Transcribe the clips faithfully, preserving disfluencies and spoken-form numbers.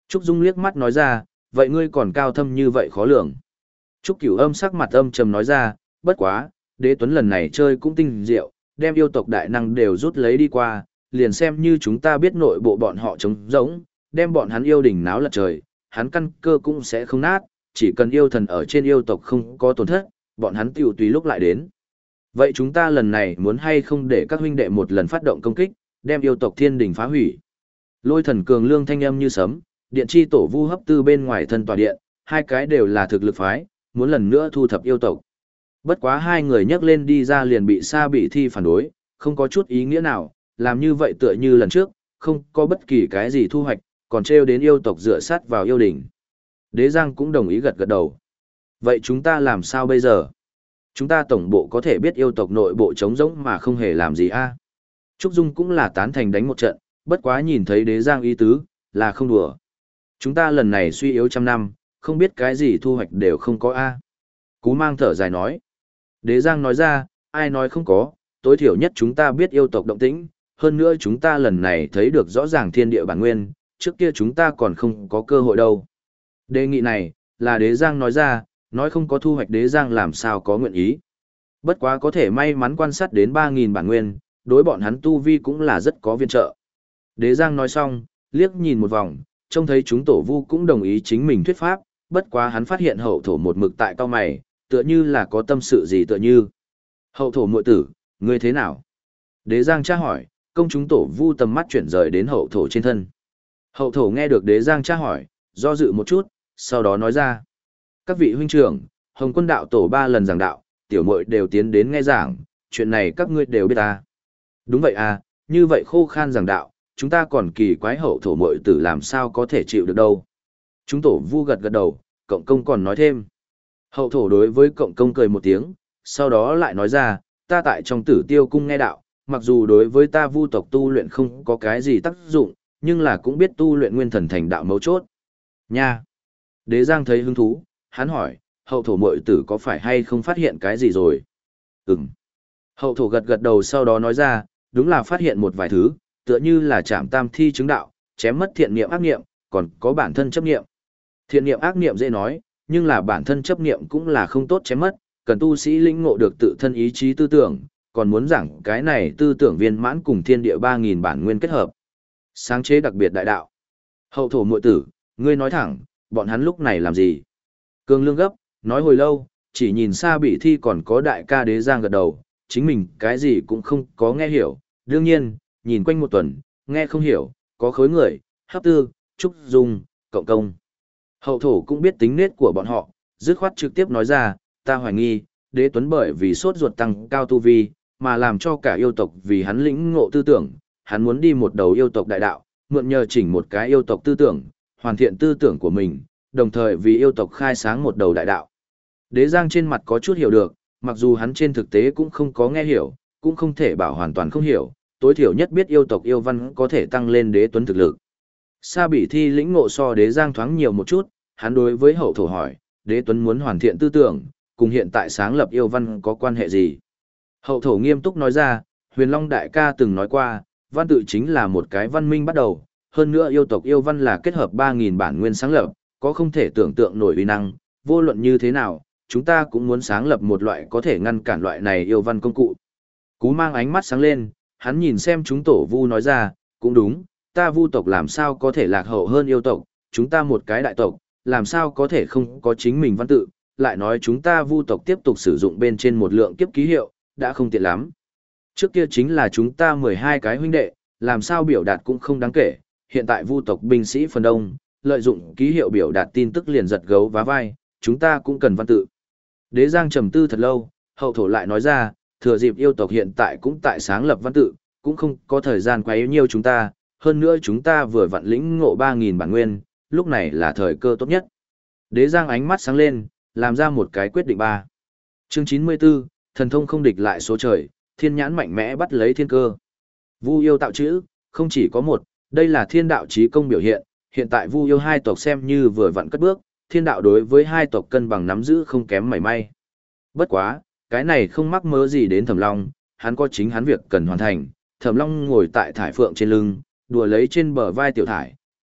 Trúc Dung liếc mắt nói ra, vậy ngươi còn cao thâm như vậy khó lường. Trúc Cửu Âm sắc mặt âm trầm nói ra, bất quá, Đế Tuấn lần này chơi cũng tinh diệu, đem yêu tộc đại năng đều rút lấy đi qua, liền xem như chúng ta biết nội bộ bọn họ trống rỗng, đem bọn hắn yêu đỉnh náo lật trời, hắn căn cơ cũng sẽ không nát, chỉ cần yêu thần ở trên yêu tộc không có tổn thất, bọn hắn tiểu tùy lúc lại đến. Vậy chúng ta lần này muốn hay không để các huynh đệ một lần phát động công kích, đem yêu tộc thiên đỉnh phá hủy. Lôi thần cường lương thanh âm như sấm, điện chi tổ vu hấp tư bên ngoài thân tòa điện, hai cái đều là thực lực phái, muốn lần nữa thu thập yêu tộc. Bất quá hai người nhắc lên đi ra liền bị Sa Bị Thi phản đối, không có chút ý nghĩa nào, làm như vậy tựa như lần trước, không có bất kỳ cái gì thu hoạch, còn trêu đến yêu tộc dựa sát vào yêu đỉnh. Đế Giang cũng đồng ý gật gật đầu. Vậy chúng ta làm sao bây giờ? Chúng ta tổng bộ có thể biết yêu tộc nội bộ trống rỗng mà không hề làm gì a? Trúc Dung cũng là tán thành đánh một trận, bất quá nhìn thấy Đế Giang ý tứ, là không đùa. Chúng ta lần này suy yếu trăm năm, không biết cái gì thu hoạch đều không có a. Cú Mang thở dài nói. Đế Giang nói ra, ai nói không có, tối thiểu nhất chúng ta biết yêu tộc động tĩnh, hơn nữa chúng ta lần này thấy được rõ ràng thiên địa bản nguyên, trước kia chúng ta còn không có cơ hội đâu. Đề nghị này, là Đế Giang nói ra, nói không có thu hoạch Đế Giang làm sao có nguyện ý. Bất quá có thể may mắn quan sát đến ba nghìn bản nguyên, đối bọn hắn tu vi cũng là rất có viên trợ. Đế Giang nói xong, liếc nhìn một vòng, trông thấy chúng tổ vu cũng đồng ý chính mình thuyết pháp, bất quá hắn phát hiện hậu thổ một mực tại cao mày, tựa như là có tâm sự gì tựa như. Hậu thổ muội tử, ngươi thế nào? Đế Giang tra hỏi, công chúng tổ vu tầm mắt chuyển rời đến hậu thổ trên thân. Hậu thổ nghe được Đế Giang tra hỏi, do dự một chút, sau đó nói ra. Các vị huynh trưởng, Hồng Quân đạo tổ ba lần giảng đạo, tiểu muội đều tiến đến nghe giảng, chuyện này các ngươi đều biết à. Đúng vậy à, như vậy khô khan giảng đạo, chúng ta còn kỳ quái hậu thổ muội tử làm sao có thể chịu được đâu. Chúng tổ vu gật gật đầu, cộng công còn nói thêm. Hậu thổ đối với cộng công cười một tiếng, sau đó lại nói ra, ta tại trong tử tiêu cung nghe đạo, mặc dù đối với ta vu tộc tu luyện không có cái gì tác dụng, nhưng là cũng biết tu luyện nguyên thần thành đạo mấu chốt. Nha! Đế Giang thấy hứng thú, hắn hỏi, hậu thổ muội tử có phải hay không phát hiện cái gì rồi? Ừm. Hậu thổ gật gật đầu sau đó nói ra, đúng là phát hiện một vài thứ, tựa như là chạm tam thi chứng đạo, chém mất thiện niệm ác niệm, còn có bản thân chấp niệm. Thiện niệm ác niệm dễ nói, nhưng là bản thân chấp niệm cũng là không tốt chém mất, cần tu sĩ lĩnh ngộ được tự thân ý chí tư tưởng, còn muốn giảng cái này tư tưởng viên mãn cùng thiên địa ba nghìn bản nguyên kết hợp. Sáng chế đặc biệt đại đạo. Hậu thổ muội tử, ngươi nói thẳng, bọn hắn lúc này làm gì? Cương Lương gấp, nói hồi lâu, chỉ nhìn Sa Bị Thi còn có đại ca Đế Giang gật đầu, chính mình cái gì cũng không có nghe hiểu. Đương nhiên, nhìn quanh một tuần, nghe không hiểu, có khối người, hấp tư, trúc dung, cộng công. Hậu thổ cũng biết tính nết của bọn họ, dứt khoát trực tiếp nói ra, ta hoài nghi, Đế Tuấn bởi vì sốt ruột tăng cao tu vi, mà làm cho cả yêu tộc vì hắn lĩnh ngộ tư tưởng, hắn muốn đi một đầu yêu tộc đại đạo, mượn nhờ chỉnh một cái yêu tộc tư tưởng, hoàn thiện tư tưởng của mình, đồng thời vì yêu tộc khai sáng một đầu đại đạo. Đế Giang trên mặt có chút hiểu được, mặc dù hắn trên thực tế cũng không có nghe hiểu, cũng không thể bảo hoàn toàn không hiểu, tối thiểu nhất biết yêu tộc yêu văn có thể tăng lên Đế Tuấn thực lực. Sa Bị Thi lĩnh ngộ so Đế Giang thoáng nhiều một chút, hắn đối với hậu thổ hỏi, Đế Tuấn muốn hoàn thiện tư tưởng, cùng hiện tại sáng lập yêu văn có quan hệ gì? Hậu thổ nghiêm túc nói ra, Huyền Long đại ca từng nói qua, văn tự chính là một cái văn minh bắt đầu, hơn nữa yêu tộc yêu văn là kết hợp ba nghìn bản nguyên sáng lập, có không thể tưởng tượng nổi uy năng, vô luận như thế nào, chúng ta cũng muốn sáng lập một loại có thể ngăn cản loại này yêu văn công cụ. Cú Mang ánh mắt sáng lên, hắn nhìn xem chúng tổ vu nói ra, cũng đúng, ta vu tộc làm sao có thể lạc hậu hơn yêu tộc, chúng ta một cái đại tộc, làm sao có thể không có chính mình văn tự, lại nói chúng ta vu tộc tiếp tục sử dụng bên trên một lượng kiếp ký hiệu, đã không tiện lắm. Trước kia chính là chúng ta mười hai cái huynh đệ, làm sao biểu đạt cũng không đáng kể, hiện tại vu tộc binh sĩ phần đông, lợi dụng ký hiệu biểu đạt tin tức liền giật gấu vá vai, chúng ta cũng cần văn tự. Đế Giang trầm tư thật lâu, hậu thổ lại nói ra, thừa dịp yêu tộc hiện tại cũng tại sáng lập văn tự, cũng không có thời gian quá yếu nhiều chúng ta, hơn nữa chúng ta vừa vặn lĩnh ngộ ba nghìn bản nguyên, lúc này là thời cơ tốt nhất. Đế Giang ánh mắt sáng lên, làm ra một cái quyết định ba. Chương chín mươi tư, thần thông không địch lại số trời, thiên nhãn mạnh mẽ bắt lấy thiên cơ. Vu yêu tạo chữ, không chỉ có một, đây là thiên đạo chí công biểu hiện, hiện tại Vu yêu hai tộc xem như vừa vặn cất bước, thiên đạo đối với hai tộc cân bằng nắm giữ không kém mảy may. Bất quá, cái này không mắc mớ gì đến Thẩm Long, hắn có chính hắn việc cần hoàn thành. Thẩm Long ngồi tại thải phượng trên lưng, đùa lấy trên bờ vai tiểu thải,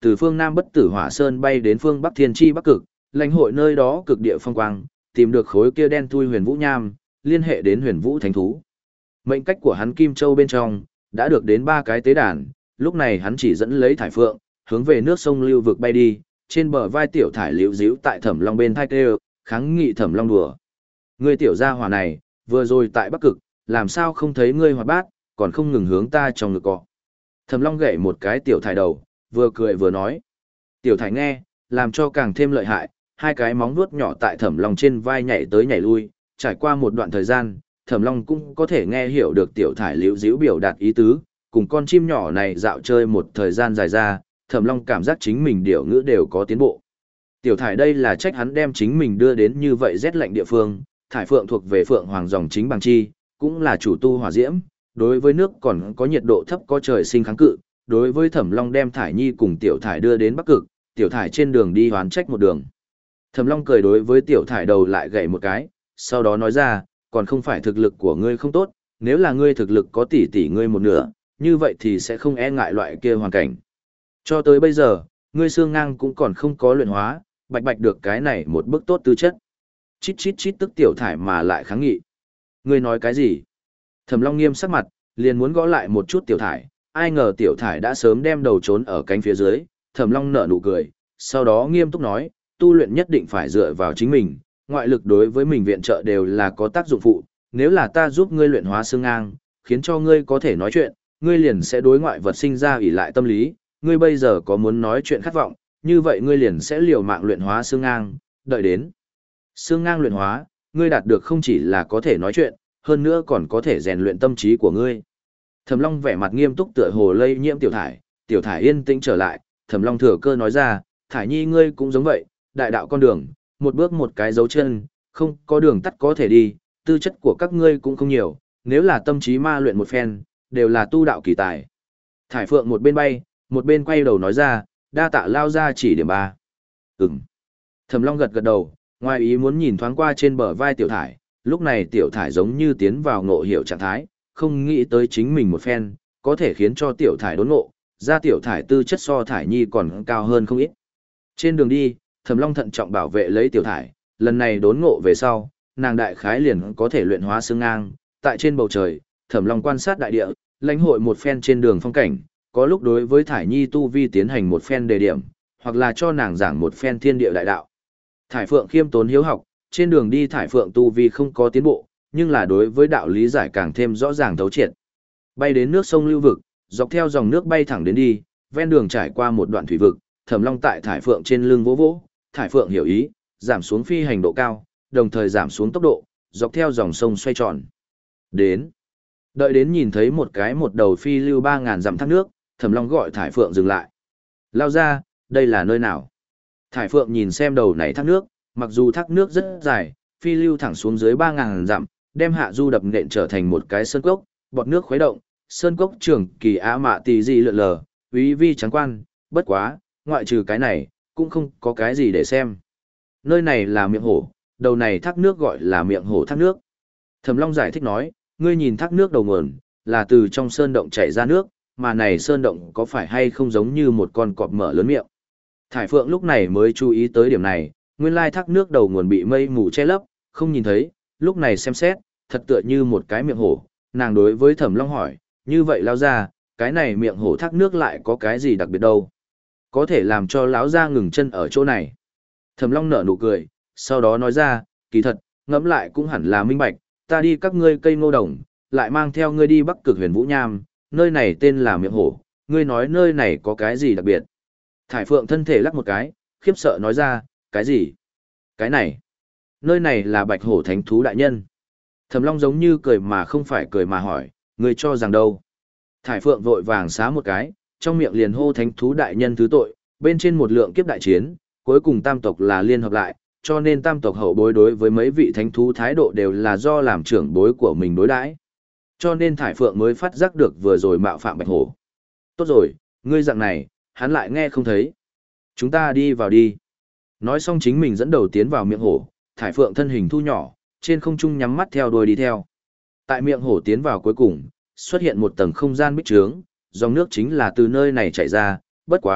từ phương Nam Bất Tử Hỏa Sơn bay đến phương Bắc Thiên Chi Bắc Cực, lãnh hội nơi đó cực địa phong quang, tìm được khối kia đen thui huyền vũ nham, liên hệ đến huyền vũ thánh thú. Mệnh cách của hắn Kim Châu bên trong, đã được đến ba cái tế đàn, lúc này hắn chỉ dẫn lấy thải phượng, hướng về nước sông lưu vực bay đi, trên bờ vai tiểu thải liễu díu tại Thẩm Long bên thai kêu, kháng nghị Thẩm Long đùa. Ngươi tiểu gia hỏa này, vừa rồi tại Bắc Cực, làm sao không thấy ngươi hoạt bát, còn không ngừng hướng ta trong ngực cọ. Thẩm Long gậy một cái tiểu thải đầu, vừa cười vừa nói. Tiểu thải nghe, làm cho càng thêm lợi hại, hai cái móng vuốt nhỏ tại Thẩm Long trên vai nhảy tới nhảy lui, trải qua một đoạn thời gian, Thẩm Long cũng có thể nghe hiểu được tiểu thải liễu díu biểu đạt ý tứ, cùng con chim nhỏ này dạo chơi một thời gian dài ra, Thẩm Long cảm giác chính mình điều ngữ đều có tiến bộ. Tiểu thải đây là trách hắn đem chính mình đưa đến như vậy rét lạnh địa phương, thải phượng thuộc về phượng hoàng dòng chính bằng chi, cũng là chủ tu hỏa diễm, đối với nước còn có nhiệt độ thấp có trời sinh kháng cự, đối với Thẩm Long đem thải nhi cùng tiểu thải đưa đến Bắc Cực, tiểu thải trên đường đi hoán trách một đường. Thẩm Long cười đối với tiểu thải đầu lại gậy một cái, sau đó nói ra, còn không phải thực lực của ngươi không tốt, nếu là ngươi thực lực có tỷ tỷ ngươi một nửa, như vậy thì sẽ không e ngại loại kia hoàn cảnh. Cho tới bây giờ, ngươi xương ngang cũng còn không có luyện hóa, bạch bạch được cái này một bước tốt tư chất. Chít chít chít tức tiểu thải mà lại kháng nghị. Ngươi nói cái gì? Thẩm Long nghiêm sắc mặt, liền muốn gõ lại một chút tiểu thải, ai ngờ tiểu thải đã sớm đem đầu trốn ở cánh phía dưới, Thẩm Long nở nụ cười, sau đó nghiêm túc nói, tu luyện nhất định phải dựa vào chính mình, ngoại lực đối với mình viện trợ đều là có tác dụng phụ, nếu là ta giúp ngươi luyện hóa xương ngang, khiến cho ngươi có thể nói chuyện, ngươi liền sẽ đối ngoại vật sinh ra ỷ lại tâm lý, ngươi bây giờ có muốn nói chuyện khát vọng, như vậy ngươi liền sẽ liều mạng luyện hóa xương ngang, đợi đến xương ngang luyện hóa, ngươi đạt được không chỉ là có thể nói chuyện, hơn nữa còn có thể rèn luyện tâm trí của ngươi. Thẩm Long vẻ mặt nghiêm túc tựa hồ lây nhiễm tiểu thải, tiểu thải yên tĩnh trở lại, Thẩm Long thừa cơ nói ra, thải nhi ngươi cũng giống vậy, đại đạo con đường, một bước một cái dấu chân, không có đường tắt có thể đi, tư chất của các ngươi cũng không nhiều, nếu là tâm trí ma luyện một phen, đều là tu đạo kỳ tài. Thải phượng một bên bay, một bên quay đầu nói ra, đa tạ lao ra chỉ điểm ba. Ừm. Thẩm Long gật gật đầu, ngoài ý muốn nhìn thoáng qua trên bờ vai tiểu thải, lúc này tiểu thải giống như tiến vào ngộ hiểu trạng thái, không nghĩ tới chính mình một phen, có thể khiến cho tiểu thải đốn ngộ, ra tiểu thải tư chất so thải nhi còn cao hơn không ít. Trên đường đi, Thẩm Long thận trọng bảo vệ lấy tiểu thải, lần này đốn ngộ về sau, nàng đại khái liền có thể luyện hóa xương ngang, tại trên bầu trời, Thẩm Long quan sát đại địa, lãnh hội một phen trên đường phong cảnh, có lúc đối với thải nhi tu vi tiến hành một phen đề điểm, hoặc là cho nàng giảng một phen thiên địa đại đạo. Thải phượng khiêm tốn hiếu học, trên đường đi thải phượng tu vi không có tiến bộ, nhưng là đối với đạo lý giải càng thêm rõ ràng thấu triệt. Bay đến nước sông lưu vực, dọc theo dòng nước bay thẳng đến đi, ven đường trải qua một đoạn thủy vực, Thẩm Long tại thải phượng trên lưng vỗ vỗ, thải phượng hiểu ý, giảm xuống phi hành độ cao, đồng thời giảm xuống tốc độ, dọc theo dòng sông xoay tròn. Đến. Đợi đến nhìn thấy một cái một đầu phi lưu ba ngàn dặm thác nước, Thẩm Long gọi thải phượng dừng lại. Lao ra, đây là nơi nào? Thải phượng nhìn xem đầu này thác nước, mặc dù thác nước rất dài, phi lưu thẳng xuống dưới ba ngàn dặm, đem hạ du đập nện trở thành một cái sơn cốc, bọt nước khuấy động, sơn cốc trường kỳ á mạ tì dị lượn lờ, uy vi trắng quan, bất quá, ngoại trừ cái này, cũng không có cái gì để xem. Nơi này là miệng hổ, đầu này thác nước gọi là miệng hổ thác nước. Thẩm Long giải thích nói, ngươi nhìn thác nước đầu nguồn, là từ trong sơn động chảy ra nước, mà này sơn động có phải hay không giống như một con cọp mở lớn miệng. Thải phượng lúc này mới chú ý tới điểm này, nguyên lai thác nước đầu nguồn bị mây mù che lấp, không nhìn thấy, lúc này xem xét, thật tựa như một cái miệng hổ, nàng đối với Thẩm Long hỏi, như vậy lao ra, cái này miệng hổ thác nước lại có cái gì đặc biệt đâu? Có thể làm cho lão gia ngừng chân ở chỗ này. Thẩm Long nở nụ cười, sau đó nói ra, kỳ thật, ngẫm lại cũng hẳn là minh bạch, ta đi các ngươi cây ngô đồng, lại mang theo ngươi đi Bắc Cực Huyền Vũ Nham, nơi này tên là miệng hổ, ngươi nói nơi này có cái gì đặc biệt? Thải phượng thân thể lắc một cái, khiếp sợ nói ra, cái gì? Cái này, nơi này là Bạch Hổ Thánh Thú đại nhân. Thẩm Long giống như cười mà không phải cười mà hỏi, ngươi cho rằng đâu? Thải phượng vội vàng xá một cái, trong miệng liền hô Thánh Thú đại nhân thứ tội, bên trên một lượng kiếp đại chiến, cuối cùng tam tộc là liên hợp lại, cho nên tam tộc hậu bối đối với mấy vị thánh thú thái độ đều là do làm trưởng bối của mình đối đãi. Cho nên Thải Phượng mới phát giác được vừa rồi mạo phạm Bạch Hổ. Tốt rồi, ngươi dạng này, hắn lại nghe không thấy. Chúng ta đi vào đi. Nói xong chính mình dẫn đầu tiến vào miệng hổ, Thải Phượng thân hình thu nhỏ, trên không trung nhắm mắt theo đuôi đi theo. Tại miệng hổ tiến vào cuối cùng, xuất hiện một tầng không gian bích trướng, dòng nước chính là từ nơi này chảy ra, bất quá,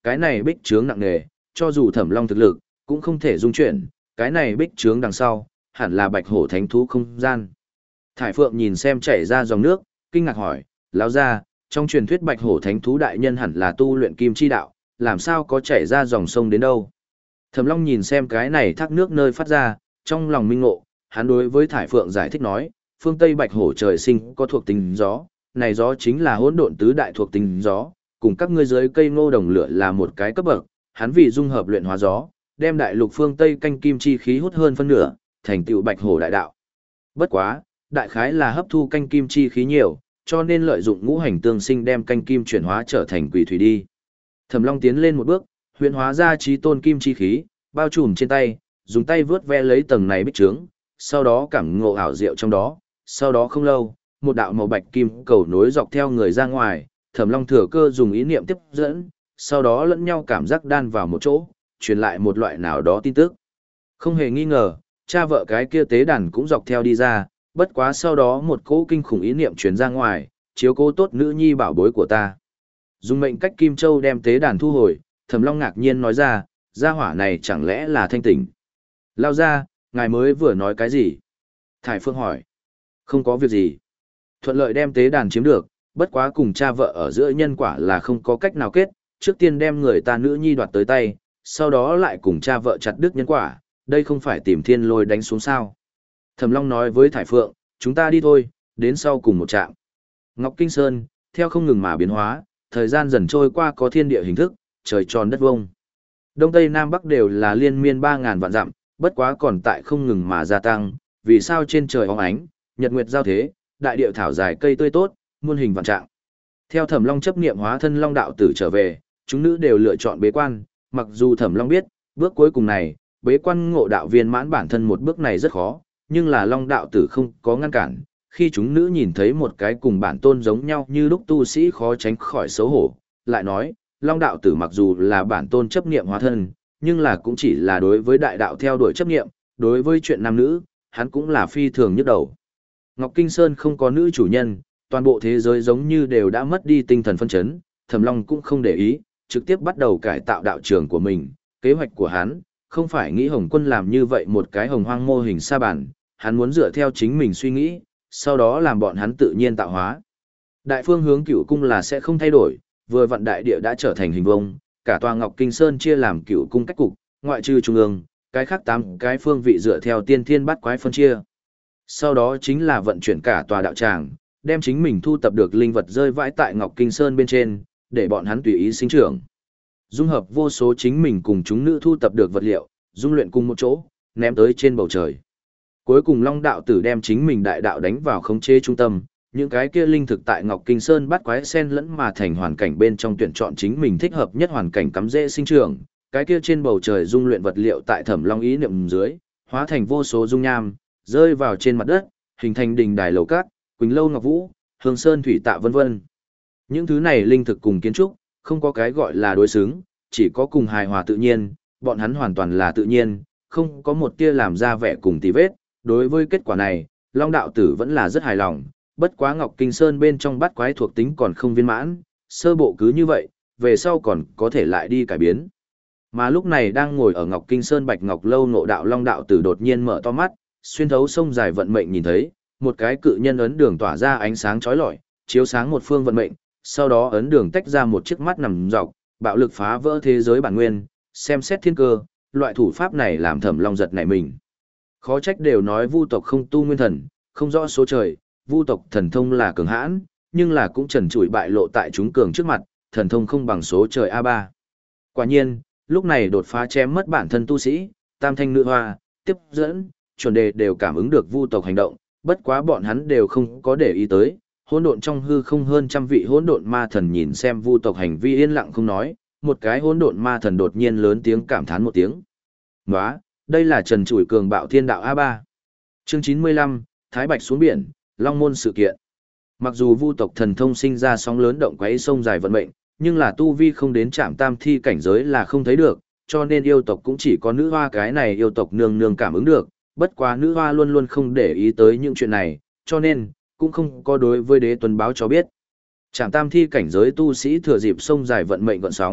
cái này bích trướng nặng nề, cho dù Thẩm Long thực lực, cũng không thể dung chuyển, cái này bích trướng đằng sau, hẳn là bạch hổ thánh thú không gian. Thải Phượng nhìn xem chảy ra dòng nước, kinh ngạc hỏi, lão gia, trong truyền thuyết bạch hổ thánh thú đại nhân hẳn là tu luyện kim chi đạo, làm sao có chảy ra dòng sông đến đâu? Thẩm Long nhìn xem cái này thác nước nơi phát ra, trong lòng minh ngộ, hắn đối với Thải Phượng giải thích nói, phương Tây bạch hổ trời sinh có thuộc tính gió, này gió chính là hỗn độn tứ đại thuộc tính gió, cùng các ngươi dưới cây ngô đồng lửa là một cái cấp bậc, hắn vì dung hợp luyện hóa gió, đem đại lục phương Tây canh kim chi khí hút hơn phân nửa, thành tựu bạch hổ đại đạo. Bất quá, đại khái là hấp thu canh kim chi khí nhiều, cho nên lợi dụng ngũ hành tương sinh đem canh kim chuyển hóa trở thành quỷ thủy đi. Thẩm Long tiến lên một bước, huyễn hóa ra chí tôn kim chi khí, bao trùm trên tay, dùng tay vướt ve lấy tầng này bích trướng, sau đó cảm ngộ ảo diệu trong đó, sau đó không lâu, một đạo màu bạch kim cầu nối dọc theo người ra ngoài, Thẩm Long thừa cơ dùng ý niệm tiếp dẫn, sau đó lẫn nhau cảm giác đan vào một chỗ, truyền lại một loại nào đó tin tức. Không hề nghi ngờ, cha vợ cái kia tế đàn cũng dọc theo đi ra, bất quá sau đó một cỗ kinh khủng ý niệm truyền ra ngoài, chiếu cố tốt nữ nhi bảo bối của ta. Dùng mệnh cách Kim Châu đem tế đàn thu hồi, Thẩm Long ngạc nhiên nói ra, gia hỏa này chẳng lẽ là thanh tỉnh. Lao ra, ngài mới vừa nói cái gì? Thải Phương hỏi. Không có việc gì. Thuận lợi đem tế đàn chiếm được, bất quá cùng cha vợ ở giữa nhân quả là không có cách nào kết, trước tiên đem người ta nữ nhi đoạt tới tay, sau đó lại cùng cha vợ chặt đứt nhân quả, đây không phải tìm thiên lôi đánh xuống sao. Thẩm Long nói với Thải Phượng, chúng ta đi thôi, đến sau cùng một trạm. Ngọc Kinh Sơn, theo không ngừng mà biến hóa, thời gian dần trôi qua có thiên địa hình thức, trời tròn đất vuông. Đông Tây Nam Bắc đều là liên miên ba ngàn vạn dặm, bất quá còn tại không ngừng mà gia tăng, vì sao trên trời óng ánh, nhật nguyệt giao thế, đại địa thảo dài cây tươi tốt, muôn hình vạn trạng. Theo Thẩm Long chấp niệm hóa thân Long đạo tử trở về, chúng nữ đều lựa chọn bế quan, mặc dù Thẩm Long biết, bước cuối cùng này, bế quan ngộ đạo viên mãn bản thân một bước này rất khó, nhưng là Long đạo tử không có ngăn cản, khi chúng nữ nhìn thấy một cái cùng bản tôn giống nhau như lúc tu sĩ khó tránh khỏi xấu hổ, lại nói, Long đạo tử mặc dù là bản tôn chấp niệm hóa thân, nhưng là cũng chỉ là đối với đại đạo theo đuổi chấp niệm, đối với chuyện nam nữ, hắn cũng là phi thường nhức đầu. Ngọc Kinh Sơn không có nữ chủ nhân, toàn bộ thế giới giống như đều đã mất đi tinh thần phân chấn, Thẩm Long cũng không để ý, trực tiếp bắt đầu cải tạo đạo trường của mình, kế hoạch của hắn, không phải nghĩ Hồng Quân làm như vậy một cái hồng hoang mô hình sa bản, hắn muốn dựa theo chính mình suy nghĩ, sau đó làm bọn hắn tự nhiên tạo hóa. Đại phương hướng cửu cung là sẽ không thay đổi, vừa vặn đại địa đã trở thành hình vông, cả tòa Ngọc Kinh Sơn chia làm cửu cung cách cục, ngoại trừ trung ương, cái khác tám cái phương vị dựa theo tiên thiên bát quái phân chia. Sau đó chính là vận chuyển cả tòa đạo tràng, đem chính mình thu tập được linh vật rơi vãi tại Ngọc Kinh Sơn bên trên, để bọn hắn tùy ý sinh trưởng. Dung hợp vô số chính mình cùng chúng nữ thu tập được vật liệu, dung luyện cùng một chỗ, ném tới trên bầu trời. Cuối cùng Long đạo tử đem chính mình đại đạo đánh vào khống chế trung tâm, những cái kia linh thực tại Ngọc Kinh Sơn bắt quái sen lẫn mà thành hoàn cảnh bên trong tuyển chọn chính mình thích hợp nhất hoàn cảnh cắm rễ sinh trưởng, cái kia trên bầu trời dung luyện vật liệu tại Thẩm Long ý niệm dưới, hóa thành vô số dung nham, rơi vào trên mặt đất, hình thành đình đài lầu cát, Quỳnh lâu ngọc vũ, Hương sơn thủy tạ vân vân. Những thứ này linh thực cùng kiến trúc, không có cái gọi là đối xứng, chỉ có cùng hài hòa tự nhiên, bọn hắn hoàn toàn là tự nhiên, không có một tia làm ra vẻ cùng tì vết. Đối với kết quả này, Long đạo tử vẫn là rất hài lòng, bất quá Ngọc Kinh Sơn bên trong bắt quái thuộc tính còn không viên mãn, sơ bộ cứ như vậy, về sau còn có thể lại đi cải biến. Mà lúc này đang ngồi ở Ngọc Kinh Sơn Bạch Ngọc Lâu ngộ đạo Long đạo tử đột nhiên mở to mắt, xuyên thấu sông dài vận mệnh nhìn thấy, một cái cự nhân ấn đường tỏa ra ánh sáng chói lọi, chiếu sáng một phương vận mệnh, sau đó ấn đường tách ra một chiếc mắt nằm dọc, bạo lực phá vỡ thế giới bản nguyên, xem xét thiên cơ, loại thủ pháp này làm Thẩm Long giật nảy mình. Khó trách đều nói vu tộc không tu nguyên thần, không rõ số trời, vu tộc thần thông là cường hãn, nhưng là cũng trần trụi bại lộ tại chúng cường trước mặt, thần thông không bằng số trời a ba. Quả nhiên, lúc này đột phá chém mất bản thân tu sĩ, tam thanh nữ hoa, tiếp dẫn, chuẩn đề đều cảm ứng được vu tộc hành động, bất quá bọn hắn đều không có để ý tới. Hỗn độn trong hư không hơn trăm vị hỗn độn ma thần nhìn xem vu tộc hành vi yên lặng không nói, một cái hỗn độn ma thần đột nhiên lớn tiếng cảm thán một tiếng. "Nóa, đây là trần trụi cường bạo thiên đạo a ba." Chương chín mươi lăm, Thái Bạch xuống biển, Long môn sự kiện. Mặc dù vu tộc thần thông sinh ra sóng lớn động quấy sông dài vận mệnh, nhưng là tu vi không đến chạm tam thi cảnh giới là không thấy được, cho nên yêu tộc cũng chỉ có nữ hoa cái này yêu tộc nương nương cảm ứng được, bất quá nữ hoa luôn luôn không để ý tới những chuyện này, cho nên cũng không có đối với đế tuấn báo cho biết. Trảm tam thi cảnh giới tu sĩ thừa dịp sông dài vận mệnh gọn sóng,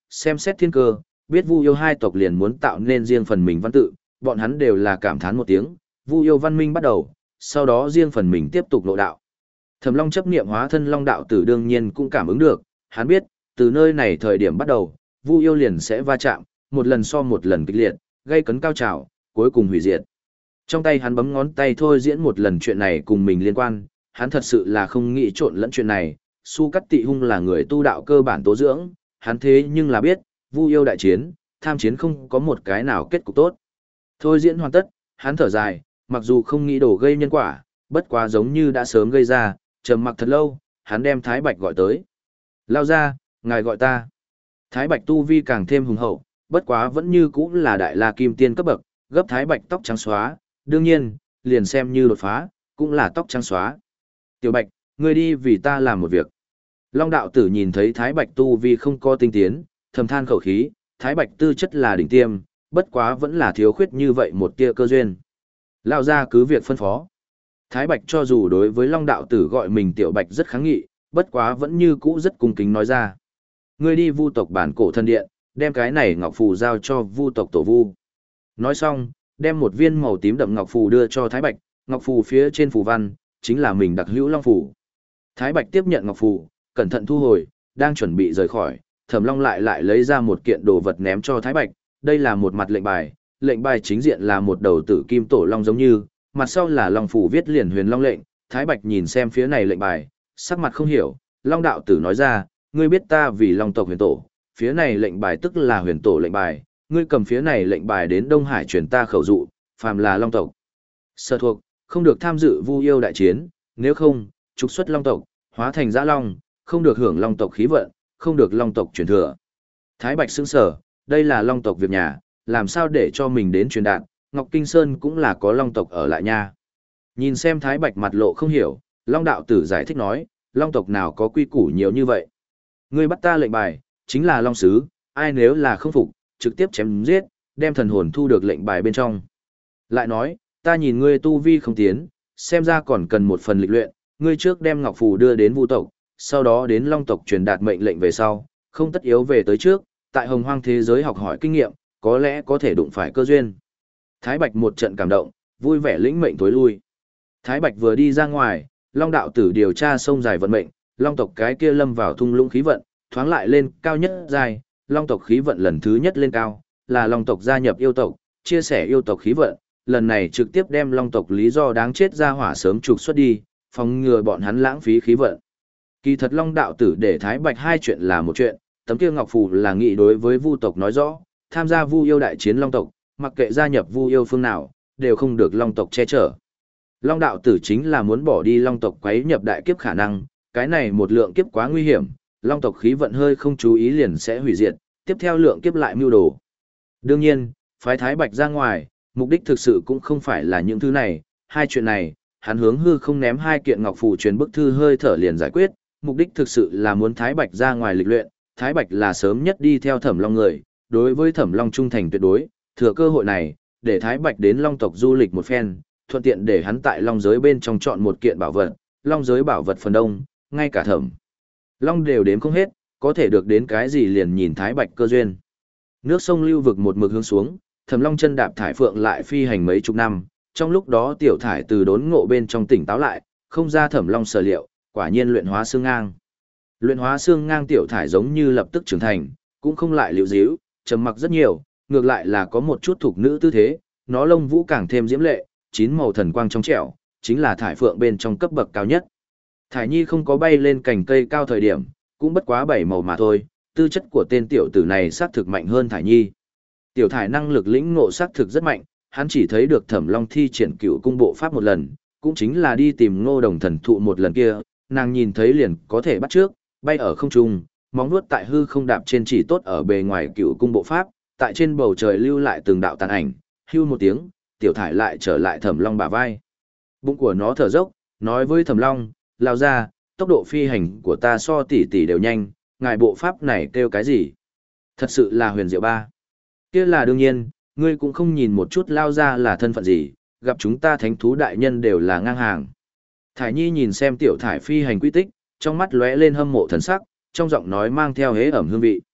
xem xét thiên cơ, biết Vu Yêu hai tộc liền muốn tạo nên riêng phần mình văn tự, bọn hắn đều là cảm thán một tiếng, Vu Yêu văn minh bắt đầu, sau đó riêng phần mình tiếp tục lộ đạo. Thẩm Long chấp niệm hóa thân Long đạo tử đương nhiên cũng cảm ứng được, hắn biết, từ nơi này thời điểm bắt đầu, Vu Yêu liền sẽ va chạm, một lần so một lần kịch liệt, gây cấn cao trào, cuối cùng hủy diệt. Trong tay hắn bấm ngón tay thôi diễn một lần chuyện này cùng mình liên quan, hắn thật sự là không nghĩ trộn lẫn chuyện này, Su Cắt Tị Hung là người tu đạo cơ bản tố dưỡng, hắn thế nhưng là biết, Vu Yêu đại chiến, tham chiến không có một cái nào kết cục tốt. Thôi diễn hoàn tất, hắn thở dài, mặc dù không nghĩ đổ gây nhân quả, bất quá giống như đã sớm gây ra, trầm mặc thật lâu, hắn đem Thái Bạch gọi tới. Lao ra, ngài gọi ta. Thái Bạch tu vi càng thêm hùng hậu, bất quá vẫn như cũ là đại la kim tiên cấp bậc, gấp Thái Bạch tóc trắng xóa, đương nhiên, liền xem như đột phá, cũng là tóc trắng xóa. Tiểu Bạch, ngươi đi vì ta làm một việc. Long đạo tử nhìn thấy Thái Bạch tu vi không có tinh tiến, thầm than khẩu khí, Thái Bạch tư chất là đỉnh tiêm, bất quá vẫn là thiếu khuyết như vậy một tia cơ duyên. Lao ra cứ việc phân phó. Thái Bạch cho dù đối với Long đạo tử gọi mình Tiểu Bạch rất kháng nghị, bất quá vẫn như cũ rất cung kính nói ra. Ngươi đi Vu tộc bản cổ thân điện, đem cái này ngọc phù giao cho Vu tộc tổ Vu. Nói xong, đem một viên màu tím đậm ngọc phù đưa cho Thái Bạch, ngọc phù phía trên phù văn chính là mình đặc hữu long phù. Thái Bạch tiếp nhận ngọc phù, cẩn thận thu hồi, đang chuẩn bị rời khỏi, Thẩm Long lại lại lấy ra một kiện đồ vật ném cho Thái Bạch, đây là một mặt lệnh bài, lệnh bài chính diện là một đầu tử kim tổ long giống như, mặt sau là long phù viết liền Huyền Long lệnh. Thái Bạch nhìn xem phía này lệnh bài, sắc mặt không hiểu, Long đạo tử nói ra, ngươi biết ta vì Long tộc Huyền tổ, phía này lệnh bài tức là Huyền tổ lệnh bài, ngươi cầm phía này lệnh bài đến Đông Hải truyền ta khẩu dụ, phàm là Long tộc sở thuộc, không được tham dự Vu Yêu đại chiến, nếu không, trục xuất Long tộc, hóa thành dã long, không được hưởng Long tộc khí vận, không được Long tộc truyền thừa. Thái Bạch sững sờ, đây là Long tộc việc nhà, làm sao để cho mình đến truyền đạt, Ngọc Kinh Sơn cũng là có Long tộc ở lại nha. Nhìn xem Thái Bạch mặt lộ không hiểu, Long đạo tử giải thích nói, Long tộc nào có quy củ nhiều như vậy. Ngươi bắt ta lệnh bài, chính là Long sứ, ai nếu là không phục, trực tiếp chém giết, đem thần hồn thu được lệnh bài bên trong. Lại nói, ta nhìn ngươi tu vi không tiến, xem ra còn cần một phần lịch luyện, ngươi trước đem ngọc phù đưa đến Vu tộc, sau đó đến Long tộc truyền đạt mệnh lệnh về sau, không tất yếu về tới trước, tại hồng hoang thế giới học hỏi kinh nghiệm, có lẽ có thể đụng phải cơ duyên. Thái Bạch một trận cảm động, vui vẻ lĩnh mệnh tối lui. Thái Bạch vừa đi ra ngoài, Long đạo tử điều tra sông dài vận mệnh, Long tộc cái kia lâm vào thung lũng khí vận, thoáng lại lên cao nhất dài, Long tộc khí vận lần thứ nhất lên cao, là Long tộc gia nhập yêu tộc, chia sẻ yêu tộc khí vận, lần này trực tiếp đem Long tộc lý do đáng chết ra hỏa sớm trục xuất đi, phòng ngừa bọn hắn lãng phí khí vận. Kỳ thật Long đạo tử để Thái Bạch hai chuyện là một chuyện, tấm kia ngọc phù là nghị đối với Vu tộc nói rõ, tham gia Vu Yêu đại chiến Long tộc, mặc kệ gia nhập Vu Yêu phương nào, đều không được Long tộc che chở. Long đạo tử chính là muốn bỏ đi Long tộc quấy nhập đại kiếp khả năng, cái này một lượng kiếp quá nguy hiểm, Long tộc khí vận hơi không chú ý liền sẽ hủy diệt, tiếp theo lượng kiếp lại mưu đồ. Đương nhiên, phái Thái Bạch ra ngoài, mục đích thực sự cũng không phải là những thứ này, hai chuyện này, hắn hướng hư không ném hai kiện ngọc phù truyền bức thư hơi thở liền giải quyết, mục đích thực sự là muốn Thái Bạch ra ngoài lịch luyện, Thái Bạch là sớm nhất đi theo Thẩm Long người, đối với Thẩm Long trung thành tuyệt đối, thừa cơ hội này, để Thái Bạch đến Long tộc du lịch một phen, thuận tiện để hắn tại Long giới bên trong chọn một kiện bảo vật, Long giới bảo vật phần đông, ngay cả Thẩm Long đều đếm không hết, có thể được đến cái gì liền nhìn Thái Bạch cơ duyên. Nước sông lưu vực một mực hướng xuống, Thẩm Long chân đạp thải phượng lại phi hành mấy chục năm, trong lúc đó tiểu thải từ đốn ngộ bên trong tỉnh táo lại, không ra Thẩm Long sở liệu, quả nhiên luyện hóa xương ngang. Luyện hóa xương ngang tiểu thải giống như lập tức trưởng thành, cũng không lại liễu díu, trầm mặc rất nhiều, ngược lại là có một chút thuộc nữ tư thế, nó lông vũ càng thêm diễm lệ, chín màu thần quang trong trẻo, chính là thải phượng bên trong cấp bậc cao nhất. Thải nhi không có bay lên cành cây cao thời điểm, cũng bất quá bảy màu mà thôi, tư chất của tên tiểu tử này xác thực mạnh hơn thải nhi. Tiểu thải năng lực lĩnh ngộ xác thực rất mạnh, hắn chỉ thấy được Thẩm Long thi triển cựu cung bộ pháp một lần, cũng chính là đi tìm Ngô Đồng thần thụ một lần kia, nàng nhìn thấy liền có thể bắt trước, bay ở không trung, móng vuốt tại hư không đạp trên chỉ tốt ở bề ngoài cựu cung bộ pháp, tại trên bầu trời lưu lại từng đạo tàn ảnh, hưu một tiếng, tiểu thải lại trở lại Thẩm Long bả vai. Bụng của nó thở dốc, nói với Thẩm Long, lao ra, tốc độ phi hành của ta so tỷ tỷ đều nhanh, ngài bộ pháp này kêu cái gì? Thật sự là huyền diệu ba. Kia là đương nhiên, ngươi cũng không nhìn một chút lao ra là thân phận gì, gặp chúng ta thánh thú đại nhân đều là ngang hàng. Thải Nhi nhìn xem tiểu thải phi hành quy tích, trong mắt lóe lên hâm mộ thần sắc, trong giọng nói mang theo hế ẩm hương vị.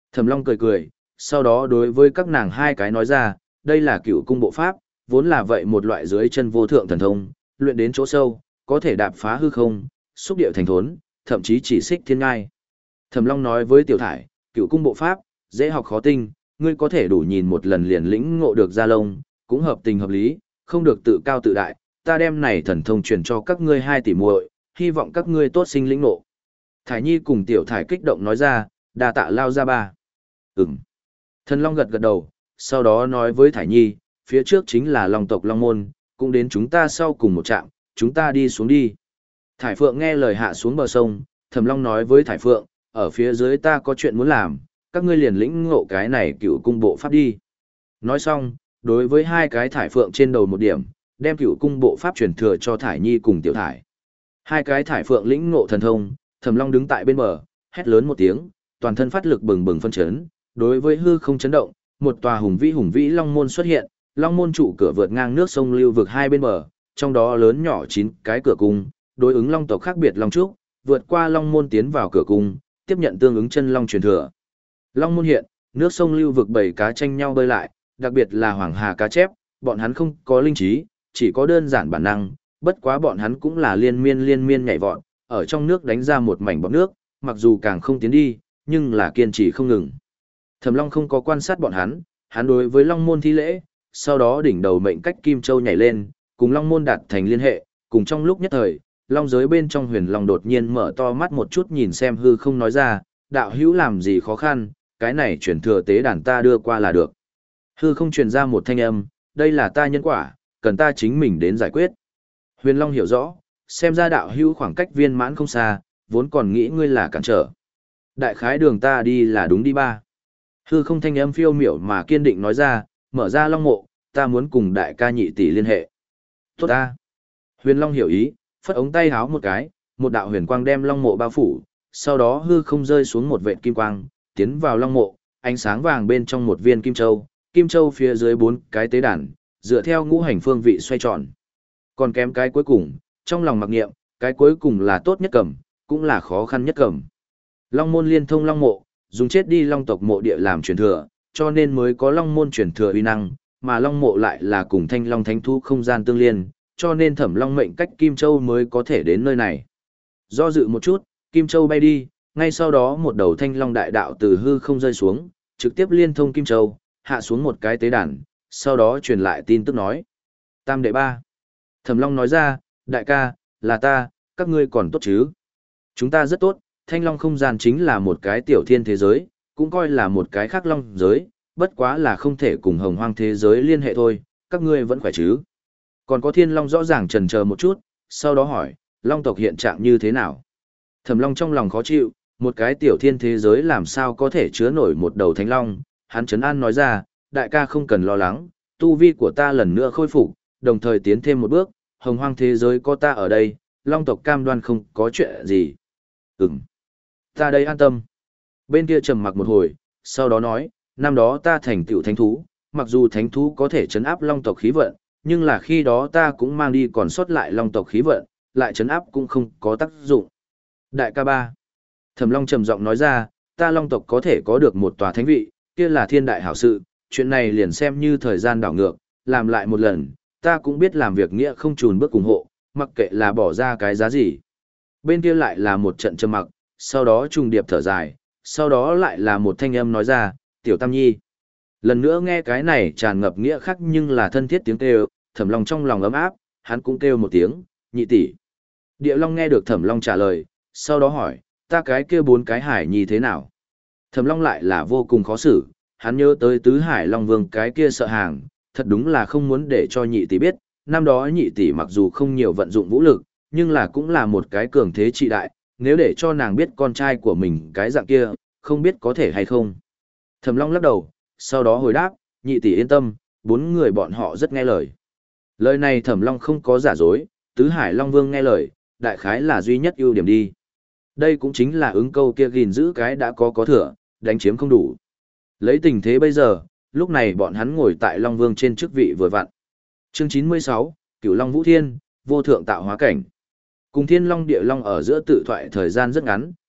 Thẩm Long cười cười, sau đó đối với các nàng hai cái nói ra, đây là cựu cung bộ pháp, vốn là vậy một loại dưới chân vô thượng thần thông, luyện đến chỗ sâu, có thể đạp phá hư không, xúc điệu thành thốn, thậm chí chỉ xích thiên ngai. Thẩm Long nói với Tiểu Thải, cựu cung bộ pháp, dễ học khó tinh, ngươi có thể đủ nhìn một lần liền lĩnh ngộ được ra lông, cũng hợp tình hợp lý, không được tự cao tự đại, ta đem này thần thông truyền cho các ngươi hai tỷ muội, hy vọng các ngươi tốt sinh lĩnh ngộ. Thải Nhi cùng Tiểu Thải kích động nói ra, đa tạ lao ra ba. Ừm. Thần Long gật gật đầu, sau đó nói với Thải Nhi, phía trước chính là Long tộc Long Môn, cũng đến chúng ta sau cùng một trạm, chúng ta đi xuống đi. Thải Phượng nghe lời hạ xuống bờ sông, Thẩm Long nói với Thải Phượng, ở phía dưới ta có chuyện muốn làm, các ngươi liền lĩnh ngộ cái này cựu cung bộ pháp đi. Nói xong, đối với hai cái Thải Phượng trên đầu một điểm, đem cựu cung bộ pháp truyền thừa cho Thải Nhi cùng Tiểu Thải. Hai cái Thải Phượng lĩnh ngộ thần thông, Thẩm Long đứng tại bên bờ, hét lớn một tiếng, toàn thân phát lực bừng bừng phân chấn, đối với hư không chấn động, một tòa hùng vĩ hùng vĩ long môn xuất hiện, long môn trụ cửa vượt ngang nước sông lưu vực hai bên bờ, trong đó lớn nhỏ chín cái cửa cung, đối ứng long tộc khác biệt long trúc, vượt qua long môn tiến vào cửa cung, tiếp nhận tương ứng chân long truyền thừa. Long môn hiện, nước sông lưu vực bảy cá tranh nhau bơi lại, đặc biệt là hoàng hà cá chép, bọn hắn không có linh trí, chỉ có đơn giản bản năng, bất quá bọn hắn cũng là liên miên liên miên nhảy vọt, ở trong nước đánh ra một mảnh bọt nước, mặc dù càng không tiến đi, nhưng là kiên trì không ngừng. Thẩm Long không có quan sát bọn hắn, hắn đối với Long môn thi lễ, sau đó đỉnh đầu mệnh cách Kim Châu nhảy lên, cùng Long môn đạt thành liên hệ, cùng trong lúc nhất thời, Long giới bên trong huyền Long đột nhiên mở to mắt một chút nhìn xem hư không nói ra, đạo hữu làm gì khó khăn, cái này chuyển thừa tế đàn ta đưa qua là được. Hư không truyền ra một thanh âm, đây là ta nhân quả, cần ta chính mình đến giải quyết. Huyền Long hiểu rõ, xem ra đạo hữu khoảng cách viên mãn không xa, vốn còn nghĩ ngươi là cản trở. Đại khái đường ta đi là đúng đi ba. Hư không thanh âm phiêu miểu mà kiên định nói ra, mở ra long mộ, ta muốn cùng đại ca nhị tỷ liên hệ. Tốt ta. Huyền Long hiểu ý, phất ống tay háo một cái, một đạo huyền quang đem long mộ bao phủ, sau đó hư không rơi xuống một vệt kim quang, tiến vào long mộ, ánh sáng vàng bên trong một viên kim châu, kim châu phía dưới bốn cái tế đàn, dựa theo ngũ hành phương vị xoay tròn. Còn kém cái cuối cùng, trong lòng mặc niệm, cái cuối cùng là tốt nhất cầm, cũng là khó khăn nhất cầm. Long môn liên thông long mộ, dùng chết đi long tộc mộ địa làm truyền thừa, cho nên mới có long môn truyền thừa uy năng, mà long mộ lại là cùng thanh long thánh thú không gian tương liên, cho nên Thẩm Long mệnh cách Kim Châu mới có thể đến nơi này. Do dự một chút, Kim Châu bay đi, ngay sau đó một đầu thanh long đại đạo từ hư không rơi xuống, trực tiếp liên thông Kim Châu, hạ xuống một cái tế đàn, sau đó truyền lại tin tức nói. Tam đệ ba. Thẩm Long nói ra, đại ca, là ta, các ngươi còn tốt chứ? Chúng ta rất tốt, thanh long không gian chính là một cái tiểu thiên thế giới, cũng coi là một cái khác long giới, bất quá là không thể cùng hồng hoang thế giới liên hệ thôi, các ngươi vẫn khỏe chứ? Còn có thiên long rõ ràng chần chờ một chút, sau đó hỏi, long tộc hiện trạng như thế nào? Thẩm Long trong lòng khó chịu, một cái tiểu thiên thế giới làm sao có thể chứa nổi một đầu thánh long, hắn trấn an nói ra, đại ca không cần lo lắng, tu vi của ta lần nữa khôi phục, đồng thời tiến thêm một bước, hồng hoang thế giới có ta ở đây, long tộc cam đoan không có chuyện gì. Ừm, ta đây an tâm. Bên kia trầm mặc một hồi, sau đó nói, năm đó ta thành tựu thánh thú, mặc dù thánh thú có thể chấn áp long tộc khí vận, nhưng là khi đó ta cũng mang đi còn sót lại long tộc khí vận, lại chấn áp cũng không có tác dụng. Đại ca ba. Thẩm Long trầm giọng nói ra, ta long tộc có thể có được một tòa thánh vị, kia là thiên đại hảo sự, chuyện này liền xem như thời gian đảo ngược, làm lại một lần, ta cũng biết làm việc nghĩa không chùn bước ủng hộ, mặc kệ là bỏ ra cái giá gì. Bên kia lại là một trận trầm mặc, sau đó trùng điệp thở dài, sau đó lại là một thanh âm nói ra, tiểu Tam Nhi. Lần nữa nghe cái này tràn ngập nghĩa khác nhưng là thân thiết tiếng kêu, Thẩm Long trong lòng ấm áp, hắn cũng kêu một tiếng, nhị tỷ. Địa Long nghe được Thẩm Long trả lời, sau đó hỏi, ta cái kia bốn cái hải nhi thế nào? Thẩm Long lại là vô cùng khó xử, hắn nhớ tới tứ hải Long Vương cái kia sợ hàng, thật đúng là không muốn để cho nhị tỷ biết, năm đó nhị tỷ mặc dù không nhiều vận dụng vũ lực, nhưng là cũng là một cái cường thế trị đại, nếu để cho nàng biết con trai của mình cái dạng kia, không biết có thể hay không. Thẩm Long lắc đầu, sau đó hồi đáp, nhị tỷ yên tâm, bốn người bọn họ rất nghe lời. Lời này Thẩm Long không có giả dối, tứ hải Long Vương nghe lời, đại khái là duy nhất ưu điểm đi. Đây cũng chính là ứng câu kia gìn giữ cái đã có có thừa, đánh chiếm không đủ. Lấy tình thế bây giờ, lúc này bọn hắn ngồi tại Long Vương trên chức vị vừa vặn. Chương chín mươi sáu, Cửu Long Vũ Thiên, vô thượng tạo hóa cảnh. Cùng Thiên Long Địa Long ở giữa tự thoại thời gian rất ngắn,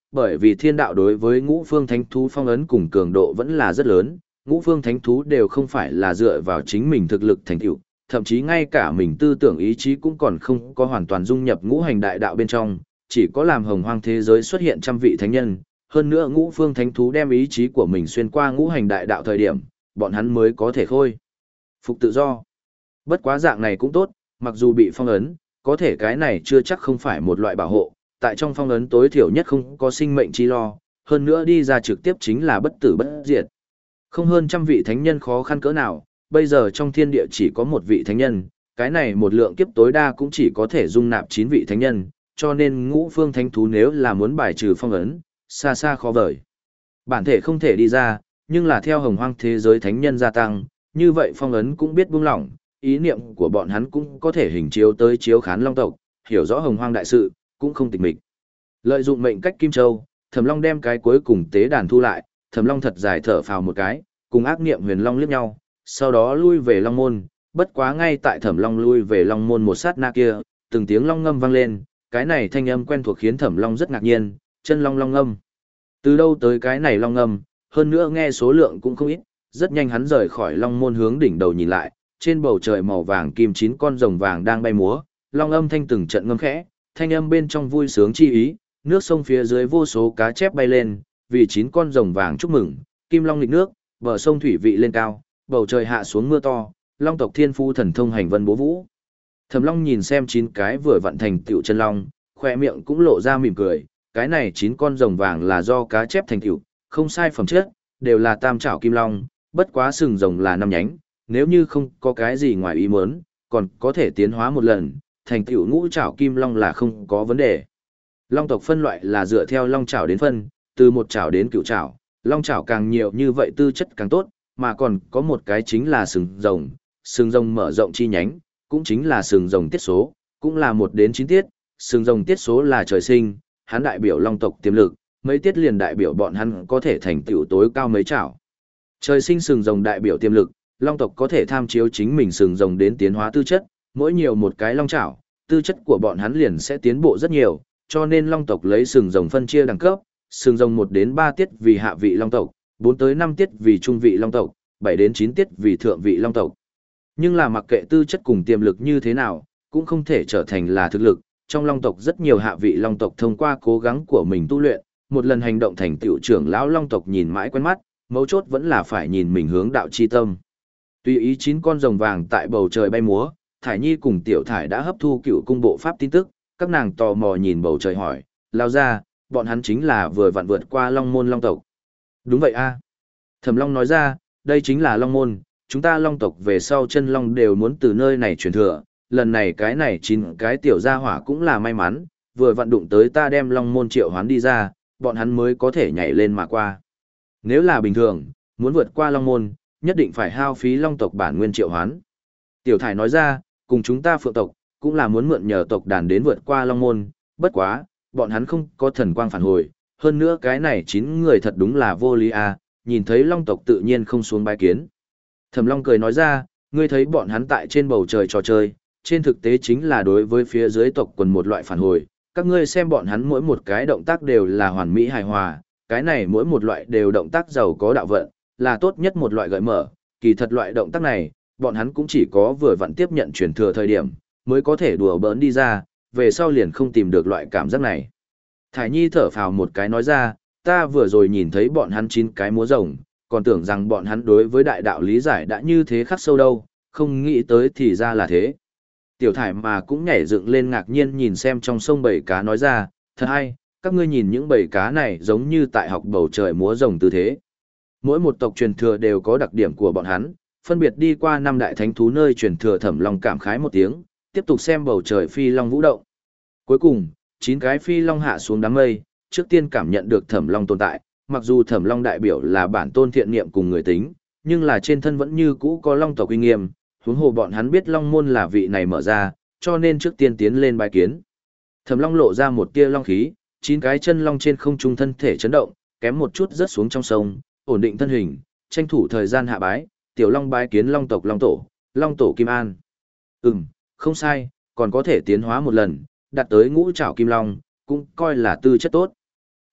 bởi vì thiên đạo đối với ngũ phương thánh thú phong ấn cùng cường độ vẫn là rất lớn, ngũ phương thánh thú đều không phải là dựa vào chính mình thực lực thành tựu, thậm chí ngay cả mình tư tưởng ý chí cũng còn không có hoàn toàn dung nhập ngũ hành đại đạo bên trong, chỉ có làm hồng hoang thế giới xuất hiện trăm vị thánh nhân, hơn nữa ngũ phương thánh thú đem ý chí của mình xuyên qua ngũ hành đại đạo thời điểm, bọn hắn mới có thể khôi phục tự do. Bất quá dạng này cũng tốt, mặc dù bị phong ấn, có thể cái này chưa chắc không phải một loại bảo hộ, tại trong phong ấn tối thiểu nhất không có sinh mệnh chi lo, hơn nữa đi ra trực tiếp chính là bất tử bất diệt. Không hơn trăm vị thánh nhân khó khăn cỡ nào, bây giờ trong thiên địa chỉ có một vị thánh nhân, cái này một lượng kiếp tối đa cũng chỉ có thể dung nạp chín vị thánh nhân, cho nên ngũ phương thánh thú nếu là muốn bài trừ phong ấn, xa xa khó vời. Bản thể không thể đi ra, nhưng là theo hồng hoang thế giới thánh nhân gia tăng, như vậy phong ấn cũng biết buông lỏng, ý niệm của bọn hắn cũng có thể hình chiếu tới chiếu khán long tộc, hiểu rõ hồng hoang đại sự, cũng không tịch mịch. Lợi dụng mệnh cách Kim Châu, Thẩm Long đem cái cuối cùng tế đàn thu lại, Thẩm Long thật dài thở phào một cái, cùng ác niệm Huyền Long liếc nhau, sau đó lui về Long môn, bất quá ngay tại Thẩm Long lui về Long môn một sát na kia, từng tiếng long ngâm vang lên, cái này thanh âm quen thuộc khiến Thẩm Long rất ngạc nhiên, chân long long ngâm. Từ đâu tới cái này long ngâm, hơn nữa nghe số lượng cũng không ít, rất nhanh hắn rời khỏi Long môn hướng đỉnh đầu nhìn lại, trên bầu trời màu vàng kim chín con rồng vàng đang bay múa, long âm thanh từng trận ngâm khẽ, thanh âm bên trong vui sướng chi ý, nước sông phía dưới vô số cá chép bay lên, vì chín con rồng vàng chúc mừng, kim long nghịch nước, bờ sông thủy vị lên cao, bầu trời hạ xuống mưa to, long tộc thiên phu thần thông hành vân bố vũ. Thẩm Long nhìn xem chín cái vừa vận thành tựu chân long, khoe miệng cũng lộ ra mỉm cười, cái này chín con rồng vàng là do cá chép thành tựu, không sai phẩm chất, đều là tam trảo kim long, bất quá sừng rồng là năm nhánh, nếu như không có cái gì ngoài ý muốn, còn có thể tiến hóa một lần, thành tựu ngũ trảo kim long là không có vấn đề. Long tộc phân loại là dựa theo long trảo đến phân, từ một trảo đến cửu trảo, long trảo càng nhiều như vậy tư chất càng tốt, mà còn có một cái chính là sừng rồng, sừng rồng mở rộng chi nhánh, cũng chính là sừng rồng tiết số, cũng là một đến chín tiết, sừng rồng tiết số là trời sinh, hắn đại biểu long tộc tiềm lực, mấy tiết liền đại biểu bọn hắn có thể thành tựu tối cao mấy trảo. Trời sinh sừng rồng đại biểu tiềm lực, long tộc có thể tham chiếu chính mình sừng rồng đến tiến hóa tư chất, mỗi nhiều một cái long trảo, tư chất của bọn hắn liền sẽ tiến bộ rất nhiều, cho nên long tộc lấy sừng rồng phân chia đẳng cấp, sừng rồng một đến ba tiết vì hạ vị long tộc, bốn tới năm tiết vì trung vị long tộc, bảy đến chín tiết vì thượng vị long tộc. Nhưng là mặc kệ tư chất cùng tiềm lực như thế nào, cũng không thể trở thành là thực lực, trong long tộc rất nhiều hạ vị long tộc thông qua cố gắng của mình tu luyện, một lần hành động thành tựu trưởng lão long tộc nhìn mãi quen mắt, mấu chốt vẫn là phải nhìn mình hướng đạo chi tâm. Tùy ý chín con rồng vàng tại bầu trời bay múa, Thải Nhi cùng Tiểu Thải đã hấp thu cựu cung bộ pháp tin tức, các nàng tò mò nhìn bầu trời hỏi, lao ra, bọn hắn chính là vừa vặn vượt qua long môn long tộc. Đúng vậy a. Thẩm Long nói ra, đây chính là long môn, chúng ta long tộc về sau chân long đều muốn từ nơi này truyền thừa, lần này cái này chín cái tiểu gia hỏa cũng là may mắn, vừa vặn đụng tới ta đem long môn triệu hoán đi ra, bọn hắn mới có thể nhảy lên mà qua. Nếu là bình thường, muốn vượt qua long môn, nhất định phải hao phí long tộc bản nguyên triệu hoán. Tiểu Thải nói ra, cùng chúng ta phượng tộc, cũng là muốn mượn nhờ tộc đàn đến vượt qua long môn, bất quá, bọn hắn không có thần quang phản hồi, hơn nữa cái này chín người thật đúng là vô lý à, nhìn thấy long tộc tự nhiên không xuống bái kiến. Thẩm Long cười nói ra, ngươi thấy bọn hắn tại trên bầu trời trò chơi, trên thực tế chính là đối với phía dưới tộc quần một loại phản hồi, các ngươi xem bọn hắn mỗi một cái động tác đều là hoàn mỹ hài hòa, cái này mỗi một loại đều động tác giàu có đạo vận, là tốt nhất một loại gợi mở, kỳ thật loại động tác này, bọn hắn cũng chỉ có vừa vặn tiếp nhận truyền thừa thời điểm, mới có thể đùa bỡn đi ra, về sau liền không tìm được loại cảm giác này. Thải Nhi thở phào một cái nói ra, ta vừa rồi nhìn thấy bọn hắn chín cái múa rồng, còn tưởng rằng bọn hắn đối với đại đạo lý giải đã như thế khắc sâu đâu, không nghĩ tới thì ra là thế. Tiểu Thải mà cũng nhảy dựng lên ngạc nhiên nhìn xem trong sông bầy cá nói ra, thật hay, các ngươi nhìn những bầy cá này giống như tại học bầu trời múa rồng tư thế. Mỗi một tộc truyền thừa đều có đặc điểm của bọn hắn, phân biệt đi qua năm đại thánh thú nơi truyền thừa. Thẩm Long cảm khái một tiếng, tiếp tục xem bầu trời phi long vũ động. Cuối cùng, chín cái phi long hạ xuống đám mây, trước tiên cảm nhận được Thẩm Long tồn tại, mặc dù Thẩm Long đại biểu là bản tôn thiện niệm cùng người tính, nhưng là trên thân vẫn như cũ có long tộc uy nghiêm, huống hồ bọn hắn biết long môn là vị này mở ra, cho nên trước tiên tiến lên bái kiến. Thẩm Long lộ ra một tia long khí, chín cái chân long trên không trung thân thể chấn động, kém một chút rớt xuống trong sông, ổn định thân hình, tranh thủ thời gian hạ bái, tiểu long bái kiến long tộc long tổ, long tổ Kim An. Ừm, không sai, còn có thể tiến hóa một lần, đạt tới ngũ trảo kim long, cũng coi là tư chất tốt.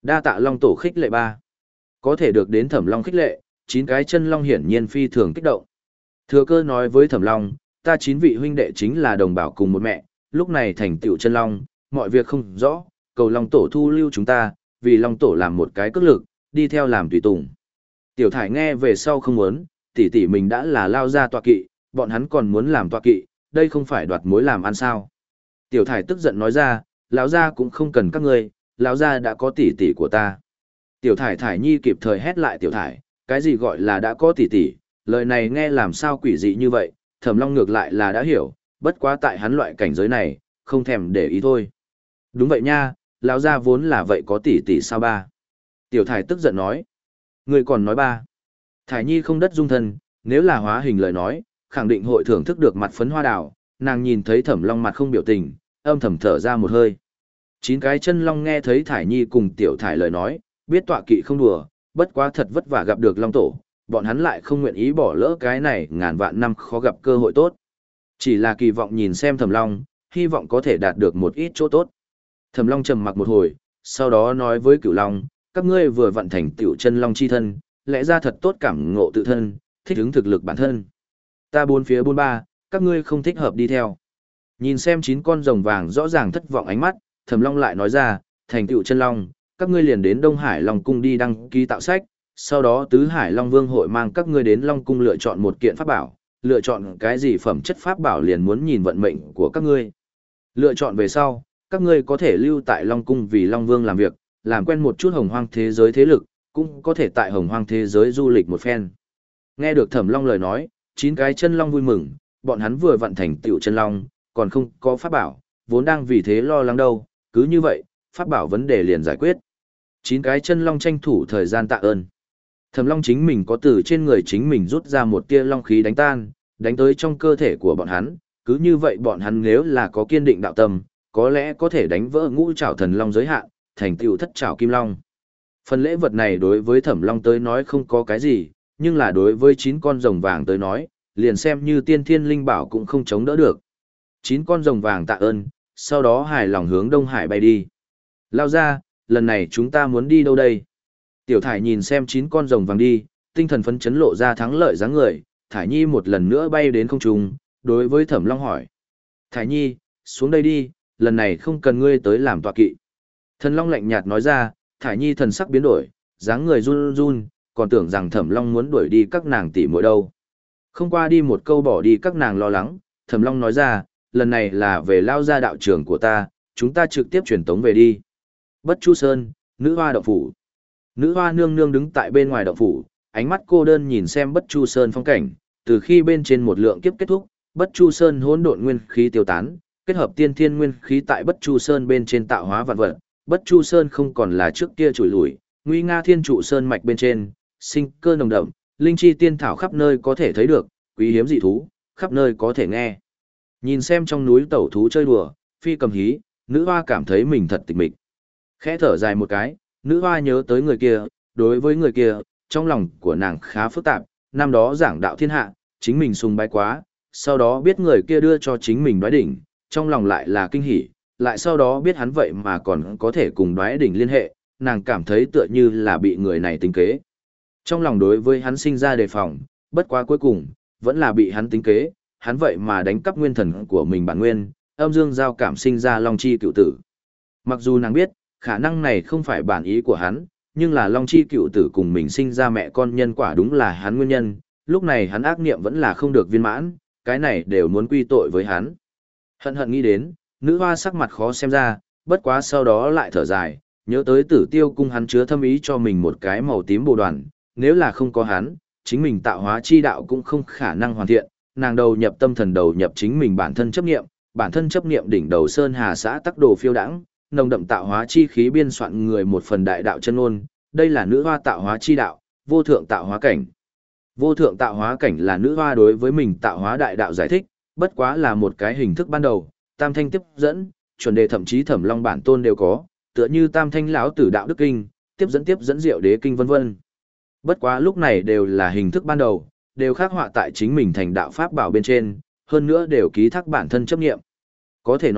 Đa tạ Long tổ khích lệ ba. Có thể được đến Thẩm Long khích lệ, chín cái chân long hiển nhiên phi thường kích động. Thừa Cơ nói với Thẩm Long, ta chín vị huynh đệ chính là đồng bào cùng một mẹ, lúc này thành tựu chân long, mọi việc không rõ, cầu Long tổ thu lưu chúng ta, vì Long tổ làm một cái cước lực, đi theo làm tùy tùng. Tiểu Thải nghe về sau không muốn, tỷ tỷ mình đã là lao ra tọa kỵ, bọn hắn còn muốn làm tọa kỵ, đây không phải đoạt mối làm ăn sao? Tiểu Thải tức giận nói ra, lão gia cũng không cần các ngươi, lão gia đã có tỷ tỷ của ta. Tiểu Thải Thải Nhi kịp thời hét lại Tiểu Thải, cái gì gọi là đã có tỷ tỷ, lời này nghe làm sao quỷ dị như vậy, Thẩm Long ngược lại là đã hiểu, bất quá tại hắn loại cảnh giới này, không thèm để ý thôi. Đúng vậy nha, lão gia vốn là vậy có tỷ tỷ sao ba? Tiểu Thải tức giận nói, ngươi còn nói ba. Thải Nhi không đất dung thân, nếu là hóa hình lời nói, khẳng định hội thưởng thức được mặt phấn hoa đào, nàng nhìn thấy Thẩm Long mặt không biểu tình, âm thầm thở ra một hơi. Chín cái chân long nghe thấy Thải Nhi cùng Tiểu Thải lời nói, biết tọa kỵ không đùa, bất quá thật vất vả gặp được Long tổ, bọn hắn lại không nguyện ý bỏ lỡ cái này ngàn vạn năm khó gặp cơ hội tốt. Chỉ là kỳ vọng nhìn xem Thẩm Long, hy vọng có thể đạt được một ít chỗ tốt. Thẩm Long trầm mặc một hồi, sau đó nói với Cửu Long, các ngươi vừa vận thành tiểu chân long chi thân, lẽ ra thật tốt cảm ngộ tự thân, thích ứng thực lực bản thân. Ta bốn phía bốn ba, các ngươi không thích hợp đi theo. Nhìn xem chín con rồng vàng rõ ràng thất vọng ánh mắt, Thẩm Long lại nói ra, thành tựu chân long, các ngươi liền đến Đông Hải Long cung đi đăng ký tạo sách, sau đó Tứ Hải Long Vương hội mang các ngươi đến Long cung lựa chọn một kiện pháp bảo, lựa chọn cái gì phẩm chất pháp bảo liền muốn nhìn vận mệnh của các ngươi. Lựa chọn về sau, các ngươi có thể lưu tại Long cung vì Long Vương làm việc, làm quen một chút hồng hoang thế giới thế lực, cũng có thể tại hồng hoang thế giới du lịch một phen. Nghe được Thẩm Long lời nói, chín cái chân long vui mừng, bọn hắn vừa vận thành tựu chân long, còn không có pháp bảo, vốn đang vì thế lo lắng đâu, cứ như vậy, pháp bảo vấn đề liền giải quyết. Chín cái chân long tranh thủ thời gian tạ ơn. Thẩm Long chính mình có từ trên người chính mình rút ra một tia long khí đánh tan, đánh tới trong cơ thể của bọn hắn, cứ như vậy bọn hắn nếu là có kiên định đạo tâm, có lẽ có thể đánh vỡ ngũ trảo thần long giới hạn, thành tựu thất trảo kim long. Phần lễ vật này đối với Thẩm Long tới nói không có cái gì, nhưng là đối với chín con rồng vàng tới nói, liền xem như tiên thiên linh bảo cũng không chống đỡ được. Chín con rồng vàng tạ ơn, sau đó hài lòng hướng Đông Hải bay đi. Lao ra, lần này chúng ta muốn đi đâu đây? Tiểu Thải nhìn xem chín con rồng vàng đi, tinh thần phấn chấn lộ ra thắng lợi dáng người, Thải Nhi một lần nữa bay đến không trung, đối với Thẩm Long hỏi. Thải Nhi, xuống đây đi, lần này không cần ngươi tới làm tọa kỵ. Thần Long lạnh nhạt nói ra, Thải Nhi thần sắc biến đổi, dáng người run run, còn tưởng rằng Thẩm Long muốn đuổi đi các nàng tỷ muội đâu. Không qua đi một câu bỏ đi các nàng lo lắng, Thẩm Long nói ra, lần này là về lao ra đạo trường của ta, chúng ta trực tiếp truyền tống về đi. Bất Chu Sơn, nữ hoa động phủ. Nữ hoa nương nương đứng tại bên ngoài động phủ, ánh mắt cô đơn nhìn xem Bất Chu Sơn phong cảnh, từ khi bên trên một lượng kiếp kết thúc, Bất Chu Sơn hỗn độn nguyên khí tiêu tán, kết hợp tiên thiên nguyên khí tại Bất Chu Sơn bên trên tạo hóa vạn vật, Bất Chu Sơn không còn là trước kia trụi lủi, nguy nga thiên trụ sơn mạch bên trên, sinh cơ nồng đậm, linh chi tiên thảo khắp nơi có thể thấy được, quý hiếm dị thú, khắp nơi có thể nghe. Nhìn xem trong núi tẩu thú chơi đùa, phi cầm hí, nữ hoa cảm thấy mình thật tịch mịch. Khẽ thở dài một cái, nữ hoa nhớ tới người kia, đối với người kia, trong lòng của nàng khá phức tạp, năm đó giảng đạo thiên hạ, chính mình sùng bái quá, sau đó biết người kia đưa cho chính mình đoái đỉnh, trong lòng lại là kinh hỉ, lại sau đó biết hắn vậy mà còn có thể cùng đoái đỉnh liên hệ, nàng cảm thấy tựa như là bị người này tính kế. Trong lòng đối với hắn sinh ra đề phòng, bất quá cuối cùng, vẫn là bị hắn tính kế, hắn vậy mà đánh cắp nguyên thần của mình bản nguyên, âm dương giao cảm sinh ra Long Chi cựu tử. Mặc dù nàng biết, khả năng này không phải bản ý của hắn, nhưng là Long Chi cựu tử cùng mình sinh ra mẹ con nhân quả đúng là hắn nguyên nhân, lúc này hắn ác niệm vẫn là không được viên mãn, cái này đều muốn quy tội với hắn. Hận hận nghĩ đến, nữ hoa sắc mặt khó xem ra, bất quá sau đó lại thở dài, nhớ tới Tử Tiêu cung hắn chứa thâm ý cho mình một cái màu tím bồ đoàn, nếu là không có hắn, chính mình tạo hóa chi đạo cũng không khả năng hoàn thiện, nàng đầu nhập tâm thần đầu nhập chính mình bản thân chấp niệm, bản thân chấp niệm đỉnh đầu sơn hà xã tắc đồ phiêu đãng, nồng đậm tạo hóa chi khí biên soạn người một phần đại đạo chân ngôn, đây là nữ hoa tạo hóa chi đạo, vô thượng tạo hóa cảnh. Vô thượng tạo hóa cảnh là nữ hoa đối với mình tạo hóa đại đạo giải thích, bất quá là một cái hình thức ban đầu, tam thanh tiếp dẫn, chuẩn đề thậm chí Thẩm Long bản tôn đều có, tựa như tam thanh lão tử đạo đức kinh, tiếp dẫn tiếp dẫn diệu đế kinh vân vân. Bất quá lúc này đều là hình thức ban đầu, đều khắc họa tại chính mình thành đạo pháp bảo bên trên, hơn nữa đều ký thác bản thân chấp nghiệm. Có thể nói,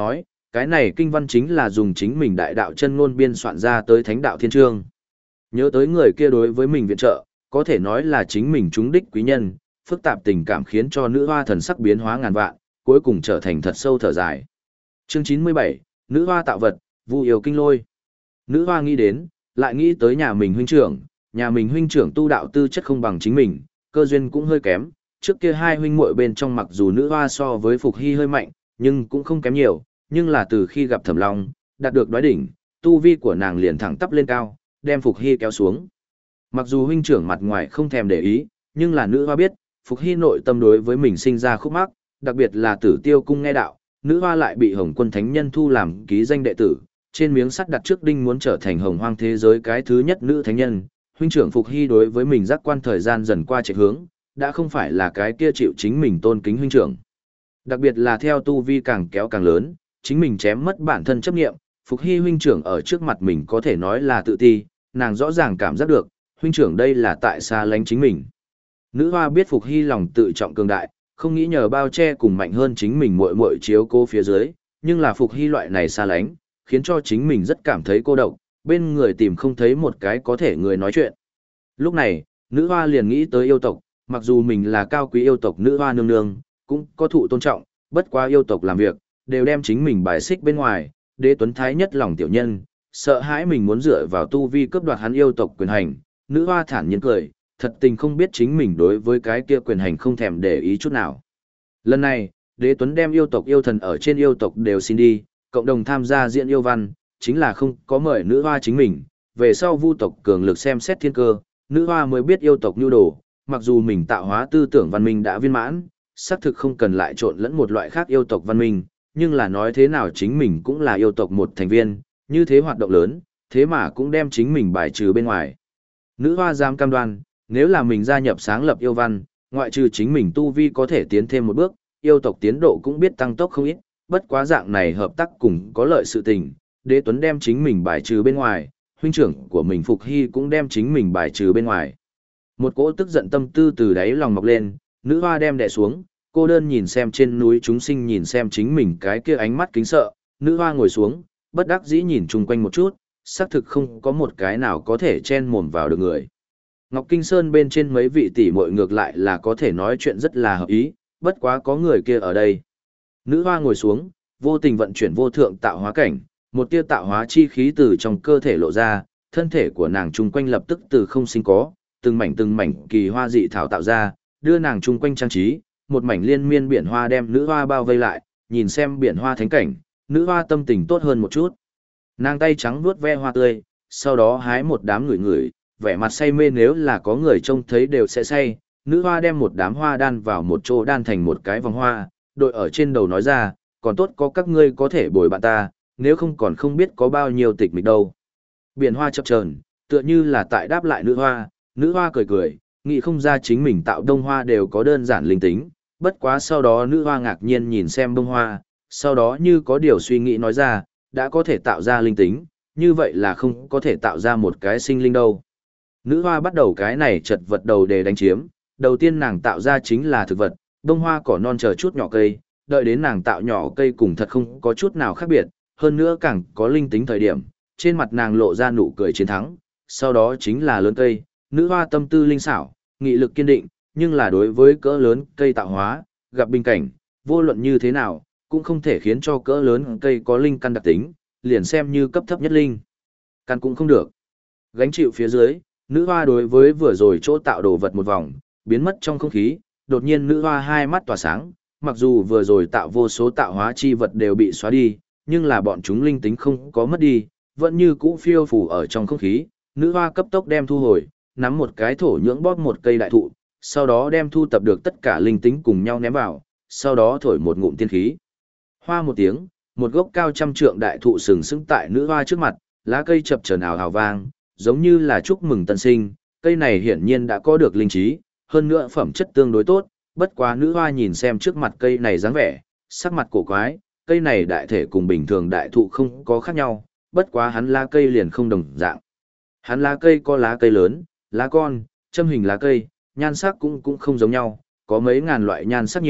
Cái này kinh văn chính là dùng chính mình đại đạo chân ngôn biên soạn ra tới thánh đạo thiên chương. Nhớ tới người kia đối với mình viện trợ, có thể nói là chính mình trúng đích quý nhân, phức tạp tình cảm khiến cho nữ hoa thần sắc biến hóa ngàn vạn, cuối cùng trở thành thật sâu thở dài. Chương chín mươi bảy, nữ hoa tạo vật, vu yêu kinh lôi. Nữ hoa nghĩ đến, lại nghĩ tới nhà mình huynh trưởng, nhà mình huynh trưởng tu đạo tư chất không bằng chính mình, cơ duyên cũng hơi kém, trước kia hai huynh muội bên trong mặc dù nữ hoa so với Phục Hy hơi mạnh, nhưng cũng không kém nhiều, nhưng là từ khi gặp Thẩm Long, đạt được đoái đỉnh, tu vi của nàng liền thẳng tắp lên cao, đem Phục Hy kéo xuống. Mặc dù huynh trưởng mặt ngoài không thèm để ý, nhưng là nữ hoa biết, Phục Hy nội tâm đối với mình sinh ra khúc mắc, đặc biệt là Tử Tiêu cung nghe đạo, nữ hoa lại bị Hồng Quân Thánh Nhân thu làm ký danh đệ tử, trên miếng sắt đặt trước đinh muốn trở thành Hồng Hoang thế giới cái thứ nhất nữ thánh nhân. Huynh trưởng Phục Hy đối với mình giác quan thời gian dần qua chạy hướng, đã không phải là cái kia chịu chính mình tôn kính huynh trưởng. Đặc biệt là theo tu vi càng kéo càng lớn, chính mình chém mất bản thân chấp nghiệm, Phục Hy huynh trưởng ở trước mặt mình có thể nói là tự ti, nàng rõ ràng cảm giác được, huynh trưởng đây là tại xa lánh chính mình. Nữ hoa biết Phục Hy lòng tự trọng cường đại, không nghĩ nhờ bao che cùng mạnh hơn chính mình muội muội chiếu cố phía dưới, nhưng là Phục Hy loại này xa lánh, khiến cho chính mình rất cảm thấy cô độc, bên người tìm không thấy một cái có thể người nói chuyện. Lúc này, nữ hoa liền nghĩ tới yêu tộc, mặc dù mình là cao quý yêu tộc nữ hoa nương nương, cũng có thụ tôn trọng, bất quá yêu tộc làm việc, đều đem chính mình bài xích bên ngoài, đế tuấn thái nhất lòng tiểu nhân, sợ hãi mình muốn dựa vào tu vi cướp đoạt hắn yêu tộc quyền hành, nữ hoa thản nhiên cười, thật tình không biết chính mình đối với cái kia quyền hành không thèm để ý chút nào. Lần này, đế tuấn đem yêu tộc yêu thần ở trên yêu tộc đều xin đi, cộng đồng tham gia diễn yêu văn, chính là không có mời nữ hoa chính mình, về sau vu tộc cường lực xem xét thiên cơ, nữ hoa mới biết yêu tộc nhu đồ, mặc dù mình tạo hóa tư tưởng văn minh đã viên mãn, xác thực không cần lại trộn lẫn một loại khác yêu tộc văn minh, nhưng là nói thế nào chính mình cũng là yêu tộc một thành viên, như thế hoạt động lớn, thế mà cũng đem chính mình bài trừ bên ngoài. Nữ hoa dám cam đoan, nếu là mình gia nhập sáng lập yêu văn, ngoại trừ chính mình tu vi có thể tiến thêm một bước, yêu tộc tiến độ cũng biết tăng tốc không ít, bất quá dạng này hợp tác cùng có lợi sự tình, đế tuấn đem chính mình bài trừ bên ngoài, huynh trưởng của mình Phục Hy cũng đem chính mình bài trừ bên ngoài. Một cỗ tức giận tâm tư từ đáy lòng mọc lên, nữ hoa đem đè xuống, cô đơn nhìn xem trên núi chúng sinh nhìn xem chính mình cái kia ánh mắt kính sợ, nữ hoa ngồi xuống, bất đắc dĩ nhìn chung quanh một chút, xác thực không có một cái nào có thể chen mồm vào được người. Ngọc Kinh Sơn bên trên mấy vị tỷ muội ngược lại là có thể nói chuyện rất là hợp ý, bất quá có người kia ở đây. Nữ hoa ngồi xuống, vô tình vận chuyển vô thượng tạo hóa cảnh, một tia tạo hóa chi khí từ trong cơ thể lộ ra, thân thể của nàng chung quanh lập tức từ không sinh có, từng mảnh từng mảnh kỳ hoa dị thảo tạo ra, đưa nàng chung quanh trang trí, một mảnh liên miên biển hoa đem nữ hoa bao vây lại, nhìn xem biển hoa thánh cảnh, nữ hoa tâm tình tốt hơn một chút. Nàng tay trắng vuốt ve hoa tươi, sau đó hái một đám ngửi ngửi, vẻ mặt say mê nếu là có người trông thấy đều sẽ say. Nữ hoa đem một đám hoa đan vào một chỗ đan thành một cái vòng hoa, đội ở trên đầu nói ra, còn tốt có các ngươi có thể bồi bạn ta, nếu không còn không biết có bao nhiêu tịch mịch đâu. Biển hoa chập chờn, tựa như là tại đáp lại nữ hoa, nữ hoa cười cười, nghĩ không ra chính mình tạo đông hoa đều có đơn giản linh tính, bất quá sau đó nữ hoa ngạc nhiên nhìn xem đông hoa, sau đó như có điều suy nghĩ nói ra, đã có thể tạo ra linh tính, như vậy là không có thể tạo ra một cái sinh linh đâu. Nữ hoa bắt đầu cái này chật vật đầu để đánh chiếm, đầu tiên nàng tạo ra chính là thực vật, đông hoa cỏ non chờ chút nhỏ cây, đợi đến nàng tạo nhỏ cây cùng thật không có chút nào khác biệt, hơn nữa càng có linh tính thời điểm, trên mặt nàng lộ ra nụ cười chiến thắng, sau đó chính là lớn cây, nữ hoa tâm tư linh xảo, nghị lực kiên định, nhưng là đối với cỡ lớn cây tạo hóa, gặp bình cảnh, vô luận như thế nào, cũng không thể khiến cho cỡ lớn cây có linh căn đặc tính, liền xem như cấp thấp nhất linh căn cũng không được. Gánh chịu phía dưới, nữ hoa đối với vừa rồi chỗ tạo đồ vật một vòng, biến mất trong không khí, đột nhiên nữ hoa hai mắt tỏa sáng, mặc dù vừa rồi tạo vô số tạo hóa chi vật đều bị xóa đi, nhưng là bọn chúng linh tính không có mất đi, vẫn như cũ phiêu phù ở trong không khí, nữ hoa cấp tốc đem thu hồi, nắm một cái thổ nhưỡng bóp một cây đại thụ, sau đó đem thu tập được tất cả linh tính cùng nhau ném vào, sau đó thổi một ngụm tiên khí. Hoa một tiếng, một gốc cao trăm trượng đại thụ sừng sững tại nữ hoa trước mặt, lá cây chập chờn ào ào vang, giống như là chúc mừng tân sinh, cây này hiển nhiên đã có được linh trí, hơn nữa phẩm chất tương đối tốt, bất quá nữ hoa nhìn xem trước mặt cây này dáng vẻ, sắc mặt cổ quái, cây này đại thể cùng bình thường đại thụ không có khác nhau, bất quá hắn lá cây liền không đồng dạng. Hắn lá cây có lá cây lớn, lá con, châm hình lá cây, nhan sắc cũng cũng không giống nhau, có mấy ngàn loại nhan sắc nhiều,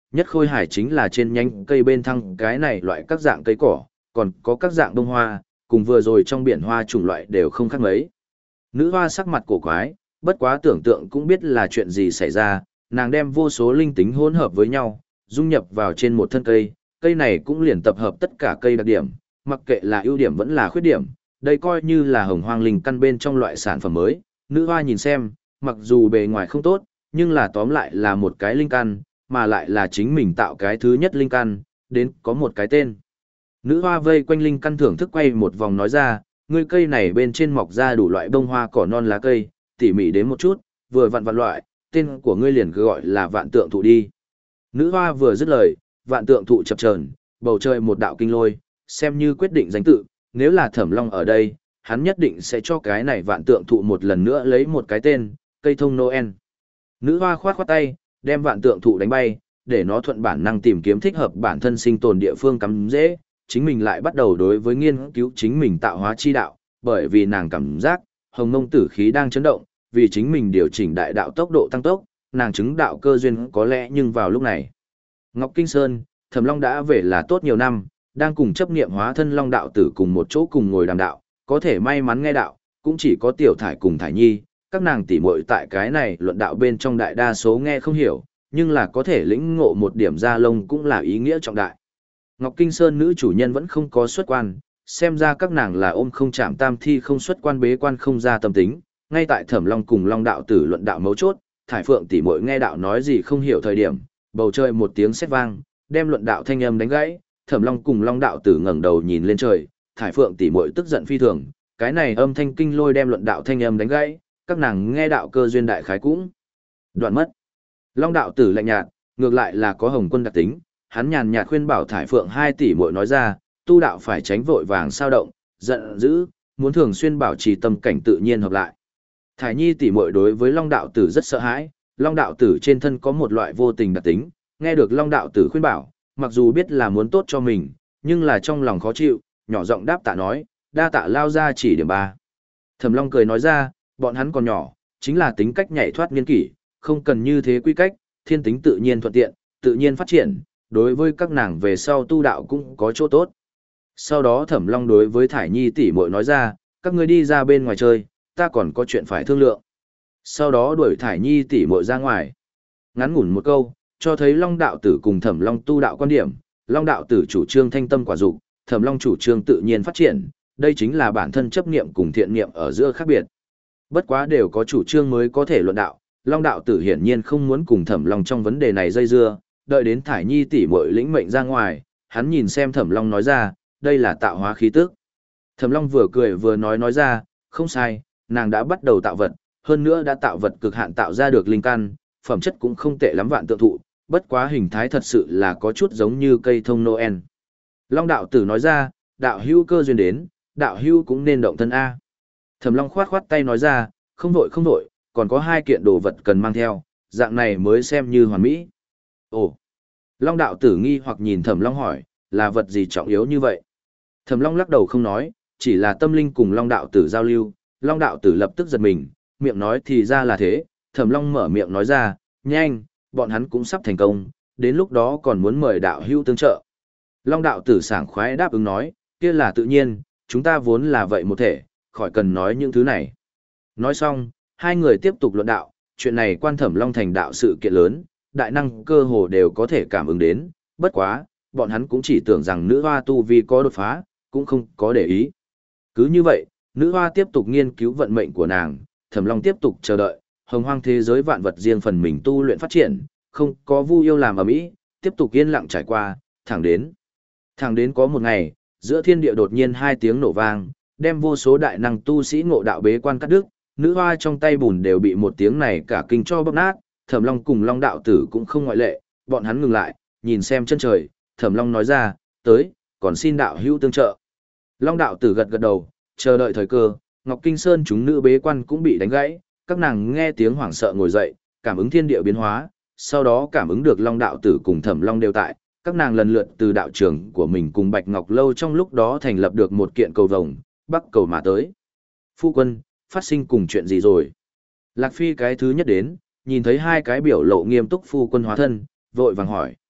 nhất khôi hài chính là trên nhánh cây bên thăng cái này loại các dạng cây cỏ, còn có các dạng bông hoa, cùng vừa rồi trong biển hoa chủng loại đều không khác mấy. Nữ hoa sắc mặt cổ quái, bất quá tưởng tượng cũng biết là chuyện gì xảy ra, nàng đem vô số linh tính hỗn hợp với nhau, dung nhập vào trên một thân cây, cây này cũng liền tập hợp tất cả cây đặc điểm, mặc kệ là ưu điểm vẫn là khuyết điểm, đây coi như là hồng hoang linh căn bên trong loại sản phẩm mới. Nữ hoa nhìn xem, mặc dù bề ngoài không tốt, nhưng là tóm lại là một cái linh căn, mà lại là chính mình tạo cái thứ nhất linh căn, đến có một cái tên. Nữ hoa vây quanh linh căn thưởng thức quay một vòng nói ra, ngươi cây này bên trên mọc ra đủ loại bông hoa cỏ non lá cây, tỉ mỉ đến một chút, vừa vặn vặn loại, tên của ngươi liền cứ gọi là vạn tượng thụ đi. Nữ hoa vừa dứt lời, vạn tượng thụ chập chờn, bầu trời một đạo kinh lôi, xem như quyết định danh tự, nếu là Thẩm Long ở đây, hắn nhất định sẽ cho cái này vạn tượng thụ một lần nữa lấy một cái tên, cây thông Noel. Nữ hoa khoát khoát tay, đem vạn tượng thụ đánh bay, để nó thuận bản năng tìm kiếm thích hợp bản thân sinh tồn địa phương cắm dễ, chính mình lại bắt đầu đối với nghiên cứu chính mình tạo hóa chi đạo, bởi vì nàng cảm giác, hồng mông tử khí đang chấn động, vì chính mình điều chỉnh đại đạo tốc độ tăng tốc, nàng chứng đạo cơ duyên có lẽ nhưng vào lúc này. Ngọc Kinh Sơn, Thẩm Long đã về là tốt nhiều năm, đang cùng chấp niệm hóa thân Long đạo tử cùng một chỗ cùng ngồi đàm đạo, có thể may mắn nghe đạo, cũng chỉ có Tiểu Thải cùng Thải Nhi, các nàng tỷ muội tại cái này luận đạo bên trong đại đa số nghe không hiểu, nhưng là có thể lĩnh ngộ một điểm ra lông cũng là ý nghĩa trọng đại. Ngọc Kinh Sơn nữ chủ nhân vẫn không có xuất quan, xem ra các nàng là ôm không chạm tam thi không xuất quan bế quan không ra tâm tính, ngay tại Thẩm Long cùng Long đạo tử luận đạo mấu chốt, Thải Phượng tỷ muội nghe đạo nói gì không hiểu thời điểm, bầu trời một tiếng sét vang, đem luận đạo thanh âm đánh gãy, Thẩm Long cùng Long đạo tử ngẩng đầu nhìn lên trời, Thải Phượng tỷ muội tức giận phi thường, cái này âm thanh kinh lôi đem luận đạo thanh âm đánh gãy, các nàng nghe đạo cơ duyên đại khái cũng đoạn mất. Long đạo tử lạnh nhạt, ngược lại là có Hồng Quân đặc tính, hắn nhàn nhạt khuyên bảo Thải Phượng hai tỷ muội nói ra, tu đạo phải tránh vội vàng sao động, giận dữ, muốn thường xuyên bảo trì tâm cảnh tự nhiên hợp lại. Thải Nhi tỷ muội đối với Long đạo tử rất sợ hãi, Long đạo tử trên thân có một loại vô tình đặc tính, nghe được Long đạo tử khuyên bảo, mặc dù biết là muốn tốt cho mình, nhưng là trong lòng khó chịu, nhỏ giọng đáp tạ nói, đa tạ lao ra chỉ điểm ba. Thẩm Long cười nói ra, bọn hắn còn nhỏ, chính là tính cách nhảy thoát niên kỷ, không cần như thế quy cách, thiên tính tự nhiên thuận tiện, tự nhiên phát triển, đối với các nàng về sau tu đạo cũng có chỗ tốt. Sau đó Thẩm Long đối với Thải Nhi tỷ muội nói ra, các ngươi đi ra bên ngoài chơi, ta còn có chuyện phải thương lượng. Sau đó đuổi Thải Nhi tỷ muội ra ngoài. Ngắn ngủn một câu, cho thấy Long đạo tử cùng Thẩm Long tu đạo quan điểm, Long đạo tử chủ trương thanh tâm quả dục, Thẩm Long chủ trương tự nhiên phát triển, đây chính là bản thân chấp niệm cùng thiện niệm ở giữa khác biệt. Bất quá đều có chủ trương mới có thể luận đạo, Long đạo tử hiển nhiên không muốn cùng Thẩm Long trong vấn đề này dây dưa, đợi đến Thải Nhi tỷ muội lĩnh mệnh ra ngoài, hắn nhìn xem Thẩm Long nói ra, đây là tạo hóa khí tức. Thẩm Long vừa cười vừa nói nói ra, không sai, nàng đã bắt đầu tạo vật, hơn nữa đã tạo vật cực hạn tạo ra được linh căn, phẩm chất cũng không tệ lắm vạn tượng thụ, bất quá hình thái thật sự là có chút giống như cây thông Noel. Long đạo tử nói ra, đạo hữu cơ duyên đến, đạo hữu cũng nên động thân A. Thẩm Long khoát khoát tay nói ra, không vội không vội, còn có hai kiện đồ vật cần mang theo, dạng này mới xem như hoàn mỹ. Ồ! Long đạo tử nghi hoặc nhìn Thẩm Long hỏi, là vật gì trọng yếu như vậy? Thẩm Long lắc đầu không nói, chỉ là tâm linh cùng Long đạo tử giao lưu, Long đạo tử lập tức giật mình, miệng nói thì ra là thế, Thẩm Long mở miệng nói ra, nhanh, bọn hắn cũng sắp thành công, đến lúc đó còn muốn mời đạo hữu tương trợ. Long đạo tử sảng khoái đáp ứng nói, kia là tự nhiên, chúng ta vốn là vậy một thể, khỏi cần nói những thứ này. Nói xong, hai người tiếp tục luận đạo, chuyện này quan Thẩm Long thành đạo sự kiện lớn, đại năng cơ hồ đều có thể cảm ứng đến, bất quá, bọn hắn cũng chỉ tưởng rằng nữ hoa tu vi có đột phá, cũng không có để ý. Cứ như vậy, nữ hoa tiếp tục nghiên cứu vận mệnh của nàng, Thẩm Long tiếp tục chờ đợi, hồng hoang thế giới vạn vật riêng phần mình tu luyện phát triển, không có Vu yêu làm ở mỹ, tiếp tục yên lặng trải qua, thẳng đến. Thẳng đến có một ngày, giữa thiên địa đột nhiên hai tiếng nổ vang, đem vô số đại năng tu sĩ ngộ đạo bế quan cắt đứt, nữ hoa trong tay bùn đều bị một tiếng này cả kinh cho bóp nát, Thẩm Long cùng Long đạo tử cũng không ngoại lệ, bọn hắn ngừng lại, nhìn xem chân trời, Thẩm Long nói ra, tới, còn xin đạo hữu tương trợ. Long đạo tử gật gật đầu, chờ đợi thời cơ, Ngọc Kinh Sơn chúng nữ bế quan cũng bị đánh gãy, các nàng nghe tiếng hoảng sợ ngồi dậy, cảm ứng thiên địa biến hóa, sau đó cảm ứng được Long đạo tử cùng Thẩm Long đều tại, các nàng lần lượt từ đạo trưởng của mình cùng Bạch Ngọc Lâu trong lúc đó thành lập được một kiện cầu vồng, bắc cầu mà tới. Phu quân, phát sinh cùng chuyện gì rồi? Lạc Phi cái thứ nhất đến, nhìn thấy hai cái biểu lộ nghiêm túc phu quân hóa thân, vội vàng hỏi.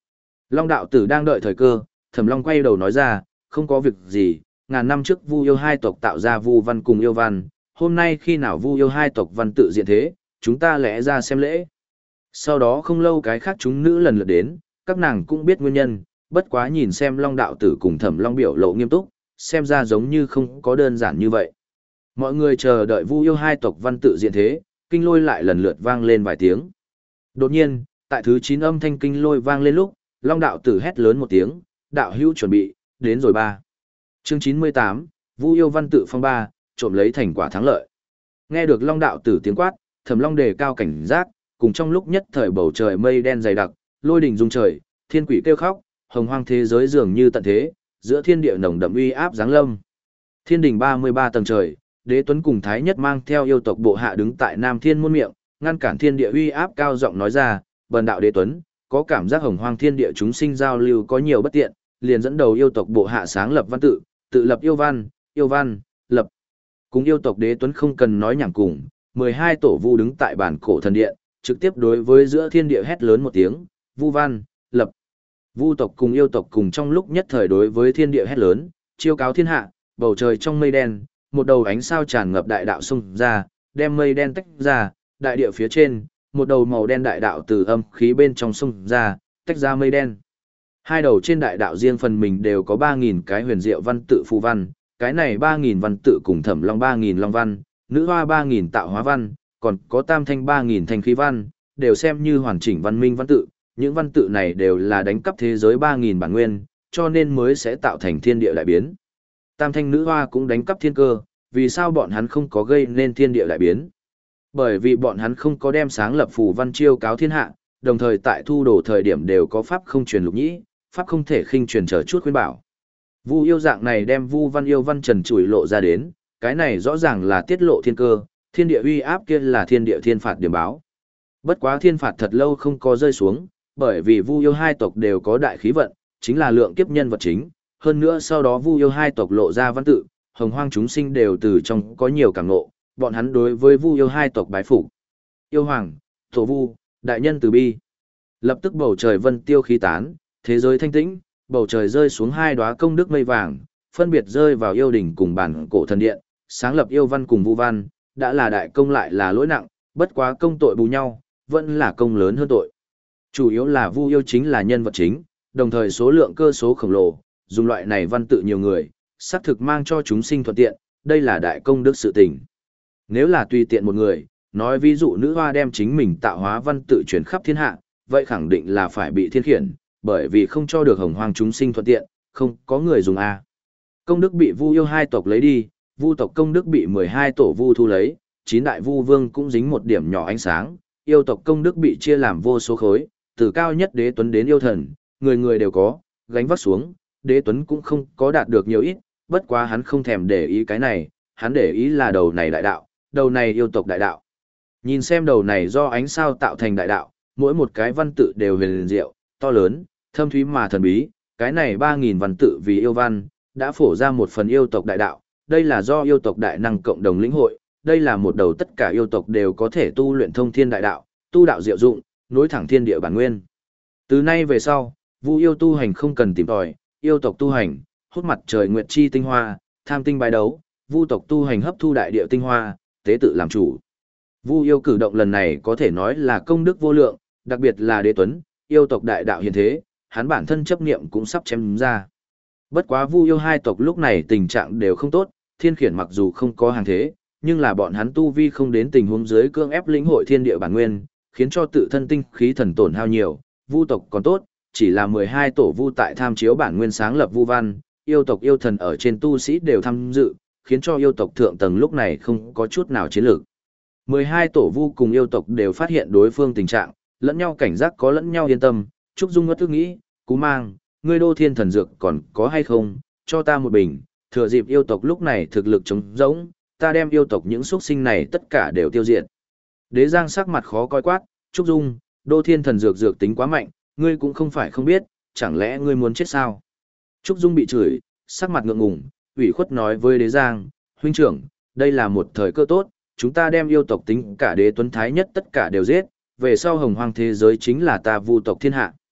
Long đạo tử đang đợi thời cơ, Thẩm Long quay đầu nói ra, không có việc gì, ngàn năm trước Vu yêu hai tộc tạo ra Vu văn cùng yêu văn, hôm nay khi nào Vu yêu hai tộc văn tự diện thế, chúng ta lẽ ra xem lễ. Sau đó không lâu cái khác chúng nữ lần lượt đến, các nàng cũng biết nguyên nhân, bất quá nhìn xem Long đạo tử cùng Thẩm Long biểu lộ nghiêm túc, xem ra giống như không có đơn giản như vậy. Mọi người chờ đợi Vu yêu hai tộc văn tự diện thế, kinh lôi lại lần lượt vang lên vài tiếng. Đột nhiên, tại thứ chín âm thanh kinh lôi vang lên lúc, Long đạo tử hét lớn một tiếng, đạo hữu chuẩn bị, đến rồi ba. Chương chín mươi tám, Vu yêu văn tự phong ba, trộm lấy thành quả thắng lợi. Nghe được Long đạo tử tiếng quát, Thẩm Long đề cao cảnh giác, cùng trong lúc nhất thời bầu trời mây đen dày đặc, lôi đình rung trời, thiên quỷ kêu khóc, hồng hoang thế giới dường như tận thế, giữa thiên địa nồng đậm uy áp giáng lâm. Thiên đình ba mươi ba tầng trời, Đế Tuấn cùng Thái Nhất mang theo yêu tộc bộ hạ đứng tại Nam Thiên môn miệng, ngăn cản thiên địa uy áp, cao giọng nói ra, "Bần đạo Đế Tuấn, có cảm giác hồng hoang thiên địa chúng sinh giao lưu có nhiều bất tiện, liền dẫn đầu yêu tộc bộ hạ sáng lập văn tự, tự lập yêu văn, yêu văn, lập." Cùng yêu tộc Đế Tuấn không cần nói nhảm cùng, mười hai tổ vu đứng tại bản cổ thần điện, trực tiếp đối với giữa thiên địa hét lớn một tiếng, "Vu văn, lập." Vu tộc cùng yêu tộc cùng trong lúc nhất thời đối với thiên địa hét lớn, chiêu cáo thiên hạ, bầu trời trong mây đen, một đầu ánh sao tràn ngập đại đạo xung ra, đem mây đen tách ra, đại địa phía trên, một đầu màu đen đại đạo từ âm khí bên trong xung ra, tách ra mây đen. Hai đầu trên đại đạo riêng phần mình đều có ba nghìn cái huyền diệu văn tự phù văn, cái này ba nghìn văn tự cùng Thẩm Long ba nghìn long văn, nữ hoa ba nghìn tạo hóa văn, còn có tam thanh ba nghìn thanh khí văn, đều xem như hoàn chỉnh văn minh văn tự. Những văn tự này đều là đánh cắp thế giới ba nghìn bản nguyên, cho nên mới sẽ tạo thành thiên địa đại biến. Tam thanh nữ hoa cũng đánh cắp thiên cơ, vì sao bọn hắn không có gây nên thiên địa đại biến? Bởi vì bọn hắn không có đem sáng lập phù văn chiêu cáo thiên hạ, đồng thời tại thu đồ thời điểm đều có pháp không truyền lục nhĩ, pháp không thể khinh truyền trở chút khuyên bảo. Vu yêu dạng này đem Vu văn yêu văn trần trụi lộ ra đến, cái này rõ ràng là tiết lộ thiên cơ, thiên địa uy áp kia là thiên địa thiên phạt điểm báo. Bất quá thiên phạt thật lâu không có rơi xuống, bởi vì Vu yêu hai tộc đều có đại khí vận, chính là lượng kiếp nhân vật chính, hơn nữa sau đó Vu yêu hai tộc lộ ra văn tự, hồng hoang chúng sinh đều từ trong có nhiều cảm ngộ, bọn hắn đối với Vu yêu hai tộc bái phục. Yêu hoàng, Tổ Vu, đại nhân từ bi. Lập tức bầu trời vân tiêu khí tán, thế giới thanh tĩnh, bầu trời rơi xuống hai đóa công đức mây vàng, phân biệt rơi vào yêu đỉnh cùng bản cổ thần điện, sáng lập yêu văn cùng Vu văn, đã là đại công lại là lỗi nặng, bất quá công tội bù nhau, vẫn là công lớn hơn tội. Chủ yếu là Vu yêu chính là nhân vật chính, đồng thời số lượng cơ số khổng lồ, dùng loại này văn tự nhiều người, xác thực mang cho chúng sinh thuận tiện, đây là đại công đức sự tình. Nếu là tùy tiện một người, nói ví dụ nữ hoa đem chính mình tạo hóa văn tự truyền khắp thiên hạ, vậy khẳng định là phải bị thiên khiển, bởi vì không cho được hồng hoang chúng sinh thuận tiện, không có người dùng a. Công đức bị Vu yêu hai tộc lấy đi, Vu tộc công đức bị mười hai tổ Vu thu lấy, chín đại Vu vương cũng dính một điểm nhỏ ánh sáng, yêu tộc công đức bị chia làm vô số khối, từ cao nhất Đế Tuấn đến yêu thần, người người đều có, gánh vác xuống, Đế Tuấn cũng không có đạt được nhiều ít, bất quá hắn không thèm để ý cái này, hắn để ý là đầu này đại đạo, đầu này yêu tộc đại đạo. Nhìn xem đầu này do ánh sao tạo thành đại đạo, mỗi một cái văn tự đều huyền diệu, to lớn, thâm thúy mà thần bí, cái này ba nghìn văn tự vì yêu văn, đã phổ ra một phần yêu tộc đại đạo, đây là do yêu tộc đại năng cộng đồng lĩnh hội, đây là một đầu tất cả yêu tộc đều có thể tu luyện thông thiên đại đạo, tu đạo diệu dụng, nối thẳng thiên địa bản nguyên. Từ nay về sau, Vu yêu tu hành không cần tìm tòi, yêu tộc tu hành, hút mặt trời nguyệt chi tinh hoa, tham tinh bài đấu, Vu tộc tu hành hấp thu đại địa tinh hoa, tế tự làm chủ. Vu yêu cử động lần này có thể nói là công đức vô lượng, đặc biệt là Đế Tuấn, yêu tộc đại đạo hiện thế, hắn bản thân chấp niệm cũng sắp chém ra. Bất quá Vu yêu hai tộc lúc này tình trạng đều không tốt, thiên khiển mặc dù không có hàng thế, nhưng là bọn hắn tu vi không đến tình huống dưới cưỡng ép lĩnh hội thiên địa bản nguyên, khiến cho tự thân tinh khí thần tổn hao nhiều. Vu tộc còn tốt, chỉ là mười hai tổ Vu tại tham chiếu bản nguyên sáng lập Vu văn, yêu tộc yêu thần ở trên tu sĩ đều tham dự, khiến cho yêu tộc thượng tầng lúc này không có chút nào chiến lược. mười hai tổ Vu cùng yêu tộc đều phát hiện đối phương tình trạng, lẫn nhau cảnh giác có lẫn nhau yên tâm. Trúc Dung ngất ức nghĩ, Cú Mang, ngươi đô thiên thần dược còn có hay không, cho ta một bình, thừa dịp yêu tộc lúc này thực lực chống rỗng, ta đem yêu tộc những xuất sinh này tất cả đều tiêu diệt. Đế Giang sắc mặt khó coi quát, Trúc Dung, đô thiên thần dược dược tính quá mạnh, ngươi cũng không phải không biết, chẳng lẽ ngươi muốn chết sao? Trúc Dung bị chửi, sắc mặt ngượng ngùng, ủy khuất nói với Đế Giang, huynh trưởng, đây là một thời cơ tốt, chúng ta đem yêu tộc tính cả Đế Tuấn Thái Nhất tất cả đều giết, về sau hồng hoang thế giới chính là ta Vu tộc thiên hạ.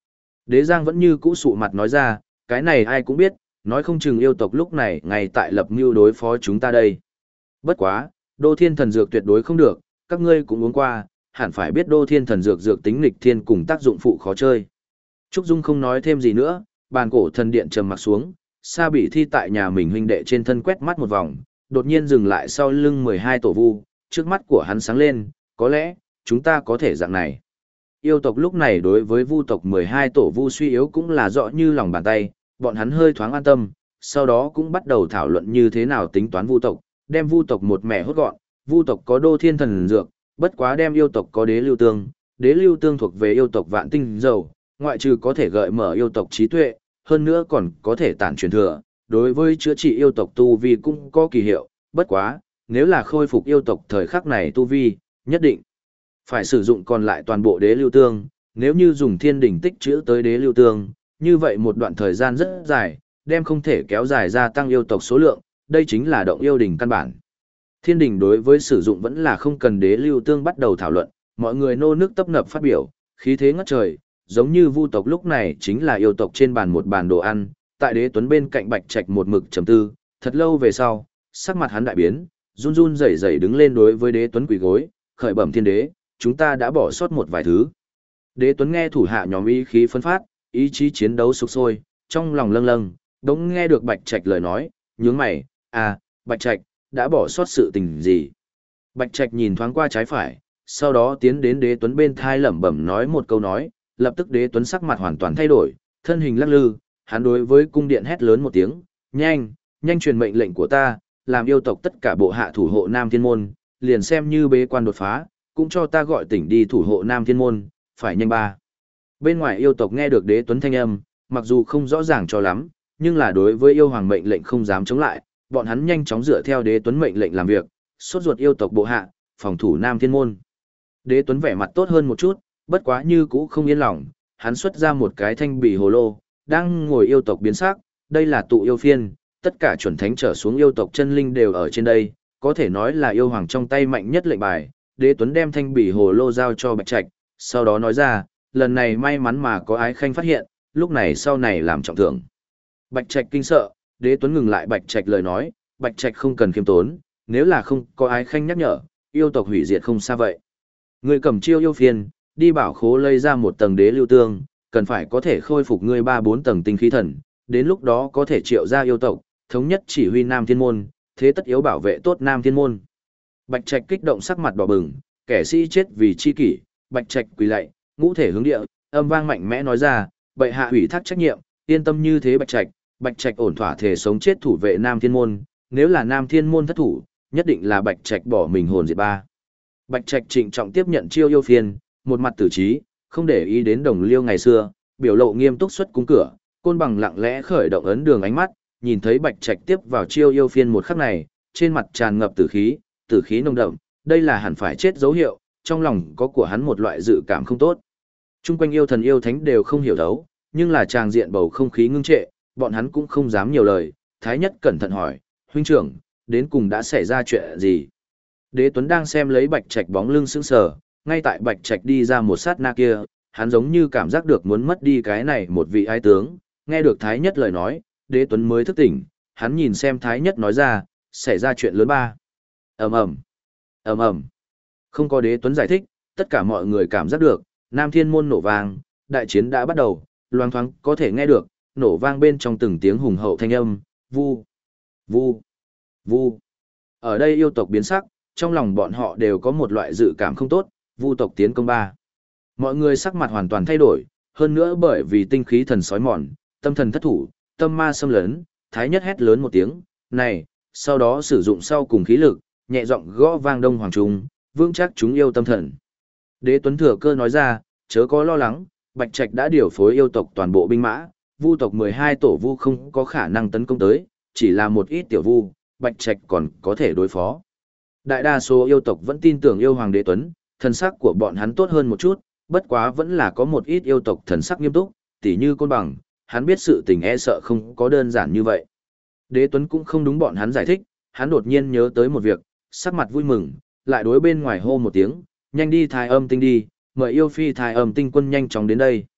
Đế Giang vẫn như cũ sụ mặt nói ra, cái này ai cũng biết, nói không chừng yêu tộc lúc này ngay tại lập mưu đối phó chúng ta đây. Bất quá, đô thiên thần dược tuyệt đối không được, các ngươi cũng uống qua, hẳn phải biết đô thiên thần dược dược tính nghịch thiên cùng tác dụng phụ khó chơi. Trúc Dung không nói thêm gì nữa, bàn cổ thần điện trầm mặt xuống, Sa Bỉ Thi tại nhà mình huynh đệ trên thân quét mắt một vòng, đột nhiên dừng lại sau lưng mười hai tổ vu, trước mắt của hắn sáng lên, có lẽ, chúng ta có thể dạng này. Yêu tộc lúc này đối với vu tộc mười hai tổ vu suy yếu cũng là rõ như lòng bàn tay, bọn hắn hơi thoáng an tâm, sau đó cũng bắt đầu thảo luận như thế nào tính toán vu tộc, đem vu tộc một mẻ hốt gọn, vu tộc có đô thiên thần dược, bất quá đem yêu tộc có đế lưu tương, đế lưu tương thuộc về yêu tộc vạn tinh dầu, ngoại trừ có thể gợi mở yêu tộc trí tuệ, hơn nữa còn có thể tản truyền thừa, đối với chữa trị yêu tộc tu vi cũng có kỳ hiệu, bất quá, nếu là khôi phục yêu tộc thời khắc này tu vi, nhất định phải sử dụng còn lại toàn bộ đế lưu tương, nếu như dùng thiên đỉnh tích trữ tới đế lưu tương, như vậy một đoạn thời gian rất dài, đem không thể kéo dài gia tăng yêu tộc số lượng, đây chính là động yêu đỉnh căn bản. Thiên đỉnh đối với sử dụng vẫn là không cần đế lưu tương bắt đầu thảo luận, mọi người nô nước tấp nập phát biểu, khí thế ngất trời, giống như vu tộc lúc này chính là yêu tộc trên bàn một bàn đồ ăn, tại đế tuấn bên cạnh bạch trạch một mực trầm tư, thật lâu về sau, sắc mặt hắn đại biến, run run rẩy rẩy đứng lên đối với đế tuấn quỳ gối, khởi bẩm thiên đế, chúng ta đã bỏ sót một vài thứ. Đế tuấn nghe thủ hạ nhóm ý khí phân phát, ý chí chiến đấu sục sôi, trong lòng lâng lâng, đống nghe được bạch trạch lời nói, nhướng mày, à, bạch trạch, đã bỏ sót sự tình gì? Bạch trạch nhìn thoáng qua trái phải, sau đó tiến đến đế tuấn bên thai lẩm bẩm nói một câu nói, lập tức đế tuấn sắc mặt hoàn toàn thay đổi, thân hình lắc lư, hắn đối với cung điện hét lớn một tiếng, nhanh, nhanh truyền mệnh lệnh của ta, làm yêu tộc tất cả bộ hạ thủ hộ Nam Thiên Môn, liền xem như bế quan đột phá, cũng cho ta gọi tỉnh đi thủ hộ Nam Thiên Môn, phải nhanh ba. Bên ngoài yêu tộc nghe được đế tuấn thanh âm, mặc dù không rõ ràng cho lắm, nhưng là đối với yêu hoàng mệnh lệnh không dám chống lại, bọn hắn nhanh chóng dựa theo đế tuấn mệnh lệnh làm việc, sốt ruột yêu tộc bộ hạ, phòng thủ Nam Thiên Môn. Đế tuấn vẻ mặt tốt hơn một chút, bất quá như cũ không yên lòng, hắn xuất ra một cái thanh bì hồ lô, đang ngồi yêu tộc biến sắc, đây là tụ yêu phiên, tất cả chuẩn thánh trở xuống yêu tộc chân linh đều ở trên đây, có thể nói là yêu hoàng trong tay mạnh nhất lệnh bài. Đế tuấn đem thanh bì hồ lô giao cho bạch trạch, sau đó nói ra, lần này may mắn mà có ái khanh phát hiện, lúc này sau này làm trọng thưởng. Bạch trạch kinh sợ, đế tuấn ngừng lại bạch trạch lời nói, bạch trạch không cần khiêm tốn, nếu là không có ái khanh nhắc nhở, yêu tộc hủy diệt không xa vậy. Người cầm chiêu yêu phiên, đi bảo khố lấy ra một tầng đế lưu tương, cần phải có thể khôi phục ngươi ba bốn tầng tinh khí thần, đến lúc đó có thể triệu ra yêu tộc, thống nhất chỉ huy Nam Thiên Môn, thế tất yếu bảo vệ tốt Nam Thiên Môn. Bạch Trạch kích động sắc mặt đỏ bừng, kẻ sĩ chết vì chi kỷ, Bạch Trạch quỳ lạy, ngũ thể hướng địa, âm vang mạnh mẽ nói ra, bệ hạ ủy thác trách nhiệm, yên tâm như thế Bạch Trạch, Bạch Trạch ổn thỏa thể sống chết thủ vệ Nam Thiên Môn, nếu là Nam Thiên Môn thất thủ, nhất định là Bạch Trạch bỏ mình hồn diệt ba. Bạch Trạch trịnh trọng tiếp nhận chiêu yêu phiên, một mặt tử trí, không để ý đến đồng liêu ngày xưa, biểu lộ nghiêm túc xuất cung cửa, côn bằng lặng lẽ khởi động ấn đường ánh mắt, nhìn thấy Bạch Trạch tiếp vào chiêu yêu phiên một khắc này, trên mặt tràn ngập tử khí, tử khí nồng đậm, đây là hẳn phải chết dấu hiệu, trong lòng có của hắn một loại dự cảm không tốt. Trung quanh yêu thần yêu thánh đều không hiểu đấu, nhưng là tràng diện bầu không khí ngưng trệ, bọn hắn cũng không dám nhiều lời, Thái Nhất cẩn thận hỏi, huynh trưởng, đến cùng đã xảy ra chuyện gì? Đế Tuấn đang xem lấy Bạch Trạch bóng lưng sững sờ, ngay tại Bạch Trạch đi ra một sát na kia, hắn giống như cảm giác được muốn mất đi cái này một vị ái tướng, nghe được Thái Nhất lời nói, Đế Tuấn mới thức tỉnh, hắn nhìn xem Thái Nhất nói ra, xảy ra chuyện lớn ba. Ầm ầm, ầm ầm. Không có Đế Tuấn giải thích, tất cả mọi người cảm giác được, Nam Thiên Môn nổ vang, đại chiến đã bắt đầu, loang thoáng có thể nghe được, nổ vang bên trong từng tiếng hùng hậu thanh âm, vu, vu, vu. Ở đây yêu tộc biến sắc, trong lòng bọn họ đều có một loại dự cảm không tốt, vu tộc tiến công ba. Mọi người sắc mặt hoàn toàn thay đổi, hơn nữa bởi vì tinh khí thần sói mòn, tâm thần thất thủ, tâm ma xâm lấn, Thái Nhất hét lớn một tiếng, này, sau đó sử dụng sau cùng khí lực, nhẹ giọng gõ vang đông hoàng trung, vững chắc chúng yêu tâm thần. Đế Tuấn thừa cơ nói ra, chớ có lo lắng, Bạch Trạch đã điều phối yêu tộc toàn bộ binh mã, vu tộc mười hai tổ vu không có khả năng tấn công tới, chỉ là một ít tiểu vu, Bạch Trạch còn có thể đối phó. Đại đa số yêu tộc vẫn tin tưởng yêu hoàng Đế Tuấn, thần sắc của bọn hắn tốt hơn một chút, bất quá vẫn là có một ít yêu tộc thần sắc nghiêm túc, tỉ như Côn Bằng, hắn biết sự tình e sợ không có đơn giản như vậy. Đế Tuấn cũng không đúng bọn hắn giải thích, hắn đột nhiên nhớ tới một việc, sắc mặt vui mừng, lại đối bên ngoài hô một tiếng, nhanh đi thai âm tinh đi, mời yêu phi thai âm tinh quân nhanh chóng đến đây.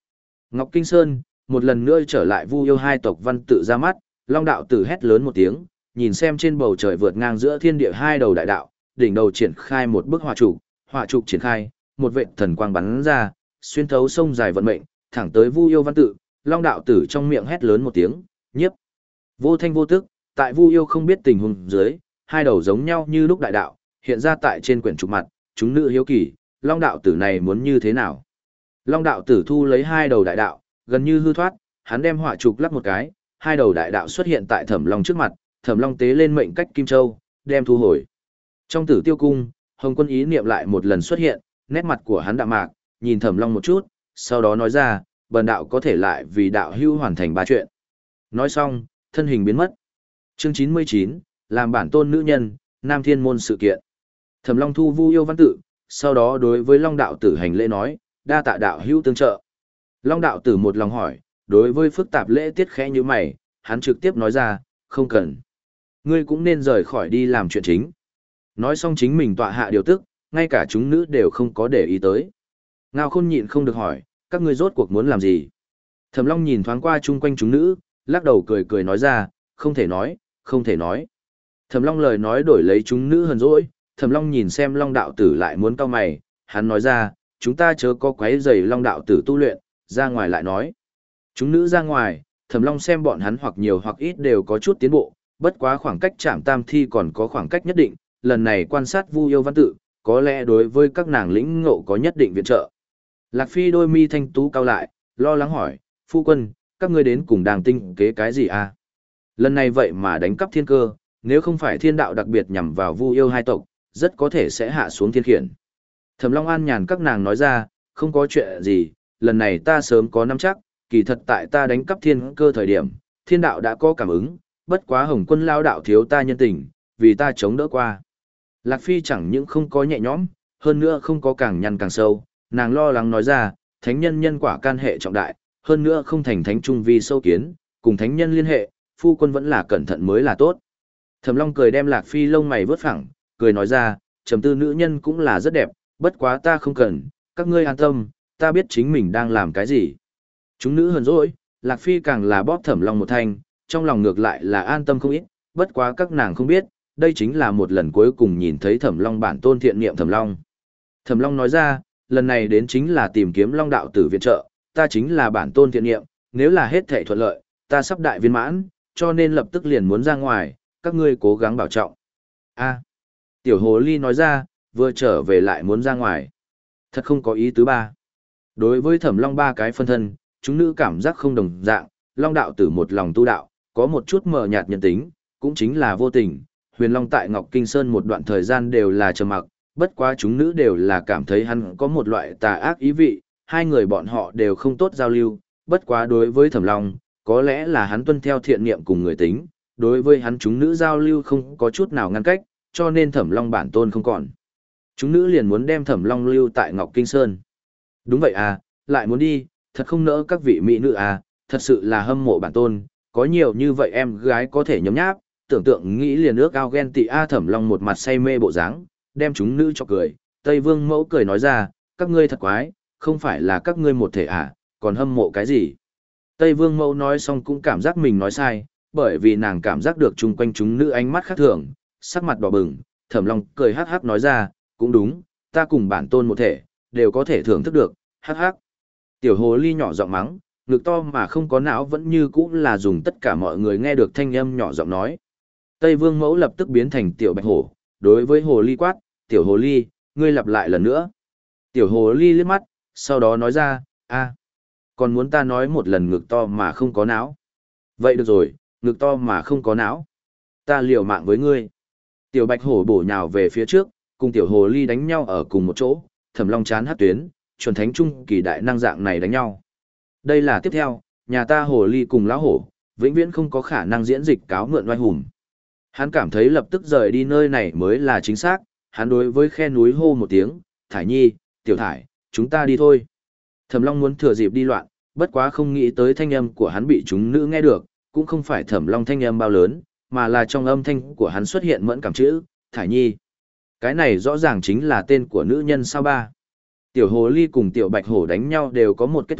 Ngọc Kinh Sơn, một lần nữa trở lại Vu Yêu hai tộc văn tự ra mắt, Long đạo tử hét lớn một tiếng, nhìn xem trên bầu trời vượt ngang giữa thiên địa hai đầu đại đạo, đỉnh đầu triển khai một bức hỏa trụ, hỏa trụ triển khai, một vệt thần quang bắn ra, xuyên thấu sông dài vận mệnh, thẳng tới Vu Yêu văn tự, Long đạo tử trong miệng hét lớn một tiếng, nhiếp. Vô thanh vô tức, tại Vu Yêu không biết tình huống dưới, hai đầu giống nhau như lúc đại đạo, hiện ra tại trên quyển trục mặt, chúng nữ hiếu kỳ, Long đạo tử này muốn như thế nào? Long đạo tử thu lấy hai đầu đại đạo, gần như hư thoát, hắn đem hỏa trục lắc một cái, hai đầu đại đạo xuất hiện tại Thẩm Long trước mặt, Thẩm Long tế lên mệnh cách Kim Châu, đem thu hồi. Trong Tử Tiêu cung, Hồng Quân ý niệm lại một lần xuất hiện, nét mặt của hắn đạm mạc, nhìn Thẩm Long một chút, sau đó nói ra, bần đạo có thể lại vì đạo hữu hoàn thành ba chuyện. Nói xong, thân hình biến mất. Chương chín mươi chín, làm bản tôn nữ nhân, Nam Thiên môn sự kiện. Thẩm Long thu Vu Yêu văn tự, sau đó đối với Long đạo tử hành lễ nói, đa tạ đạo hữu tương trợ. Long đạo tử một lòng hỏi, đối với phức tạp lễ tiết khẽ như mày, hắn trực tiếp nói ra, không cần. Ngươi cũng nên rời khỏi đi làm chuyện chính. Nói xong chính mình tọa hạ điều tức, ngay cả chúng nữ đều không có để ý tới. Ngao Khôn nhịn không được hỏi, các ngươi rốt cuộc muốn làm gì? Thẩm Long nhìn thoáng qua chung quanh chúng nữ, lắc đầu cười cười nói ra, không thể nói, không thể nói. Thẩm Long lời nói đổi lấy chúng nữ hờn dỗi, Thẩm Long nhìn xem Long đạo tử lại muốn cau mày, hắn nói ra, chúng ta chớ có quấy rầy Long đạo tử tu luyện, ra ngoài lại nói. Chúng nữ ra ngoài, Thẩm Long xem bọn hắn hoặc nhiều hoặc ít đều có chút tiến bộ, bất quá khoảng cách chạm tam thi còn có khoảng cách nhất định, lần này quan sát Vu Yêu văn tự, có lẽ đối với các nàng lĩnh ngộ có nhất định viện trợ. Lạc Phi đôi mi thanh tú cao lại, lo lắng hỏi, phu quân, các ngươi đến cùng đàng tinh kế cái gì à? Lần này vậy mà đánh cắp thiên cơ, nếu không phải thiên đạo đặc biệt nhằm vào Vu Yêu hai tộc, rất có thể sẽ hạ xuống thiên khiển. Thẩm Long an nhàn các nàng nói ra, không có chuyện gì, lần này ta sớm có nắm chắc, kỳ thật tại ta đánh cắp thiên cơ thời điểm, thiên đạo đã có cảm ứng, bất quá Hồng Quân lao đạo thiếu ta nhân tình, vì ta chống đỡ qua. Lạc Phi chẳng những không có nhẹ nhõm, hơn nữa không có càng nhăn càng sâu, nàng lo lắng nói ra, thánh nhân nhân quả can hệ trọng đại, hơn nữa không thành thánh trung vi sâu kiến, cùng thánh nhân liên hệ, phu quân vẫn là cẩn thận mới là tốt. Thẩm Long cười đem Lạc Phi lông mày vớt phẳng, cười nói ra, trầm tư nữ nhân cũng là rất đẹp, bất quá ta không cần, các ngươi an tâm, ta biết chính mình đang làm cái gì. Chúng nữ hờn dỗi, Lạc Phi càng là bóp Thẩm Long một thanh, trong lòng ngược lại là an tâm không ít, bất quá các nàng không biết, đây chính là một lần cuối cùng nhìn thấy Thẩm Long bản tôn thiện niệm Thẩm Long. Thẩm Long nói ra, lần này đến chính là tìm kiếm Long đạo tử viện trợ, ta chính là bản tôn thiện niệm, nếu là hết thảy thuận lợi, ta sắp đại viên mãn, cho nên lập tức liền muốn ra ngoài, các ngươi cố gắng bảo trọng. A. Tiểu Hồ Ly nói ra, vừa trở về lại muốn ra ngoài. Thật không có ý tứ ba. Đối với Thẩm Long ba cái phân thân, chúng nữ cảm giác không đồng dạng, Long đạo tử một lòng tu đạo, có một chút mờ nhạt nhân tính, cũng chính là vô tình. Huyền Long tại Ngọc Kinh Sơn một đoạn thời gian đều là trầm mặc, bất quá chúng nữ đều là cảm thấy hắn có một loại tà ác ý vị, hai người bọn họ đều không tốt giao lưu, bất quá đối với Thẩm Long, có lẽ là hắn tuân theo thiện niệm cùng người tính, đối với hắn chúng nữ giao lưu không có chút nào ngăn cách, cho nên Thẩm Long bản tôn không còn. Chúng nữ liền muốn đem Thẩm Long lưu tại Ngọc Kinh Sơn. Đúng vậy à, lại muốn đi, thật không nỡ các vị mỹ nữ à, thật sự là hâm mộ bản tôn, có nhiều như vậy em gái có thể nhấm nháp, tưởng tượng nghĩ liền ước ao ghen tị a. Thẩm Long một mặt say mê bộ dáng, đem chúng nữ cho cười. Tây Vương Mẫu cười nói ra, các ngươi thật quái, không phải là các ngươi một thể à, còn hâm mộ cái gì? Tây Vương Mẫu nói xong cũng cảm giác mình nói sai, bởi vì nàng cảm giác được chung quanh chúng nữ ánh mắt khác thường, sắc mặt đỏ bừng. Thẩm Long cười hắc hắc nói ra, cũng đúng, ta cùng bản tôn một thể, đều có thể thưởng thức được, hắc hắc. Tiểu Hồ Ly nhỏ giọng mắng, ngực to mà không có não vẫn như cũ là dùng tất cả mọi người nghe được thanh âm nhỏ giọng nói. Tây Vương Mẫu lập tức biến thành Tiểu Bạch Hổ, đối với Hồ Ly quát, Tiểu Hồ Ly, ngươi lặp lại lần nữa. Tiểu Hồ Ly liếc mắt, sau đó nói ra, a, còn muốn ta nói một lần ngực to mà không có não. Vậy được rồi, ngực to mà không có não. Ta liều mạng với ngươi. Tiểu Bạch Hổ bổ nhào về phía trước, cùng Tiểu Hồ Ly đánh nhau ở cùng một chỗ, Thẩm Long chán hát tuyến, chuẩn thánh trung kỳ đại năng dạng này đánh nhau. Đây là tiếp theo, nhà ta Hồ Ly cùng lão hổ, vĩnh viễn không có khả năng diễn dịch cáo mượn oai hùng. Hắn cảm thấy lập tức rời đi nơi này mới là chính xác, hắn đối với khe núi hô một tiếng, Thải Nhi, Tiểu Thải, chúng ta đi thôi. Thẩm Long muốn thừa dịp đi loạn, bất quá không nghĩ tới thanh âm của hắn bị chúng nữ nghe được, cũng không phải Thẩm Long thanh âm bao lớn, mà là trong âm thanh của hắn xuất hiện mẫn cảm chữ, Thải Nhi. Cái này rõ ràng chính là tên của nữ nhân sao ba. Tiểu Hồ Ly cùng Tiểu Bạch Hổ đánh nhau đều có một kết thúc,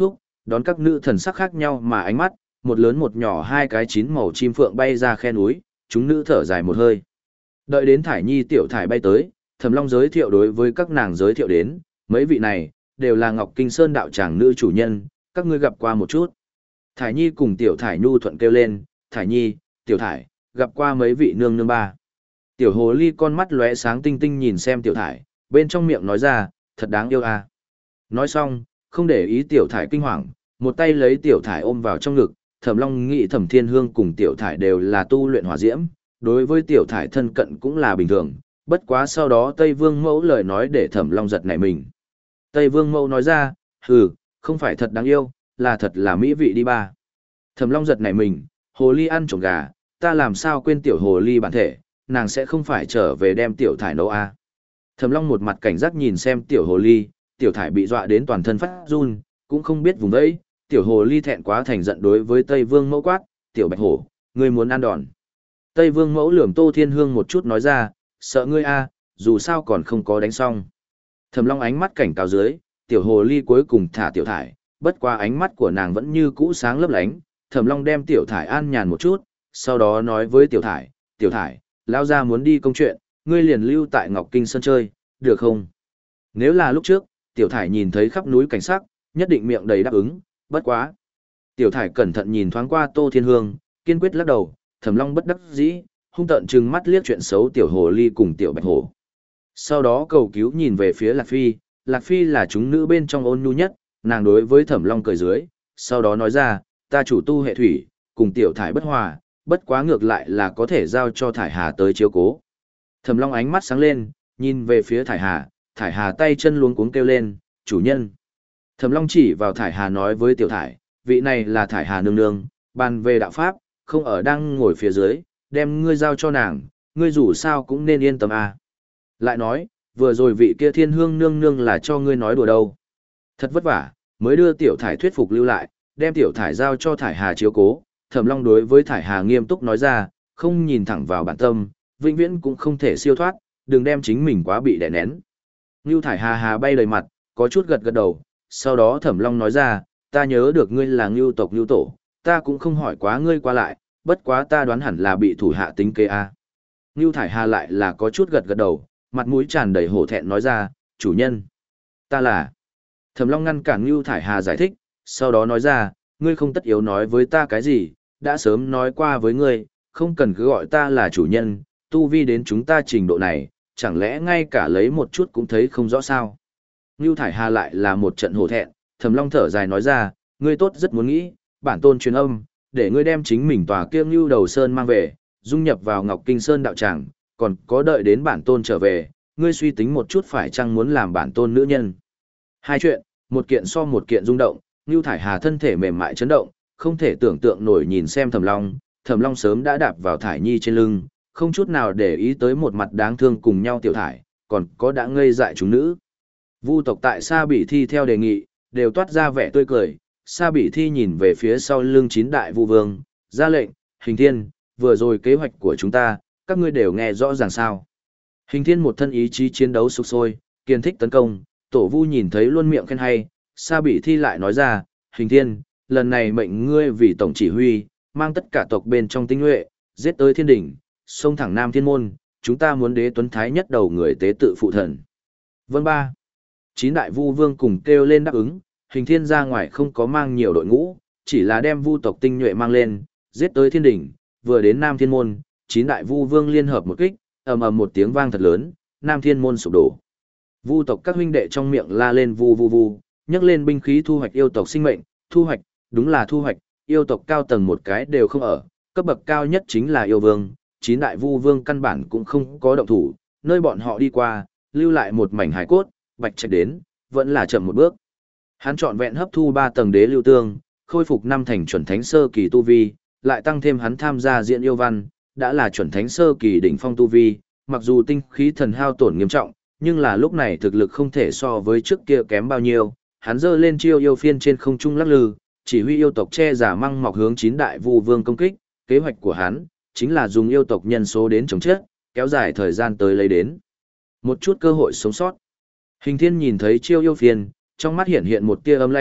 đón các nữ thần sắc khác nhau mà ánh mắt, một lớn một nhỏ hai cái chín màu chim phượng bay ra khe núi, chúng nữ thở dài một hơi. Đợi đến Thải Nhi tiểu thải bay tới, Thẩm Long giới thiệu đối với các nàng giới thiệu đến, mấy vị này, đều là Ngọc Kinh Sơn đạo tràng nữ chủ nhân, các ngươi gặp qua một chút. Thải Nhi cùng tiểu thải nhu thuận kêu lên, Thải Nhi, tiểu thải, gặp qua mấy vị nương nương ba. Tiểu hồ ly con mắt lóe sáng tinh tinh nhìn xem tiểu thải, bên trong miệng nói ra, thật đáng yêu à. Nói xong, không để ý tiểu thải kinh hoàng, một tay lấy tiểu thải ôm vào trong ngực, Thẩm Long nghĩ Thẩm Thiên Hương cùng tiểu thải đều là tu luyện hỏa diễm, đối với tiểu thải thân cận cũng là bình thường, bất quá sau đó Tây Vương Mẫu lời nói để Thẩm Long giật nảy mình. Tây Vương Mẫu nói ra, hừ, không phải thật đáng yêu, là thật là mỹ vị đi ba. Thẩm Long giật nảy mình, hồ ly ăn trộm gà, ta làm sao quên tiểu hồ ly bản thể, nàng sẽ không phải trở về đem tiểu thải nấu à. Thẩm Long một mặt cảnh giác nhìn xem tiểu hồ ly, tiểu thải bị dọa đến toàn thân phát run, cũng không biết vùng đấy, tiểu hồ ly thẹn quá thành giận đối với Tây Vương Mẫu quát, tiểu bạch hổ, ngươi muốn ăn đòn. Tây Vương Mẫu lườm Tô Thiên Hương một chút nói ra, sợ ngươi a, dù sao còn không có đánh xong. Thẩm Long ánh mắt cảnh cáo dưới, tiểu hồ ly cuối cùng thả tiểu thải, bất qua ánh mắt của nàng vẫn như cũ sáng lấp lánh. Thẩm Long đem tiểu thải an nhàn một chút, sau đó nói với tiểu thải, tiểu thải, lão gia muốn đi công chuyện, ngươi liền lưu tại Ngọc Kinh Sơn chơi, được không? Nếu là lúc trước, tiểu thải nhìn thấy khắp núi cảnh sắc, nhất định miệng đầy đáp ứng, bất quá. Tiểu thải cẩn thận nhìn thoáng qua Tô Thiên Hương, kiên quyết lắc đầu, Thẩm Long bất đắc dĩ, hung tợn trừng mắt liếc chuyện xấu tiểu hồ ly cùng tiểu bạch hổ. Sau đó cầu cứu nhìn về phía Lạc Phi, Lạc Phi là chúng nữ bên trong ôn nhu nhất, nàng đối với Thẩm Long cười dưới, sau đó nói ra, ta chủ tu hệ thủy, cùng tiểu thải bất hòa, bất quá ngược lại là có thể giao cho Thải Hà tới chiếu cố. Thẩm Long ánh mắt sáng lên, nhìn về phía Thải Hà, Thải Hà tay chân luống cuống kêu lên, chủ nhân. Thẩm Long chỉ vào Thải Hà nói với tiểu thải, vị này là Thải Hà nương nương, bàn về đạo pháp, không ở đang ngồi phía dưới, đem ngươi giao cho nàng, ngươi dù sao cũng nên yên tâm à. Lại nói, vừa rồi vị kia Thiên Hương nương nương là cho ngươi nói đùa đâu. Thật vất vả, mới đưa tiểu thải thuyết phục lưu lại, đem tiểu thải giao cho Thải Hà chiếu cố. Thẩm Long đối với Thải Hà nghiêm túc nói ra, không nhìn thẳng vào bản tâm, vĩnh viễn cũng không thể siêu thoát, đừng đem chính mình quá bị đè nén. Ngưu Thải Hà Hà bay đầy mặt, có chút gật gật đầu, sau đó Thẩm Long nói ra, ta nhớ được ngươi là Ngưu tộc Ngưu tổ, ta cũng không hỏi quá ngươi qua lại, bất quá ta đoán hẳn là bị thủ hạ tính kế a. Ngưu Thải Hà lại là có chút gật gật đầu, mặt mũi tràn đầy hổ thẹn nói ra, chủ nhân, ta là. Thẩm Long ngăn cản Ngưu Thải Hà giải thích, sau đó nói ra, ngươi không tất yếu nói với ta cái gì, đã sớm nói qua với ngươi, không cần cứ gọi ta là chủ nhân, tu vi đến chúng ta trình độ này, chẳng lẽ ngay cả lấy một chút cũng thấy không rõ sao. Ngưu Thải Hà lại là một trận hổ thẹn, Thẩm Long thở dài nói ra, ngươi tốt rất muốn nghĩ, bản tôn truyền âm, để ngươi đem chính mình tòa kia Ngưu Đầu Sơn mang về, dung nhập vào Ngọc Kinh Sơn đạo tràng, còn có đợi đến bản tôn trở về, ngươi suy tính một chút phải chăng muốn làm bản tôn nữ nhân. Hai chuyện, một kiện so một kiện rung động, Ngưu Thải Hà thân thể mềm mại chấn động, không thể tưởng tượng nổi nhìn xem Thẩm Long, Thẩm Long sớm đã đạp vào Thải Nhi trên lưng, không chút nào để ý tới một mặt đáng thương cùng nhau tiểu thải, còn có đã ngây dại chúng nữ. Vu tộc tại Sa Bỉ Thi theo đề nghị, đều toát ra vẻ tươi cười, Sa Bỉ Thi nhìn về phía sau lưng chín đại vu vương, ra lệnh, Hình Thiên, vừa rồi kế hoạch của chúng ta, các ngươi đều nghe rõ ràng sao. Hình Thiên một thân ý chí chiến đấu sục sôi, kiên thích tấn công, tổ vu nhìn thấy luôn miệng khen hay, Sa Bỉ Thi lại nói ra, Hình Thiên, lần này mệnh ngươi vì tổng chỉ huy, mang tất cả tộc bên trong tinh nhuệ, giết tới thiên đỉnh, xông thẳng Nam Thiên Môn, chúng ta muốn đế tuấn thái nhất đầu người tế tự phụ thần. Vâng ba. Chín đại vu vương cùng kêu lên đáp ứng, Hình Thiên ra ngoài không có mang nhiều đội ngũ, chỉ là đem vu tộc tinh nhuệ mang lên, giết tới thiên đỉnh, vừa đến Nam Thiên Môn, chín đại vu vương liên hợp một kích, ầm ầm một tiếng vang thật lớn, Nam Thiên Môn sụp đổ. Vu tộc các huynh đệ trong miệng la lên vu vu vu, nhấc lên binh khí thu hoạch yêu tộc sinh mệnh, thu hoạch, đúng là thu hoạch, yêu tộc cao tầng một cái đều không ở, cấp bậc cao nhất chính là yêu vương, chín đại vu vương căn bản cũng không có động thủ, nơi bọn họ đi qua, lưu lại một mảnh hải cốt, Bạch Trạch đến, vẫn là chậm một bước. Hắn trọn vẹn hấp thu ba tầng đế lưu tương, khôi phục năm thành chuẩn thánh sơ kỳ tu vi, lại tăng thêm hắn tham gia diễn yêu văn, đã là chuẩn thánh sơ kỳ đỉnh phong tu vi, mặc dù tinh khí thần hao tổn nghiêm trọng, nhưng là lúc này thực lực không thể so với trước kia kém bao nhiêu, hắn giơ lên chiêu yêu phiên trên không trung lắc lư, chỉ huy yêu tộc che giả măng mọc hướng chín đại vu vương công kích, kế hoạch của hắn chính là dùng yêu tộc nhân số đến chống chết, kéo dài thời gian tới lấy đến một chút cơ hội sống sót. Hình Thiên nhìn thấy chiêu yêu phiên, trong mắt hiện hiện một tia ấm lãnh,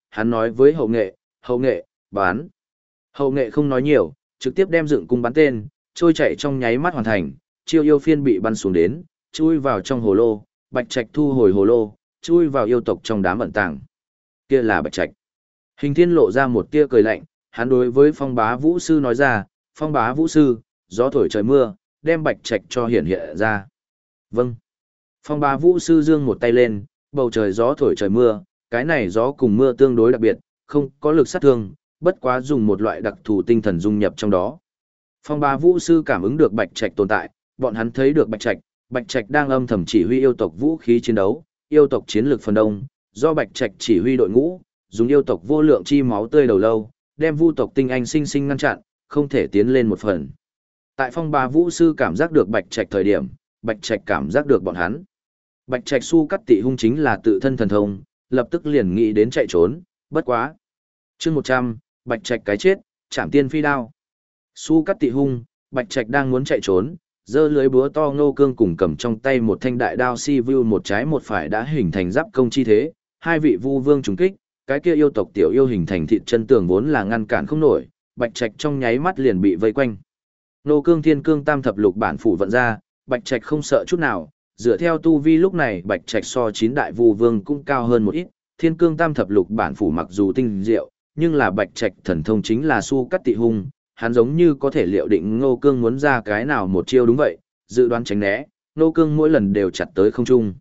hắn nói với hậu nghệ, hậu nghệ, bán. Hậu nghệ không nói nhiều, trực tiếp đem dựng cung bắn tên, trôi chạy trong nháy mắt hoàn thành, chiêu yêu phiên bị bắn xuống đến, chui vào trong hồ lô, Bạch Trạch thu hồi hồ lô, chui vào yêu tộc trong đám ẩn tàng. Kia là Bạch Trạch. Hình Thiên lộ ra một tia cười lạnh, hắn đối với Phong Bá Vũ sư nói ra, Phong Bá Vũ sư, gió thổi trời mưa, đem Bạch Trạch cho hiển hiện ra. Vâng. Phong Bá Vũ sư giương một tay lên, bầu trời gió thổi trời mưa, cái này gió cùng mưa tương đối đặc biệt, không có lực sát thương, bất quá dùng một loại đặc thù tinh thần dung nhập trong đó. Phong Bá Vũ sư cảm ứng được Bạch Trạch tồn tại, bọn hắn thấy được Bạch Trạch, Bạch Trạch đang âm thầm chỉ huy yêu tộc vũ khí chiến đấu, yêu tộc chiến lược phần đông, do Bạch Trạch chỉ huy đội ngũ, dùng yêu tộc vô lượng chi máu tươi đầu lâu, đem vu tộc tinh anh sinh sinh ngăn chặn, không thể tiến lên một phần. Tại Phong Bá Vũ sư cảm giác được Bạch Trạch thời điểm, Bạch Trạch cảm giác được bọn hắn. Bạch Trạch su cắt tị hung chính là tự thân thần thông, lập tức liền nghĩ đến chạy trốn, bất quá. Chương một trăm, Bạch Trạch cái chết, chạm tiên phi đao. Su cắt tị hung, Bạch Trạch đang muốn chạy trốn, giơ lưới búa to Ngô Cương cùng cầm trong tay một thanh đại đao si vu một trái một phải đã hình thành giáp công chi thế, hai vị vu vương trùng kích, cái kia yêu tộc tiểu yêu hình thành thịt chân tường vốn là ngăn cản không nổi, Bạch Trạch trong nháy mắt liền bị vây quanh. Ngô Cương Thiên Cương Tam thập lục bản phủ vận ra, Bạch Trạch không sợ chút nào, dựa theo tu vi lúc này Bạch Trạch so chín đại vu vương cũng cao hơn một ít, Thiên Cương Tam thập lục bản phủ mặc dù tinh diệu, nhưng là Bạch Trạch thần thông chính là su cắt tị hung, hắn giống như có thể liệu định Ngô Cương muốn ra cái nào một chiêu đúng vậy, dự đoán tránh né, Ngô Cương mỗi lần đều chặt tới không trung.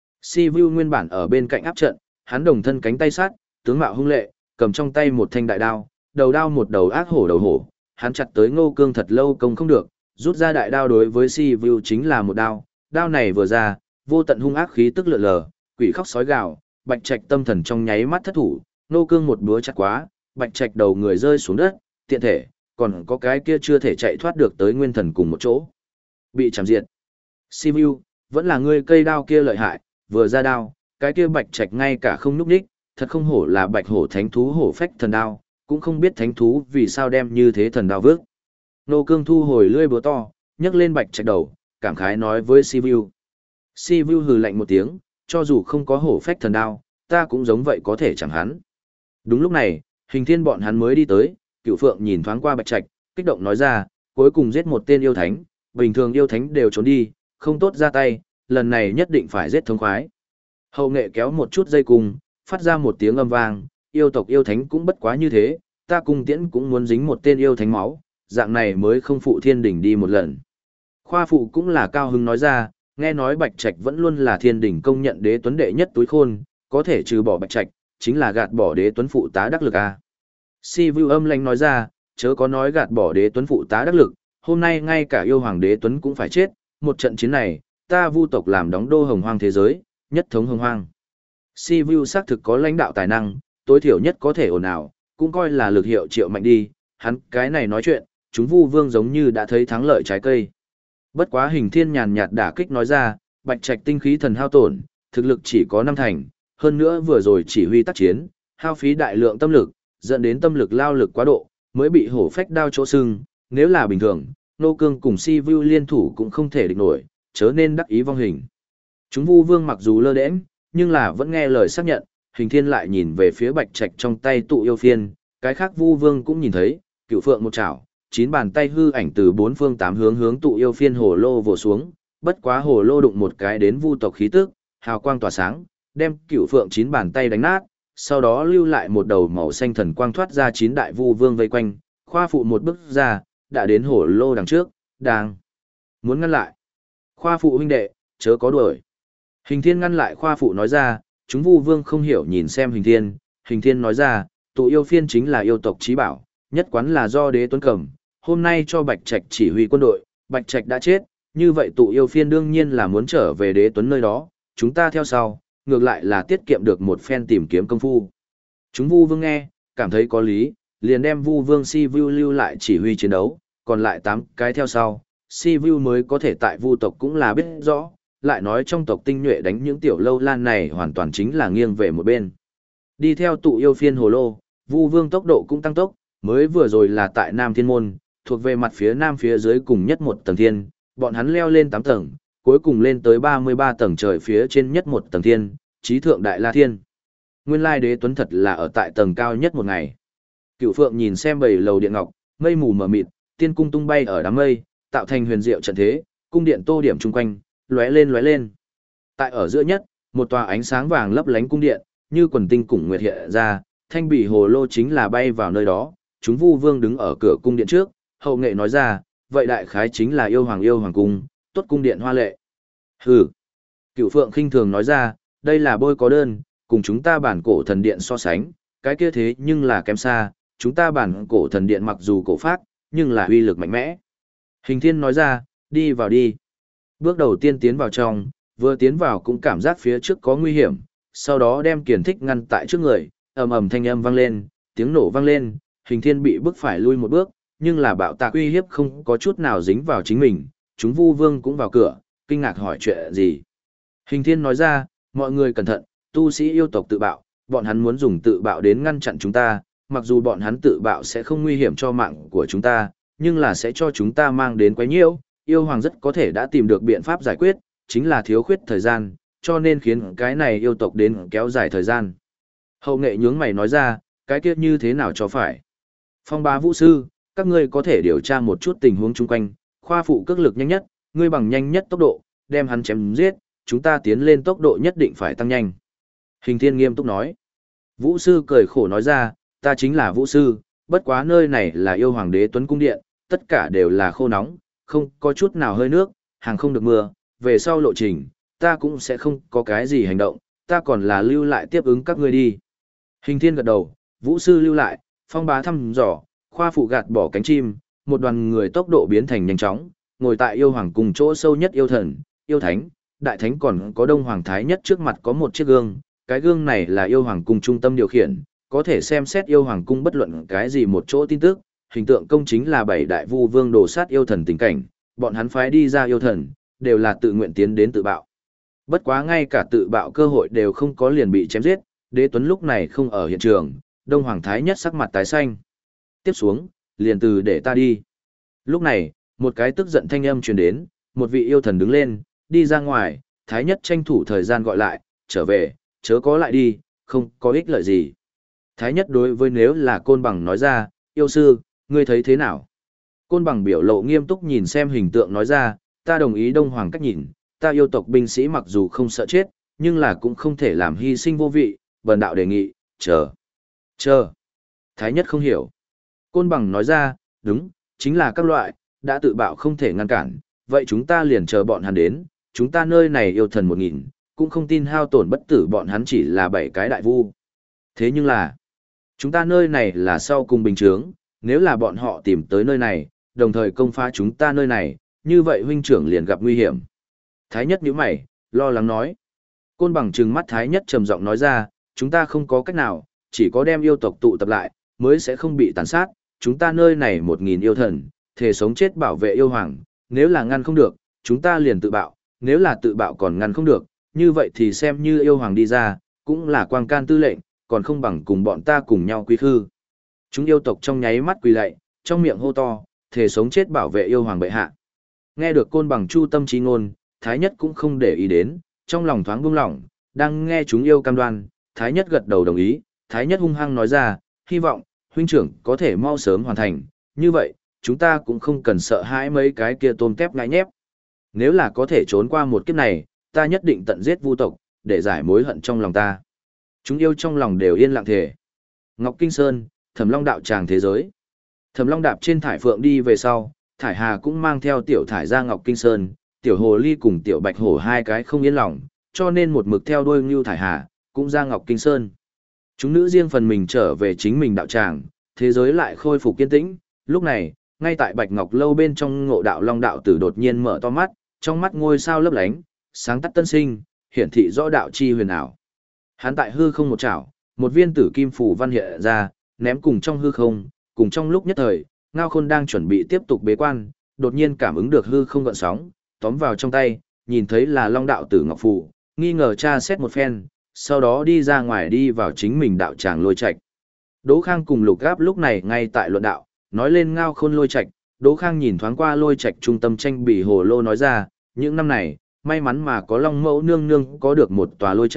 Si Vu nguyên bản ở bên cạnh áp trận, hắn đồng thân cánh tay sát, tướng mạo hung lệ, cầm trong tay một thanh đại đao, đầu đao một đầu ác hổ đầu hổ, hắn chặt tới Ngô Cương thật lâu công không được, rút ra đại đao đối với Si Vu chính là một đao, đao này vừa ra, vô tận hung ác khí tức lượn lờ, quỷ khóc sói gào, Bạch Trạch tâm thần trong nháy mắt thất thủ, Ngô Cương một búa chặt quá, Bạch Trạch đầu người rơi xuống đất, tiện thể, còn có cái kia chưa thể chạy thoát được tới nguyên thần cùng một chỗ. Bị chạm diệt. Si Vu, vẫn là ngươi cây đao kia lợi hại, vừa ra đao, cái kia Bạch Trạch ngay cả không nhúc nhích, thật không hổ là Bạch hổ thánh thú hổ phách thần đao, cũng không biết thánh thú vì sao đem như thế thần đao vước. Ngô Cương thu hồi lưỡi búa to, nhấc lên Bạch Trạch đầu, cảm khái nói với Si Vu. Si Vu hừ lạnh một tiếng, cho dù không có hổ phách thần đao, ta cũng giống vậy có thể chẳng hắn. Đúng lúc này, Hình Thiên bọn hắn mới đi tới, Cửu Phượng nhìn thoáng qua Bạch Trạch, kích động nói ra, cuối cùng giết một tên yêu thánh, bình thường yêu thánh đều trốn đi, không tốt ra tay, lần này nhất định phải giết thống khoái. Hậu nghệ kéo một chút dây cung, phát ra một tiếng âm vang, yêu tộc yêu thánh cũng bất quá như thế, ta cung tiễn cũng muốn dính một tên yêu thánh máu, dạng này mới không phụ thiên đỉnh đi một lần. Khoa phụ cũng là cao hứng nói ra, nghe nói Bạch Trạch vẫn luôn là thiên đỉnh công nhận đế tuấn đệ nhất túi khôn, có thể trừ bỏ Bạch Trạch, chính là gạt bỏ đế tuấn phụ tá đắc lực a. Si Vu âm lãnh nói ra, chớ có nói gạt bỏ đế tuấn phụ tá đắc lực, hôm nay ngay cả yêu hoàng đế tuấn cũng phải chết, một trận chiến này, ta Vu tộc làm đóng đô hồng hoang thế giới, nhất thống hồng hoang. Si Vu xác thực có lãnh đạo tài năng, tối thiểu nhất có thể ồn ào, cũng coi là lực hiệu triệu mạnh đi, hắn cái này nói chuyện, chúng Vu vương giống như đã thấy thắng lợi trái cây. Bất quá Hình Thiên nhàn nhạt đả kích nói ra, Bạch Trạch tinh khí thần hao tổn, thực lực chỉ có năm thành, hơn nữa vừa rồi chỉ huy tác chiến, hao phí đại lượng tâm lực, dẫn đến tâm lực lao lực quá độ, mới bị hổ phách đao chỗ sưng, nếu là bình thường, Ngô Cương cùng Si Vu liên thủ cũng không thể địch nổi, chớ nên đắc ý vong hình. Chúng Vu vương mặc dù lơ đễnh, nhưng là vẫn nghe lời xác nhận, Hình Thiên lại nhìn về phía Bạch Trạch trong tay tụ yêu phiên, cái khác Vu vương cũng nhìn thấy, Cửu Phượng một chảo, chín bàn tay hư ảnh từ bốn phương tám hướng hướng tụ yêu phiên hồ lô vồ xuống, bất quá hồ lô đụng một cái đến vu tộc khí tức, hào quang tỏa sáng, đem Cửu Phượng chín bàn tay đánh nát, sau đó lưu lại một đầu màu xanh thần quang thoát ra chín đại vu vương vây quanh, khoa phụ một bước ra, đã đến hồ lô đằng trước, đang muốn ngăn lại. Khoa phụ huynh đệ, chớ có đuổi. Hình Thiên ngăn lại khoa phụ nói ra, chúng vu vương không hiểu nhìn xem Hình Thiên, Hình Thiên nói ra, tụ yêu phiên chính là yêu tộc chí bảo, nhất quán là do đế tuấn cầm, hôm nay cho Bạch Trạch chỉ huy quân đội, Bạch Trạch đã chết, như vậy tụ yêu phiên đương nhiên là muốn trở về đế tuấn nơi đó, chúng ta theo sau, ngược lại là tiết kiệm được một phen tìm kiếm công phu. Chúng Vu Vương nghe, cảm thấy có lý, liền đem Vu Vương Si Vu lưu lại chỉ huy chiến đấu, còn lại tám cái theo sau, Si Vu mới có thể tại Vu tộc cũng là biết rõ, lại nói trong tộc tinh nhuệ đánh những tiểu lâu lan này hoàn toàn chính là nghiêng về một bên. Đi theo tụ yêu phiên hồ lô, Vu Vương tốc độ cũng tăng tốc, mới vừa rồi là tại Nam Thiên Môn, thuộc về mặt phía nam phía dưới cùng nhất một tầng thiên, bọn hắn leo lên tám tầng, cuối cùng lên tới ba mươi ba tầng trời phía trên nhất một tầng thiên, trí thượng đại la thiên. Nguyên lai đế tuấn thật là ở tại tầng cao nhất một ngày. Cựu Phượng nhìn xem bảy lầu điện ngọc, mây mù mờ mịt, tiên cung tung bay ở đám mây, tạo thành huyền diệu trận thế, cung điện tô điểm chung quanh, lóe lên lóe lên. Tại ở giữa nhất, một tòa ánh sáng vàng lấp lánh cung điện, như quần tinh cùng nguyệt hiện ra, thanh bỉ hồ lô chính là bay vào nơi đó. Chúng Vu Vương đứng ở cửa cung điện trước, hậu nghệ nói ra, vậy đại khái chính là yêu hoàng yêu hoàng cung, tốt cung điện hoa lệ. Hừ. Cựu Phượng khinh thường nói ra, đây là bôi có đơn, cùng chúng ta bản cổ thần điện so sánh, cái kia thế nhưng là kém xa, chúng ta bản cổ thần điện mặc dù cổ phác, nhưng là uy lực mạnh mẽ. Hình Thiên nói ra, đi vào đi. Bước đầu tiên tiến vào trong, vừa tiến vào cũng cảm giác phía trước có nguy hiểm, sau đó đem Kiền Thích ngăn tại trước người, ầm ầm thanh âm vang lên, tiếng nổ vang lên, Hình Thiên bị bức phải lui một bước, nhưng là bạo tạc uy hiếp không có chút nào dính vào chính mình, chúng Vu Vương cũng vào cửa, kinh ngạc hỏi chuyện gì. Hình Thiên nói ra, mọi người cẩn thận, tu sĩ yêu tộc tự bạo, bọn hắn muốn dùng tự bạo đến ngăn chặn chúng ta, mặc dù bọn hắn tự bạo sẽ không nguy hiểm cho mạng của chúng ta, nhưng là sẽ cho chúng ta mang đến quấy nhiễu, yêu hoàng rất có thể đã tìm được biện pháp giải quyết, chính là thiếu khuyết thời gian, cho nên khiến cái này yêu tộc đến kéo dài thời gian. Hậu nghệ nhướng mày nói ra, cái kia như thế nào cho phải. Phong Bá Vũ Sư, các ngươi có thể điều tra một chút tình huống chung quanh, khoa phụ cước lực nhanh nhất, ngươi bằng nhanh nhất tốc độ, đem hắn chém giết, chúng ta tiến lên tốc độ nhất định phải tăng nhanh. Hình Thiên nghiêm túc nói. Vũ Sư cười khổ nói ra, ta chính là Vũ Sư, bất quá nơi này là yêu hoàng đế tuấn cung điện, tất cả đều là khô nóng, không có chút nào hơi nước, hàng không được mưa, về sau lộ trình, ta cũng sẽ không có cái gì hành động, ta còn là lưu lại tiếp ứng các ngươi đi. Hình Thiên gật đầu, Vũ Sư lưu lại, Phong Bá thăm dò, khoa phụ gạt bỏ cánh chim, một đoàn người tốc độ biến thành nhanh chóng, ngồi tại yêu hoàng cùng chỗ sâu nhất yêu thần, yêu thánh, đại thánh còn có đông hoàng thái nhất trước mặt có một chiếc gương, cái gương này là yêu hoàng cung trung tâm điều khiển, có thể xem xét yêu hoàng cung bất luận cái gì một chỗ tin tức, hình tượng công chính là bảy đại vu vương đồ sát yêu thần tình cảnh, bọn hắn phái đi ra yêu thần, đều là tự nguyện tiến đến tự bạo. Bất quá ngay cả tự bạo cơ hội đều không có liền bị chém giết, Đế Tuấn lúc này không ở hiện trường, đông hoàng thái nhất sắc mặt tái xanh. Tiếp xuống, liền từ để ta đi. Lúc này, một cái tức giận thanh âm truyền đến, một vị yêu thần đứng lên, đi ra ngoài, thái nhất tranh thủ thời gian gọi lại, trở về, chớ có lại đi, không có ích lợi gì. Thái nhất đối với nếu là Côn Bằng nói ra, yêu sư, ngươi thấy thế nào? Côn Bằng biểu lộ nghiêm túc nhìn xem hình tượng nói ra, ta đồng ý đông hoàng cách nhìn, ta yêu tộc binh sĩ mặc dù không sợ chết, nhưng là cũng không thể làm hy sinh vô vị, bần đạo đề nghị, chờ. Chờ. Thái nhất không hiểu. Côn Bằng nói ra, đúng, chính là các loại, đã tự bạo không thể ngăn cản, vậy chúng ta liền chờ bọn hắn đến, chúng ta nơi này yêu thần một nghìn, cũng không tin hao tổn bất tử bọn hắn chỉ là bảy cái đại vu. Thế nhưng là, chúng ta nơi này là sau cùng bình chướng, nếu là bọn họ tìm tới nơi này, đồng thời công phá chúng ta nơi này, như vậy huynh trưởng liền gặp nguy hiểm. Thái nhất nhíu mày, lo lắng nói. Côn Bằng trừng mắt Thái nhất trầm giọng nói ra, chúng ta không có cách nào, chỉ có đem yêu tộc tụ tập lại, mới sẽ không bị tàn sát, chúng ta nơi này một nghìn yêu thần, thể sống chết bảo vệ yêu hoàng, nếu là ngăn không được, chúng ta liền tự bạo, nếu là tự bạo còn ngăn không được, như vậy thì xem như yêu hoàng đi ra, cũng là quang can tư lệnh, còn không bằng cùng bọn ta cùng nhau quy khư. Chúng yêu tộc trong nháy mắt quỳ lạy, trong miệng hô to, thể sống chết bảo vệ yêu hoàng bệ hạ. Nghe được Côn Bằng chu tâm chí ngôn, Thái nhất cũng không để ý đến, trong lòng thoáng buông lỏng, đang nghe chúng yêu cam đoan, Thái nhất gật đầu đồng ý, Thái nhất hung hăng nói ra, hy vọng, huynh trưởng có thể mau sớm hoàn thành, như vậy, chúng ta cũng không cần sợ hãi mấy cái kia tôm tép ngại nhép. Nếu là có thể trốn qua một kiếp này, ta nhất định tận giết vu tộc, để giải mối hận trong lòng ta. Chúng yêu trong lòng đều yên lặng thề. Ngọc Kinh Sơn, Thẩm Long đạo tràng thế giới. Thẩm Long đạp trên thải phượng đi về sau, Thải Hà cũng mang theo tiểu thải ra Ngọc Kinh Sơn, tiểu hồ ly cùng tiểu bạch hổ hai cái không yên lòng, cho nên một mực theo đuôi Ngưu Thải Hà, cũng ra Ngọc Kinh Sơn. Chúng nữ riêng phần mình trở về chính mình đạo tràng, thế giới lại khôi phục kiên tĩnh. Lúc này, ngay tại Bạch Ngọc lâu bên trong Ngộ Đạo Long đạo tử đột nhiên mở to mắt, trong mắt ngôi sao lấp lánh, sáng tắt tân sinh, hiển thị rõ đạo chi huyền ảo. Hắn tại hư không một chảo, một viên tử kim phủ văn hiện ra, ném cùng trong hư không, cùng trong lúc nhất thời, Ngao Khôn đang chuẩn bị tiếp tục bế quan, đột nhiên cảm ứng được hư không gợn sóng, tóm vào trong tay, nhìn thấy là Long đạo tử ngọc phù, nghi ngờ tra xét một phen, sau đó đi ra ngoài đi vào chính mình đạo tràng Lôi Trạch. Đỗ Khang cùng Lục Gáp lúc này ngay tại luận đạo, nói lên Ngao Khôn Lôi Trạch, Đỗ Khang nhìn thoáng qua Lôi Trạch trung tâm tranh bỉ hồ lô nói ra, những năm này, may mắn mà có Long Mẫu nương nương có được một tòa Lôi Trạch,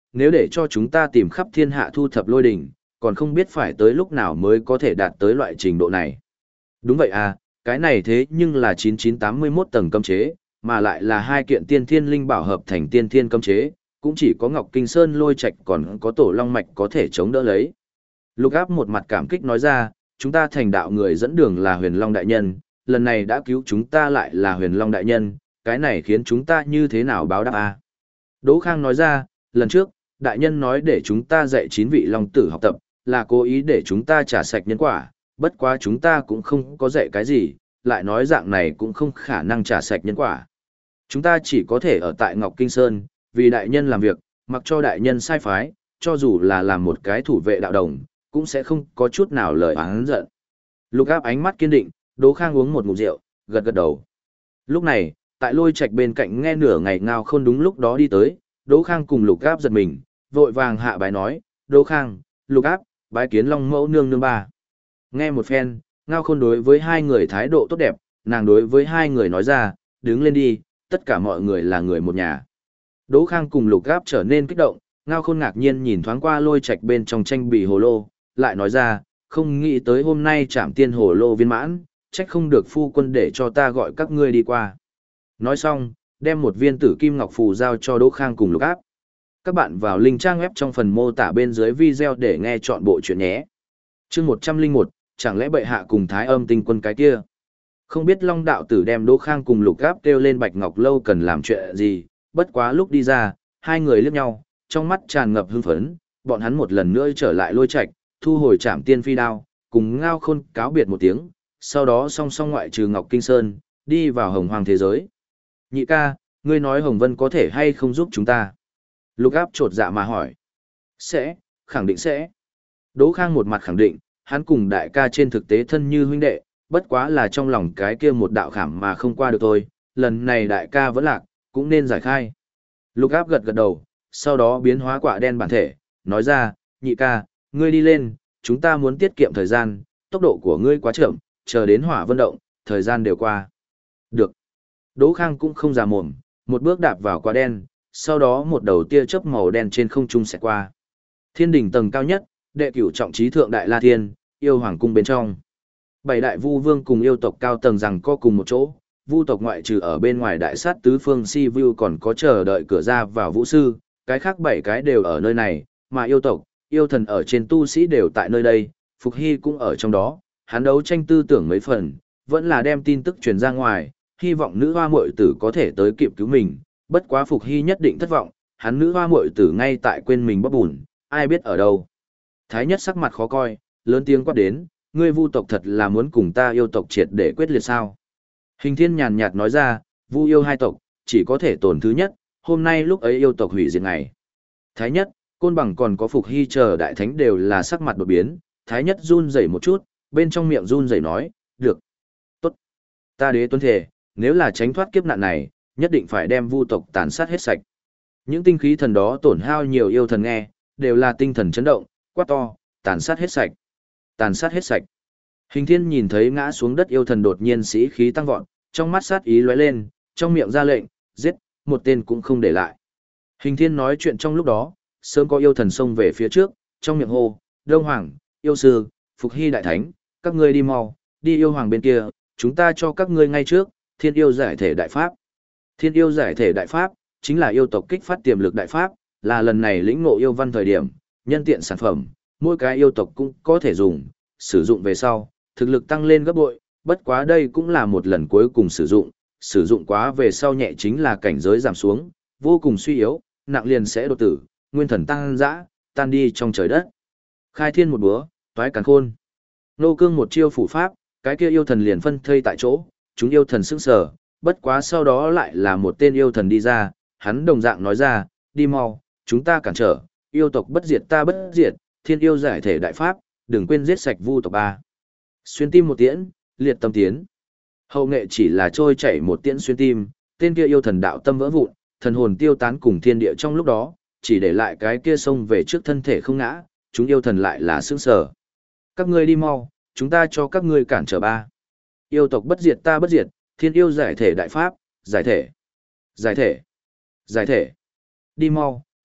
nếu để cho chúng ta tìm khắp thiên hạ thu thập lôi đỉnh, còn không biết phải tới lúc nào mới có thể đạt tới loại trình độ này. Đúng vậy à, cái này thế nhưng là chín chín tám mươi mốt tầng cấm chế, mà lại là hai kiện tiên thiên linh bảo hợp thành tiên thiên cấm chế, cũng chỉ có Ngọc Kinh Sơn lôi trạch còn có tổ long mạch có thể chống đỡ lấy. Lục Áp một mặt cảm kích nói ra, chúng ta thành đạo người dẫn đường là Huyền Long Đại Nhân, lần này đã cứu chúng ta lại là Huyền Long Đại Nhân, cái này khiến chúng ta như thế nào báo đáp à? Đỗ Khang nói ra, lần trước, Đại Nhân nói để chúng ta dạy chín vị Long Tử học tập, là cố ý để chúng ta trả sạch nhân quả, bất quá chúng ta cũng không có dạy cái gì, lại nói dạng này cũng không khả năng trả sạch nhân quả. Chúng ta chỉ có thể ở tại Ngọc Kinh Sơn, vì Đại Nhân làm việc, mặc cho Đại Nhân sai phái, cho dù là làm một cái thủ vệ đạo đồng, cũng sẽ không có chút nào lời oán giận. Lục Áp ánh mắt kiên định, Đỗ Khang uống một ngụm rượu, gật gật đầu. Lúc này, tại lôi trạch bên cạnh nghe nửa ngày Ngao Khôn đúng lúc đó đi tới, Đỗ Khang cùng Lục Áp giật mình, vội vàng hạ bái nói, Đỗ Khang, Lục Áp, bái kiến Long Mẫu nương nương ba. Nghe một phen, Ngao Khôn đối với hai người thái độ tốt đẹp, nàng đối với hai người nói ra, đứng lên đi, tất cả mọi người là người một nhà. Đỗ Khang cùng Lục Áp trở nên kích động, Ngao Khôn ngạc nhiên nhìn thoáng qua lôi trạch bên trong tranh bì hồ lô, lại nói ra, không nghĩ tới hôm nay Trảm Tiên hồ lô viên mãn, trách không được phu quân để cho ta gọi các ngươi đi qua. Nói xong, đem một viên tử kim ngọc phù giao cho Đỗ Khang cùng Lục Áp. Các bạn vào link trang web trong phần mô tả bên dưới video để nghe chọn bộ chuyện nhé. Chương một trăm lẻ một, chẳng lẽ bệ hạ cùng Thái Âm Tinh Quân cái kia? Không biết Long đạo tử đem Đỗ Khang cùng Lục Áp kêu lên Bạch Ngọc lâu cần làm chuyện gì, bất quá lúc đi ra, hai người liếc nhau, trong mắt tràn ngập hưng phấn, bọn hắn một lần nữa trở lại lôi trạch, thu hồi Trảm Tiên phi đao, cùng Ngao Khôn cáo biệt một tiếng, sau đó song song ngoại trừ Ngọc Kinh Sơn, đi vào Hồng Hoang thế giới. Nhị ca, ngươi nói Hồng Vân có thể hay không giúp chúng ta? Lục Áp chột dạ mà hỏi. Sẽ, khẳng định sẽ. Đỗ Khang một mặt khẳng định, hắn cùng đại ca trên thực tế thân như huynh đệ, bất quá là trong lòng cái kia một đạo khảm mà không qua được thôi, lần này đại ca vẫn lạc, cũng nên giải khai. Lục Áp gật gật đầu, sau đó biến hóa quả đen bản thể, nói ra, nhị ca, ngươi đi lên, chúng ta muốn tiết kiệm thời gian, tốc độ của ngươi quá chậm, chờ đến hỏa vân động, thời gian đều qua. Được. Đỗ Khang cũng không già mồm, một bước đạp vào quả đen, sau đó một đầu tia chớp màu đen trên không trung sẽ qua. Thiên đỉnh tầng cao nhất, đệ cửu trọng trí thượng đại La Thiên, yêu hoàng cung bên trong. Bảy đại vu vương cùng yêu tộc cao tầng rằng co cùng một chỗ, vu tộc ngoại trừ ở bên ngoài đại sát tứ phương si vu còn có chờ đợi cửa ra vào vũ sư, cái khác bảy cái đều ở nơi này, mà yêu tộc, yêu thần ở trên tu sĩ đều tại nơi đây, Phục Hy cũng ở trong đó, hắn đấu tranh tư tưởng mấy phần, vẫn là đem tin tức truyền ra ngoài, hy vọng nữ hoa muội tử có thể tới kịp cứu mình, bất quá Phục Hy nhất định thất vọng, hắn nữ hoa muội tử ngay tại quên mình bóp bùn, ai biết ở đâu. Thái nhất sắc mặt khó coi, lớn tiếng quát đến, ngươi vu tộc thật là muốn cùng ta yêu tộc triệt để quyết liệt sao? Hình Thiên nhàn nhạt nói ra, vu yêu hai tộc, chỉ có thể tổn thứ nhất, hôm nay lúc ấy yêu tộc hủy diệt ngày. Thái nhất, Côn Bằng còn có Phục Hy chờ đại thánh đều là sắc mặt đột biến, Thái nhất run rẩy một chút, bên trong miệng run rẩy nói, được, tốt, ta đế tuân thể, nếu là tránh thoát kiếp nạn này, nhất định phải đem vu tộc tàn sát hết sạch. Những tinh khí thần đó tổn hao nhiều yêu thần nghe, đều là tinh thần chấn động, quát to, tàn sát hết sạch, tàn sát hết sạch. Hình Thiên nhìn thấy ngã xuống đất yêu thần đột nhiên sĩ khí tăng vọt, trong mắt sát ý lóe lên, trong miệng ra lệnh, giết, một tên cũng không để lại. Hình Thiên nói chuyện trong lúc đó, sớm có yêu thần xông về phía trước, trong miệng hô, Đông Hoàng, yêu sư, Phục Hy đại thánh, các ngươi đi mau, đi yêu hoàng bên kia, chúng ta cho các ngươi ngay trước, thiên yêu giải thể đại pháp. Thiên yêu giải thể đại pháp, chính là yêu tộc kích phát tiềm lực đại pháp, là lần này lĩnh ngộ yêu văn thời điểm, nhân tiện sản phẩm, mỗi cái yêu tộc cũng có thể dùng, sử dụng về sau, thực lực tăng lên gấp bội, bất quá đây cũng là một lần cuối cùng sử dụng, sử dụng quá về sau nhẹ chính là cảnh giới giảm xuống, vô cùng suy yếu, nặng liền sẽ đột tử, nguyên thần tăng dã, tan đi trong trời đất. Khai thiên một búa, toái càn khôn. Nô cương một chiêu phủ pháp, cái kia yêu thần liền phân thây tại chỗ, chúng yêu thần sững sờ, bất quá sau đó lại là một tên yêu thần đi ra, hắn đồng dạng nói ra, đi mau, chúng ta cản trở, yêu tộc bất diệt ta bất diệt, thiên yêu giải thể đại pháp, đừng quên giết sạch vu tộc ba. Xuyên tim một tiễn, liệt tâm tiến. Hậu nghệ chỉ là trôi chảy một tiễn xuyên tim, tên kia yêu thần đạo tâm vỡ vụn, thần hồn tiêu tán cùng thiên địa trong lúc đó, chỉ để lại cái kia xông về trước thân thể không ngã, chúng yêu thần lại là sững sờ. Các ngươi đi mau, chúng ta cho các ngươi cản trở ba. Yêu tộc bất diệt ta bất diệt, thiên yêu giải thể đại pháp, giải thể, giải thể, giải thể. Đi mau,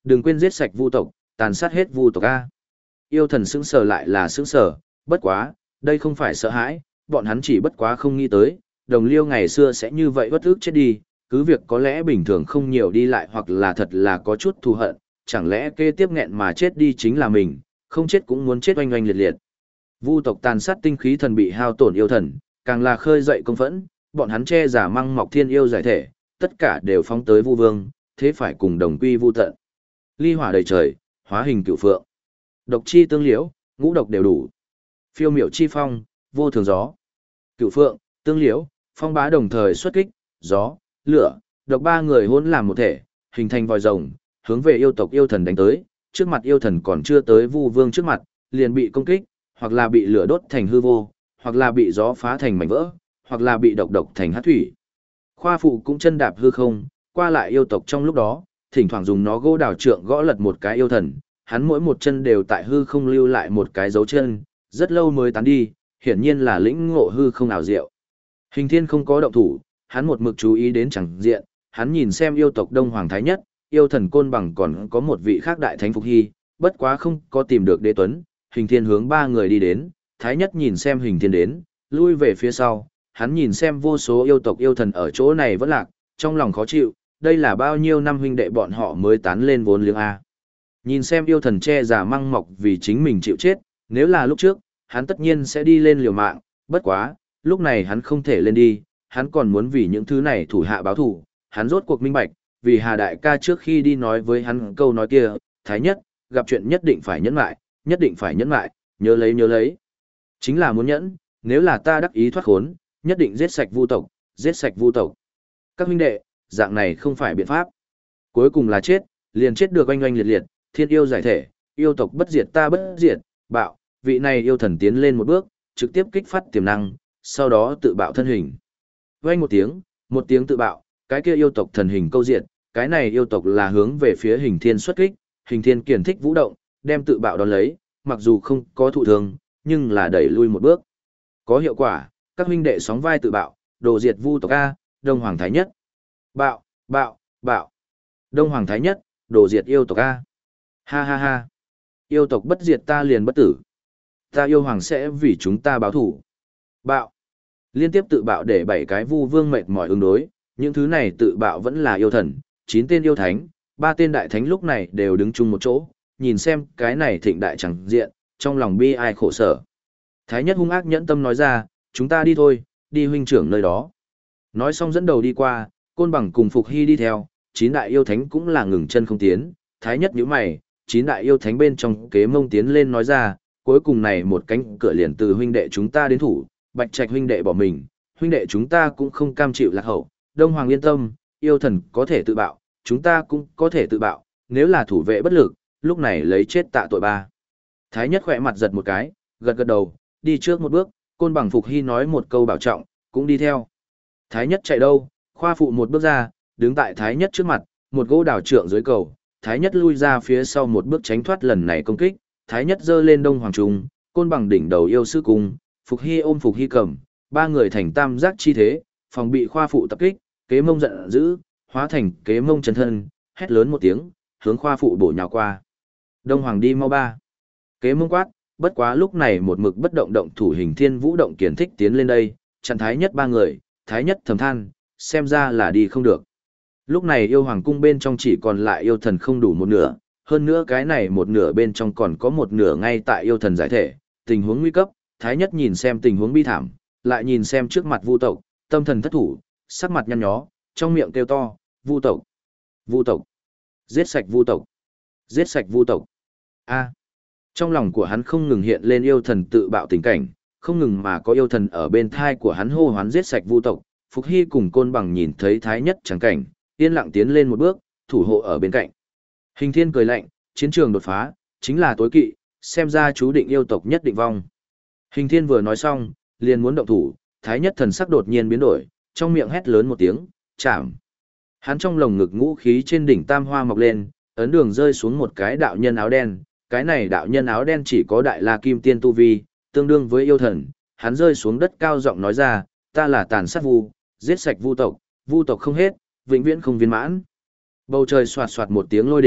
Đừng quên giết sạch vu tộc, tàn sát hết vu tộc a. Yêu thần sững sờ lại là sững sờ, bất quá, đây không phải sợ hãi, bọn hắn chỉ bất quá không nghĩ tới, đồng liêu ngày xưa sẽ như vậy bất ức chết đi, cứ việc có lẽ bình thường không nhiều đi lại hoặc là thật là có chút thù hận, chẳng lẽ kế tiếp nghẹn mà chết đi chính là mình, không chết cũng muốn chết oanh oanh liệt liệt. Vu tộc tàn sát tinh khí thần bị hao tổn yêu thần, càng là khơi dậy công phẫn, bọn hắn che giả măng mọc thiên yêu giải thể, tất cả đều phóng tới vu vương, thế phải cùng đồng quy vu tận. Ly hỏa đầy trời, hóa hình cửu phượng. Độc chi tương liễu, ngũ độc đều đủ. Phiêu miểu chi phong, vô thường gió. Cửu phượng, tương liễu, phong bá đồng thời xuất kích, gió, lửa, độc ba người hỗn làm một thể, hình thành vòi rồng, hướng về yêu tộc yêu thần đánh tới, trước mặt yêu thần còn chưa tới vu vương trước mặt, liền bị công kích, hoặc là bị lửa đốt thành hư vô, hoặc là bị gió phá thành mảnh vỡ, hoặc là bị độc độc thành hắc thủy. Khoa phụ cũng chân đạp hư không, qua lại yêu tộc trong lúc đó, thỉnh thoảng dùng nó gỗ đào trượng gõ lật một cái yêu thần, hắn mỗi một chân đều tại hư không lưu lại một cái dấu chân, rất lâu mới tán đi, hiển nhiên là lĩnh ngộ hư không ảo diệu. Hình Thiên không có động thủ, hắn một mực chú ý đến chẳng diện, hắn nhìn xem yêu tộc Đông Hoàng Thái Nhất, yêu thần Côn Bằng còn có một vị khác đại thánh Phục Hy, bất quá không có tìm được Đế Tuấn, Hình Thiên hướng ba người đi đến, Thái Nhất nhìn xem Hình Thiên đến, lui về phía sau, hắn nhìn xem vô số yêu tộc yêu thần ở chỗ này vẫn lạc, trong lòng khó chịu, đây là bao nhiêu năm huynh đệ bọn họ mới tán lên vốn liếng A. Nhìn xem yêu thần che giả măng mọc vì chính mình chịu chết, nếu là lúc trước, hắn tất nhiên sẽ đi lên liều mạng, bất quá, lúc này hắn không thể lên đi, hắn còn muốn vì những thứ này thủ hạ báo thủ, hắn rốt cuộc minh bạch, vì Hà Đại ca trước khi đi nói với hắn câu nói kia, Thái Nhất, gặp chuyện nhất định phải nhẫn lại, nhất định phải nhẫn lại, nhớ lấy nhớ lấy. Chính là muốn nhẫn, nếu là ta đắc ý thoát khốn, nhất định giết sạch vu tộc, giết sạch vu tộc. Các huynh đệ, dạng này không phải biện pháp. Cuối cùng là chết, liền chết được oanh oanh liệt liệt, thiên yêu giải thể, yêu tộc bất diệt ta bất diệt, bạo, vị này yêu thần tiến lên một bước, trực tiếp kích phát tiềm năng, sau đó tự bạo thân hình. Vang một tiếng, một tiếng tự bạo, cái kia yêu tộc thần hình câu diệt, cái này yêu tộc là hướng về phía Hình Thiên xuất kích, Hình Thiên kiển thích vũ động, đem tự bạo đón lấy, mặc dù không có thụ thương, nhưng là đẩy lui một bước. Có hiệu quả, các huynh đệ sóng vai tự bạo, đồ diệt vu tộc A, Đông Hoàng Thái Nhất. Bạo, bạo, bạo. Đông Hoàng Thái Nhất, đồ diệt yêu tộc A. Ha ha ha. Yêu tộc bất diệt ta liền bất tử. Ta yêu hoàng sẽ vì chúng ta báo thủ. Bạo. Liên tiếp tự bạo để bảy cái vu vương mệt mỏi ứng đối, những thứ này tự bạo vẫn là yêu thần, chín tên yêu thánh, ba tên đại thánh lúc này đều đứng chung một chỗ, nhìn xem cái này thịnh đại chẳng diện, trong lòng bi ai khổ sở. Thái Nhất hung ác nhẫn tâm nói ra, chúng ta đi thôi, đi huynh trưởng nơi đó. Nói xong dẫn đầu đi qua, Côn Bằng cùng Phục Hy đi theo, chín đại yêu thánh cũng là ngừng chân không tiến, Thái Nhất nhíu mày, chín đại yêu thánh bên trong kế mông tiến lên nói ra, cuối cùng này một cánh cửa liền từ huynh đệ chúng ta đến thủ, Bạch Trạch huynh đệ bỏ mình, huynh đệ chúng ta cũng không cam chịu lạc hậu, Đông Hoàng yên tâm, yêu thần có thể tự bạo, chúng ta cũng có thể tự bạo, nếu là thủ vệ bất lực, lúc này lấy chết tạ tội ba. Thái Nhất khỏe mặt giật một cái, gật gật đầu, đi trước một bước, Côn Bằng Phục Hy nói một câu bảo trọng, cũng đi theo. Thái Nhất chạy đâu, khoa phụ một bước ra, đứng tại Thái Nhất trước mặt, một gỗ đào trượng dưới cầu, Thái Nhất lui ra phía sau một bước tránh thoát lần này công kích, Thái Nhất giơ lên Đông Hoàng Trung, Côn Bằng đỉnh đầu yêu sư cung, Phục Hy ôm Phục Hy cầm, ba người thành tam giác chi thế, phòng bị khoa phụ tập kích, kế mông giận dữ, hóa thành kế mông chân thân, hét lớn một tiếng, hướng khoa phụ bổ nhào qua. Đông Hoàng đi mau ba. Kế mông quát, bất quá lúc này một mực bất động động thủ Hình Thiên vũ động kiển thích tiến lên đây, chặn Thái Nhất ba người, Thái Nhất thầm than, xem ra là đi không được. Lúc này yêu hoàng cung bên trong chỉ còn lại yêu thần không đủ một nửa, hơn nữa cái này một nửa bên trong còn có một nửa ngay tại yêu thần giải thể, tình huống nguy cấp, Thái Nhất nhìn xem tình huống bi thảm, lại nhìn xem trước mặt vu tộc, tâm thần thất thủ, sắc mặt nhăn nhó, trong miệng kêu to, vu tộc, vu tộc, giết sạch vu tộc, giết sạch vu tộc. A. Trong lòng của hắn không ngừng hiện lên yêu thần tự bạo tình cảnh, không ngừng mà có yêu thần ở bên thai của hắn hô hoán giết sạch vu tộc. Phục Hy cùng Côn Bằng nhìn thấy Thái Nhất chẳng cảnh, yên lặng tiến lên một bước, thủ hộ ở bên cạnh. Hình Thiên cười lạnh, chiến trường đột phá, chính là tối kỵ, xem ra chú định yêu tộc nhất định vong. Hình Thiên vừa nói xong, liền muốn động thủ, Thái Nhất thần sắc đột nhiên biến đổi, trong miệng hét lớn một tiếng, chạm. Hắn trong lồng ngực ngũ khí trên đỉnh tam hoa mọc lên, ấn đường rơi xuống một cái đạo nhân áo đen, cái này đạo nhân áo đen chỉ có đại la kim tiên tu vi, tương đương với yêu thần, hắn rơi xuống đất cao giọng nói ra, ta là tàn sát vu, giết sạch vu tộc, vu tộc không hết, vĩnh viễn không viên mãn. Bầu trời xoạt xoạt một tiếng lôi đỉnh,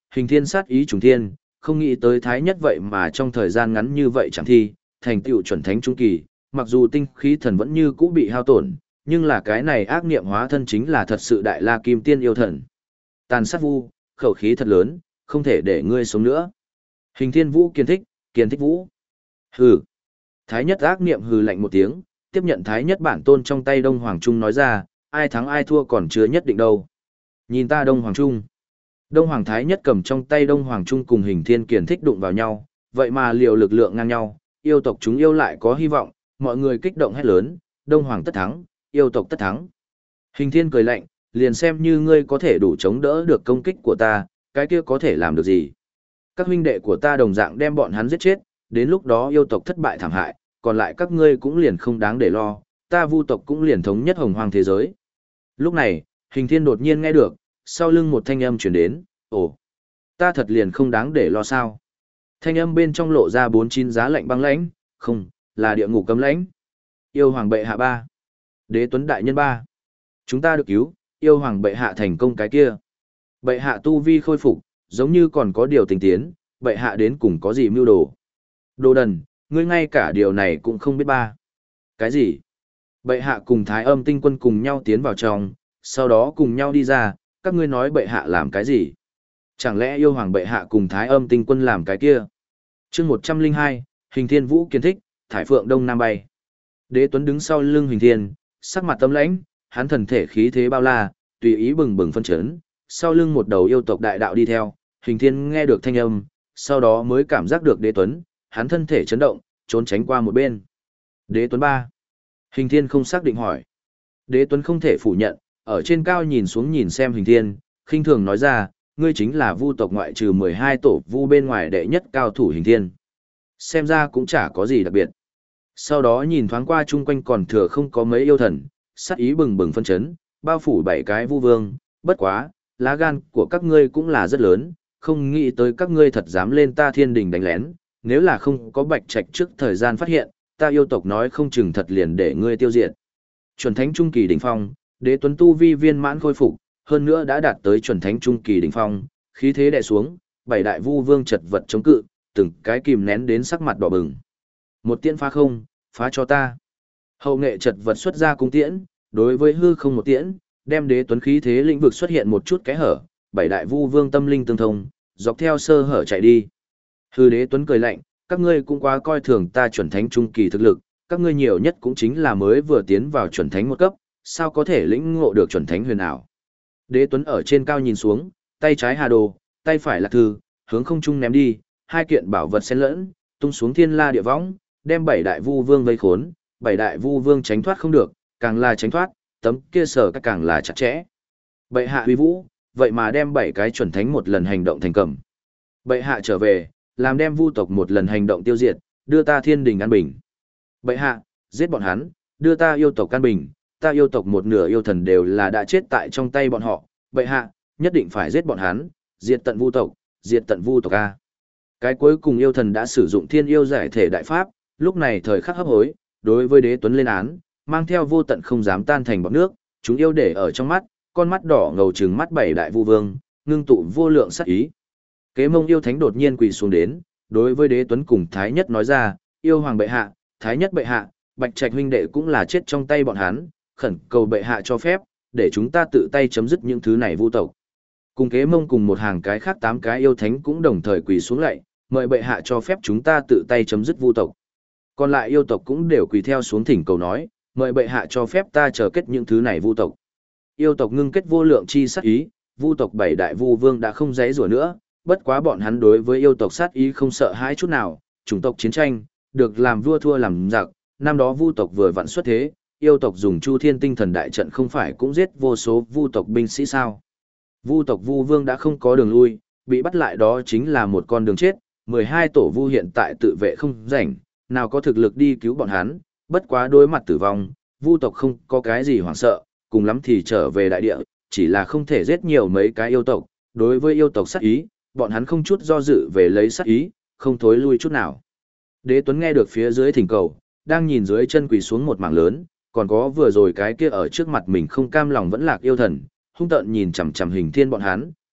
hình thiên sát ý trùng thiên, không nghĩ tới thái nhất vậy mà trong thời gian ngắn như vậy chẳng thi, thành tựu chuẩn thánh trung kỳ, mặc dù tinh khí thần vẫn như cũ bị hao tổn, nhưng là cái này ác niệm hóa thân chính là thật sự đại la kim tiên yêu thần. Tàn sát vu, khẩu khí thật lớn, không thể để ngươi sống nữa. Hình thiên vũ kiên thích, kiên thích vũ. Hừ. Thái nhất ác niệm hừ lạnh một tiếng, tiếp nhận thái nhất bản tôn trong tay Đông Hoàng Trung nói ra, ai thắng ai thua còn chưa nhất định đâu. Nhìn ta Đông Hoàng Trung. Đông Hoàng Thái nhất cầm trong tay Đông Hoàng Trung cùng hình thiên kiền thích đụng vào nhau, vậy mà liều lực lượng ngang nhau, yêu tộc chúng yêu lại có hy vọng, mọi người kích động hét lớn, Đông Hoàng tất thắng, yêu tộc tất thắng. Hình thiên cười lạnh, liền xem như ngươi có thể đủ chống đỡ được công kích của ta, cái kia có thể làm được gì? Các huynh đệ của ta đồng dạng đem bọn hắn giết chết, đến lúc đó yêu tộc thất bại thảm hại, còn lại các ngươi cũng liền không đáng để lo, ta vu tộc cũng liền thống nhất hồng hoang thế giới. Lúc này, hình thiên đột nhiên nghe được, sau lưng một thanh âm chuyển đến, ồ, ta thật liền không đáng để lo sao. Thanh âm bên trong lộ ra bốn chín giá lạnh băng lãnh, không, là địa ngục cấm lãnh. Yêu hoàng bệ hạ ba. Đế tuấn đại nhân ba. Chúng ta được cứu, yêu hoàng bệ hạ thành công cái kia. Bệ hạ tu vi khôi phục, giống như còn có điều tình tiến, bệ hạ đến cùng có gì mưu đồ. Đồ đần, ngươi ngay cả điều này cũng không biết ba. Cái gì? Bệ hạ cùng thái âm tinh quân cùng nhau tiến vào trong, sau đó cùng nhau đi ra, các ngươi nói bệ hạ làm cái gì? Chẳng lẽ yêu hoàng bệ hạ cùng thái âm tinh quân làm cái kia? Chương một trăm linh hai, hình thiên vũ kiến thích, thải phượng đông nam bay. Đế Tuấn đứng sau lưng hình thiên, sắc mặt tâm lãnh, hắn thần thể khí thế bao la, tùy ý bừng bừng phân chấn, sau lưng một đầu yêu tộc đại đạo đi theo, hình thiên nghe được thanh âm, sau đó mới cảm giác được Đế Tuấn, hắn thân thể chấn động, trốn tránh qua một bên. Đế Tuấn ba. Hình thiên không xác định hỏi. Đế Tuấn không thể phủ nhận, ở trên cao nhìn xuống nhìn xem hình thiên, khinh thường nói ra, ngươi chính là vu tộc ngoại trừ mười hai tổ vu bên ngoài đệ nhất cao thủ hình thiên. Xem ra cũng chả có gì đặc biệt. Sau đó nhìn thoáng qua chung quanh còn thừa không có mấy yêu thần, sát ý bừng bừng phân chấn, bao phủ bảy cái vu vương, bất quá, lá gan của các ngươi cũng là rất lớn, không nghĩ tới các ngươi thật dám lên ta thiên đình đánh lén, nếu là không có bạch trạch trước thời gian phát hiện, ta yêu tộc nói không chừng thật liền để ngươi tiêu diệt. Chuẩn thánh trung kỳ đỉnh phong, Đế Tuấn tu vi viên mãn khôi phục, hơn nữa đã đạt tới chuẩn thánh trung kỳ đỉnh phong, khí thế đè xuống, bảy đại vu vương chật vật chống cự, từng cái kìm nén đến sắc mặt đỏ bừng. Một tiễn phá không, phá cho ta. Hậu nghệ chật vật xuất ra cung tiễn, đối với hư không một tiễn, đem Đế Tuấn khí thế lĩnh vực xuất hiện một chút cái hở, bảy đại vu vương tâm linh tương thông, dọc theo sơ hở chạy đi. Hư Đế Tuấn cười lạnh, các ngươi cũng quá coi thường ta chuẩn thánh trung kỳ thực lực, các ngươi nhiều nhất cũng chính là mới vừa tiến vào chuẩn thánh một cấp, sao có thể lĩnh ngộ được chuẩn thánh huyền ảo. Đế Tuấn ở trên cao nhìn xuống, tay trái hà đồ, tay phải lạc thư, hướng không trung ném đi, hai kiện bảo vật xen lẫn, tung xuống thiên la địa võng, đem bảy đại vu vương vây khốn, bảy đại vu vương tránh thoát không được, càng là tránh thoát, tấm kia sở các càng là chặt chẽ. Bệ hạ uy vũ, vậy mà đem bảy cái chuẩn thánh một lần hành động thành cầm. Bệ hạ trở về, làm đem vu tộc một lần hành động tiêu diệt, đưa ta thiên đình an bình. Bệ hạ, giết bọn hắn, đưa ta yêu tộc an bình, ta yêu tộc một nửa yêu thần đều là đã chết tại trong tay bọn họ. Bệ hạ, nhất định phải giết bọn hắn, diệt tận vu tộc, diệt tận vu tộc a. Cái cuối cùng yêu thần đã sử dụng thiên yêu giải thể đại pháp, lúc này thời khắc hấp hối, đối với Đế Tuấn lên án, mang theo vô tận không dám tan thành bọt nước, chúng yêu để ở trong mắt, con mắt đỏ ngầu trừng mắt bảy đại vu vương, ngưng tụ vô lượng sát ý. Kế Mông yêu thánh đột nhiên quỳ xuống đến, đối với Đế Tuấn cùng Thái Nhất nói ra, yêu hoàng bệ hạ, Thái Nhất bệ hạ, Bạch Trạch huynh đệ cũng là chết trong tay bọn hắn, khẩn cầu bệ hạ cho phép, để chúng ta tự tay chấm dứt những thứ này vu tộc. Cùng Kế Mông cùng một hàng cái khác tám cái yêu thánh cũng đồng thời quỳ xuống lạy, mời bệ hạ cho phép chúng ta tự tay chấm dứt vu tộc. Còn lại yêu tộc cũng đều quỳ theo xuống thỉnh cầu nói, mời bệ hạ cho phép ta chờ kết những thứ này vu tộc. Yêu tộc ngưng kết vô lượng chi sát ý, vu tộc bảy đại vu vương đã không dãy rủa nữa, bất quá bọn hắn đối với yêu tộc sát ý không sợ hãi chút nào, chủng tộc chiến tranh, được làm vua thua làm giặc, năm đó vu tộc vừa vặn xuất thế, yêu tộc dùng Chu Thiên Tinh Thần đại trận không phải cũng giết vô số vu tộc binh sĩ sao? Vu tộc vu vương đã không có đường lui, bị bắt lại đó chính là một con đường chết, mười hai tổ vu hiện tại tự vệ không rảnh, nào có thực lực đi cứu bọn hắn, bất quá đối mặt tử vong, vu tộc không có cái gì hoảng sợ, cùng lắm thì trở về đại địa, chỉ là không thể giết nhiều mấy cái yêu tộc, đối với yêu tộc sát ý, bọn hắn không chút do dự về lấy sát ý, không thối lui chút nào. Đế Tuấn nghe được phía dưới thỉnh cầu, đang nhìn dưới chân quỳ xuống một mảng lớn, còn có vừa rồi cái kia ở trước mặt mình không cam lòng vẫn lạc yêu thần, hung tợn nhìn chằm chằm hình thiên bọn hắn,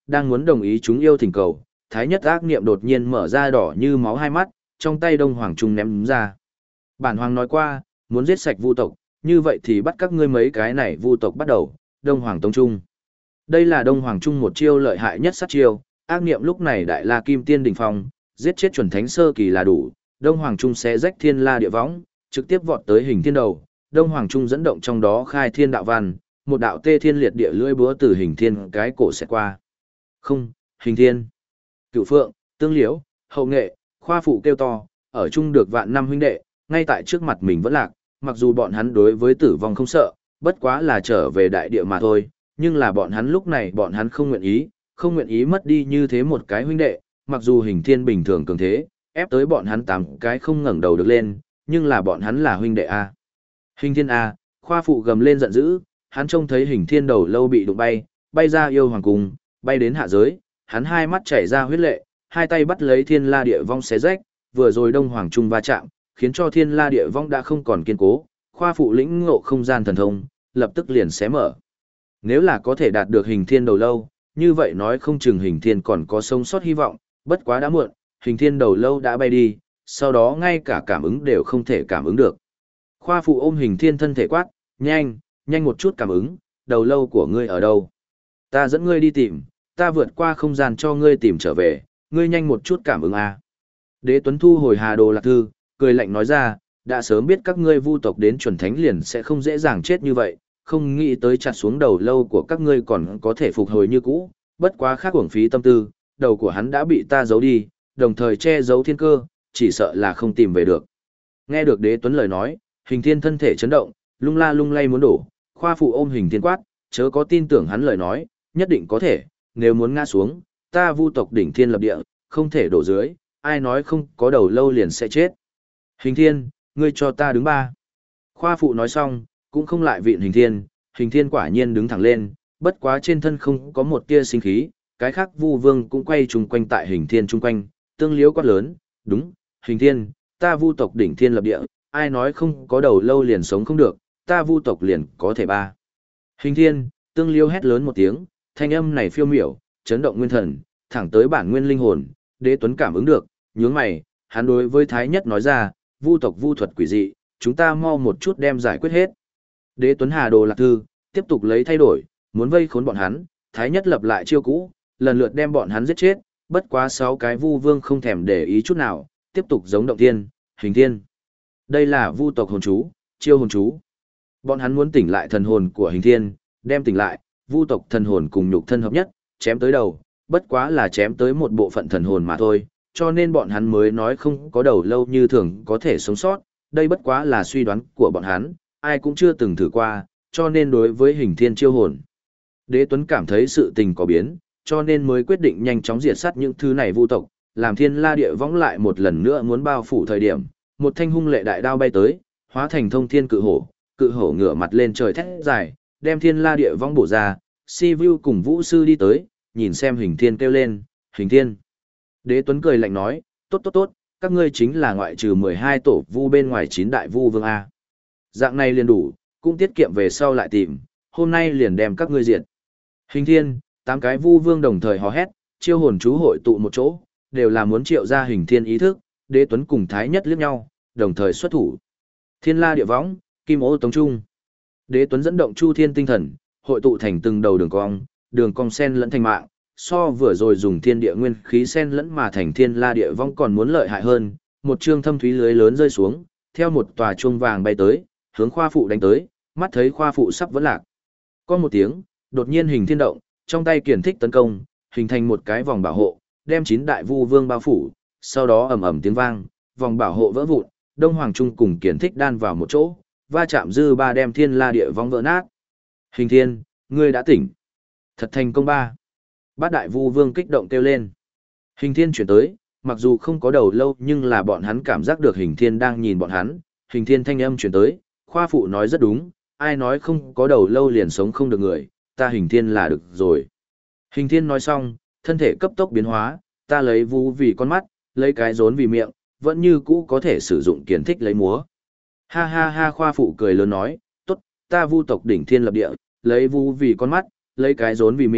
đang muốn đồng ý chúng yêu thỉnh cầu, thái nhất ác niệm đột nhiên mở ra đỏ như máu hai mắt, trong tay Đông Hoàng Trung ném ra. Bản hoàng nói qua, muốn giết sạch vu tộc, như vậy thì bắt các ngươi mấy cái này vu tộc bắt đầu, Đông Hoàng Tông Trung. Đây là Đông Hoàng Trung một chiêu lợi hại nhất sát chiêu, ác niệm lúc này đại la kim tiên đỉnh phong, giết chết chuẩn thánh sơ kỳ là đủ, Đông Hoàng Trung sẽ rách thiên la địa võng, trực tiếp vọt tới hình thiên đầu, Đông Hoàng Trung dẫn động trong đó khai thiên đạo văn, một đạo tê thiên liệt địa lưỡi búa từ hình thiên cái cổ sẽ qua. Không, hình thiên, Cửu Phượng, Tương Liễu, Hậu Nghệ, Khoa Phụ kêu to, ở chung được vạn năm huynh đệ, ngay tại trước mặt mình vẫn lạc, mặc dù bọn hắn đối với tử vong không sợ, bất quá là trở về đại địa mà thôi, nhưng là bọn hắn lúc này bọn hắn không nguyện ý, không nguyện ý mất đi như thế một cái huynh đệ, mặc dù hình thiên bình thường cường thế, ép tới bọn hắn tám cái không ngẩng đầu được lên, nhưng là bọn hắn là huynh đệ A. Hình thiên A, Khoa Phụ gầm lên giận dữ, hắn trông thấy hình thiên đầu lâu bị đụng bay, bay ra yêu hoàng cung, bay đến hạ giới, hắn hai mắt chảy ra huyết lệ, hai tay bắt lấy thiên la địa vong xé rách, vừa rồi Đông Hoàng Trung va chạm, khiến cho thiên la địa vong đã không còn kiên cố, Khoa Phụ lĩnh ngộ không gian thần thông, lập tức liền xé mở. Nếu là có thể đạt được hình thiên đầu lâu, như vậy nói không chừng hình thiên còn có sống sót hy vọng, bất quá đã muộn, hình thiên đầu lâu đã bay đi, sau đó ngay cả cảm ứng đều không thể cảm ứng được. Khoa Phụ ôm hình thiên thân thể quát, nhanh, nhanh một chút cảm ứng, đầu lâu của ngươi ở đâu? Ta dẫn ngươi đi tìm, ta vượt qua không gian cho ngươi tìm trở về, ngươi nhanh một chút cảm ứng a. Đế Tuấn thu hồi Hà Đồ Lạc Thư, cười lạnh nói ra, đã sớm biết các ngươi vu tộc đến chuẩn thánh liền sẽ không dễ dàng chết như vậy, không nghĩ tới chặt xuống đầu lâu của các ngươi còn có thể phục hồi như cũ, bất quá khác uổng phí tâm tư, đầu của hắn đã bị ta giấu đi, đồng thời che giấu thiên cơ, chỉ sợ là không tìm về được. Nghe được Đế Tuấn lời nói, hình thiên thân thể chấn động, lung la lung lay muốn đổ, Khoa Phụ ôm hình thiên quát, chớ có tin tưởng hắn lời nói, nhất định có thể, nếu muốn ngã xuống, ta vu tộc đỉnh thiên lập địa, không thể đổ dưới, ai nói không có đầu lâu liền sẽ chết. Hình thiên, ngươi cho ta đứng ba. Khoa Phụ nói xong, cũng không lại vịn hình thiên, hình thiên quả nhiên đứng thẳng lên, bất quá trên thân không có một tia sinh khí, cái khác vu vương cũng quay chung quanh tại hình thiên chung quanh, tương liếu quát lớn, đúng, hình thiên, ta vu tộc đỉnh thiên lập địa, ai nói không có đầu lâu liền sống không được, ta vu tộc liền có thể ba. Hình thiên, tương liêu hét lớn một tiếng, thanh âm này phiêu miểu, chấn động nguyên thần, thẳng tới bản nguyên linh hồn, Đế Tuấn cảm ứng được, nhướng mày, hắn đối với Thái Nhất nói ra, vu tộc vu thuật quỷ dị, chúng ta mau một chút đem giải quyết hết. Đế Tuấn Hà Đồ Lạc Thư, tiếp tục lấy thay đổi, muốn vây khốn bọn hắn, Thái Nhất lập lại chiêu cũ, lần lượt đem bọn hắn giết chết, bất quá sáu cái vu vương không thèm để ý chút nào, tiếp tục giống động thiên, hình thiên. Đây là vu tộc hồn chú, chiêu hồn chú. Bọn hắn muốn tỉnh lại thần hồn của hình thiên, đem tỉnh lại, vu tộc thần hồn cùng nhục thân hợp nhất, chém tới đầu, bất quá là chém tới một bộ phận thần hồn mà thôi, cho nên bọn hắn mới nói không có đầu lâu như thường có thể sống sót, đây bất quá là suy đoán của bọn hắn, ai cũng chưa từng thử qua, cho nên đối với hình thiên chiêu hồn. Đế Tuấn cảm thấy sự tình có biến, cho nên mới quyết định nhanh chóng diệt sát những thứ này vu tộc, làm thiên la địa võng lại một lần nữa muốn bao phủ thời điểm, một thanh hung lệ đại đao bay tới, hóa thành thông thiên cự hổ, cự hổ ngửa mặt lên trời thét dài, đem thiên la địa vong bổ ra, si vu cùng vũ sư đi tới, nhìn xem hình thiên kêu lên, hình thiên. Đế Tuấn cười lạnh nói, tốt tốt tốt, các ngươi chính là ngoại trừ mười hai tổ vu bên ngoài chín đại vu vương A. Dạng này liền đủ, cũng tiết kiệm về sau lại tìm, hôm nay liền đem các ngươi diệt. Hình thiên, tám cái vu vương đồng thời hò hét, chiêu hồn chú hội tụ một chỗ, đều là muốn triệu ra hình thiên ý thức, Đế Tuấn cùng Thái Nhất liếc nhau, đồng thời xuất thủ. Thiên la địa võng, kim ô tống trung. Đế Tuấn dẫn động chu thiên tinh thần, hội tụ thành từng đầu đường cong, đường cong sen lẫn thành mạng, so vừa rồi dùng thiên địa nguyên khí sen lẫn mà thành thiên la địa võng còn muốn lợi hại hơn, một trương thâm thúy lưới lớn rơi xuống, theo một tòa chuông vàng bay tới, hướng Khoa Phụ đánh tới, mắt thấy Khoa Phụ sắp vẫn lạc. Có một tiếng, đột nhiên hình thiên động, trong tay kiển thích tấn công, hình thành một cái vòng bảo hộ, đem chín đại vu vương bao phủ, sau đó ầm ầm tiếng vang, vòng bảo hộ vỡ vụn, Đông Hoàng Trung cùng kiển thích đan vào một chỗ, va chạm dư ba đem thiên la địa vong vỡ nát. Hình thiên, ngươi đã tỉnh. Thật thành công ba. Bát đại vu vương kích động kêu lên. Hình thiên chuyển tới, mặc dù không có đầu lâu nhưng là bọn hắn cảm giác được hình thiên đang nhìn bọn hắn. Hình thiên thanh âm chuyển tới, Khoa Phụ nói rất đúng, ai nói không có đầu lâu liền sống không được người, ta hình thiên là được rồi. Hình thiên nói xong, thân thể cấp tốc biến hóa, ta lấy vu vì con mắt, lấy cái rốn vì miệng, vẫn như cũ có thể sử dụng kiến thích lấy múa. Ha ha ha, Khoa Phụ cười lớn nói, tốt, ta vu tộc đỉnh thiên lập địa, lấy vu vì con mắt, lấy cái rốn vì miệng,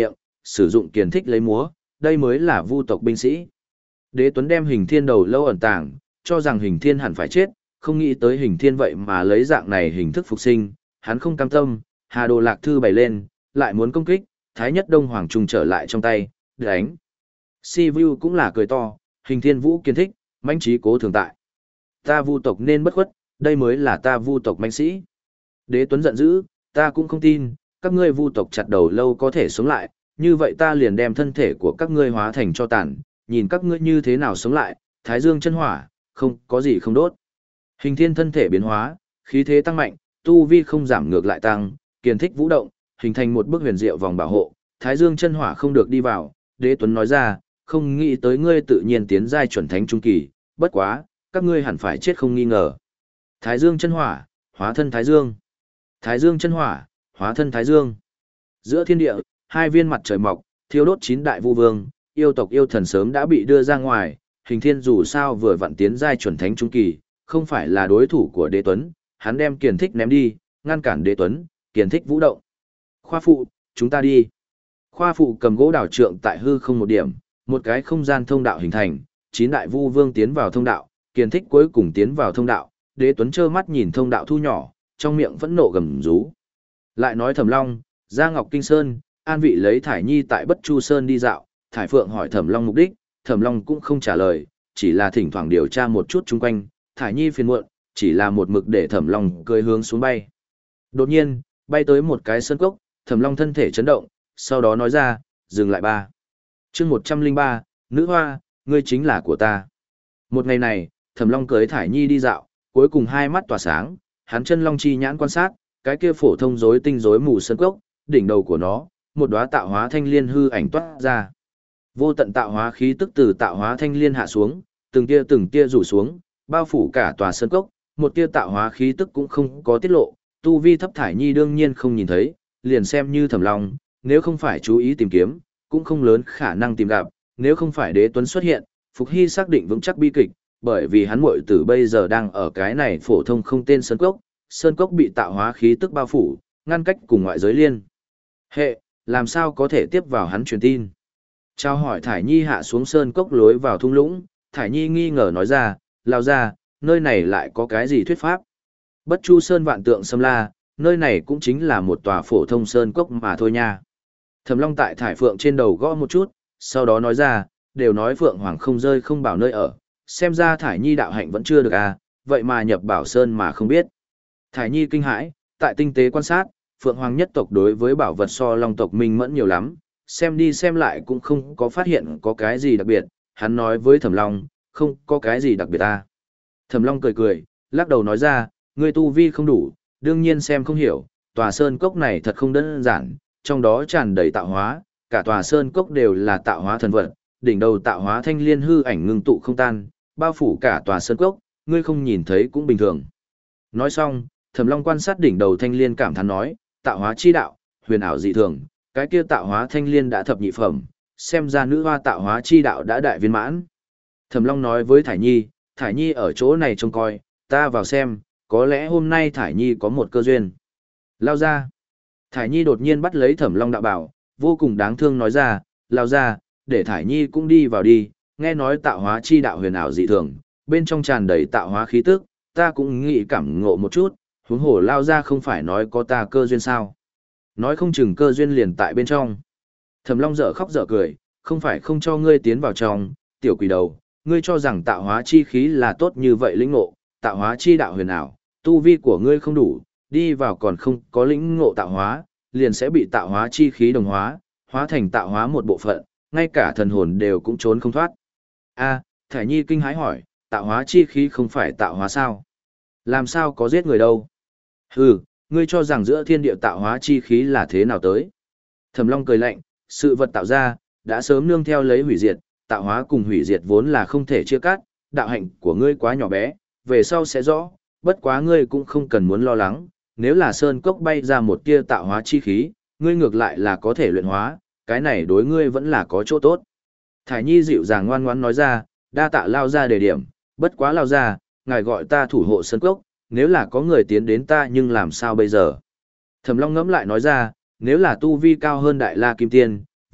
sử dụng kiền thích lấy múa, đây mới là vu tộc binh sĩ. Đế Tuấn đem Hình Thiên đầu lâu ẩn tàng, cho rằng Hình Thiên hẳn phải chết, không nghĩ tới Hình Thiên vậy mà lấy dạng này hình thức phục sinh, hắn không cam tâm, Hà Đồ Lạc Thư bày lên, lại muốn công kích, Thái Nhất Đông Hoàng trùng trở lại trong tay, đánh. Si Vu cũng là cười to, Hình Thiên vũ kiên thích, mãnh trí cố thường tại. Ta vu tộc nên bất khuất, đây mới là ta vu tộc mãnh sĩ. Đế Tuấn giận dữ, ta cũng không tin, các ngươi vu tộc chặt đầu lâu có thể sống lại, như vậy ta liền đem thân thể của các ngươi hóa thành cho tàn, nhìn các ngươi như thế nào sống lại, Thái Dương chân hỏa, không có gì không đốt. Hình Thiên thân thể biến hóa, khí thế tăng mạnh, tu vi không giảm ngược lại tăng, kiền thích vũ động, hình thành một bức huyền diệu vòng bảo hộ, Thái Dương chân hỏa không được đi vào. Đế Tuấn nói ra, không nghĩ tới ngươi tự nhiên tiến giai chuẩn thánh trung kỳ, bất quá, các ngươi hẳn phải chết không nghi ngờ. Thái Dương chân hỏa, hóa thân Thái Dương. Thái Dương chân hỏa, hóa thân Thái Dương. Giữa thiên địa, hai viên mặt trời mọc, thiêu đốt chín đại vu vương, yêu tộc yêu thần sớm đã bị đưa ra ngoài, Hình Thiên dù sao vừa vặn tiến giai chuẩn thánh trung kỳ, không phải là đối thủ của Đế Tuấn, hắn đem kiền thích ném đi, ngăn cản Đế Tuấn, kiền thích vũ động. Khoa phụ, chúng ta đi. Khoa phụ cầm gỗ đào trượng tại hư không một điểm, một cái không gian thông đạo hình thành, chín đại vu vương tiến vào thông đạo, kiền thích cuối cùng tiến vào thông đạo, Đế Tuấn trơ mắt nhìn thông đạo thu nhỏ, trong miệng vẫn nộ gầm rú. Lại nói Thẩm Long, ra Ngọc Kinh Sơn, an vị lấy Thải Nhi tại Bất Chu Sơn đi dạo, Thải Phượng hỏi Thẩm Long mục đích, Thẩm Long cũng không trả lời, chỉ là thỉnh thoảng điều tra một chút chung quanh, Thải Nhi phiền muộn, chỉ là một mực để Thẩm Long cười hướng xuống bay. Đột nhiên, bay tới một cái sơn cốc, Thẩm Long thân thể chấn động, sau đó nói ra, dừng lại ba. Chương một trăm linh ba, nữ hoa, ngươi chính là của ta. Một ngày này, Thẩm Long cưới Thải Nhi đi dạo, cuối cùng hai mắt tỏa sáng, hắn chân long chi nhãn quan sát, cái kia phổ thông rối tinh rối mù sơn cốc, đỉnh đầu của nó, một đóa tạo hóa thanh liên hư ảnh toát ra. Vô tận tạo hóa khí tức từ tạo hóa thanh liên hạ xuống, từng tia từng tia rủ xuống, bao phủ cả tòa sơn cốc, một tia tạo hóa khí tức cũng không có tiết lộ, tu vi thấp Thải Nhi đương nhiên không nhìn thấy, liền xem như Thẩm Long, nếu không phải chú ý tìm kiếm, cũng không lớn khả năng tìm gặp, nếu không phải Đế Tuấn xuất hiện, Phục Hy xác định vững chắc bi kịch, bởi vì hắn muội tử bây giờ đang ở cái này phổ thông không tên sơn cốc, sơn cốc bị tạo hóa khí tức bao phủ, ngăn cách cùng ngoại giới liên hệ, làm sao có thể tiếp vào hắn truyền tin. Trao hỏi Thải Nhi hạ xuống sơn cốc lối vào thung lũng, Thải Nhi nghi ngờ nói ra, lao ra, nơi này lại có cái gì thuyết pháp. Bất Chu Sơn vạn tượng xâm la, nơi này cũng chính là một tòa phổ thông sơn cốc mà thôi nha. Thẩm Long tại Thải Phượng trên đầu gõ một chút, sau đó nói ra, đều nói Phượng Hoàng không rơi không bảo nơi ở, xem ra Thải Nhi đạo hạnh vẫn chưa được à, vậy mà nhập bảo sơn mà không biết. Thải Nhi kinh hãi, tại tinh tế quan sát, Phượng Hoàng nhất tộc đối với bảo vật so Long tộc minh mẫn nhiều lắm, xem đi xem lại cũng không có phát hiện có cái gì đặc biệt, hắn nói với Thẩm Long, không có cái gì đặc biệt à. Thẩm Long cười cười, lắc đầu nói ra, ngươi tu vi không đủ, đương nhiên xem không hiểu, tòa sơn cốc này thật không đơn giản, trong đó tràn đầy tạo hóa, cả tòa sơn cốc đều là tạo hóa thần vật, đỉnh đầu tạo hóa thanh liên hư ảnh ngưng tụ không tan, bao phủ cả tòa sơn cốc, ngươi không nhìn thấy cũng bình thường. Nói xong, Thẩm Long quan sát đỉnh đầu thanh liên cảm thán nói, tạo hóa chi đạo, huyền ảo dị thường, cái kia tạo hóa thanh liên đã thập nhị phẩm, xem ra nữ hoa tạo hóa chi đạo đã đại viên mãn. Thẩm Long nói với Thải Nhi, Thải Nhi ở chỗ này trông coi, ta vào xem, có lẽ hôm nay Thải Nhi có một cơ duyên. Lao ra. Thải Nhi đột nhiên bắt lấy Thẩm Long đạo bảo, vô cùng đáng thương nói ra, lao ra, để Thải Nhi cũng đi vào đi, nghe nói tạo hóa chi đạo huyền ảo dị thường, bên trong tràn đầy tạo hóa khí tức, ta cũng nghĩ cảm ngộ một chút, huống hồ lao ra không phải nói có ta cơ duyên sao. Nói không chừng cơ duyên liền tại bên trong. Thẩm Long dở khóc dở cười, không phải không cho ngươi tiến vào trong, tiểu quỷ đầu, ngươi cho rằng tạo hóa chi khí là tốt như vậy lĩnh ngộ, tạo hóa chi đạo huyền ảo, tu vi của ngươi không đủ, đi vào còn không có lĩnh ngộ tạo hóa, liền sẽ bị tạo hóa chi khí đồng hóa, hóa thành tạo hóa một bộ phận, ngay cả thần hồn đều cũng trốn không thoát. A, Thải Nhi kinh hãi hỏi, tạo hóa chi khí không phải tạo hóa sao? Làm sao có giết người đâu? Hừ, ngươi cho rằng giữa thiên địa tạo hóa chi khí là thế nào tới? Thẩm Long cười lạnh, sự vật tạo ra, đã sớm nương theo lấy hủy diệt, tạo hóa cùng hủy diệt vốn là không thể chia cắt, đạo hạnh của ngươi quá nhỏ bé, về sau sẽ rõ, bất quá ngươi cũng không cần muốn lo lắng, nếu là sơn cốc bay ra một tia tạo hóa chi khí, ngươi ngược lại là có thể luyện hóa, cái này đối ngươi vẫn là có chỗ tốt. Thải Nhi dịu dàng ngoan ngoãn nói ra, đa tạ lao ra đề điểm, bất quá lao ra, ngài gọi ta thủ hộ sơn cốc, nếu là có người tiến đến ta nhưng làm sao bây giờ? Thẩm Long ngẫm lại nói ra, nếu là tu vi cao hơn Đại La Kim Tiên,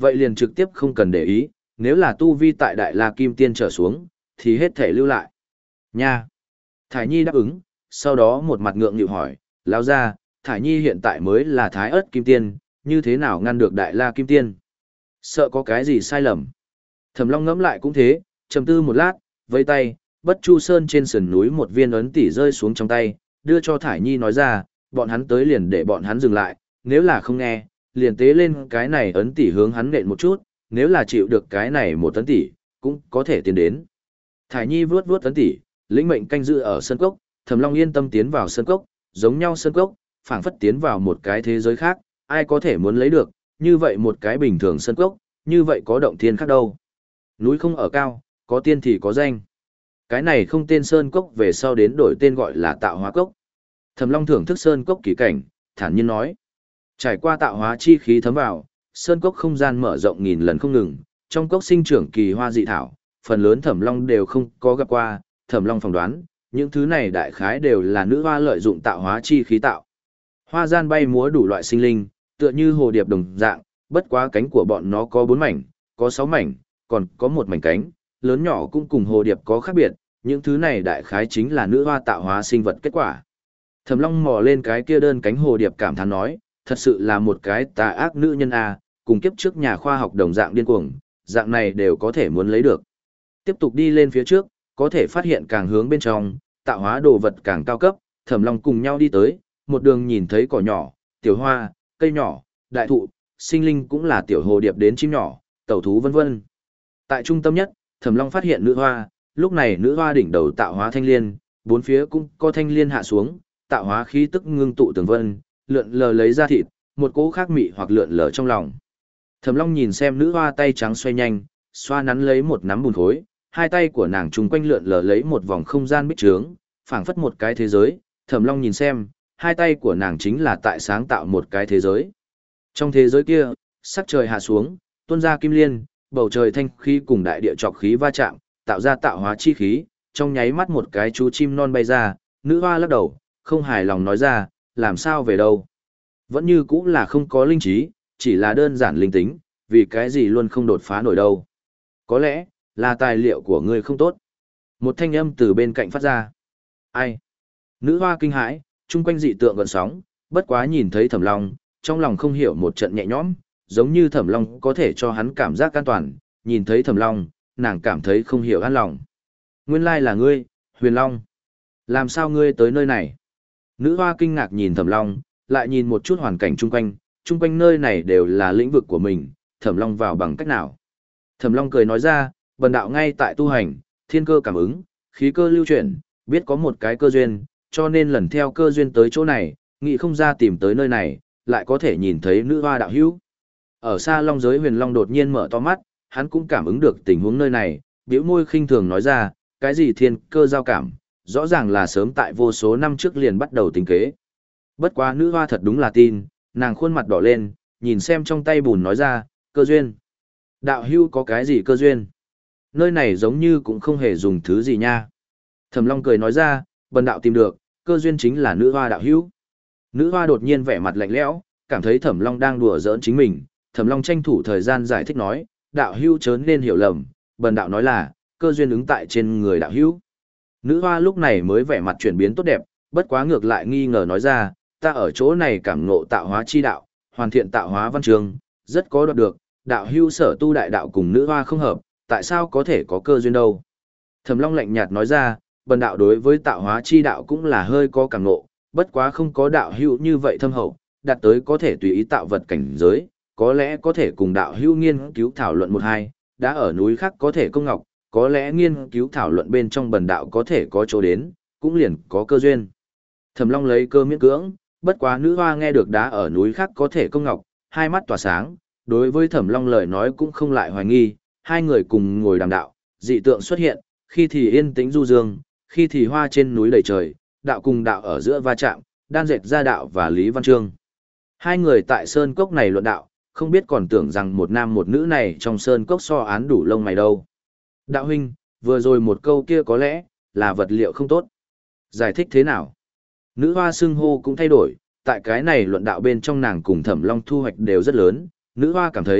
vậy liền trực tiếp không cần để ý, nếu là tu vi tại Đại La Kim Tiên trở xuống, thì hết thể lưu lại. Nha! Thải Nhi đáp ứng, sau đó một mặt ngượng nghịu hỏi, lão gia, Thải Nhi hiện tại mới là Thái Ức Kim Tiên, như thế nào ngăn được Đại La Kim Tiên? Sợ có cái gì sai lầm. Thẩm Long ngẫm lại cũng thế, trầm tư một lát, vẫy tay, Bất Chu Sơn trên sườn núi một viên ấn tỷ rơi xuống trong tay, đưa cho Thải Nhi nói ra, bọn hắn tới liền để bọn hắn dừng lại, nếu là không nghe, liền tế lên cái này ấn tỷ hướng hắn nện một chút, nếu là chịu được cái này một ấn tỷ, cũng có thể tiến đến. Thải Nhi vuốt vuốt ấn tỷ, lĩnh mệnh canh giữ ở sân cốc, Thẩm Long yên tâm tiến vào sân cốc, giống nhau sân cốc, phảng phất tiến vào một cái thế giới khác, ai có thể muốn lấy được, như vậy một cái bình thường sân cốc, như vậy có động thiên khác đâu. Núi không ở cao, có tiên thì có danh. Cái này không tên sơn cốc về sau đến đổi tên gọi là tạo hóa cốc. Thẩm Long thưởng thức sơn cốc kỳ cảnh, thản nhiên nói. Trải qua tạo hóa chi khí thấm vào, sơn cốc không gian mở rộng nghìn lần không ngừng, trong cốc sinh trưởng kỳ hoa dị thảo, phần lớn Thẩm Long đều không có gặp qua, Thẩm Long phỏng đoán, những thứ này đại khái đều là nữ hoa lợi dụng tạo hóa chi khí tạo. Hoa gian bay múa đủ loại sinh linh, tựa như hồ điệp đồng dạng, bất quá cánh của bọn nó có bốn mảnh, có sáu mảnh, còn có một mảnh cánh, lớn nhỏ cũng cùng hồ điệp có khác biệt, những thứ này đại khái chính là nữ hoa tạo hóa sinh vật kết quả. Thẩm Long mò lên cái kia đơn cánh hồ điệp cảm thán nói, thật sự là một cái tà ác nữ nhân a, cùng kiếp trước nhà khoa học đồng dạng điên cuồng, dạng này đều có thể muốn lấy được. Tiếp tục đi lên phía trước, có thể phát hiện càng hướng bên trong, tạo hóa đồ vật càng cao cấp, Thẩm Long cùng nhau đi tới, một đường nhìn thấy cỏ nhỏ, tiểu hoa, cây nhỏ, đại thụ, sinh linh cũng là tiểu hồ điệp đến chim nhỏ, tẩu thú vân vân. Tại trung tâm nhất, Thẩm Long phát hiện nữ hoa, lúc này nữ hoa đỉnh đầu tạo hóa thanh liên, bốn phía cũng có thanh liên hạ xuống, tạo hóa khí tức ngưng tụ tường vân, lượn lờ lấy ra thịt, một cỗ khác mị hoặc lượn lờ trong lòng. Thẩm Long nhìn xem nữ hoa tay trắng xoay nhanh, xoa nắn lấy một nắm bùn khối, hai tay của nàng trùng quanh lượn lờ lấy một vòng không gian bích trướng, phảng phất một cái thế giới. Thẩm Long nhìn xem, hai tay của nàng chính là tại sáng tạo một cái thế giới. Trong thế giới kia, sắc trời hạ xuống, tuôn ra kim liên, bầu trời thanh khí cùng đại địa trọc khí va chạm, tạo ra tạo hóa chi khí, trong nháy mắt một cái chú chim non bay ra, nữ hoa lắc đầu, không hài lòng nói ra, làm sao về đâu. Vẫn như cũng là không có linh trí, chỉ là đơn giản linh tính, vì cái gì luôn không đột phá nổi đâu. Có lẽ, là tài liệu của ngươi không tốt. Một thanh âm từ bên cạnh phát ra. Ai? Nữ hoa kinh hãi, chung quanh dị tượng gần sóng, bất quá nhìn thấy Thẩm Long, trong lòng không hiểu một trận nhẹ nhõm, giống như Thẩm Long có thể cho hắn cảm giác an toàn, nhìn thấy Thẩm Long, nàng cảm thấy không hiểu an lòng. Nguyên lai là ngươi, Huyền Long. Làm sao ngươi tới nơi này? Nữ hoa kinh ngạc nhìn Thẩm Long, lại nhìn một chút hoàn cảnh chung quanh, chung quanh nơi này đều là lĩnh vực của mình, Thẩm Long vào bằng cách nào? Thẩm Long cười nói ra, bần đạo ngay tại tu hành, thiên cơ cảm ứng, khí cơ lưu chuyển, biết có một cái cơ duyên, cho nên lần theo cơ duyên tới chỗ này, nghĩ không ra tìm tới nơi này, lại có thể nhìn thấy nữ hoa đạo hữu. Ở xa long giới Huyền Long đột nhiên mở to mắt, hắn cũng cảm ứng được tình huống nơi này, bĩu môi khinh thường nói ra, cái gì thiên cơ giao cảm, rõ ràng là sớm tại vô số năm trước liền bắt đầu tính kế. Bất quá nữ hoa thật đúng là tin, nàng khuôn mặt đỏ lên, nhìn xem trong tay bùn nói ra, cơ duyên. Đạo hữu có cái gì cơ duyên? Nơi này giống như cũng không hề dùng thứ gì nha. Thẩm Long cười nói ra, bần đạo tìm được, cơ duyên chính là nữ hoa đạo hữu. Nữ hoa đột nhiên vẻ mặt lạnh lẽo, cảm thấy Thẩm Long đang đùa giỡn chính mình. Thẩm Long tranh thủ thời gian giải thích nói, đạo hữu chớ nên hiểu lầm, bần đạo nói là, cơ duyên ứng tại trên người đạo hữu. Nữ hoa lúc này mới vẻ mặt chuyển biến tốt đẹp, bất quá ngược lại nghi ngờ nói ra, ta ở chỗ này cảm ngộ tạo hóa chi đạo, hoàn thiện tạo hóa văn trường, rất có đoạt được, đạo hữu sở tu đại đạo cùng nữ hoa không hợp, tại sao có thể có cơ duyên đâu. Thẩm Long lạnh nhạt nói ra, bần đạo đối với tạo hóa chi đạo cũng là hơi có cảm ngộ, bất quá không có đạo hữu như vậy thâm hậu, đạt tới có thể tùy ý tạo vật cảnh giới, có lẽ có thể cùng đạo hữu nghiên cứu thảo luận một hai, đã ở núi khác có thể công ngọc, có lẽ nghiên cứu thảo luận bên trong bần đạo có thể có chỗ đến, cũng liền có cơ duyên. Thẩm Long lấy cơ miễn cưỡng, bất quá nữ hoa nghe được đá ở núi khác có thể công ngọc, hai mắt tỏa sáng, đối với Thẩm Long lời nói cũng không lại hoài nghi, hai người cùng ngồi đàm đạo, dị tượng xuất hiện, khi thì yên tĩnh du dương, khi thì hoa trên núi đầy trời, đạo cùng đạo ở giữa va chạm, đan dệt ra đạo và Lý Văn Chương. Hai người tại sơn cốc này luận đạo, không biết còn tưởng rằng một nam một nữ này trong sơn cốc so án đủ lông mày đâu. Đạo huynh, vừa rồi một câu kia có lẽ là vật liệu không tốt. Giải thích thế nào? Nữ hoa xưng hô cũng thay đổi, tại cái này luận đạo bên trong nàng cùng Thẩm Long thu hoạch đều rất lớn, nữ hoa cảm thấy,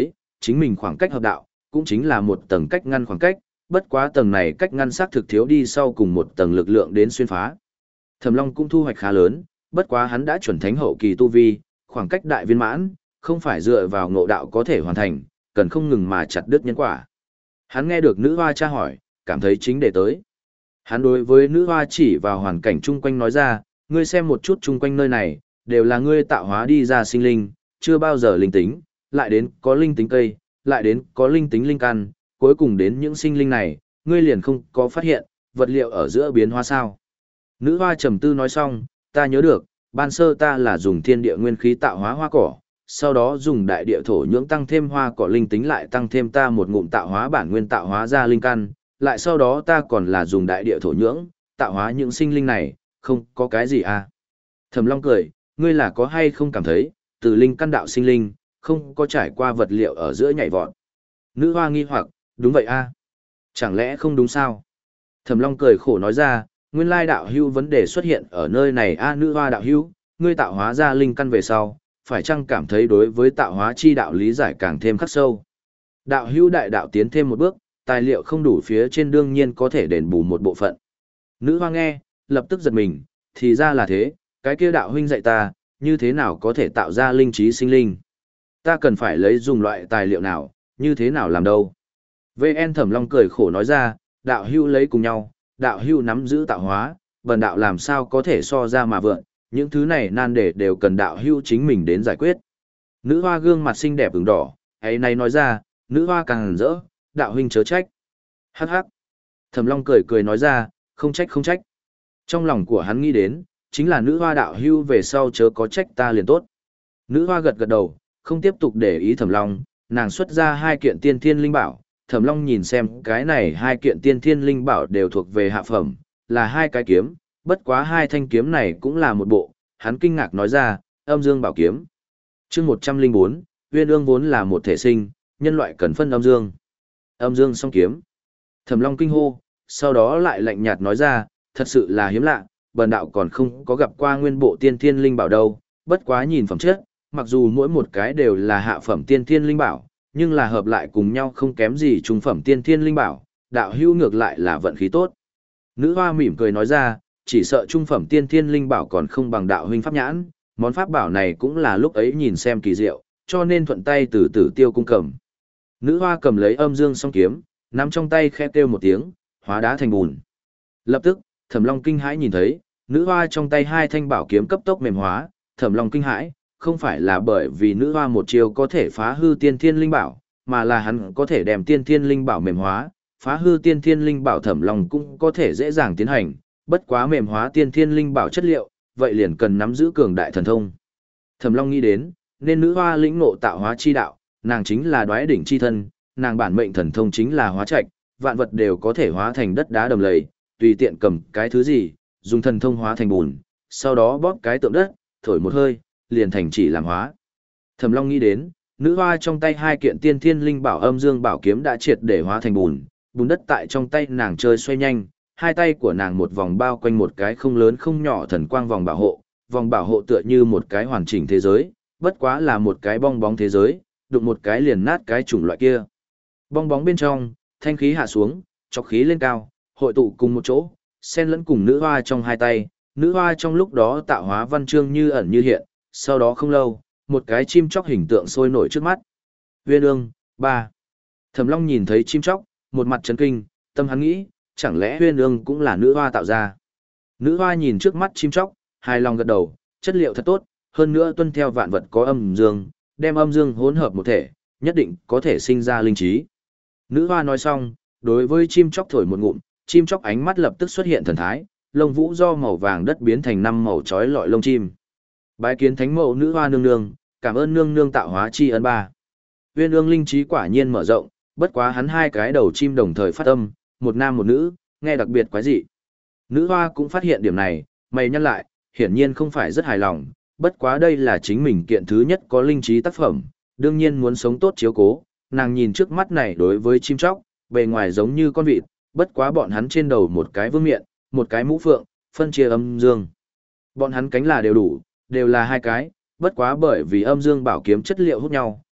chính mình khoảng cách hợp đạo, cũng chính là một tầng cách ngăn khoảng cách, bất quá tầng này cách ngăn xác thực thiếu đi sau cùng một tầng lực lượng đến xuyên phá. Thẩm Long cũng thu hoạch khá lớn, bất quá hắn đã chuẩn thánh hậu kỳ tu vi, khoảng cách đại viên mãn, không phải dựa vào ngộ đạo có thể hoàn thành, cần không ngừng mà chặt đứt nhân quả. Hắn nghe được nữ hoa tra hỏi, cảm thấy chính để tới. Hắn đối với nữ hoa chỉ vào hoàn cảnh chung quanh nói ra, ngươi xem một chút chung quanh nơi này, đều là ngươi tạo hóa đi ra sinh linh, chưa bao giờ linh tính, lại đến có linh tính cây, lại đến có linh tính linh căn, cuối cùng đến những sinh linh này, ngươi liền không có phát hiện, vật liệu ở giữa biến hóa sao. Nữ hoa trầm tư nói xong, ta nhớ được, ban sơ ta là dùng thiên địa nguyên khí tạo hóa hoa cỏ, sau đó dùng đại địa thổ nhưỡng tăng thêm hoa cỏ linh tính lại tăng thêm ta một ngụm tạo hóa bản nguyên tạo hóa ra linh căn, lại sau đó ta còn là dùng đại địa thổ nhưỡng, tạo hóa những sinh linh này, không có cái gì à. Thẩm Long cười, ngươi là có hay không cảm thấy, từ linh căn đạo sinh linh, không có trải qua vật liệu ở giữa nhảy vọt. Nữ hoa nghi hoặc, đúng vậy a à? Chẳng lẽ không đúng sao? Thẩm Long cười khổ nói ra, nguyên lai đạo hưu vấn đề xuất hiện ở nơi này a à, nữ hoa đạo hưu, ngươi tạo hóa ra linh căn về sau, phải chăng cảm thấy đối với tạo hóa chi đạo lý giải càng thêm khắc sâu. Đạo hưu đại đạo tiến thêm một bước, tài liệu không đủ phía trên đương nhiên có thể đền bù một bộ phận. Nữ hoa nghe, lập tức giật mình, thì ra là thế, cái kia đạo huynh dạy ta, như thế nào có thể tạo ra linh trí sinh linh. Ta cần phải lấy dùng loại tài liệu nào, như thế nào làm đâu. vê en Thẩm Long cười khổ nói ra, đạo hưu lấy cùng nhau, đạo hưu nắm giữ tạo hóa, bần đạo làm sao có thể so ra mà vượn, những thứ này nan đề đều cần đạo hưu chính mình đến giải quyết. Nữ hoa gương mặt xinh đẹp ửng đỏ, ấy này nói ra, nữ hoa càng rỡ, đạo huynh chớ trách. Hắc hắc. Thẩm Long cười cười nói ra, không trách không trách. Trong lòng của hắn nghĩ đến, chính là nữ hoa đạo hưu về sau chớ có trách ta liền tốt. Nữ hoa gật gật đầu, không tiếp tục để ý Thẩm Long, nàng xuất ra hai kiện tiên thiên linh bảo. Thẩm Long nhìn xem cái này hai kiện tiên thiên linh bảo đều thuộc về hạ phẩm, là hai cái kiếm, bất quá hai thanh kiếm này cũng là một bộ, hắn kinh ngạc nói ra, âm dương bảo kiếm. chương một trăm lẻ bốn, Uyên Ương vốn là một thể sinh, nhân loại cần phân âm dương. Âm dương song kiếm. Thẩm Long kinh hô, sau đó lại lạnh nhạt nói ra, thật sự là hiếm lạ, bần đạo còn không có gặp qua nguyên bộ tiên thiên linh bảo đâu, bất quá nhìn phẩm chất, mặc dù mỗi một cái đều là hạ phẩm tiên thiên linh bảo, nhưng là hợp lại cùng nhau không kém gì trung phẩm tiên thiên linh bảo, đạo hữu ngược lại là vận khí tốt. Nữ hoa mỉm cười nói ra, chỉ sợ trung phẩm tiên thiên linh bảo còn không bằng đạo huynh pháp nhãn, món pháp bảo này cũng là lúc ấy nhìn xem kỳ diệu, cho nên thuận tay từ tử tiêu cung cầm. Nữ hoa cầm lấy âm dương song kiếm, nắm trong tay khẽ kêu một tiếng, hóa đá thành bùn. Lập tức, Thẩm Long kinh hãi nhìn thấy, nữ hoa trong tay hai thanh bảo kiếm cấp tốc mềm hóa, Thẩm Long kinh hãi, không phải là bởi vì nữ hoa một chiều có thể phá hư tiên thiên linh bảo, mà là hắn có thể đem tiên thiên linh bảo mềm hóa, phá hư tiên thiên linh bảo Thẩm Long cũng có thể dễ dàng tiến hành, bất quá mềm hóa tiên thiên linh bảo chất liệu, vậy liền cần nắm giữ cường đại thần thông. Thẩm Long nghĩ đến, nên nữ hoa lĩnh ngộ tạo hóa chi đạo, nàng chính là đoái đỉnh chi thân, nàng bản mệnh thần thông chính là hóa trạch, vạn vật đều có thể hóa thành đất đá đầm lầy, tùy tiện cầm cái thứ gì, dùng thần thông hóa thành bùn, sau đó bóp cái tượng đất, thổi một hơi, liền thành chỉ làm hóa. Thẩm Long nghĩ đến, nữ hoa trong tay hai kiện tiên thiên linh bảo âm dương bảo kiếm đã triệt để hóa thành bùn, bùn đất tại trong tay nàng chơi xoay nhanh, hai tay của nàng một vòng bao quanh một cái không lớn không nhỏ thần quang vòng bảo hộ, vòng bảo hộ tựa như một cái hoàn chỉnh thế giới, bất quá là một cái bong bóng thế giới, đụng một cái liền nát cái chủng loại kia. Bong bóng bên trong, thanh khí hạ xuống, chọc khí lên cao, hội tụ cùng một chỗ, xen lẫn cùng nữ hoa trong hai tay, nữ hoa trong lúc đó tạo hóa văn chương như ẩn như hiện, sau đó không lâu, một cái chim chóc hình tượng sôi nổi trước mắt. Uyên Ương, ba. Thẩm Long nhìn thấy chim chóc, một mặt chấn kinh, tâm hắn nghĩ, chẳng lẽ Uyên Ương cũng là nữ hoa tạo ra. Nữ hoa nhìn trước mắt chim chóc, hài lòng gật đầu, chất liệu thật tốt, hơn nữa tuân theo vạn vật có âm dương, đem âm dương hỗn hợp một thể, nhất định có thể sinh ra linh trí. Nữ hoa nói xong, đối với chim chóc thổi một ngụm, chim chóc ánh mắt lập tức xuất hiện thần thái, lông vũ do màu vàng đất biến thành năm màu chói lọi lông chim. Bái kiến thánh mẫu nữ hoa nương nương, cảm ơn nương nương tạo hóa tri ân ba. Uyên Ương linh trí quả nhiên mở rộng, bất quá hắn hai cái đầu chim đồng thời phát âm, một nam một nữ, nghe đặc biệt quái dị. Nữ hoa cũng phát hiện điểm này, mày nhăn lại, hiển nhiên không phải rất hài lòng, bất quá đây là chính mình kiện thứ nhất có linh trí tác phẩm, đương nhiên muốn sống tốt chiếu cố, nàng nhìn trước mắt này đối với chim chóc, bề ngoài giống như con vịt, bất quá bọn hắn trên đầu một cái vương miện, một cái mũ phượng, phân chia âm dương. Bọn hắn cánh là đều đủ, đều là hai cái, bất quá bởi vì âm dương bảo kiếm chất liệu hút nhau,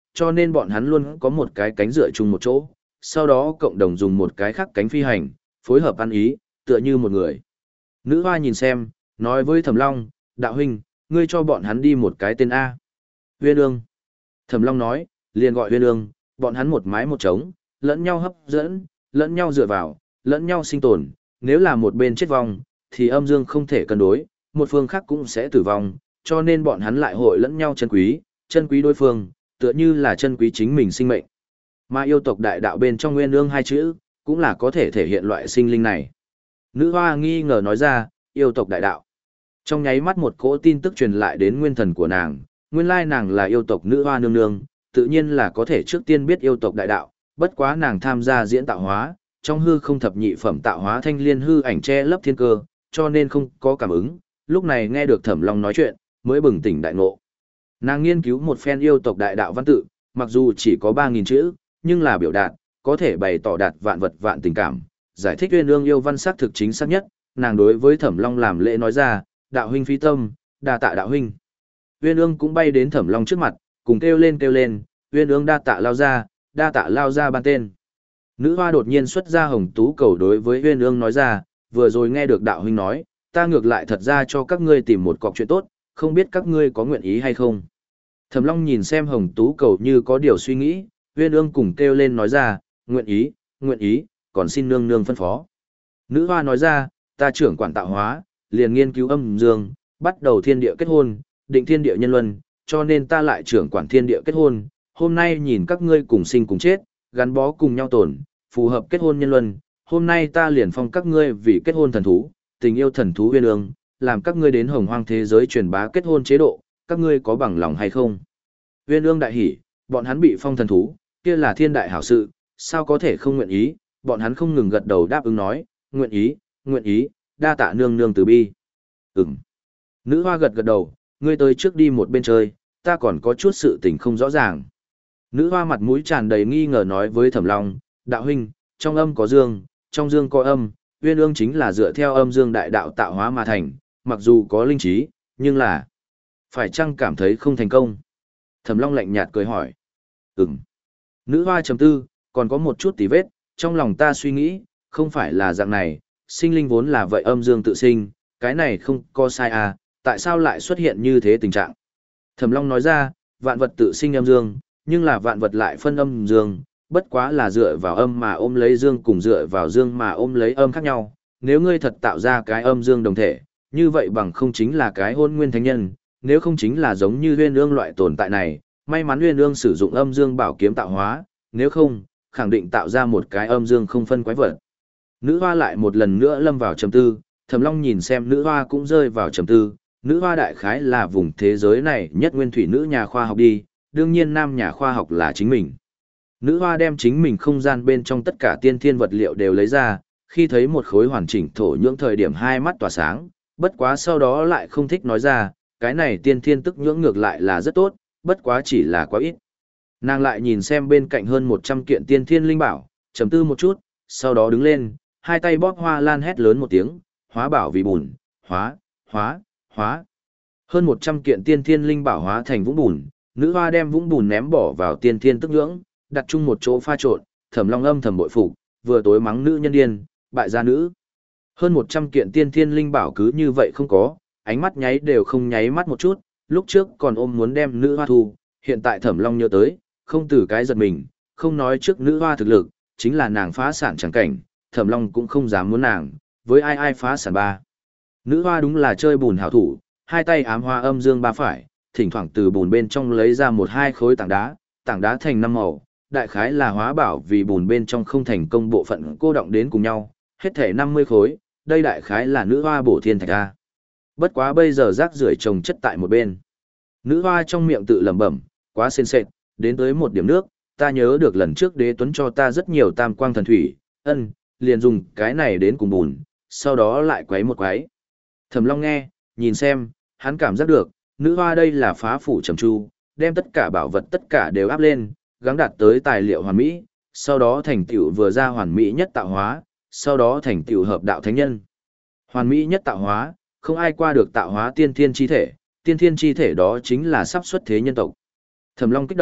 cho nên bọn hắn luôn có một cái cánh dựa chung một chỗ, sau đó cộng đồng dùng một cái khác cánh phi hành, phối hợp ăn ý, tựa như một người. Nữ hoa nhìn xem, nói với Thẩm Long, đạo huynh, ngươi cho bọn hắn đi một cái tên A. Huyên ương. Thẩm Long nói, liền gọi huyên ương, bọn hắn một mái một trống, lẫn nhau hấp dẫn, lẫn nhau dựa vào, lẫn nhau sinh tồn, nếu là một bên chết vong, thì âm dương không thể cân đối, một phương khác cũng sẽ tử vong, cho nên bọn hắn lại hội lẫn nhau chân quý, chân quý đối phương, tựa như là chân quý chính mình sinh mệnh. Mà yêu tộc đại đạo bên trong nguyên ương hai chữ, cũng là có thể thể hiện loại sinh linh này. Nữ hoa nghi ngờ nói ra, yêu tộc đại đạo. Trong nháy mắt một cỗ tin tức truyền lại đến nguyên thần của nàng, nguyên lai nàng là yêu tộc nữ hoa nương nương, tự nhiên là có thể trước tiên biết yêu tộc đại đạo, bất quá nàng tham gia diễn tạo hóa, trong hư không thập nhị phẩm tạo hóa thanh liên hư ảnh che lấp thiên cơ, cho nên không có cảm ứng, lúc này nghe được Thẩm Long nói chuyện, mới bừng tỉnh đại ngộ. Nàng nghiên cứu một phen yêu tộc đại đạo văn tự, mặc dù chỉ có ba nghìn chữ, nhưng là biểu đạt, có thể bày tỏ đạt vạn vật vạn tình cảm, giải thích uyên ương yêu văn sắc thực chính xác nhất, nàng đối với Thẩm Long làm lễ nói ra, đạo huynh phi tâm, đa tạ đạo huynh. Uyên ương cũng bay đến Thẩm Long trước mặt, cùng kêu lên kêu lên, uyên ương đa tạ lao ra, đa tạ lao ra ban tên. Nữ hoa đột nhiên xuất ra hồng tú cầu đối với uyên ương nói ra, vừa rồi nghe được đạo huynh nói, ta ngược lại thật ra cho các ngươi tìm một cọc chuyện tốt, không biết các ngươi có nguyện ý hay không. Thẩm Long nhìn xem hồng tú cầu như có điều suy nghĩ, uyên ương cùng kêu lên nói ra, nguyện ý, nguyện ý, còn xin nương nương phân phó. Nữ hoa nói ra, ta trưởng quản tạo hóa, liền nghiên cứu âm dương, bắt đầu thiên địa kết hôn, định thiên địa nhân luân, cho nên ta lại trưởng quản thiên địa kết hôn, hôm nay nhìn các ngươi cùng sinh cùng chết, gắn bó cùng nhau tồn, phù hợp kết hôn nhân luân, hôm nay ta liền phong các ngươi vì kết hôn thần thú, tình yêu thần thú uyên ương, làm các ngươi đến hồng hoang thế giới truyền bá kết hôn chế độ, các ngươi có bằng lòng hay không? Uyên ương đại hỉ, bọn hắn bị phong thần thú, kia là thiên đại hảo sự, sao có thể không nguyện ý, bọn hắn không ngừng gật đầu đáp ứng nói, nguyện ý, nguyện ý, đa tạ nương nương từ bi. Ừm. Nữ hoa gật gật đầu, ngươi tới trước đi một bên chơi, ta còn có chút sự tình không rõ ràng. Nữ hoa mặt mũi tràn đầy nghi ngờ nói với Thẩm Long, đạo huynh, trong âm có dương, trong dương có âm, uyên ương chính là dựa theo âm dương đại đạo tạo hóa mà thành, mặc dù có linh trí, nhưng là phải chăng cảm thấy không thành công? Thẩm Long lạnh nhạt cười hỏi. Ừm. Nữ hoa trầm tư, còn có một chút tí vết, trong lòng ta suy nghĩ, không phải là dạng này, sinh linh vốn là vậy âm dương tự sinh, cái này không có sai à, tại sao lại xuất hiện như thế tình trạng? Thẩm Long nói ra, vạn vật tự sinh âm dương, nhưng là vạn vật lại phân âm dương, bất quá là dựa vào âm mà ôm lấy dương cùng dựa vào dương mà ôm lấy âm khác nhau. Nếu ngươi thật tạo ra cái âm dương đồng thể, như vậy bằng không chính là cái hôn nguyên thánh nhân, nếu không chính là giống như uyên ương loại tồn tại này, may mắn uyên ương sử dụng âm dương bảo kiếm tạo hóa, nếu không, khẳng định tạo ra một cái âm dương không phân quái vật. Nữ hoa lại một lần nữa lâm vào trầm tư, Thẩm Long nhìn xem nữ hoa cũng rơi vào trầm tư, nữ hoa đại khái là vùng thế giới này nhất nguyên thủy nữ nhà khoa học đi, đương nhiên nam nhà khoa học là chính mình. Nữ hoa đem chính mình không gian bên trong tất cả tiên thiên vật liệu đều lấy ra, khi thấy một khối hoàn chỉnh thổ nhưỡng thời điểm hai mắt tỏa sáng, bất quá sau đó lại không thích nói ra, cái này tiên thiên tức nhưỡng ngược lại là rất tốt, bất quá chỉ là quá ít. Nàng lại nhìn xem bên cạnh hơn một trăm kiện tiên thiên linh bảo, trầm tư một chút, sau đó đứng lên, hai tay bóp hoa lan hét lớn một tiếng, hóa bảo vì bùn, hóa, hóa, hóa. Hơn một trăm kiện tiên thiên linh bảo hóa thành vũng bùn, nữ hoa đem vũng bùn ném bỏ vào tiên thiên tức nhưỡng, đặt chung một chỗ pha trộn, Thẩm Long âm thầm bội phục, vừa tối mắng nữ nhân điên, bại gia nữ. Hơn một trăm kiện tiên thiên linh bảo cứ như vậy không có, ánh mắt nháy đều không nháy mắt một chút, lúc trước còn ôm muốn đem nữ hoa thu, hiện tại Thẩm Long nhớ tới, không từ cái giật mình, không nói trước nữ hoa thực lực, chính là nàng phá sản chẳng cảnh, Thẩm Long cũng không dám muốn nàng, với ai ai phá sản ba. Nữ hoa đúng là chơi bùn hảo thủ, hai tay ám hoa âm dương ba phải, thỉnh thoảng từ bùn bên trong lấy ra một hai khối tảng đá, tảng đá thành năm màu, đại khái là hóa bảo vì bùn bên trong không thành công bộ phận cô động đến cùng nhau, hết thể năm mươi khối, đây đại khái là nữ hoa bổ thiên thạch a. Bất quá bây giờ rác rưởi trồng chất tại một bên. Nữ hoa trong miệng tự lẩm bẩm, quá sền sệt, đến tới một điểm nước, ta nhớ được lần trước đế tuấn cho ta rất nhiều tam quang thần thủy, ân, liền dùng cái này đến cùng bùn, sau đó lại quấy một quấy. Thẩm Long nghe, nhìn xem, hắn cảm giác được, nữ hoa đây là phá phủ trầm tru, đem tất cả bảo vật tất cả đều áp lên, gắng đạt tới tài liệu hoàn mỹ, sau đó thành tựu vừa ra hoàn mỹ nhất tạo hóa, sau đó thành tựu hợp đạo thánh nhân. Hoàn mỹ nhất tạo hóa, không ai qua được tạo hóa tiên thiên chi thể, tiên thiên chi thể đó chính là sắp xuất thế nhân tộc. Thẩm Long kích động,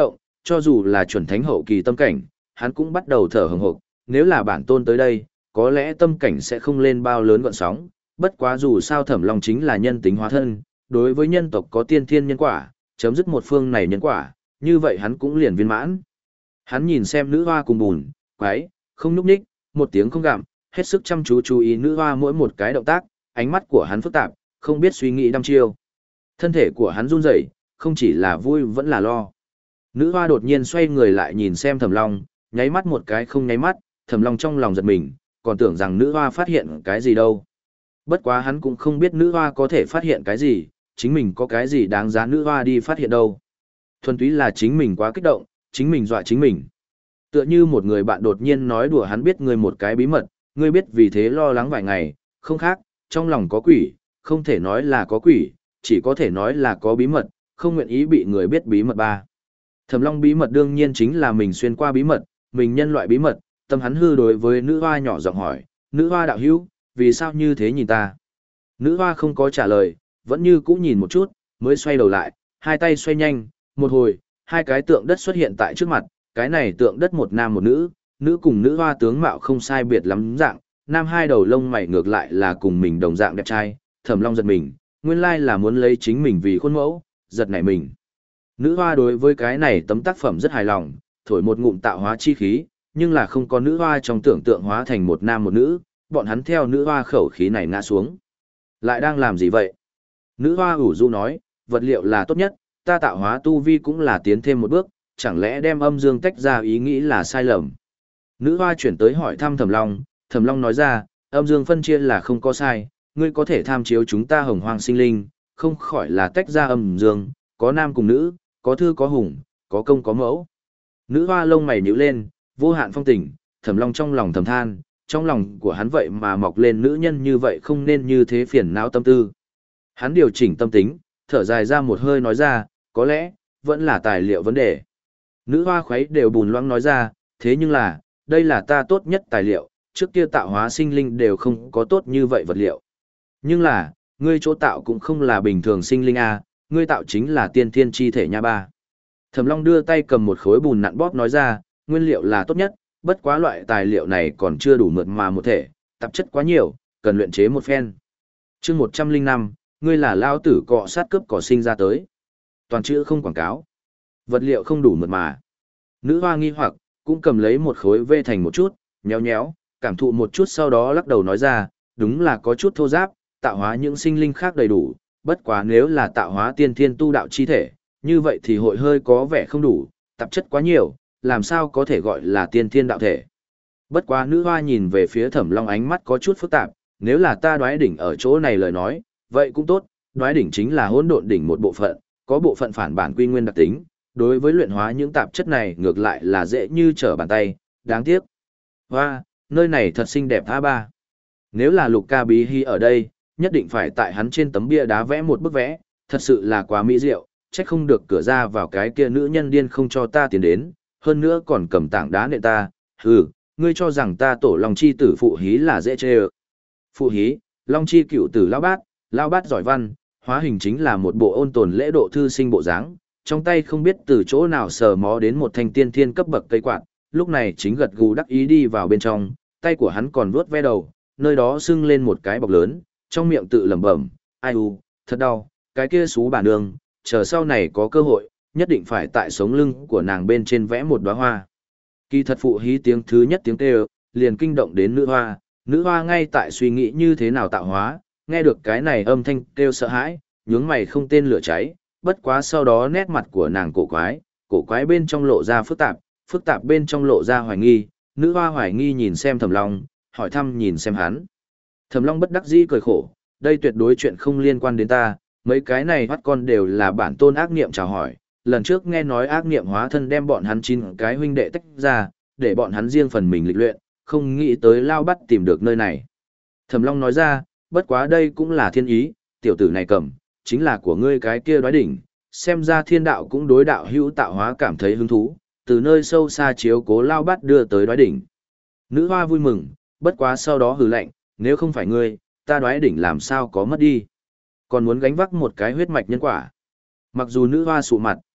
cho dù là chuẩn thánh hậu kỳ tâm cảnh, hắn cũng bắt đầu thở hừng hực, nếu là bản tôn tới đây, có lẽ tâm cảnh sẽ không lên bao lớn gọn sóng, bất quá dù sao Thẩm Long chính là nhân tính hóa thân, đối với nhân tộc có tiên thiên nhân quả, chấm dứt một phương này nhân quả, như vậy hắn cũng liền viên mãn. Hắn nhìn xem nữ hoa cùng bùn, quái, không nhúc nhích, một tiếng không gặm, hết sức chăm chú chú ý nữ hoa mỗi một cái động tác, ánh mắt của hắn phức tạp, không biết suy nghĩ đăm chiêu. Thân thể của hắn run rẩy, không chỉ là vui vẫn là lo. Nữ hoa đột nhiên xoay người lại nhìn xem Thẩm Long, nháy mắt một cái không nháy mắt, Thẩm Long trong lòng giật mình, còn tưởng rằng nữ hoa phát hiện cái gì đâu. Bất quá hắn cũng không biết nữ hoa có thể phát hiện cái gì, chính mình có cái gì đáng giá nữ hoa đi phát hiện đâu. Thuần túy là chính mình quá kích động, chính mình dọa chính mình. Tựa như một người bạn đột nhiên nói đùa hắn biết ngươi một cái bí mật, ngươi biết vì thế lo lắng vài ngày, không khác, trong lòng có quỷ, không thể nói là có quỷ, chỉ có thể nói là có bí mật, không nguyện ý bị người biết bí mật ba. Thẩm Long bí mật đương nhiên chính là mình xuyên qua bí mật, mình nhân loại bí mật, tâm hắn hư đối với nữ hoa nhỏ giọng hỏi, nữ hoa đạo hữu, vì sao như thế nhìn ta? Nữ hoa không có trả lời, vẫn như cũ nhìn một chút, mới xoay đầu lại, hai tay xoay nhanh, một hồi, hai cái tượng đất xuất hiện tại trước mặt, cái này tượng đất một nam một nữ, nữ cùng nữ hoa tướng mạo không sai biệt lắm dạng, nam hai đầu lông mày ngược lại là cùng mình đồng dạng đẹp trai, Thẩm Long giật mình, nguyên lai là muốn lấy chính mình vì khuôn mẫu, giật nảy mình. Nữ hoa đối với cái này tấm tác phẩm rất hài lòng, thổi một ngụm tạo hóa chi khí, nhưng là không có nữ hoa trong tưởng tượng hóa thành một nam một nữ, bọn hắn theo nữ hoa khẩu khí này ngã xuống. Lại đang làm gì vậy? Nữ hoa ủ rũ nói, vật liệu là tốt nhất, ta tạo hóa tu vi cũng là tiến thêm một bước, chẳng lẽ đem âm dương tách ra ý nghĩ là sai lầm. Nữ hoa chuyển tới hỏi thăm Thẩm Long, Thẩm Long nói ra, âm dương phân chia là không có sai, ngươi có thể tham chiếu chúng ta hồng hoang sinh linh, không khỏi là tách ra âm dương, có nam cùng nữ, có thư có hùng, có công có mẫu. Nữ hoa lông mày nhíu lên, vô hạn phong tình, Thẩm Long trong lòng thầm than, trong lòng của hắn vậy mà mọc lên nữ nhân như vậy không nên như thế phiền não tâm tư. Hắn điều chỉnh tâm tính, thở dài ra một hơi nói ra, có lẽ, vẫn là tài liệu vấn đề. Nữ hoa khuấy đều bùn loãng nói ra, thế nhưng là, đây là ta tốt nhất tài liệu, trước kia tạo hóa sinh linh đều không có tốt như vậy vật liệu. Nhưng là, ngươi chỗ tạo cũng không là bình thường sinh linh a, ngươi tạo chính là tiên thiên chi thể nha ba. Thẩm Long đưa tay cầm một khối bùn nặn bóp nói ra, nguyên liệu là tốt nhất, bất quá loại tài liệu này còn chưa đủ mượt mà một thể, tạp chất quá nhiều, cần luyện chế một phen. Chương một trăm linh năm, ngươi là lao tử cọ sát cướp cỏ sinh ra tới. Toàn chữ không quảng cáo. Vật liệu không đủ mượt mà. Nữ hoa nghi hoặc, cũng cầm lấy một khối vê thành một chút, nhéo nhéo, cảm thụ một chút sau đó lắc đầu nói ra, đúng là có chút thô giáp, tạo hóa những sinh linh khác đầy đủ, bất quá nếu là tạo hóa tiên thiên tu đạo chi thể, như vậy thì hội hơi có vẻ không đủ, tạp chất quá nhiều, làm sao có thể gọi là tiên thiên đạo thể. Bất quá nữ hoa nhìn về phía Thẩm Long ánh mắt có chút phức tạp, nếu là ta đoái đỉnh ở chỗ này lời nói, vậy cũng tốt, đoái đỉnh chính là hỗn độn đỉnh một bộ phận, có bộ phận phản bản quy nguyên đặc tính, đối với luyện hóa những tạp chất này ngược lại là dễ như trở bàn tay, đáng tiếc. Hoa, nơi này thật xinh đẹp a ba. Nếu là Lục Ca Bí Hi ở đây, nhất định phải tại hắn trên tấm bia đá vẽ một bức vẽ, thật sự là quá mỹ diệu, trách không được cửa ra vào cái kia nữ nhân điên không cho ta tiền đến, hơn nữa còn cầm tảng đá nện ta, hừ, ngươi cho rằng ta tổ Long Chi tử phụ hí là dễ chê ơ. Phụ hí, Long Chi cựu tử lao bát, lao bát giỏi văn, hóa hình chính là một bộ ôn tồn lễ độ thư sinh bộ dáng, trong tay không biết từ chỗ nào sờ mó đến một thanh tiên thiên cấp bậc cây quạt, lúc này chính gật gù đắc ý đi vào bên trong, tay của hắn còn vuốt ve đầu, nơi đó sưng lên một cái bọc lớn, trong miệng tự lẩm bẩm, ai u, thật đau, cái kia xú bà nương, chờ sau này có cơ hội, nhất định phải tại sống lưng của nàng bên trên vẽ một đóa hoa. Kỳ thật phụ hí tiếng thứ nhất tiếng kêu, liền kinh động đến nữ hoa, nữ hoa ngay tại suy nghĩ như thế nào tạo hóa, nghe được cái này âm thanh kêu sợ hãi, nhướng mày không tên lửa cháy, bất quá sau đó nét mặt của nàng cổ quái, cổ quái bên trong lộ ra phức tạp, phức tạp bên trong lộ ra hoài nghi, nữ hoa hoài nghi nhìn xem Thẩm Long, hỏi thăm nhìn xem hắn. Thẩm Long bất đắc dĩ cười khổ, đây tuyệt đối chuyện không liên quan đến ta, mấy cái này bắt con đều là bản tôn ác niệm chào hỏi, lần trước nghe nói ác niệm hóa thân đem bọn hắn chín cái huynh đệ tách ra, để bọn hắn riêng phần mình lịch luyện, không nghĩ tới lao bắt tìm được nơi này. Thẩm Long nói ra, bất quá đây cũng là thiên ý, tiểu tử này cầm, chính là của ngươi cái kia đoái đỉnh, xem ra thiên đạo cũng đối đạo hữu tạo hóa cảm thấy hứng thú, từ nơi sâu xa chiếu cố lao bắt đưa tới đoái đỉnh. Nữ hoa vui mừng, bất quá sau đó hừ lạnh, nếu không phải ngươi, ta đoái đỉnh làm sao có mất đi. Còn muốn gánh vác một cái huyết mạch nhân quả. Mặc dù nữ hoa sụ mặt,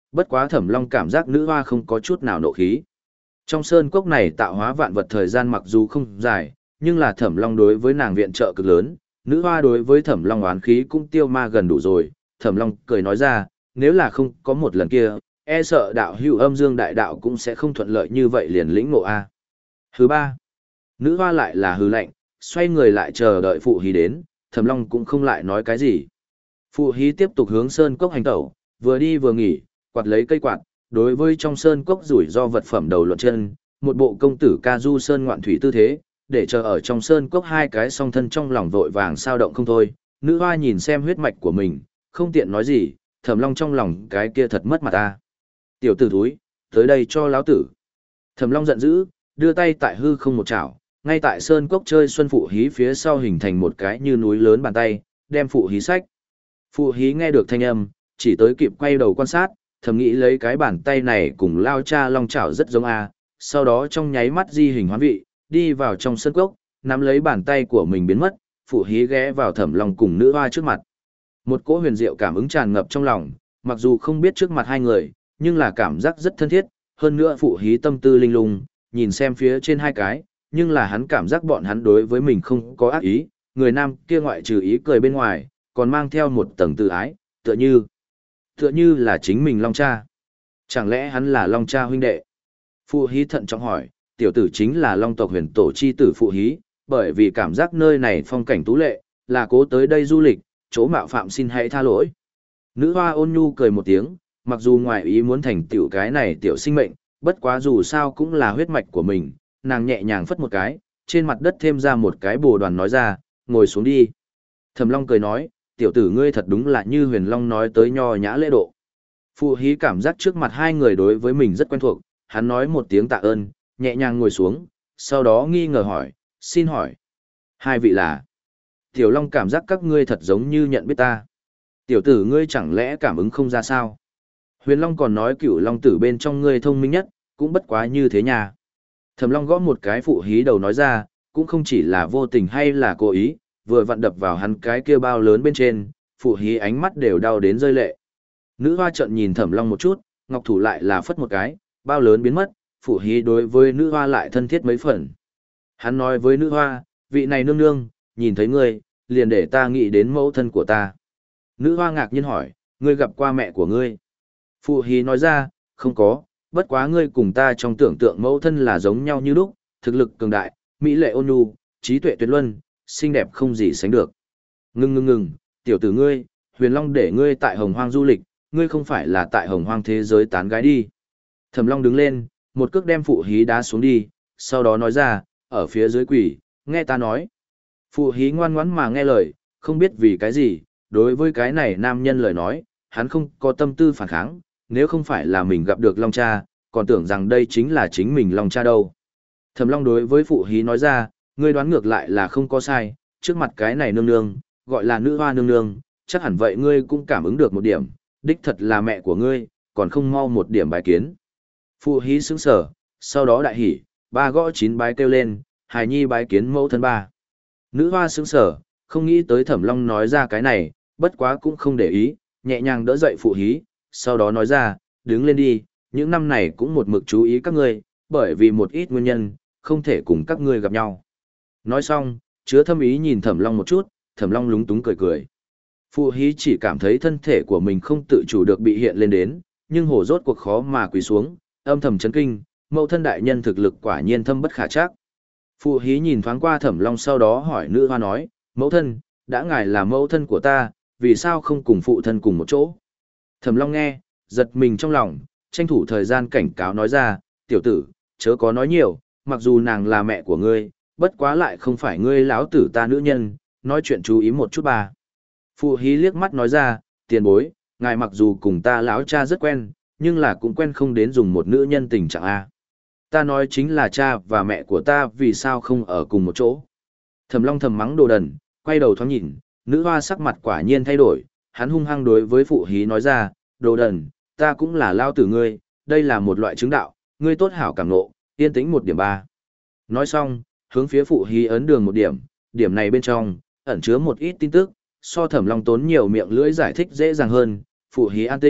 Bất quá Thẩm Long cảm giác nữ hoa không có chút nào nộ khí. Trong sơn cốc này tạo hóa vạn vật thời gian mặc dù không dài, nhưng là Thẩm Long đối với nàng viện trợ cực lớn, nữ hoa đối với Thẩm Long oán khí cũng tiêu ma gần đủ rồi. Thẩm Long cười nói ra, nếu là không có một lần kia, e sợ đạo hữu âm dương đại đạo cũng sẽ không thuận lợi như vậy liền lĩnh ngộ a. Thứ ba, nữ hoa lại là hư lạnh, xoay người lại chờ đợi phụ hí đến, Thẩm Long cũng không lại nói cái gì. Phụ hí tiếp tục hướng sơn cốc hành tẩu, vừa đi vừa nghỉ, quạt lấy cây quạt, đối với trong sơn cốc rủi ro vật phẩm đầu luận chân, một bộ công tử ca du sơn ngoạn thủy tư thế, để chờ ở trong sơn cốc hai cái song thân trong lòng vội vàng sao động không thôi. Nữ hoa nhìn xem huyết mạch của mình, không tiện nói gì, Thẩm Long trong lòng cái kia thật mất mặt ta. Tiểu tử thúi, tới đây cho lão tử. Thẩm Long giận dữ, đưa tay tại hư không một chảo, ngay tại sơn cốc chơi xuân phụ hí phía sau hình thành một cái như núi lớn bàn tay, đem phụ hí sách. Phụ hí nghe được thanh âm, chỉ tới kịp quay đầu quan sát, thầm nghĩ lấy cái bàn tay này cùng lao cha long chảo rất giống a, sau đó trong nháy mắt di hình hoán vị, đi vào trong sơn cốc, nắm lấy bàn tay của mình biến mất, phụ hí ghé vào Thẩm Long cùng nữ hoa trước mặt. Một cỗ huyền diệu cảm ứng tràn ngập trong lòng, mặc dù không biết trước mặt hai người, nhưng là cảm giác rất thân thiết, hơn nữa phụ hí tâm tư linh lung, nhìn xem phía trên hai cái, nhưng là hắn cảm giác bọn hắn đối với mình không có ác ý, người nam kia ngoại trừ ý cười bên ngoài, còn mang theo một tầng tự ái, tựa như, tựa như là chính mình Long cha. Chẳng lẽ hắn là Long cha huynh đệ? Phụ hí thận trọng hỏi, tiểu tử chính là Long tộc huyền tổ chi tử phụ hí, bởi vì cảm giác nơi này phong cảnh tú lệ, là cố tới đây du lịch, chỗ mạo phạm xin hãy tha lỗi. Nữ hoa ôn nhu cười một tiếng, mặc dù ngoài ý muốn thành tiểu cái này tiểu sinh mệnh, bất quá dù sao cũng là huyết mạch của mình, nàng nhẹ nhàng phất một cái, trên mặt đất thêm ra một cái bồ đoàn nói ra, ngồi xuống đi. Thẩm Long cười nói, tiểu tử ngươi thật đúng là như Huyền Long nói tới nho nhã lễ độ. Phụ hí cảm giác trước mặt hai người đối với mình rất quen thuộc, hắn nói một tiếng tạ ơn, nhẹ nhàng ngồi xuống, sau đó nghi ngờ hỏi, xin hỏi, hai vị là? Tiểu Long cảm giác các ngươi thật giống như nhận biết ta. Tiểu tử ngươi chẳng lẽ cảm ứng không ra sao? Huyền Long còn nói cửu Long tử bên trong ngươi thông minh nhất, cũng bất quá như thế nha. Thẩm Long gõ một cái phụ hí đầu nói ra, cũng không chỉ là vô tình hay là cố ý, vừa vặn đập vào hắn cái kia bao lớn bên trên, phụ hí ánh mắt đều đau đến rơi lệ. Nữ hoa trợn nhìn Thẩm Long một chút, ngọc thủ lại là phất một cái, bao lớn biến mất, phụ hí đối với nữ hoa lại thân thiết mấy phần. Hắn nói với nữ hoa, vị này nương nương, nhìn thấy ngươi, liền để ta nghĩ đến mẫu thân của ta. Nữ hoa ngạc nhiên hỏi, ngươi gặp qua mẹ của ngươi? Phụ hí nói ra, không có, bất quá ngươi cùng ta trong tưởng tượng mẫu thân là giống nhau như lúc, thực lực cường đại, mỹ lệ ôn nhu, trí tuệ tuyệt luân, xinh đẹp không gì sánh được. Ngưng ngưng ngừng, tiểu tử ngươi, Huyền Long để ngươi tại Hồng Hoang du lịch, ngươi không phải là tại Hồng Hoang thế giới tán gái đi. Thẩm Long đứng lên, một cước đem phụ hí đá xuống đi, sau đó nói ra, ở phía dưới quỷ, nghe ta nói. Phụ hí ngoan ngoãn mà nghe lời, không biết vì cái gì, đối với cái này nam nhân lời nói, hắn không có tâm tư phản kháng, nếu không phải là mình gặp được Long cha, còn tưởng rằng đây chính là chính mình Long cha đâu. Thẩm Long đối với phụ hí nói ra, ngươi đoán ngược lại là không có sai, trước mặt cái này nương nương, gọi là nữ hoa nương nương, chắc hẳn vậy ngươi cũng cảm ứng được một điểm, đích thật là mẹ của ngươi, còn không mau một điểm bài kiến. Phụ hí sững sở, sau đó đại hỉ, ba gõ chín bái kêu lên, hài nhi bái kiến mẫu thân ba. Nữ hoa sững sở, không nghĩ tới Thẩm Long nói ra cái này, bất quá cũng không để ý, nhẹ nhàng đỡ dậy phụ hí, sau đó nói ra, đứng lên đi, những năm này cũng một mực chú ý các ngươi, bởi vì một ít nguyên nhân, không thể cùng các ngươi gặp nhau. Nói xong, chứa thâm ý nhìn Thẩm Long một chút, Thẩm Long lúng túng cười cười. Phụ hí chỉ cảm thấy thân thể của mình không tự chủ được bị hiện lên đến, nhưng hổ rốt cuộc khó mà quỳ xuống, âm thầm chấn kinh, mẫu thân đại nhân thực lực quả nhiên thâm bất khả trắc. Phụ hí nhìn thoáng qua Thẩm Long sau đó hỏi nữ hoa nói, mẫu thân, đã ngài là mẫu thân của ta, vì sao không cùng phụ thân cùng một chỗ? Thẩm Long nghe, giật mình trong lòng, tranh thủ thời gian cảnh cáo nói ra, tiểu tử, chớ có nói nhiều, mặc dù nàng là mẹ của ngươi, bất quá lại không phải ngươi lão tử ta nữ nhân, nói chuyện chú ý một chút ba. Phụ hí liếc mắt nói ra, tiền bối, ngài mặc dù cùng ta lão cha rất quen, nhưng là cũng quen không đến dùng một nữ nhân tình trạng a. Ta nói chính là cha và mẹ của ta vì sao không ở cùng một chỗ. Thẩm Long thầm mắng đồ đần, quay đầu thoáng nhìn, nữ hoa sắc mặt quả nhiên thay đổi, hắn hung hăng đối với phụ hí nói ra, đồ đần, ta cũng là lao tử ngươi, đây là một loại chứng đạo, ngươi tốt hảo cảm nộ, yên tĩnh một điểm ba. Nói xong, hướng phía phụ hí ấn đường một điểm, điểm này bên trong, ẩn chứa một ít tin tức, so Thẩm Long tốn nhiều miệng lưỡi giải thích dễ dàng hơn, phụ hí an tĩnh,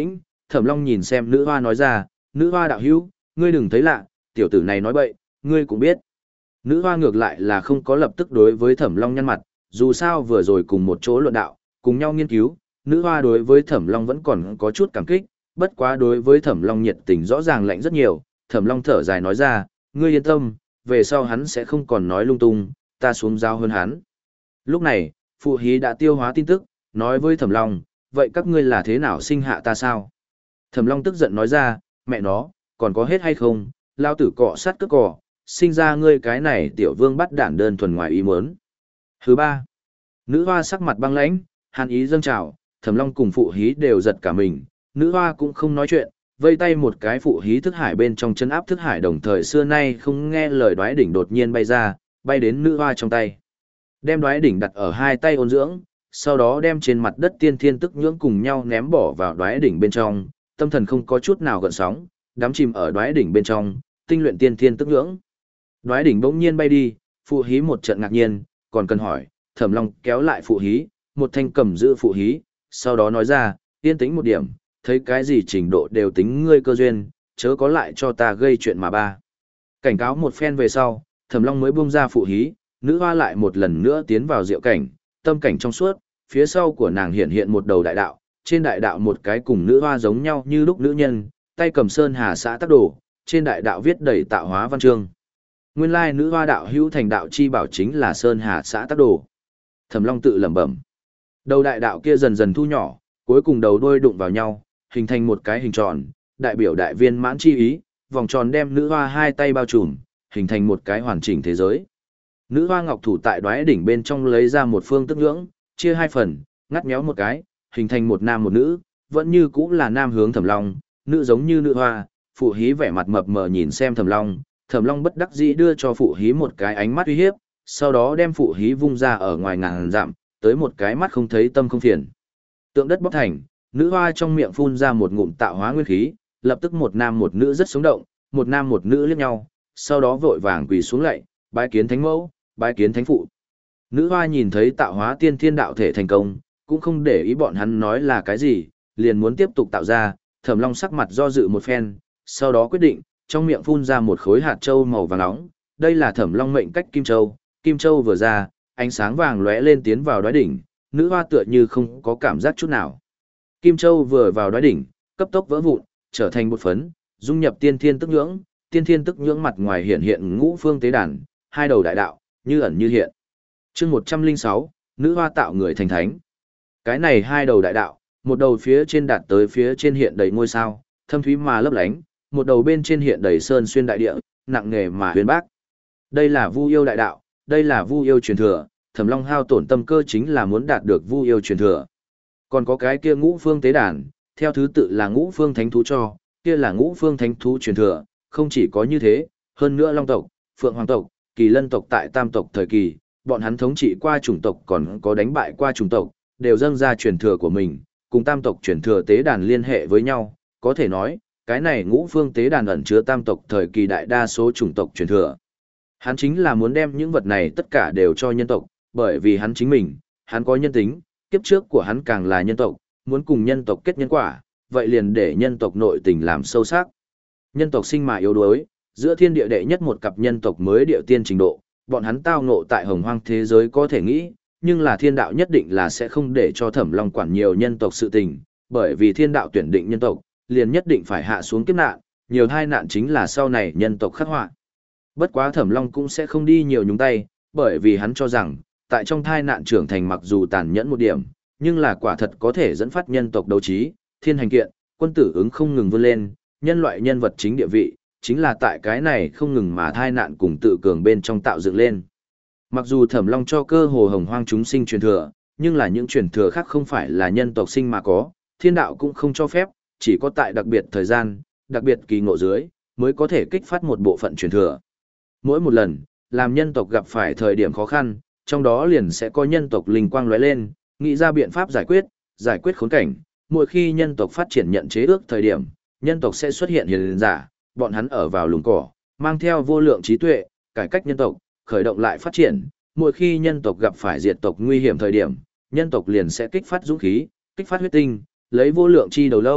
Thẩm Long nhìn xem nữ hoa nói ra, nữ hoa đạo hữu, ngươi đừng thấy lạ, tiểu tử này nói bậy, ngươi cũng biết. Nữ hoa ngược lại là không có lập tức đối với Thẩm Long nhăn mặt, dù sao vừa rồi cùng một chỗ luận đạo, cùng nhau nghiên cứu, nữ hoa đối với Thẩm Long vẫn còn có chút cảm kích, bất quá đối với Thẩm Long nhiệt tình rõ ràng lạnh rất nhiều. Thẩm Long thở dài nói ra, ngươi yên tâm, về sau hắn sẽ không còn nói lung tung, ta xuống giao hơn hắn. Lúc này, Phụ Hí đã tiêu hóa tin tức, nói với Thẩm Long, vậy các ngươi là thế nào sinh hạ ta sao? Thẩm Long tức giận nói ra, mẹ nó, còn có hết hay không, lao tử cọ sát cướp cỏ, sinh ra ngươi cái này tiểu vương bắt đản đơn thuần ngoài ý muốn. Thứ ba, nữ hoa sắc mặt băng lãnh, hàn ý dâng trào, Thẩm Long cùng Phụ Hí đều giật cả mình, nữ hoa cũng không nói chuyện, vây tay một cái Phụ Hí thức hải bên trong chân áp thức hải đồng thời xưa nay không nghe lời đoái đỉnh đột nhiên bay ra, bay đến nữ hoa trong tay. Đem đoái đỉnh đặt ở hai tay ôn dưỡng, sau đó đem trên mặt đất tiên thiên tức nhưỡng cùng nhau ném bỏ vào đoái đỉnh bên trong, tâm thần không có chút nào gợn sóng, đắm chìm ở đoái đỉnh bên trong, tinh luyện tiên thiên tức nhưỡng. Đoái đỉnh bỗng nhiên bay đi, Phụ Hí một trận ngạc nhiên, còn cần hỏi, Thẩm Long kéo lại Phụ Hí, một thanh cầm giữ Phụ Hí, sau đó nói ra, yên tĩnh một điểm, thấy cái gì trình độ đều tính ngươi cơ duyên, chớ có lại cho ta gây chuyện mà ba. Cảnh cáo một phen về sau, Thẩm Long mới buông ra Phụ Hí, nữ hoa lại một lần nữa tiến vào diệu cảnh, tâm cảnh trong suốt, phía sau của nàng hiện hiện một đầu đại đạo, trên đại đạo một cái cùng nữ hoa giống nhau như lúc nữ nhân, tay cầm sơn hà xã tắc đồ, trên đại đạo viết đầy tạo hóa văn chương. Nguyên lai nữ hoa đạo hữu thành đạo chi bảo chính là sơn hà xã tắc đồ. Thẩm Long tự lẩm bẩm. Đầu đại đạo kia dần dần thu nhỏ, cuối cùng đầu đuôi đụng vào nhau, hình thành một cái hình tròn, đại biểu đại viên mãn chi ý, vòng tròn đem nữ hoa hai tay bao trùm, hình thành một cái hoàn chỉnh thế giới. Nữ hoa ngọc thủ tại đoái đỉnh bên trong lấy ra một phương tức nhưỡng, chia hai phần, ngắt méo một cái, hình thành một nam một nữ, vẫn như cũng là nam hướng Thẩm Long, nữ giống như nữ hoa. Phụ Hí vẻ mặt mập mờ nhìn xem Thẩm Long, Thẩm Long bất đắc dĩ đưa cho Phụ Hí một cái ánh mắt uy hiếp, sau đó đem Phụ Hí vung ra ở ngoài ngàn dặm, tới một cái mắt không thấy tâm không phiền. Tượng đất bóc thành, nữ hoa trong miệng phun ra một ngụm tạo hóa nguyên khí, lập tức một nam một nữ rất sống động, một nam một nữ liếc nhau, sau đó vội vàng quỳ xuống lạy, bái kiến thánh mẫu, bái kiến thánh phụ. Nữ hoa nhìn thấy tạo hóa tiên thiên đạo thể thành công, cũng không để ý bọn hắn nói là cái gì, liền muốn tiếp tục tạo ra. Thẩm Long sắc mặt do dự một phen, sau đó quyết định, trong miệng phun ra một khối hạt châu màu vàng nóng. Đây là Thẩm Long mệnh cách Kim Châu, Kim Châu vừa ra, ánh sáng vàng lóe lên tiến vào đoái đỉnh, nữ hoa tựa như không có cảm giác chút nào. Kim Châu vừa vào đoái đỉnh, cấp tốc vỡ vụn, trở thành bột phấn, dung nhập tiên thiên tức nhưỡng, tiên thiên tức nhưỡng mặt ngoài hiện hiện ngũ phương tế đàn, hai đầu đại đạo, như ẩn như hiện. Chương một trăm lẻ sáu, nữ hoa tạo người thành thánh. Cái này hai đầu đại đạo, một đầu phía trên đạt tới phía trên hiện đầy ngôi sao, thâm thúy mà lấp lánh, một đầu bên trên hiện đầy sơn xuyên đại địa, nặng nề mà huyền bác. Đây là Vu Yêu đại đạo, đây là Vu Yêu truyền thừa, Thẩm Long hao tổn tâm cơ chính là muốn đạt được Vu Yêu truyền thừa. Còn có cái kia ngũ phương tế đàn, theo thứ tự là ngũ phương thánh thú cho, kia là ngũ phương thánh thú truyền thừa, không chỉ có như thế, hơn nữa Long tộc, Phượng Hoàng tộc, Kỳ Lân tộc tại Tam tộc thời kỳ, bọn hắn thống trị qua chủng tộc còn có đánh bại qua chủng tộc, đều dâng ra truyền thừa của mình, cùng Tam tộc truyền thừa tế đàn liên hệ với nhau, có thể nói, cái này ngũ phương tế đàn ẩn chứa Tam tộc thời kỳ đại đa số chủng tộc truyền thừa. Hắn chính là muốn đem những vật này tất cả đều cho nhân tộc, bởi vì hắn chính mình, hắn có nhân tính, kiếp trước của hắn càng là nhân tộc, muốn cùng nhân tộc kết nhân quả, vậy liền để nhân tộc nội tình làm sâu sắc. Nhân tộc sinh mà yếu đuối, giữa thiên địa đệ nhất một cặp nhân tộc mới địa tiên trình độ, bọn hắn tao ngộ tại hồng hoang thế giới có thể nghĩ, nhưng là thiên đạo nhất định là sẽ không để cho Thẩm Long quản nhiều nhân tộc sự tình, bởi vì thiên đạo tuyển định nhân tộc, liền nhất định phải hạ xuống kiếp nạn, nhiều tai nạn chính là sau này nhân tộc khắc họa. Bất quá Thẩm Long cũng sẽ không đi nhiều nhúng tay, bởi vì hắn cho rằng, tại trong tai nạn trưởng thành mặc dù tàn nhẫn một điểm, nhưng là quả thật có thể dẫn phát nhân tộc đấu trí, thiên hành kiện, quân tử ứng không ngừng vươn lên, nhân loại nhân vật chính địa vị, chính là tại cái này không ngừng mà thai nạn cùng tự cường bên trong tạo dựng lên. Mặc dù Thẩm Long cho cơ hồ hồng hoang chúng sinh truyền thừa, nhưng là những truyền thừa khác không phải là nhân tộc sinh mà có, thiên đạo cũng không cho phép, chỉ có tại đặc biệt thời gian, đặc biệt kỳ ngộ dưới, mới có thể kích phát một bộ phận truyền thừa. Mỗi một lần, làm nhân tộc gặp phải thời điểm khó khăn, trong đó liền sẽ có nhân tộc linh quang lóe lên, nghĩ ra biện pháp giải quyết, giải quyết khốn cảnh. Mỗi khi nhân tộc phát triển nhận chế ước thời điểm, nhân tộc sẽ xuất hiện hiền giả, bọn hắn ở vào lùng cỏ, mang theo vô lượng trí tuệ, cải cách nhân tộc, khởi động lại phát triển. Mỗi khi nhân tộc gặp phải diệt tộc nguy hiểm thời điểm, nhân tộc liền sẽ kích phát dũng khí, kích phát huyết tinh, lấy vô lượng chi đầu lâu,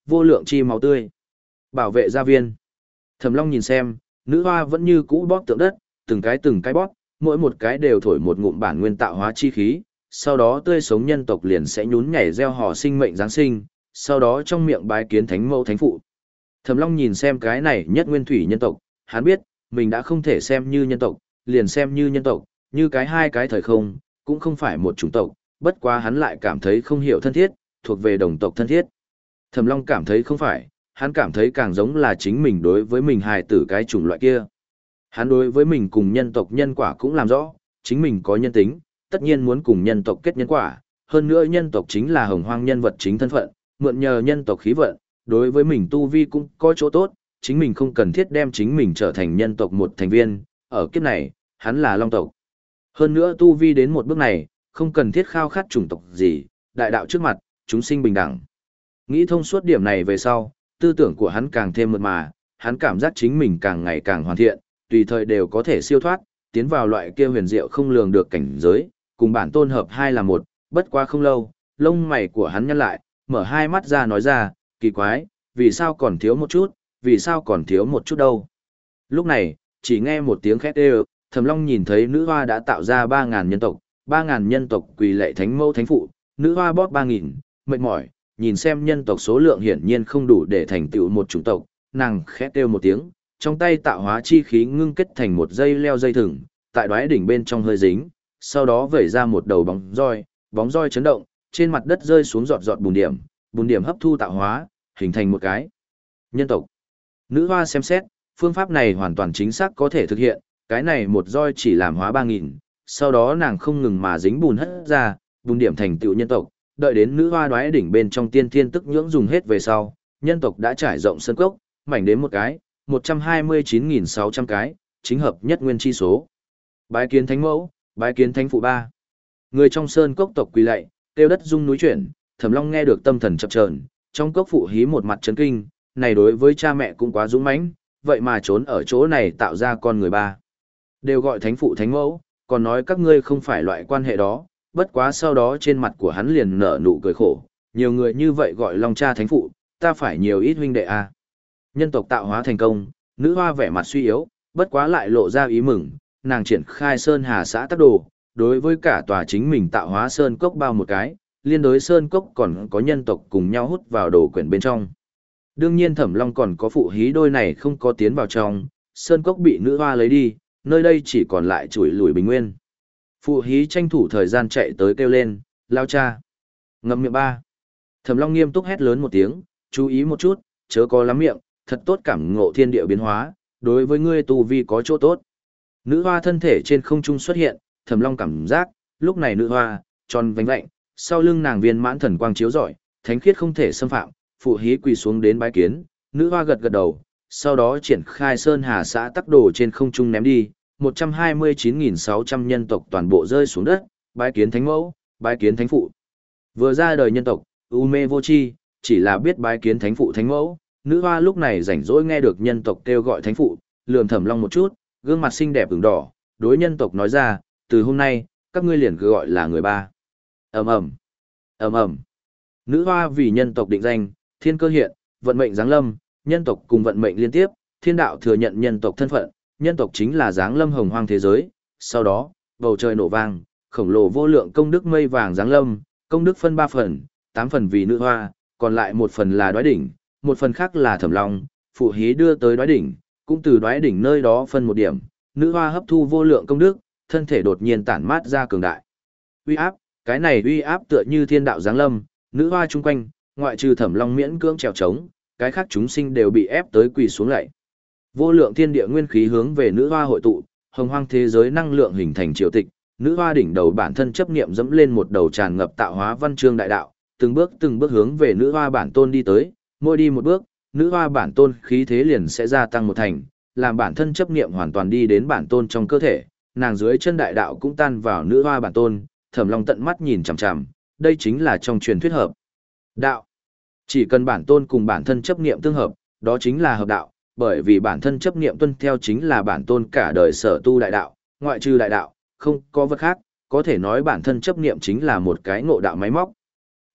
vô lượng chi máu tươi. Bảo vệ gia viên. Thẩm Long nhìn xem, nữ hoa vẫn như cũ bóp tượng đất, từng cái từng cái bóp, mỗi một cái đều thổi một ngụm bản nguyên tạo hóa chi khí, sau đó tươi sống nhân tộc liền sẽ nhún nhảy reo hò sinh mệnh giáng sinh, sau đó trong miệng bái kiến thánh mẫu thánh phụ. Thẩm Long nhìn xem cái này nhất nguyên thủy nhân tộc, hắn biết, mình đã không thể xem như nhân tộc, liền xem như nhân tộc, như cái hai cái thời không, cũng không phải một chủng tộc, bất quá hắn lại cảm thấy không hiểu thân thiết, thuộc về đồng tộc thân thiết. Thẩm Long cảm thấy không phải, hắn cảm thấy càng giống là chính mình đối với mình hài tử cái chủng loại kia. Hắn đối với mình cùng nhân tộc nhân quả cũng làm rõ, chính mình có nhân tính, tất nhiên muốn cùng nhân tộc kết nhân quả, hơn nữa nhân tộc chính là hồng hoang nhân vật chính thân phận, mượn nhờ nhân tộc khí vận, đối với mình tu vi cũng có chỗ tốt, chính mình không cần thiết đem chính mình trở thành nhân tộc một thành viên, ở kiếp này, hắn là long tộc. Hơn nữa tu vi đến một bước này, không cần thiết khao khát chủng tộc gì, đại đạo trước mặt, chúng sinh bình đẳng. Nghĩ thông suốt điểm này về sau, tư tưởng của hắn càng thêm mượt mà, hắn cảm giác chính mình càng ngày càng hoàn thiện, tùy thời đều có thể siêu thoát, tiến vào loại kia huyền diệu không lường được cảnh giới, cùng bản tôn hợp hai là một, bất quá không lâu, lông mày của hắn nhăn lại, mở hai mắt ra nói ra, kỳ quái, vì sao còn thiếu một chút, vì sao còn thiếu một chút đâu. Lúc này, chỉ nghe một tiếng khét ê, Thẩm Long nhìn thấy nữ hoa đã tạo ra ba ngàn nhân tộc, ba ngàn nhân tộc quỳ lạy thánh mẫu thánh phụ, nữ hoa bóp ba nghìn, mệt mỏi, nhìn xem nhân tộc số lượng hiển nhiên không đủ để thành tựu một chủng tộc, nàng khét kêu một tiếng, trong tay tạo hóa chi khí ngưng kết thành một dây leo dây thừng, tại đoái đỉnh bên trong hơi dính, sau đó vẩy ra một đầu bóng roi, bóng roi chấn động, trên mặt đất rơi xuống giọt giọt bùn điểm, bùn điểm hấp thu tạo hóa, hình thành một cái nhân tộc. Nữ hoa xem xét, phương pháp này hoàn toàn chính xác có thể thực hiện, cái này một roi chỉ làm hóa ba nghìn, sau đó nàng không ngừng mà dính bùn hất ra, bùn điểm thành tựu nhân tộc, đợi đến nữ hoa đoái đỉnh bên trong tiên thiên tức nhưỡng dùng hết về sau, nhân tộc đã trải rộng sân cốc, mảnh đến một cái, một trăm hai mươi chín nghìn sáu trăm cái, chính hợp nhất nguyên chi số. Bái kiến thánh mẫu, bái kiến thánh phụ ba. Người trong sơn cốc tộc quỳ lạy, tiêu đất rung núi chuyển, Thẩm Long nghe được tâm thần chập chờn, trong cốc phụ hí một mặt chấn kinh, này đối với cha mẹ cũng quá dũng mãnh, vậy mà trốn ở chỗ này tạo ra con người ba. Đều gọi thánh phụ thánh mẫu, còn nói các ngươi không phải loại quan hệ đó, bất quá sau đó trên mặt của hắn liền nở nụ cười khổ, nhiều người như vậy gọi Long cha thánh phụ, ta phải nhiều ít huynh đệ a. À. Nhân tộc tạo hóa thành công, nữ hoa vẻ mặt suy yếu, bất quá lại lộ ra ý mừng, nàng triển khai sơn hà xã tắc đồ, đối với cả tòa chính mình tạo hóa sơn cốc bao một cái, liên đối sơn cốc còn có nhân tộc cùng nhau hút vào đồ quyển bên trong. Đương nhiên Thẩm Long còn có phụ hí đôi này không có tiến vào trong, sơn cốc bị nữ hoa lấy đi, nơi đây chỉ còn lại chuỗi lùi bình nguyên. Phụ hí tranh thủ thời gian chạy tới kêu lên, lao cha. Ngậm miệng ba. Thẩm Long nghiêm túc hét lớn một tiếng, chú ý một chút, chớ có lắm miệng, thật tốt cảm ngộ thiên địa biến hóa, đối với ngươi tu vi có chỗ tốt. Nữ hoa thân thể trên không trung xuất hiện, Thẩm Long cảm giác, lúc này nữ hoa, tròn vánh lạnh, sau lưng nàng viên mãn thần quang chiếu rọi, thánh khiết không thể xâm phạm, phụ hí quỳ xuống đến bái kiến, nữ hoa gật gật đầu, sau đó triển khai sơn hà xã tắc đồ trên không trung ném đi, một trăm hai mươi chín nghìn sáu trăm nhân tộc toàn bộ rơi xuống đất, bái kiến thánh mẫu, bái kiến thánh phụ. Vừa ra đời nhân tộc, u mê vô tri, chỉ là biết bái kiến thánh phụ thánh mẫu, nữ hoa lúc này rảnh rỗi nghe được nhân tộc kêu gọi thánh phụ, lườm Thẩm Long một chút, gương mặt xinh đẹp ửng đỏ, đối nhân tộc nói ra, từ hôm nay, các ngươi liền cứ gọi là người ba. Ầm ầm, ầm ầm. Nữ hoa vì nhân tộc định danh, thiên cơ hiện, vận mệnh giáng lâm, nhân tộc cùng vận mệnh liên tiếp, thiên đạo thừa nhận nhân tộc thân phận, nhân tộc chính là giáng lâm hồng hoang thế giới. Sau đó, bầu trời nổ vang, khổng lồ vô lượng công đức mây vàng giáng lâm, công đức phân ba phần, tám phần vì nữ hoa, còn lại một phần là đoái đỉnh, một phần khác là Thẩm Long, phụ hí đưa tới đoái đỉnh, cũng từ đoái đỉnh nơi đó phân một điểm, nữ hoa hấp thu vô lượng công đức, thân thể đột nhiên tản mát ra cường đại uy áp, cái này uy áp tựa như thiên đạo giáng lâm, nữ hoa chung quanh, ngoại trừ Thẩm Long miễn cưỡng trèo trống, cái khác chúng sinh đều bị ép tới quỳ xuống lạy. Vô lượng thiên địa nguyên khí hướng về nữ hoa hội tụ, hồng hoang thế giới năng lượng hình thành triều tịch, nữ hoa đỉnh đầu bản thân chấp niệm dẫm lên một đầu tràn ngập tạo hóa văn chương đại đạo, từng bước từng bước hướng về nữ hoa bản tôn đi tới, mỗi đi một bước, nữ hoa bản tôn khí thế liền sẽ gia tăng một thành, làm bản thân chấp niệm hoàn toàn đi đến bản tôn trong cơ thể, nàng dưới chân đại đạo cũng tan vào nữ hoa bản tôn, Thẩm Long tận mắt nhìn chằm chằm, đây chính là trong truyền thuyết hợp đạo. Chỉ cần bản tôn cùng bản thân chấp niệm tương hợp, đó chính là hợp đạo, bởi vì bản thân chấp niệm tuân theo chính là bản tôn cả đời sở tu đại đạo, ngoại trừ đại đạo, không có vật khác, có thể nói bản thân chấp niệm chính là một cái ngộ đạo máy móc.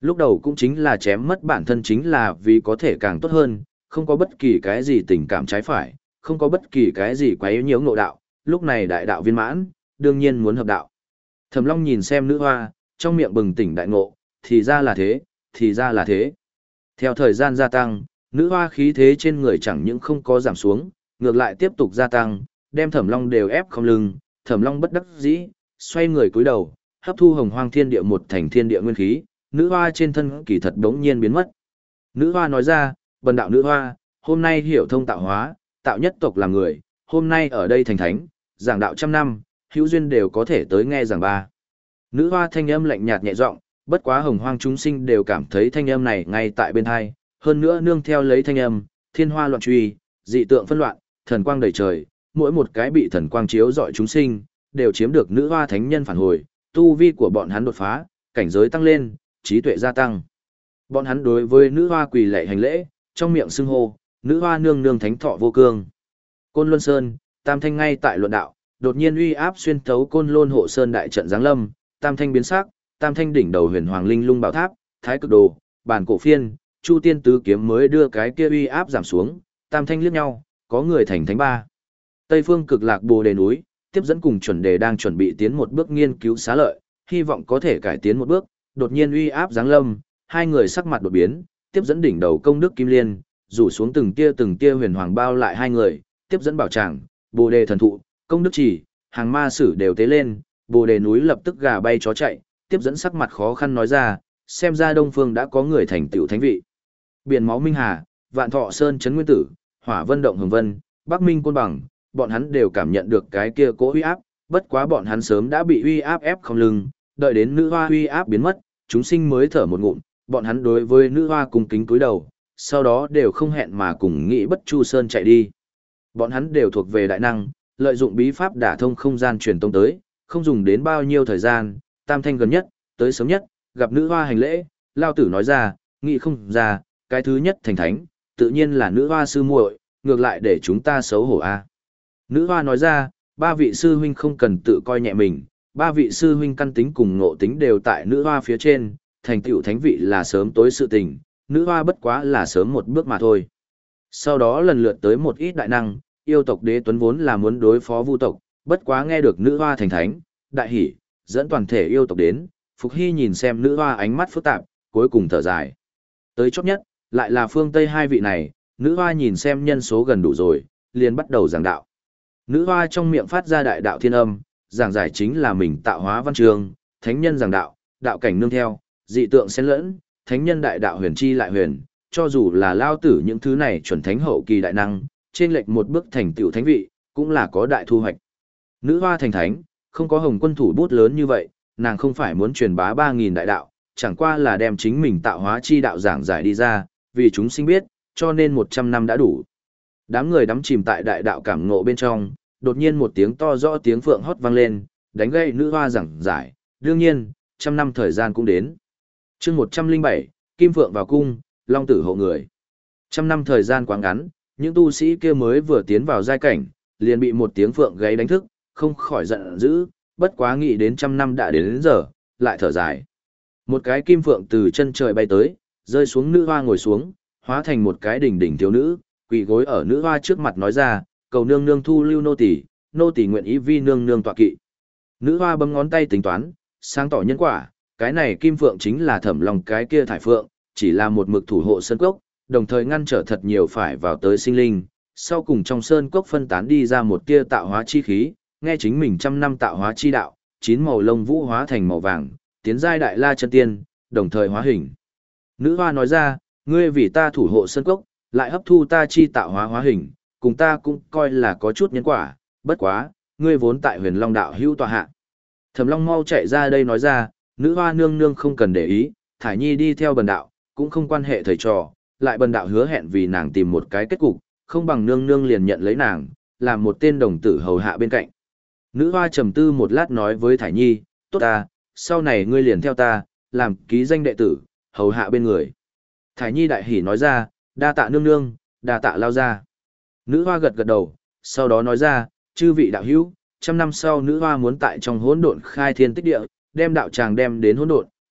Lúc đầu cũng chính là chém mất bản thân chính là vì có thể càng tốt hơn, không có bất kỳ cái gì tình cảm trái phải, không có bất kỳ cái gì quấy nhiễu ngộ đạo, lúc này đại đạo viên mãn, đương nhiên muốn hợp đạo. Thẩm Long nhìn xem nữ hoa, trong miệng bừng tỉnh đại ngộ, thì ra là thế, thì ra là thế. Theo thời gian gia tăng, nữ hoa khí thế trên người chẳng những không có giảm xuống, ngược lại tiếp tục gia tăng, đem Thẩm Long đều ép không lưng, Thẩm Long bất đắc dĩ, xoay người cúi đầu, hấp thu hồng hoang thiên địa một thành thiên địa nguyên khí, nữ hoa trên thân kỳ thật đống nhiên biến mất. Nữ hoa nói ra, bần đạo nữ hoa, hôm nay hiểu thông tạo hóa, tạo nhất tộc làm người, hôm nay ở đây thành thánh, giảng đạo trăm năm, hữu duyên đều có thể tới nghe giảng ba. Nữ hoa thanh âm lạnh nhạt nhẹ giọng, bất quá hồng hoang chúng sinh đều cảm thấy thanh âm này ngay tại bên hai, hơn nữa nương theo lấy thanh âm, thiên hoa loạn truy, dị tượng phân loạn, thần quang đầy trời, mỗi một cái bị thần quang chiếu dọi chúng sinh, đều chiếm được nữ hoa thánh nhân phản hồi, tu vi của bọn hắn đột phá, cảnh giới tăng lên, trí tuệ gia tăng. Bọn hắn đối với nữ hoa quỳ lạy hành lễ, trong miệng xưng hô, nữ hoa nương nương thánh thọ vô cương. Côn Luân Sơn, Tam Thanh ngay tại luận đạo, đột nhiên uy áp xuyên thấu Côn Lôn hộ sơn đại trận giáng lâm, Tam Thanh biến sắc, Tam Thanh đỉnh đầu huyền hoàng linh lung bảo tháp, thái cực đồ, bản cổ phiên, Chu Tiên tứ kiếm mới đưa cái kia uy áp giảm xuống, Tam Thanh liếc nhau, có người thành thánh ba. Tây phương cực lạc Bồ Đề núi, tiếp dẫn cùng chuẩn đề đang chuẩn bị tiến một bước nghiên cứu xá lợi, hy vọng có thể cải tiến một bước, đột nhiên uy áp giáng lâm, hai người sắc mặt đột biến, tiếp dẫn đỉnh đầu công đức kim liên, rủ xuống từng tia từng tia huyền hoàng bao lại hai người, tiếp dẫn bảo tràng, Bồ Đề thần thụ, công đức chỉ, hàng ma sử đều tế lên, Bồ Đề núi lập tức gà bay chó chạy, tiếp dẫn sắc mặt khó khăn nói ra, xem ra Đông Phương đã có người thành tựu thánh vị. Biển máu Minh Hà, Vạn Thọ Sơn Trấn Nguyên Tử, Hỏa Vân Động Hồng Vân, Bắc Minh Côn Bằng, bọn hắn đều cảm nhận được cái kia cố uy áp, bất quá bọn hắn sớm đã bị uy áp ép không lưng, đợi đến nữ hoa uy áp biến mất, chúng sinh mới thở một ngụm, bọn hắn đối với nữ hoa cung kính cúi đầu, sau đó đều không hẹn mà cùng nghĩ Bất Chu Sơn chạy đi. Bọn hắn đều thuộc về đại năng, lợi dụng bí pháp đả thông không gian truyền tông tới, không dùng đến bao nhiêu thời gian, Tam Thanh gần nhất, tới sớm nhất, gặp nữ hoa hành lễ, lao tử nói ra, nghĩ không ra, cái thứ nhất thành thánh, tự nhiên là nữ hoa sư muội, ngược lại để chúng ta xấu hổ a. Nữ hoa nói ra, ba vị sư huynh không cần tự coi nhẹ mình, ba vị sư huynh căn tính cùng ngộ tính đều tại nữ hoa phía trên, thành tựu thánh vị là sớm tối sự tình, nữ hoa bất quá là sớm một bước mà thôi. Sau đó lần lượt tới một ít đại năng, yêu tộc đế tuấn vốn là muốn đối phó vu tộc, bất quá nghe được nữ hoa thành thánh, đại hỉ, dẫn toàn thể yêu tộc đến, Phục Hy nhìn xem nữ hoa ánh mắt phức tạp, cuối cùng thở dài. Tới chót nhất, lại là phương Tây hai vị này, nữ hoa nhìn xem nhân số gần đủ rồi, liền bắt đầu giảng đạo. Nữ hoa trong miệng phát ra đại đạo thiên âm, giảng giải chính là mình tạo hóa văn trường, thánh nhân giảng đạo, đạo cảnh nương theo, dị tượng xen lẫn, thánh nhân đại đạo huyền chi lại huyền, cho dù là lao tử những thứ này chuẩn thánh hậu kỳ đại năng, trên lệch một bước thành tựu thánh vị, cũng là có đại thu hoạch. Nữ hoa thành thánh, không có hồng quân thủ bút lớn như vậy, nàng không phải muốn truyền bá ba nghìn đại đạo, chẳng qua là đem chính mình tạo hóa chi đạo giảng giải đi ra, vì chúng sinh biết, cho nên một trăm năm đã đủ. Đám người đắm chìm tại đại đạo cảm ngộ bên trong, đột nhiên một tiếng to rõ tiếng phượng hót vang lên, đánh gậy nữ hoa giảng giải, đương nhiên, trăm năm thời gian cũng đến. chương một trăm linh bảy, Kim Phượng vào cung, Long Tử hộ người. Trăm năm thời gian quá ngắn, những tu sĩ kia mới vừa tiến vào giai cảnh, liền bị một tiếng phượng gáy đánh thức, không khỏi giận dữ, bất quá nghĩ đến trăm năm đã đến, đến giờ, lại thở dài. Một cái kim phượng từ chân trời bay tới, rơi xuống nữ hoa ngồi xuống, hóa thành một cái đỉnh đỉnh thiếu nữ, quỳ gối ở nữ hoa trước mặt nói ra, cầu nương nương thu lưu nô tỳ, nô tỳ nguyện ý vi nương nương tọa kỵ. Nữ hoa bấm ngón tay tính toán, sáng tỏ nhân quả, cái này kim phượng chính là Thẩm Long cái kia thải phượng, chỉ là một mực thủ hộ sơn cốc, đồng thời ngăn trở thật nhiều phải vào tới sinh linh, sau cùng trong sơn cốc phân tán đi ra một tia tạo hóa chi khí, nghe chính mình trăm năm tạo hóa chi đạo, chín màu lông vũ hóa thành màu vàng, tiến giai đại la chân tiên, đồng thời hóa hình. Nữ hoa nói ra, ngươi vì ta thủ hộ sơn cốc, lại hấp thu ta chi tạo hóa hóa hình, cùng ta cũng coi là có chút nhân quả, bất quá, ngươi vốn tại huyền long đạo hữu tọa hạ. Thẩm Long mau chạy ra đây nói ra, nữ hoa nương nương không cần để ý, Thải Nhi đi theo bần đạo, cũng không quan hệ thầy trò, lại bần đạo hứa hẹn vì nàng tìm một cái kết cục, không bằng nương nương liền nhận lấy nàng, làm một tên đồng tử hầu hạ bên cạnh. Nữ hoa trầm tư một lát nói với Thải Nhi, tốt ta, sau này ngươi liền theo ta, làm ký danh đệ tử, hầu hạ bên người. Thải Nhi đại hỉ nói ra, đa tạ nương nương, đa tạ lao ra. Nữ hoa gật gật đầu, sau đó nói ra, chư vị đạo hữu, trăm năm sau nữ hoa muốn tại trong hỗn độn khai thiên tích địa, đem đạo tràng đem đến hỗn độn,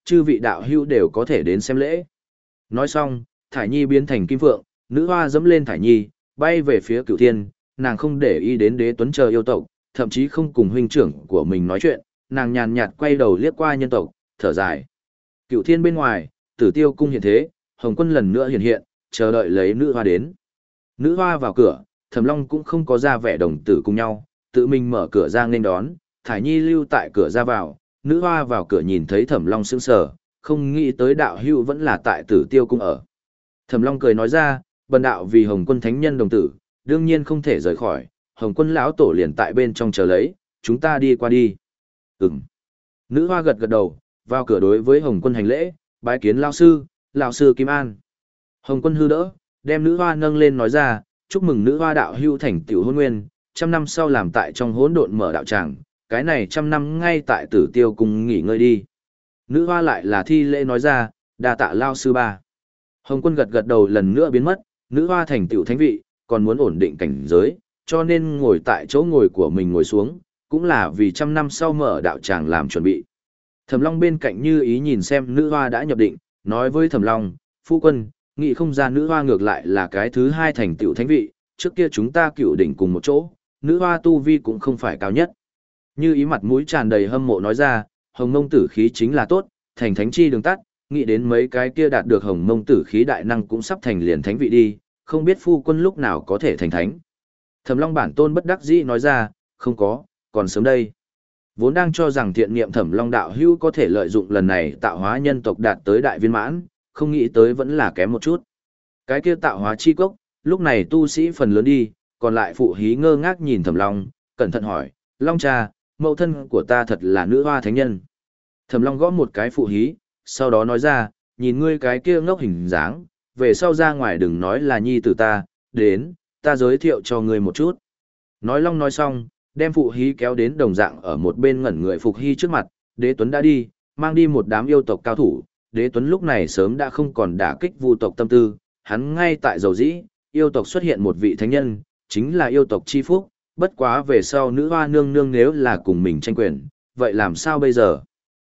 chư vị đạo hữu đều có thể đến xem lễ. Nói xong, Thải Nhi biến thành kim phượng, nữ hoa dẫm lên Thải Nhi, bay về phía Cửu Thiên, nàng không để ý đến Đế Tuấn chờ yêu tộc, thậm chí không cùng huynh trưởng của mình nói chuyện, nàng nhàn nhạt quay đầu liếc qua nhân tộc, thở dài. Cửu Thiên bên ngoài, Tử Tiêu cung hiện thế, Hồng Quân lần nữa hiện hiện, chờ đợi lấy nữ hoa đến. Nữ hoa vào cửa, Thẩm Long cũng không có ra vẻ đồng tử cùng nhau, tự mình mở cửa ra nên đón, Thải Nhi lưu tại cửa ra vào, nữ hoa vào cửa nhìn thấy Thẩm Long sững sờ, không nghĩ tới đạo hữu vẫn là tại Tử Tiêu cung ở. Thẩm Long cười nói ra, bần đạo vì Hồng Quân thánh nhân đồng tử, đương nhiên không thể rời khỏi, Hồng Quân lão tổ liền tại bên trong chờ lấy, chúng ta đi qua đi. Ừm. Nữ hoa gật gật đầu, vào cửa đối với Hồng Quân hành lễ, bái kiến lão sư, lão sư Kim An. Hồng Quân hư đỡ, đem nữ hoa nâng lên nói ra, chúc mừng nữ hoa đạo hữu thành tựu hôn nguyên, trăm năm sau làm tại trong hỗn độn mở đạo tràng, cái này trăm năm ngay tại Tử Tiêu cung nghỉ ngơi đi. Nữ hoa lại là thi lễ nói ra, đa tạ lao sư ba. Hồng Quân gật gật đầu lần nữa biến mất, nữ hoa thành tựu thánh vị, còn muốn ổn định cảnh giới, cho nên ngồi tại chỗ ngồi của mình ngồi xuống, cũng là vì trăm năm sau mở đạo tràng làm chuẩn bị. Thẩm Long bên cạnh như ý nhìn xem nữ hoa đã nhập định, nói với Thẩm Long, phu quân, nghĩ không ra nữ hoa ngược lại là cái thứ hai thành tựu thánh vị, trước kia chúng ta cựu đỉnh cùng một chỗ, nữ hoa tu vi cũng không phải cao nhất. Như ý mặt mũi tràn đầy hâm mộ nói ra, hồng mông tử khí chính là tốt, thành thánh chi đường tắt, nghĩ đến mấy cái kia đạt được hồng mông tử khí đại năng cũng sắp thành liền thánh vị đi, không biết phu quân lúc nào có thể thành thánh. Thẩm Long bản tôn bất đắc dĩ nói ra, không có, còn sớm đây. Vốn đang cho rằng thiện niệm Thẩm Long đạo hữu có thể lợi dụng lần này tạo hóa nhân tộc đạt tới đại viên mãn, không nghĩ tới vẫn là kém một chút. Cái kia tạo hóa chi cốc, lúc này tu sĩ phần lớn đi, còn lại phụ hí ngơ ngác nhìn Thẩm Long, cẩn thận hỏi, Long cha, mẫu thân của ta thật là nữ hoa thánh nhân. Thẩm Long gõ một cái phụ hí, sau đó nói ra, nhìn ngươi cái kia ngốc hình dáng, về sau ra ngoài đừng nói là nhi tử ta, đến, ta giới thiệu cho ngươi một chút. Nói Long nói xong, đem phụ hí kéo đến đồng dạng ở một bên ngẩn người Phục Hy trước mặt, Đế Tuấn đã đi, mang đi một đám yêu tộc cao thủ, Đế Tuấn lúc này sớm đã không còn đả kích vu tộc tâm tư, hắn ngay tại dầu dĩ, yêu tộc xuất hiện một vị thánh nhân, chính là yêu tộc chi phúc, bất quá về sau nữ hoa nương nương nếu là cùng mình tranh quyền, vậy làm sao bây giờ?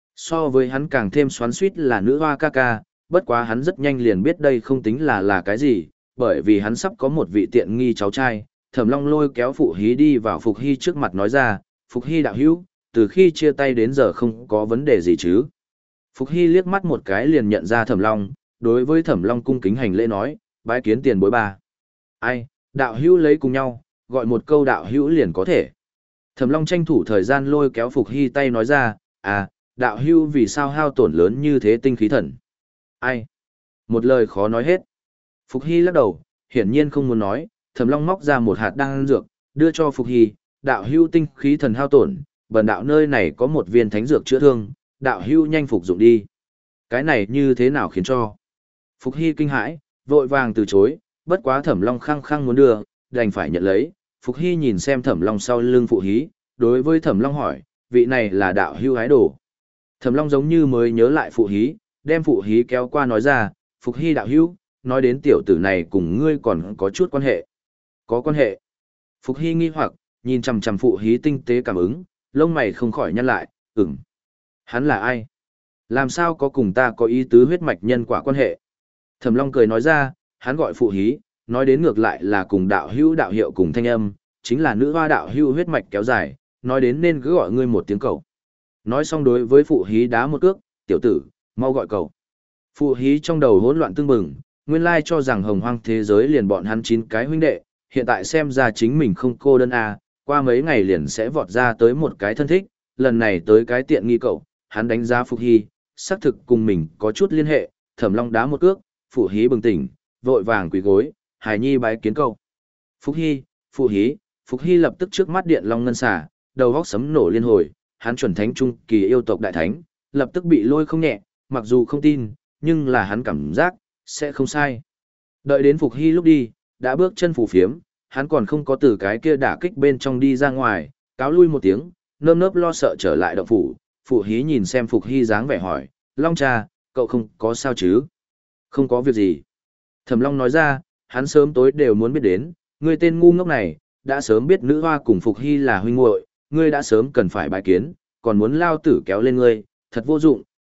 So với hắn càng thêm xoắn xuýt là nữ hoa ca ca, bất quá hắn rất nhanh liền biết đây không tính là là cái gì, bởi vì hắn sắp có một vị tiện nghi cháu trai. Thẩm Long lôi kéo Phụ Hí đi vào Phục Hy trước mặt nói ra, Phục Hy đạo hữu, từ khi chia tay đến giờ không có vấn đề gì chứ. Phục Hy liếc mắt một cái liền nhận ra Thẩm Long, đối với Thẩm Long cung kính hành lễ nói, bái kiến tiền bối ba. Ai, đạo hữu lấy cùng nhau, gọi một câu đạo hữu liền có thể. Thẩm Long tranh thủ thời gian lôi kéo Phục Hy tay nói ra, à, đạo hữu vì sao hao tổn lớn như thế tinh khí thần. Ai? Một lời khó nói hết. Phục Hy lắc đầu, hiển nhiên không muốn nói, Thẩm Long móc ra một hạt đan dược, đưa cho Phục Hy, đạo hữu tinh khí thần hao tổn, bần đạo nơi này có một viên thánh dược chữa thương, đạo hữu nhanh phục dụng đi. Cái này như thế nào khiến cho? Phục Hy kinh hãi, vội vàng từ chối, bất quá Thẩm Long khăng khăng muốn đưa, đành phải nhận lấy. Phục Hy nhìn xem Thẩm Long sau lưng phụ hí, đối với Thẩm Long hỏi, vị này là đạo hữu ái đồ. Thẩm Long giống như mới nhớ lại phụ hí, đem phụ hí kéo qua nói ra, Phục Hy đạo hữu, nói đến tiểu tử này cùng ngươi còn có chút quan hệ. Có quan hệ. Phục Hy nghi hoặc, nhìn chằm chằm phụ hí tinh tế cảm ứng, lông mày không khỏi nhăn lại, ừm. Hắn là ai? Làm sao có cùng ta có ý tứ huyết mạch nhân quả quan hệ? Thẩm Long cười nói ra, hắn gọi phụ hí, nói đến ngược lại là cùng đạo hữu đạo hiệu cùng thanh âm, chính là nữ hoa đạo hữu huyết mạch kéo dài, nói đến nên cứ gọi ngươi một tiếng cậu. Nói xong đối với phụ hí đá một cước, tiểu tử, mau gọi cậu. Phụ hí trong đầu hỗn loạn tương bừng, nguyên lai cho rằng hồng hoang thế giới liền bọn hắn chín cái huynh đệ, hiện tại xem ra chính mình không cô đơn à, qua mấy ngày liền sẽ vọt ra tới một cái thân thích, lần này tới cái tiện nghi cậu, hắn đánh giá Phục Hy, xác thực cùng mình có chút liên hệ, Thẩm Long đá một cước, Phụ Hí bừng tỉnh, vội vàng quỳ gối, Hải Nhi bái kiến cậu. Phục Hy, Phụ Hí, Phục Hy lập tức trước mắt điện long ngân xả, đầu góc sấm nổ liên hồi, hắn chuẩn thánh trung kỳ yêu tộc đại thánh, lập tức bị lôi không nhẹ, mặc dù không tin, nhưng là hắn cảm giác, sẽ không sai. Đợi đến Phục Hy lúc đi, đã bước chân phủ phiếm, hắn còn không có từ cái kia đả kích bên trong đi ra ngoài, cáo lui một tiếng, nơm nớp lo sợ trở lại động phủ. Phụ Hí nhìn xem Phục Hy dáng vẻ hỏi, Long cha, cậu không có sao chứ? Không có việc gì. Thẩm Long nói ra, hắn sớm tối đều muốn biết đến, ngươi tên ngu ngốc này, đã sớm biết nữ hoa cùng Phục Hy là huynh muội, ngươi đã sớm cần phải bài kiến, còn muốn lao tử kéo lên ngươi, thật vô dụng,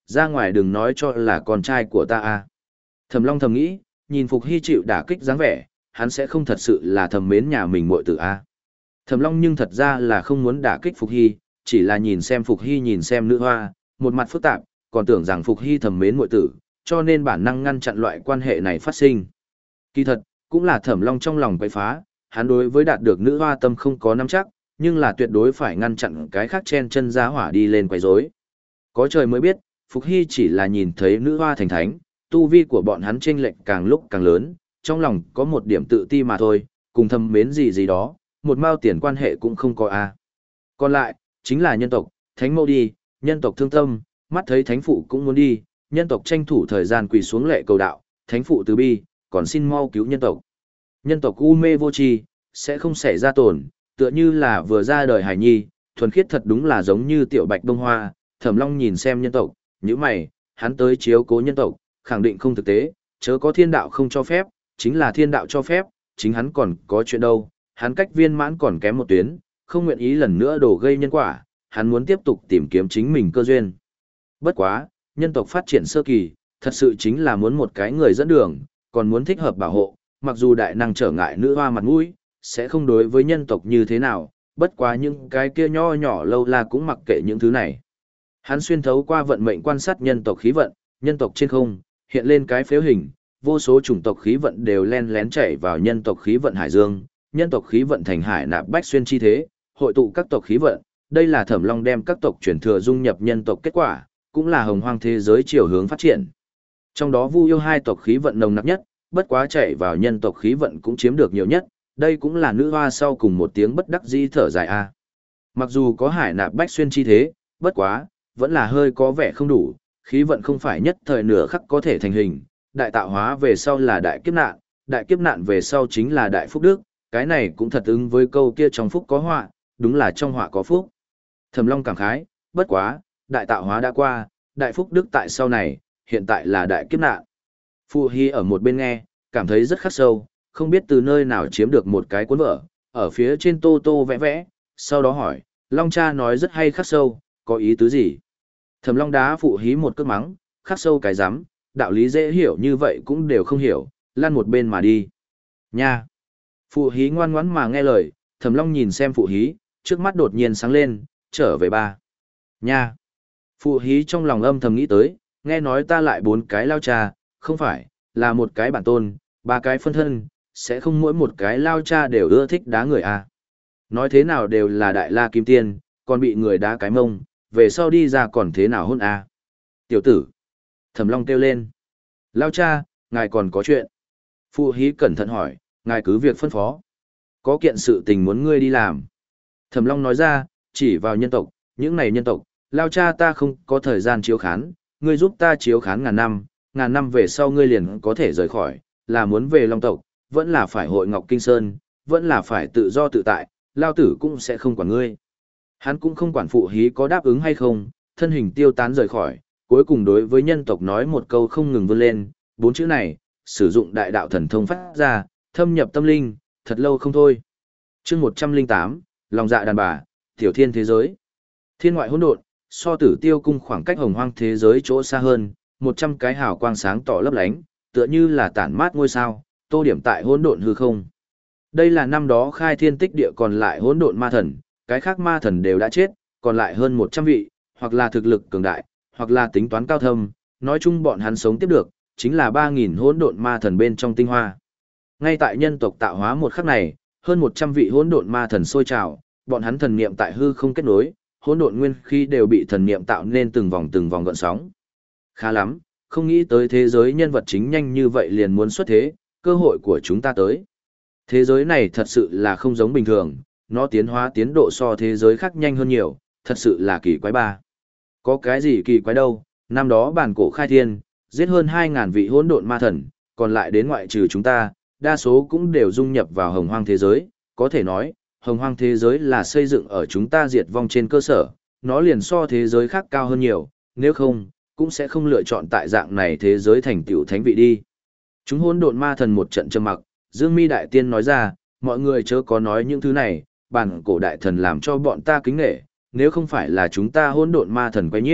ra ngoài đừng nói cho là con trai của ta a. Thẩm Long thầm nghĩ, nhìn Phục Hy chịu đả kích dáng vẻ, hắn sẽ không thật sự là thầm mến nhà mình muội tử a. Thẩm Long nhưng thật ra là không muốn đả kích Phục Hy, chỉ là nhìn xem Phục Hy nhìn xem nữ hoa, một mặt phức tạp, còn tưởng rằng Phục Hy thầm mến muội tử, cho nên bản năng ngăn chặn loại quan hệ này phát sinh. Kỳ thật, cũng là Thẩm Long trong lòng quấy phá, hắn đối với đạt được nữ hoa tâm không có nắm chắc, nhưng là tuyệt đối phải ngăn chặn cái khác chen chân giá hỏa đi lên quấy rối. Có trời mới biết, Phục Hy chỉ là nhìn thấy nữ hoa thành thánh, tu vi của bọn hắn chênh lệch càng lúc càng lớn, trong lòng có một điểm tự ti mà thôi, cùng thầm mến gì gì đó, một mao tiền quan hệ cũng không có a. Còn lại, chính là nhân tộc, thánh mẫu đi, nhân tộc thương tâm, mắt thấy thánh phụ cũng muốn đi, nhân tộc tranh thủ thời gian quỳ xuống lệ cầu đạo, thánh phụ từ bi, còn xin mau cứu nhân tộc. Nhân tộc u mê vô tri, sẽ không xảy ra tổn, tựa như là vừa ra đời hải nhi, thuần khiết thật đúng là giống như tiểu bạch bông hoa. Thẩm Long nhìn xem nhân tộc, những mày, hắn tới chiếu cố nhân tộc, khẳng định không thực tế, chớ có thiên đạo không cho phép, chính là thiên đạo cho phép, chính hắn còn có chuyện đâu, hắn cách viên mãn còn kém một tuyến, không nguyện ý lần nữa đổ gây nhân quả, hắn muốn tiếp tục tìm kiếm chính mình cơ duyên. Bất quá, nhân tộc phát triển sơ kỳ, thật sự chính là muốn một cái người dẫn đường, còn muốn thích hợp bảo hộ, mặc dù đại năng trở ngại nữ hoa mặt mũi, sẽ không đối với nhân tộc như thế nào, bất quá những cái kia nho nhỏ lâu la cũng mặc kệ những thứ này. Hắn xuyên thấu qua vận mệnh quan sát nhân tộc khí vận, nhân tộc trên không, hiện lên cái phếu hình, vô số chủng tộc khí vận đều len lén chảy vào nhân tộc khí vận hải dương, nhân tộc khí vận thành hải nạp bách xuyên chi thế, hội tụ các tộc khí vận, đây là Thẩm Long đem các tộc truyền thừa dung nhập nhân tộc kết quả, cũng là hồng hoang thế giới chiều hướng phát triển. Trong đó Vu Yêu hai tộc khí vận nồng nặc nhất, bất quá chảy vào nhân tộc khí vận cũng chiếm được nhiều nhất, đây cũng là nữ hoa sau cùng một tiếng bất đắc dĩ thở dài a. Mặc dù có hải nạp bách xuyên chi thế, bất quá, vẫn là hơi có vẻ không đủ, khí vận không phải nhất thời nửa khắc có thể thành hình, đại tạo hóa về sau là đại kiếp nạn, đại kiếp nạn về sau chính là đại phúc đức, cái này cũng thật ứng với câu kia trong phúc có họa, đúng là trong họa có phúc. Thẩm Long cảm khái, bất quá, đại tạo hóa đã qua, đại phúc đức tại sau này, hiện tại là đại kiếp nạn. Phụ Hy ở một bên nghe, cảm thấy rất khắc sâu, không biết từ nơi nào chiếm được một cái cuốn vở, ở phía trên tô tô vẽ vẽ, sau đó hỏi, Long cha nói rất hay khắc sâu, có ý tứ gì? Thẩm Long đá Phụ Hí một cước mắng, khắc sâu cái rắm, đạo lý dễ hiểu như vậy cũng đều không hiểu, lăn một bên mà đi. Nha! Phụ Hí ngoan ngoãn mà nghe lời, Thẩm Long nhìn xem Phụ Hí, trước mắt đột nhiên sáng lên, trở về ba. Nha! Phụ Hí trong lòng âm thầm nghĩ tới, nghe nói ta lại bốn cái lao cha, không phải, là một cái bản tôn, ba cái phân thân, sẽ không mỗi một cái lao cha đều ưa thích đá người à. Nói thế nào đều là đại la kim tiên, còn bị người đá cái mông, về sau đi ra còn thế nào hôn à. Tiểu tử! Thẩm Long kêu lên. Lao cha, ngài còn có chuyện. Phụ Hí cẩn thận hỏi, ngài cứ việc phân phó. Có kiện sự tình muốn ngươi đi làm. Thẩm Long nói ra, chỉ vào nhân tộc, những này nhân tộc, lao cha ta không có thời gian chiếu khán, ngươi giúp ta chiếu khán ngàn năm, ngàn năm về sau ngươi liền có thể rời khỏi, là muốn về Long tộc, vẫn là phải hội Ngọc Kinh Sơn, vẫn là phải tự do tự tại, lao tử cũng sẽ không quản ngươi. Hắn cũng không quản Phụ Hí có đáp ứng hay không, thân hình tiêu tán rời khỏi, cuối cùng đối với nhân tộc nói một câu không ngừng vươn lên, bốn chữ này, sử dụng đại đạo thần thông phát ra, thâm nhập tâm linh, thật lâu không thôi. Chương một trăm lẻ tám, lòng dạ đàn bà, tiểu thiên thế giới. Thiên ngoại hỗn độn, so Tử Tiêu cung khoảng cách hồng hoang thế giới chỗ xa hơn, một trăm cái hào quang sáng tỏ lấp lánh, tựa như là tản mát ngôi sao, tô điểm tại hỗn độn hư không. Đây là năm đó khai thiên tích địa còn lại hỗn độn ma thần, cái khác ma thần đều đã chết, còn lại hơn một trăm vị, hoặc là thực lực cường đại, hoặc là tính toán cao thâm, nói chung bọn hắn sống tiếp được, chính là ba nghìn hỗn độn ma thần bên trong tinh hoa. Ngay tại nhân tộc tạo hóa một khắc này, hơn một trăm vị hỗn độn ma thần sôi trào, bọn hắn thần niệm tại hư không kết nối, hỗn độn nguyên khí đều bị thần niệm tạo nên từng vòng từng vòng gợn sóng. Khá lắm, không nghĩ tới thế giới nhân vật chính nhanh như vậy liền muốn xuất thế, cơ hội của chúng ta tới. Thế giới này thật sự là không giống bình thường, nó tiến hóa tiến độ so thế giới khác nhanh hơn nhiều, thật sự là kỳ quái ba. Có cái gì kỳ quái đâu, năm đó bản cổ khai thiên, giết hơn hai ngàn vị hỗn độn ma thần, còn lại đến ngoại trừ chúng ta, đa số cũng đều dung nhập vào hồng hoang thế giới, có thể nói, hồng hoang thế giới là xây dựng ở chúng ta diệt vong trên cơ sở, nó liền so thế giới khác cao hơn nhiều, nếu không, cũng sẽ không lựa chọn tại dạng này thế giới thành tựu thánh vị đi. Chúng hỗn độn ma thần một trận trầm mặc, Dương Mi đại tiên nói ra, mọi người chớ có nói những thứ này, bản cổ đại thần làm cho bọn ta kính nể, nếu không phải là chúng ta hỗn độn ma thần quấy nhiễu,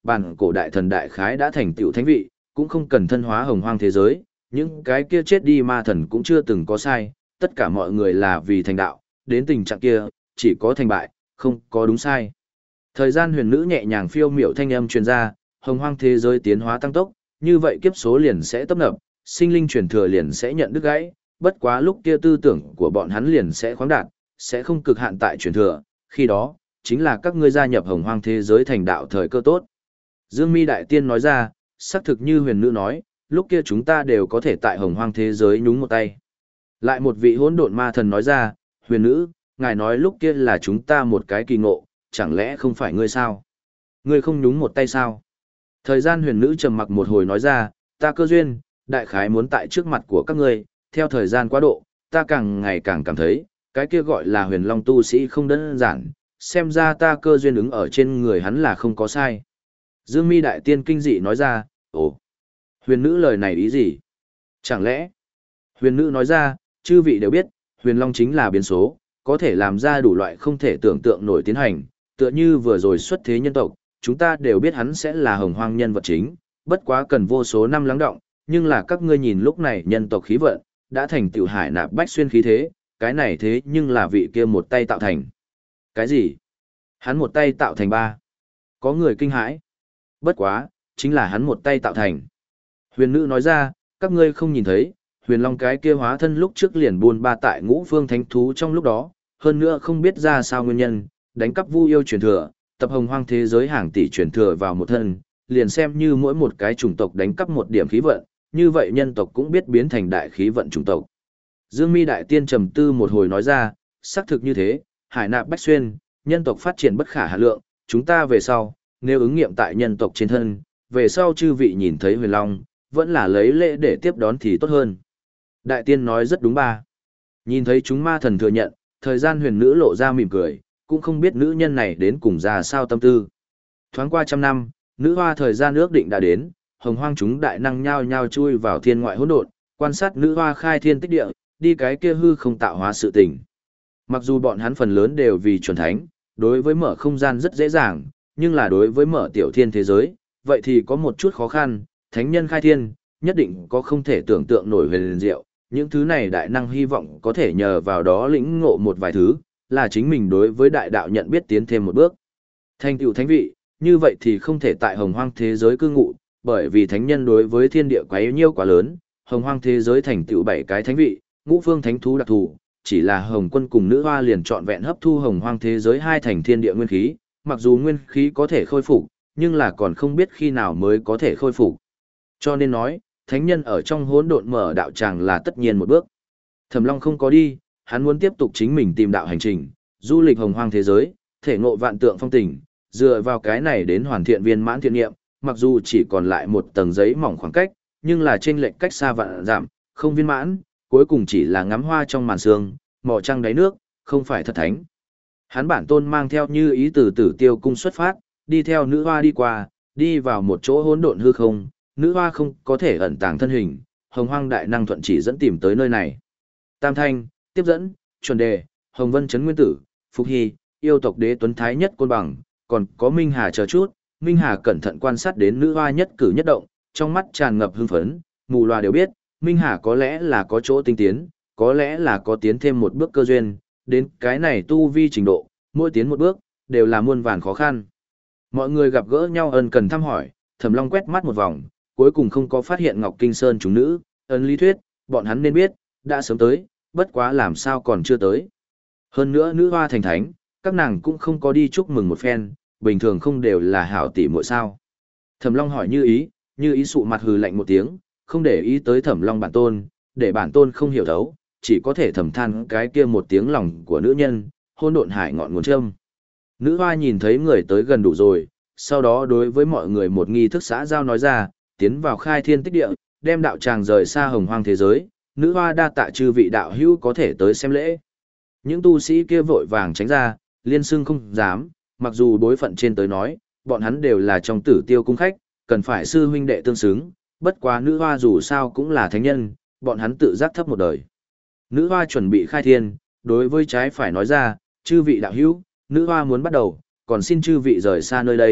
bản cổ đại thần đại khái đã thành tựu thánh vị, cũng không cần thân hóa hồng hoang thế giới, những cái kia chết đi ma thần cũng chưa từng có sai, tất cả mọi người là vì thành đạo, đến tình trạng kia, chỉ có thành bại, không có đúng sai. Thời gian huyền nữ nhẹ nhàng phiêu miểu thanh âm truyền ra, hồng hoang thế giới tiến hóa tăng tốc, như vậy kiếp số liền sẽ tấp nập, sinh linh truyền thừa liền sẽ nhận đứt gãy, bất quá lúc kia tư tưởng của bọn hắn liền sẽ khoáng đạt, sẽ không cực hạn tại truyền thừa, khi đó, chính là các ngươi gia nhập hồng hoang thế giới thành đạo thời cơ tốt. Dương Mi Đại Tiên nói ra, xác thực như huyền nữ nói, lúc kia chúng ta đều có thể tại hồng hoang thế giới nhúng một tay. Lại một vị hỗn độn ma thần nói ra, huyền nữ, ngài nói lúc kia là chúng ta một cái kỳ ngộ, chẳng lẽ không phải ngươi sao? Ngươi không nhúng một tay sao? Thời gian huyền nữ trầm mặc một hồi nói ra, ta cơ duyên, đại khái muốn tại trước mặt của các ngươi, theo thời gian quá độ, ta càng ngày càng cảm thấy, cái kia gọi là huyền long tu sĩ không đơn giản, xem ra ta cơ duyên ứng ở trên người hắn là không có sai. Dương Mi Đại Tiên kinh dị nói ra, ồ, huyền nữ lời này ý gì? Chẳng lẽ, huyền nữ nói ra, chư vị đều biết, huyền long chính là biến số, có thể làm ra đủ loại không thể tưởng tượng nổi tiến hành, tựa như vừa rồi xuất thế nhân tộc, chúng ta đều biết hắn sẽ là hồng hoang nhân vật chính, bất quá cần vô số năm lắng động, nhưng là các ngươi nhìn lúc này nhân tộc khí vận, đã thành tiểu hải nạp bách xuyên khí thế, cái này thế nhưng là vị kia một tay tạo thành. Cái gì? Hắn một tay tạo thành ba. Có người kinh hãi. Bất quá, chính là hắn một tay tạo thành. Huyền nữ nói ra, các ngươi không nhìn thấy, huyền long cái kia hóa thân lúc trước liền buôn ba tại ngũ phương thánh thú trong lúc đó, hơn nữa không biết ra sao nguyên nhân, đánh cắp vu yêu truyền thừa, tập hồng hoang thế giới hàng tỷ truyền thừa vào một thân, liền xem như mỗi một cái chủng tộc đánh cắp một điểm khí vận, như vậy nhân tộc cũng biết biến thành đại khí vận chủng tộc. Dương Mi Đại Tiên trầm tư một hồi nói ra, xác thực như thế, hải nạp bách xuyên, nhân tộc phát triển bất khả hạn lượng, chúng ta về sau, nếu ứng nghiệm tại nhân tộc trên thân, về sau chư vị nhìn thấy huyền long, vẫn là lấy lễ để tiếp đón thì tốt hơn. Đại Tiên nói rất đúng ba. Nhìn thấy chúng ma thần thừa nhận, thời gian huyền nữ lộ ra mỉm cười, cũng không biết nữ nhân này đến cùng ra sao tâm tư. Thoáng qua trăm năm, nữ hoa thời gian ước định đã đến, hồng hoang chúng đại năng nhao nhao chui vào thiên ngoại hỗn độn, quan sát nữ hoa khai thiên tích địa, đi cái kia hư không tạo hóa sự tình. Mặc dù bọn hắn phần lớn đều vì chuẩn thánh, đối với mở không gian rất dễ dàng, nhưng là đối với mở tiểu thiên thế giới, vậy thì có một chút khó khăn, thánh nhân khai thiên, nhất định có không thể tưởng tượng nổi về liền diệu, những thứ này đại năng hy vọng có thể nhờ vào đó lĩnh ngộ một vài thứ, là chính mình đối với đại đạo nhận biết tiến thêm một bước. Thành tựu thánh vị, như vậy thì không thể tại hồng hoang thế giới cư ngụ, bởi vì thánh nhân đối với thiên địa quá yếu nhiêu quá lớn, hồng hoang thế giới thành tựu bảy cái thánh vị, ngũ phương thánh thú đặc thù, chỉ là hồng quân cùng nữ hoa liền trọn vẹn hấp thu hồng hoang thế giới hai thành thiên địa nguyên khí, mặc dù nguyên khí có thể khôi phục, nhưng là còn không biết khi nào mới có thể khôi phục. Cho nên nói, thánh nhân ở trong hỗn độn mở đạo tràng là tất nhiên một bước. Thẩm Long không có đi, hắn muốn tiếp tục chính mình tìm đạo hành trình, du lịch hồng hoang thế giới, thể ngộ vạn tượng phong tình, dựa vào cái này đến hoàn thiện viên mãn thiện nghiệm, mặc dù chỉ còn lại một tầng giấy mỏng khoảng cách, nhưng là trên lệnh cách xa vạn giảm, không viên mãn, cuối cùng chỉ là ngắm hoa trong màn sương, mò trăng đáy nước, không phải thật thánh. Hắn bản tôn mang theo Như Ý từ Tử Tiêu cung xuất phát, đi theo nữ hoa đi qua, đi vào một chỗ hỗn độn hư không, nữ hoa không có thể ẩn tàng thân hình, hồng hoang đại năng thuận chỉ dẫn tìm tới nơi này. Tam Thanh, tiếp dẫn, chuẩn đề, Hồng Vân Trấn Nguyên Tử, Phục Hy, yêu tộc đế tuấn thái nhất côn bằng, còn có Minh Hà chờ chút. Minh Hà cẩn thận quan sát đến nữ hoa nhất cử nhất động, trong mắt tràn ngập hưng phấn, mù loà đều biết, Minh Hà có lẽ là có chỗ tinh tiến, có lẽ là có tiến thêm một bước cơ duyên, đến cái này tu vi trình độ, mỗi tiến một bước, đều là muôn vàn khó khăn. Mọi người gặp gỡ nhau ân cần thăm hỏi, Thẩm Long quét mắt một vòng, cuối cùng không có phát hiện Ngọc Kinh Sơn chúng nữ, ân lý thuyết, bọn hắn nên biết, đã sớm tới, bất quá làm sao còn chưa tới. Hơn nữa nữ hoa thành thánh, các nàng cũng không có đi chúc mừng một phen, bình thường không đều là hảo tỷ muội sao. Thẩm Long hỏi Như Ý, Như Ý sụ mặt hừ lạnh một tiếng, không để ý tới Thẩm Long bản tôn, để bản tôn không hiểu thấu, chỉ có thể thầm than cái kia một tiếng lòng của nữ nhân, hôn độn hải ngọn nguồn châm. Nữ hoa nhìn thấy người tới gần đủ rồi, sau đó đối với mọi người một nghi thức xã giao nói ra, tiến vào khai thiên tích địa, đem đạo tràng rời xa hồng hoang thế giới, nữ hoa đa tạ chư vị đạo hữu có thể tới xem lễ. Những tu sĩ kia vội vàng tránh ra, liên xưng không dám, mặc dù đối phận trên tới nói, bọn hắn đều là trong Tử Tiêu cung khách, cần phải sư huynh đệ tương xứng, bất quá nữ hoa dù sao cũng là thánh nhân, bọn hắn tự giác thấp một đời. Nữ hoa chuẩn bị khai thiên, đối với trái phải nói ra, chư vị đạo hữu, nữ hoa muốn bắt đầu, còn xin chư vị rời xa nơi đây,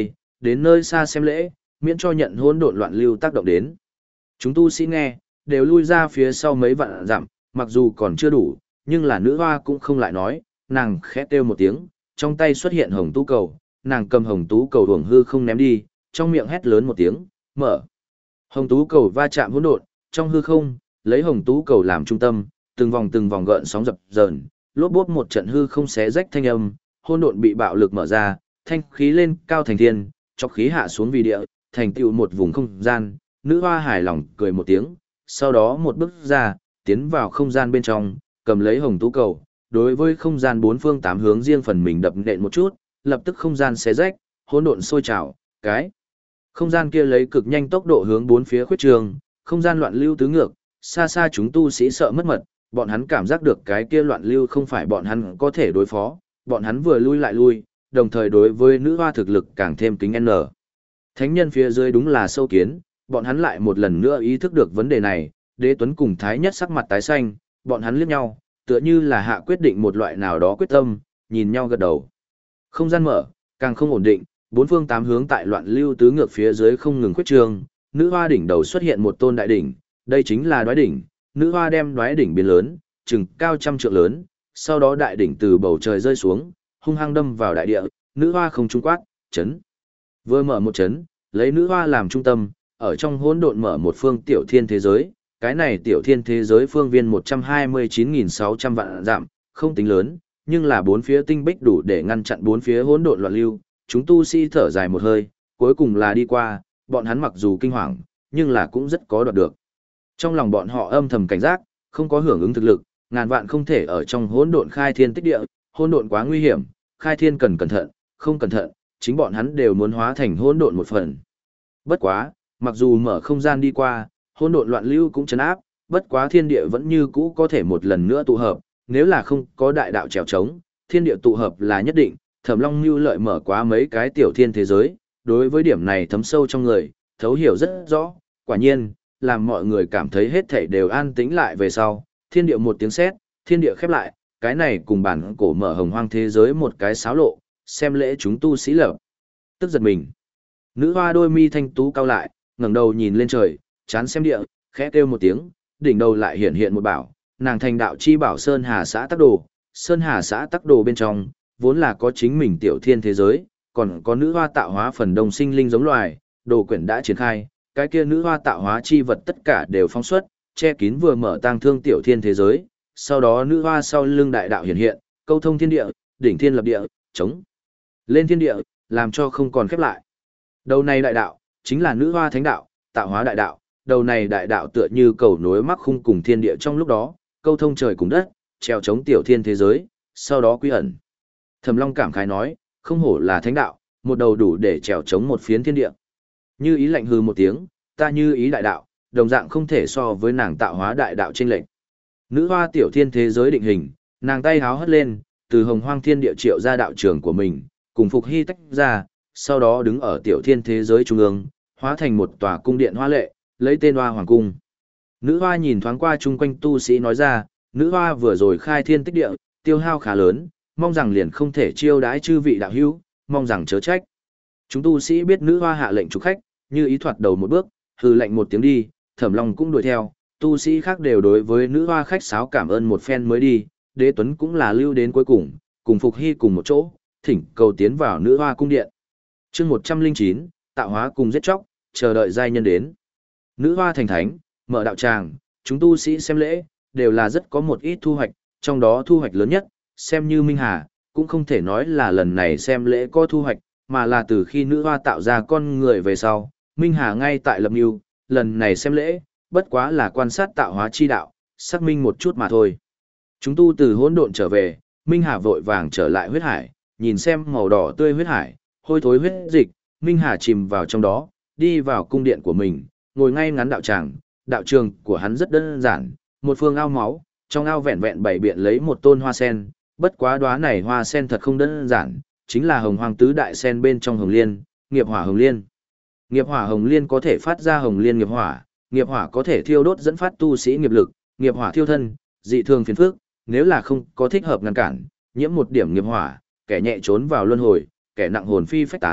đến nơi xa xem lễ, miễn cho nhận hỗn độn loạn lưu tác động đến. Chúng tu sĩ nghe, đều lui ra phía sau mấy vạn dặm, mặc dù còn chưa đủ, nhưng là nữ hoa cũng không lại nói, nàng khẽ kêu một tiếng, trong tay xuất hiện hồng tú cầu, nàng cầm hồng tú cầu hưởng hư không ném đi, trong miệng hét lớn một tiếng, mở. Hồng tú cầu va chạm hỗn độn, trong hư không, lấy hồng tú cầu làm trung tâm, từng vòng từng vòng gợn sóng dập dờn, lốp bốp một trận hư không xé rách thanh âm, hỗn độn bị bạo lực mở ra, thanh khí lên cao thành thiên, chọc khí hạ xuống vì địa, thành tựu một vùng không gian. Nữ hoa hài lòng cười một tiếng, sau đó một bước ra, tiến vào không gian bên trong, cầm lấy hồng tú cầu, đối với không gian bốn phương tám hướng riêng phần mình đập nện một chút, lập tức không gian xé rách, hỗn độn sôi trào, cái không gian kia lấy cực nhanh tốc độ hướng bốn phía khuyết trường, không gian loạn lưu tứ ngược, xa xa chúng tu sĩ sợ mất mật, bọn hắn cảm giác được cái kia loạn lưu không phải bọn hắn có thể đối phó, bọn hắn vừa lui lại lui, đồng thời đối với nữ hoa thực lực càng thêm kính n. Thánh nhân phía dưới đúng là sâu kiến, bọn hắn lại một lần nữa ý thức được vấn đề này, Đế Tuấn cùng Thái Nhất sắc mặt tái xanh, bọn hắn liếc nhau, tựa như là hạ quyết định một loại nào đó quyết tâm, nhìn nhau gật đầu. Không gian mở, càng không ổn định, bốn phương tám hướng tại loạn lưu tứ ngược phía dưới không ngừng khuyết trường, nữ hoa đỉnh đầu xuất hiện một tôn đại đỉnh, đây chính là đoái đỉnh, nữ hoa đem đoái đỉnh biến lớn, chừng cao trăm trượng lớn, sau đó đại đỉnh từ bầu trời rơi xuống, hung hăng đâm vào đại địa, nữ hoa không trung quát, chấn. Vừa mở một chấn, lấy nữ hoa làm trung tâm, ở trong hỗn độn mở một phương tiểu thiên thế giới, cái này tiểu thiên thế giới phương viên một trăm hai mươi chín nghìn sáu trăm vạn dặm, không tính lớn, nhưng là bốn phía tinh bích đủ để ngăn chặn bốn phía hỗn độn loạn lưu, chúng tu sĩ thở dài một hơi, cuối cùng là đi qua, bọn hắn mặc dù kinh hoàng, nhưng là cũng rất có đoạt được. Trong lòng bọn họ âm thầm cảnh giác, không có hưởng ứng thực lực, ngàn vạn không thể ở trong hỗn độn khai thiên tích địa, hỗn độn quá nguy hiểm, khai thiên cần cẩn thận, không cẩn thận, chính bọn hắn đều muốn hóa thành hỗn độn một phần. Bất quá, mặc dù mở không gian đi qua, hỗn độn loạn lưu cũng trấn áp, bất quá thiên địa vẫn như cũ có thể một lần nữa tụ hợp, nếu là không có đại đạo trèo trống, thiên địa tụ hợp là nhất định. Thẩm Long Nưu lợi mở quá mấy cái tiểu thiên thế giới, đối với điểm này thấm sâu trong người, thấu hiểu rất rõ, quả nhiên, làm mọi người cảm thấy hết thảy đều an tĩnh lại về sau, thiên địa một tiếng sét, thiên địa khép lại, cái này cùng bản cổ mở hồng hoang thế giới một cái xáo lộ, xem lễ chúng tu sĩ lập tức giật mình. Nữ hoa đôi mi thanh tú cao lại, ngẩng đầu nhìn lên trời, chán xem địa, khẽ kêu một tiếng, đỉnh đầu lại hiện hiện một bảo, nàng thành đạo chi bảo Sơn Hà xã Tắc Đồ, Sơn Hà xã Tắc Đồ bên trong vốn là có chính mình tiểu thiên thế giới, còn có nữ hoa tạo hóa phần đông sinh linh giống loài, đồ quyển đã triển khai, cái kia nữ hoa tạo hóa chi vật tất cả đều phóng xuất, che kín vừa mở tang thương tiểu thiên thế giới, sau đó nữ hoa sau lưng đại đạo hiện hiện, câu thông thiên địa, đỉnh thiên lập địa, chống lên thiên địa, làm cho không còn khép lại. Đầu này đại đạo, chính là nữ hoa thánh đạo, tạo hóa đại đạo, đầu này đại đạo tựa như cầu nối mắc khung cùng thiên địa trong lúc đó, câu thông trời cùng đất, treo chống tiểu thiên thế giới, sau đó quy ẩn. Thẩm Long cảm khái nói, không hổ là thánh đạo, một đầu đủ để trèo chống một phiến thiên địa. Như ý lạnh hừ một tiếng, ta như ý đại đạo, đồng dạng không thể so với nàng tạo hóa đại đạo trên lệnh. Nữ hoa tiểu thiên thế giới định hình, nàng tay háo hất lên, từ hồng hoang thiên địa triệu ra đạo trường của mình, cùng Phục Hy tách ra, sau đó đứng ở tiểu thiên thế giới trung ương, hóa thành một tòa cung điện hoa lệ, lấy tên Hoa Hoàng Cung. Nữ hoa nhìn thoáng qua chung quanh tu sĩ nói ra, nữ hoa vừa rồi khai thiên tích địa, tiêu hao khá lớn, mong rằng liền không thể chiêu đãi chư vị đạo hữu, mong rằng chớ trách. Chúng tu sĩ biết nữ hoa hạ lệnh chủ khách, như ý thoạt đầu một bước, hừ lệnh một tiếng đi, Thẩm Long cũng đuổi theo, tu sĩ khác đều đối với nữ hoa khách sáo cảm ơn một phen mới đi, Đế Tuấn cũng là lưu đến cuối cùng, cùng Phục Hy cùng một chỗ, thỉnh cầu tiến vào nữ hoa cung điện. Chương một trăm linh chín, tạo hóa cùng giết chóc, chờ đợi giai nhân đến. Nữ hoa thành thánh, mở đạo tràng, chúng tu sĩ xem lễ, đều là rất có một ít thu hoạch, trong đó thu hoạch lớn nhất, xem như Minh Hà, cũng không thể nói là lần này xem lễ có thu hoạch, mà là từ khi nữ hoa tạo ra con người về sau, Minh Hà ngay tại lập mưu, lần này xem lễ, bất quá là quan sát tạo hóa chi đạo, xác minh một chút mà thôi. Chúng tu từ hỗn độn trở về, Minh Hà vội vàng trở lại huyết hải, nhìn xem màu đỏ tươi huyết hải, hôi thối huyết dịch, Minh Hà chìm vào trong đó, đi vào cung điện của mình, ngồi ngay ngắn đạo tràng, đạo trường của hắn rất đơn giản, một phương ao máu, trong ao vẹn vẹn bày biện lấy một tôn hoa sen, bất quá đóa này hoa sen thật không đơn giản, chính là hồng hoàng tứ đại sen bên trong hồng liên, nghiệp hỏa hồng liên. Nghiệp hỏa hồng liên có thể phát ra hồng liên nghiệp hỏa, nghiệp hỏa có thể thiêu đốt dẫn phát tu sĩ nghiệp lực, nghiệp hỏa thiêu thân, dị thường phiền phức, nếu là không có thích hợp ngăn cản, nhiễm một điểm nghiệp hỏa, kẻ nhẹ trốn vào luân hồi, kẻ nặng hồn phi phách tán,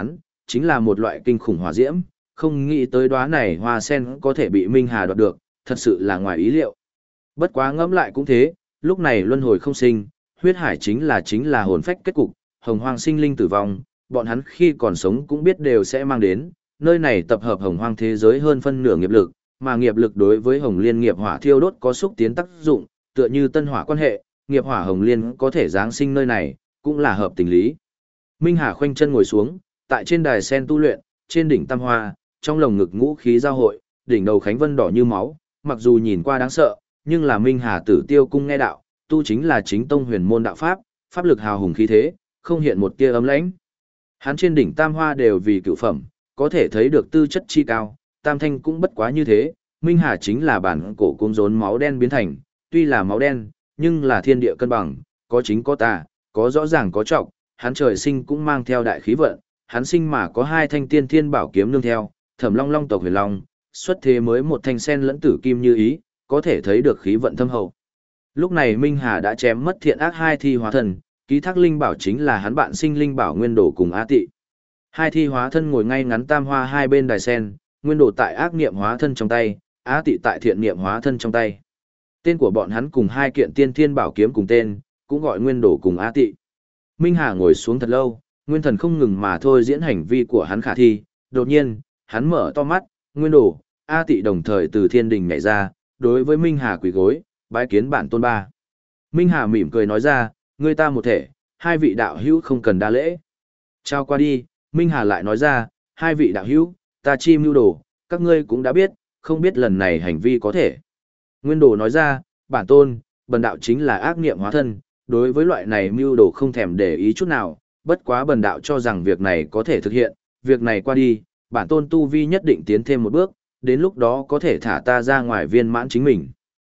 chính là một loại kinh khủng hỏa diễm, không nghĩ tới đóa này hoa sen có thể bị Minh Hà đoạt được, thật sự là ngoài ý liệu. Bất quá ngẫm lại cũng thế, lúc này luân hồi không sinh, huyết hải chính là chính là hồn phách kết cục, hồng hoang sinh linh tử vong, bọn hắn khi còn sống cũng biết đều sẽ mang đến, nơi này tập hợp hồng hoang thế giới hơn phân nửa nghiệp lực, mà nghiệp lực đối với hồng liên nghiệp hỏa thiêu đốt có xúc tiến tác dụng, tựa như tân hỏa quan hệ, nghiệp hỏa hồng liên có thể giáng sinh nơi này, cũng là hợp tình lý. Minh Hà khoanh chân ngồi xuống, tại trên đài sen tu luyện, trên đỉnh tam hoa, trong lồng ngực ngũ khí giao hội, đỉnh đầu khánh vân đỏ như máu, mặc dù nhìn qua đáng sợ, nhưng là Minh Hà Tử Tiêu cung nghe đạo, tu chính là chính tông huyền môn đạo pháp, pháp lực hào hùng khí thế, không hiện một tia ấm lãnh. Hắn trên đỉnh tam hoa đều vì cửu phẩm, có thể thấy được tư chất chi cao, tam thanh cũng bất quá như thế, Minh Hà chính là bản cổ cung rốn máu đen biến thành, tuy là máu đen, nhưng là thiên địa cân bằng, có chính có tà, có rõ ràng có trọng, hắn trời sinh cũng mang theo đại khí vận, hắn sinh mà có hai thanh tiên thiên bảo kiếm nương theo, Thẩm Long Long tộc huyền long, xuất thế mới một thanh sen lẫn tử kim như ý, có thể thấy được khí vận thâm hậu. Lúc này Minh Hà đã chém mất thiện ác hai thi hóa thần, ký thác linh bảo chính là hắn bạn sinh linh bảo nguyên đồ cùng A Tị. Hai thi hóa thân ngồi ngay ngắn tam hoa hai bên đài sen, nguyên đồ tại ác niệm hóa thân trong tay, A Tị tại thiện niệm hóa thân trong tay. Tên của bọn hắn cùng hai kiện tiên thiên bảo kiếm cùng tên, cũng gọi nguyên đồ cùng A Tị. Minh Hà ngồi xuống thật lâu, nguyên thần không ngừng mà thôi diễn hành vi của hắn khả thi, đột nhiên, hắn mở to mắt, nguyên đồ, A Tị đồng thời từ thiên đình nhảy ra, đối với Minh Hà quỳ gối, bái kiến bản tôn ba. Minh Hà mỉm cười nói ra, người ta một thể, hai vị đạo hữu không cần đa lễ. Trao qua đi, Minh Hà lại nói ra, hai vị đạo hữu, ta chi mưu đồ, các ngươi cũng đã biết, không biết lần này hành vi có thể. Nguyên đồ nói ra, bản tôn, bần đạo chính là ác niệm hóa thân, đối với loại này mưu đồ không thèm để ý chút nào, bất quá bần đạo cho rằng việc này có thể thực hiện, việc này qua đi, bản tôn tu vi nhất định tiến thêm một bước, đến lúc đó có thể thả ta ra ngoài viên mãn chính mình.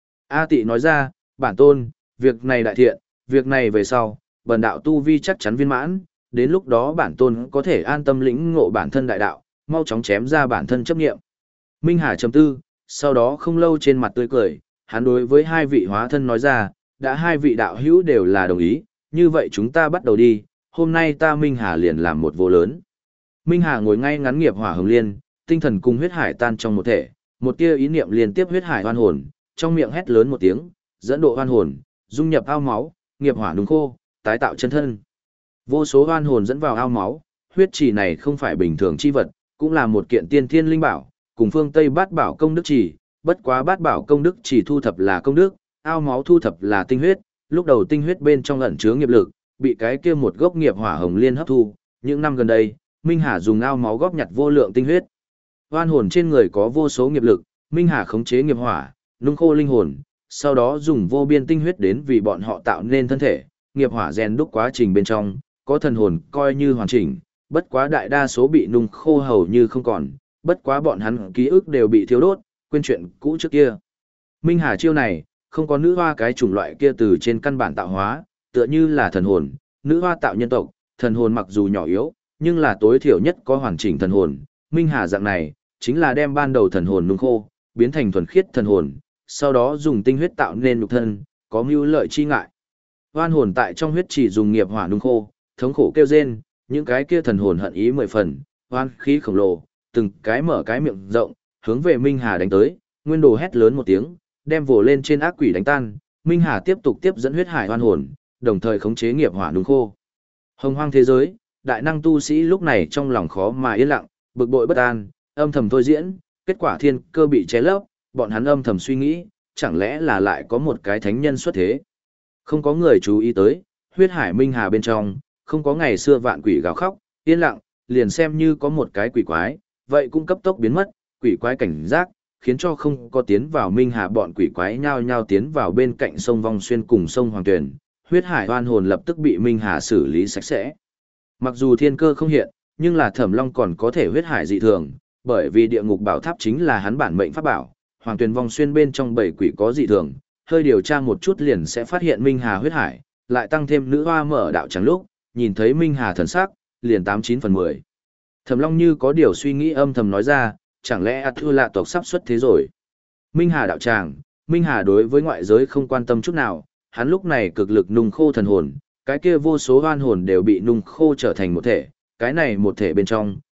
A Tị nói ra, bản tôn, việc này đại thiện, việc này về sau, bần đạo tu vi chắc chắn viên mãn, đến lúc đó bản tôn có thể an tâm lĩnh ngộ bản thân đại đạo, mau chóng chém ra bản thân chấp nghiệm. Minh Hà trầm tư, sau đó không lâu trên mặt tươi cười, hắn đối với hai vị hóa thân nói ra, đã hai vị đạo hữu đều là đồng ý, như vậy chúng ta bắt đầu đi, hôm nay ta Minh Hà liền làm một vô lớn. Minh Hà ngồi ngay ngắn nghiệp hỏa hồng liên, tinh thần cùng huyết hải tan trong một thể, một tia ý niệm liên tiếp huyết hải hoan hồn, trong miệng hét lớn một tiếng, dẫn độ hoan hồn, dung nhập ao máu, nghiệp hỏa nung khô, tái tạo chân thân. Vô số hoan hồn dẫn vào ao máu, huyết trì này không phải bình thường chi vật, cũng là một kiện tiên thiên linh bảo, cùng phương Tây bát bảo công đức trì, bất quá bát bảo công đức chỉ thu thập là công đức, ao máu thu thập là tinh huyết, lúc đầu tinh huyết bên trong ẩn chứa nghiệp lực, bị cái kia một gốc nghiệp hỏa hồng liên hấp thu, những năm gần đây, Minh Hà dùng ao máu góp nhặt vô lượng tinh huyết. Hoan hồn trên người có vô số nghiệp lực, Minh Hà khống chế nghiệp hỏa, nung khô linh hồn, sau đó dùng vô biên tinh huyết đến vì bọn họ tạo nên thân thể, nghiệp hỏa rèn đúc quá trình bên trong, có thần hồn coi như hoàn chỉnh, bất quá đại đa số bị nung khô hầu như không còn, bất quá bọn hắn ký ức đều bị thiêu đốt, quên chuyện cũ trước kia. Minh Hà chiêu này, không có nữ hoa cái chủng loại kia từ trên căn bản tạo hóa, tựa như là thần hồn, nữ hoa tạo nhân tộc, thần hồn mặc dù nhỏ yếu, nhưng là tối thiểu nhất có hoàn chỉnh thần hồn. Minh Hà dạng này, chính là đem ban đầu thần hồn nung khô, biến thành thuần khiết thần hồn, sau đó dùng tinh huyết tạo nên nhục thân, có mưu lợi chi ngại. Hoan hồn tại trong huyết chỉ dùng nghiệp hỏa nung khô, thống khổ kêu rên, những cái kia thần hồn hận ý mười phần, hoan khí khổng lồ, từng cái mở cái miệng rộng, hướng về Minh Hà đánh tới, nguyên đồ hét lớn một tiếng, đem vồ lên trên ác quỷ đánh tan, Minh Hà tiếp tục tiếp dẫn huyết hải hoan hồn, đồng thời khống chế nghiệp hỏa nung khô. Hồng hoang thế giới, đại năng tu sĩ lúc này trong lòng khó mà yên lặng, bực bội bất an, âm thầm thôi diễn, kết quả thiên cơ bị che lấp, bọn hắn âm thầm suy nghĩ, chẳng lẽ là lại có một cái thánh nhân xuất thế. Không có người chú ý tới, huyết hải Minh Hà bên trong, không có ngày xưa vạn quỷ gào khóc, yên lặng, liền xem như có một cái quỷ quái, vậy cũng cấp tốc biến mất, quỷ quái cảnh giác, khiến cho không có tiến vào Minh Hà bọn quỷ quái nhao nhao tiến vào bên cạnh sông Vong Xuyên cùng sông Hoàng Tuyền, huyết hải oan hồn lập tức bị Minh Hà xử lý sạch sẽ. Mặc dù thiên cơ không hiện, nhưng là Thẩm Long còn có thể huyết hải dị thường, bởi vì địa ngục bảo tháp chính là hắn bản mệnh pháp bảo, Hoàng Tuyền Vong Xuyên bên trong bảy quỷ có dị thường, hơi điều tra một chút liền sẽ phát hiện Minh Hà huyết hải, lại tăng thêm nữ hoa mở đạo trắng lúc, nhìn thấy Minh Hà thần sắc, liền tám chín phần mười. Thẩm Long như có điều suy nghĩ âm thầm nói ra, chẳng lẽ A Thư Lạ tộc sắp xuất thế rồi. Minh Hà đạo tràng, Minh Hà đối với ngoại giới không quan tâm chút nào, hắn lúc này cực lực nung khô thần hồn, cái kia vô số oan hồn đều bị nung khô trở thành một thể, cái này một thể bên trong,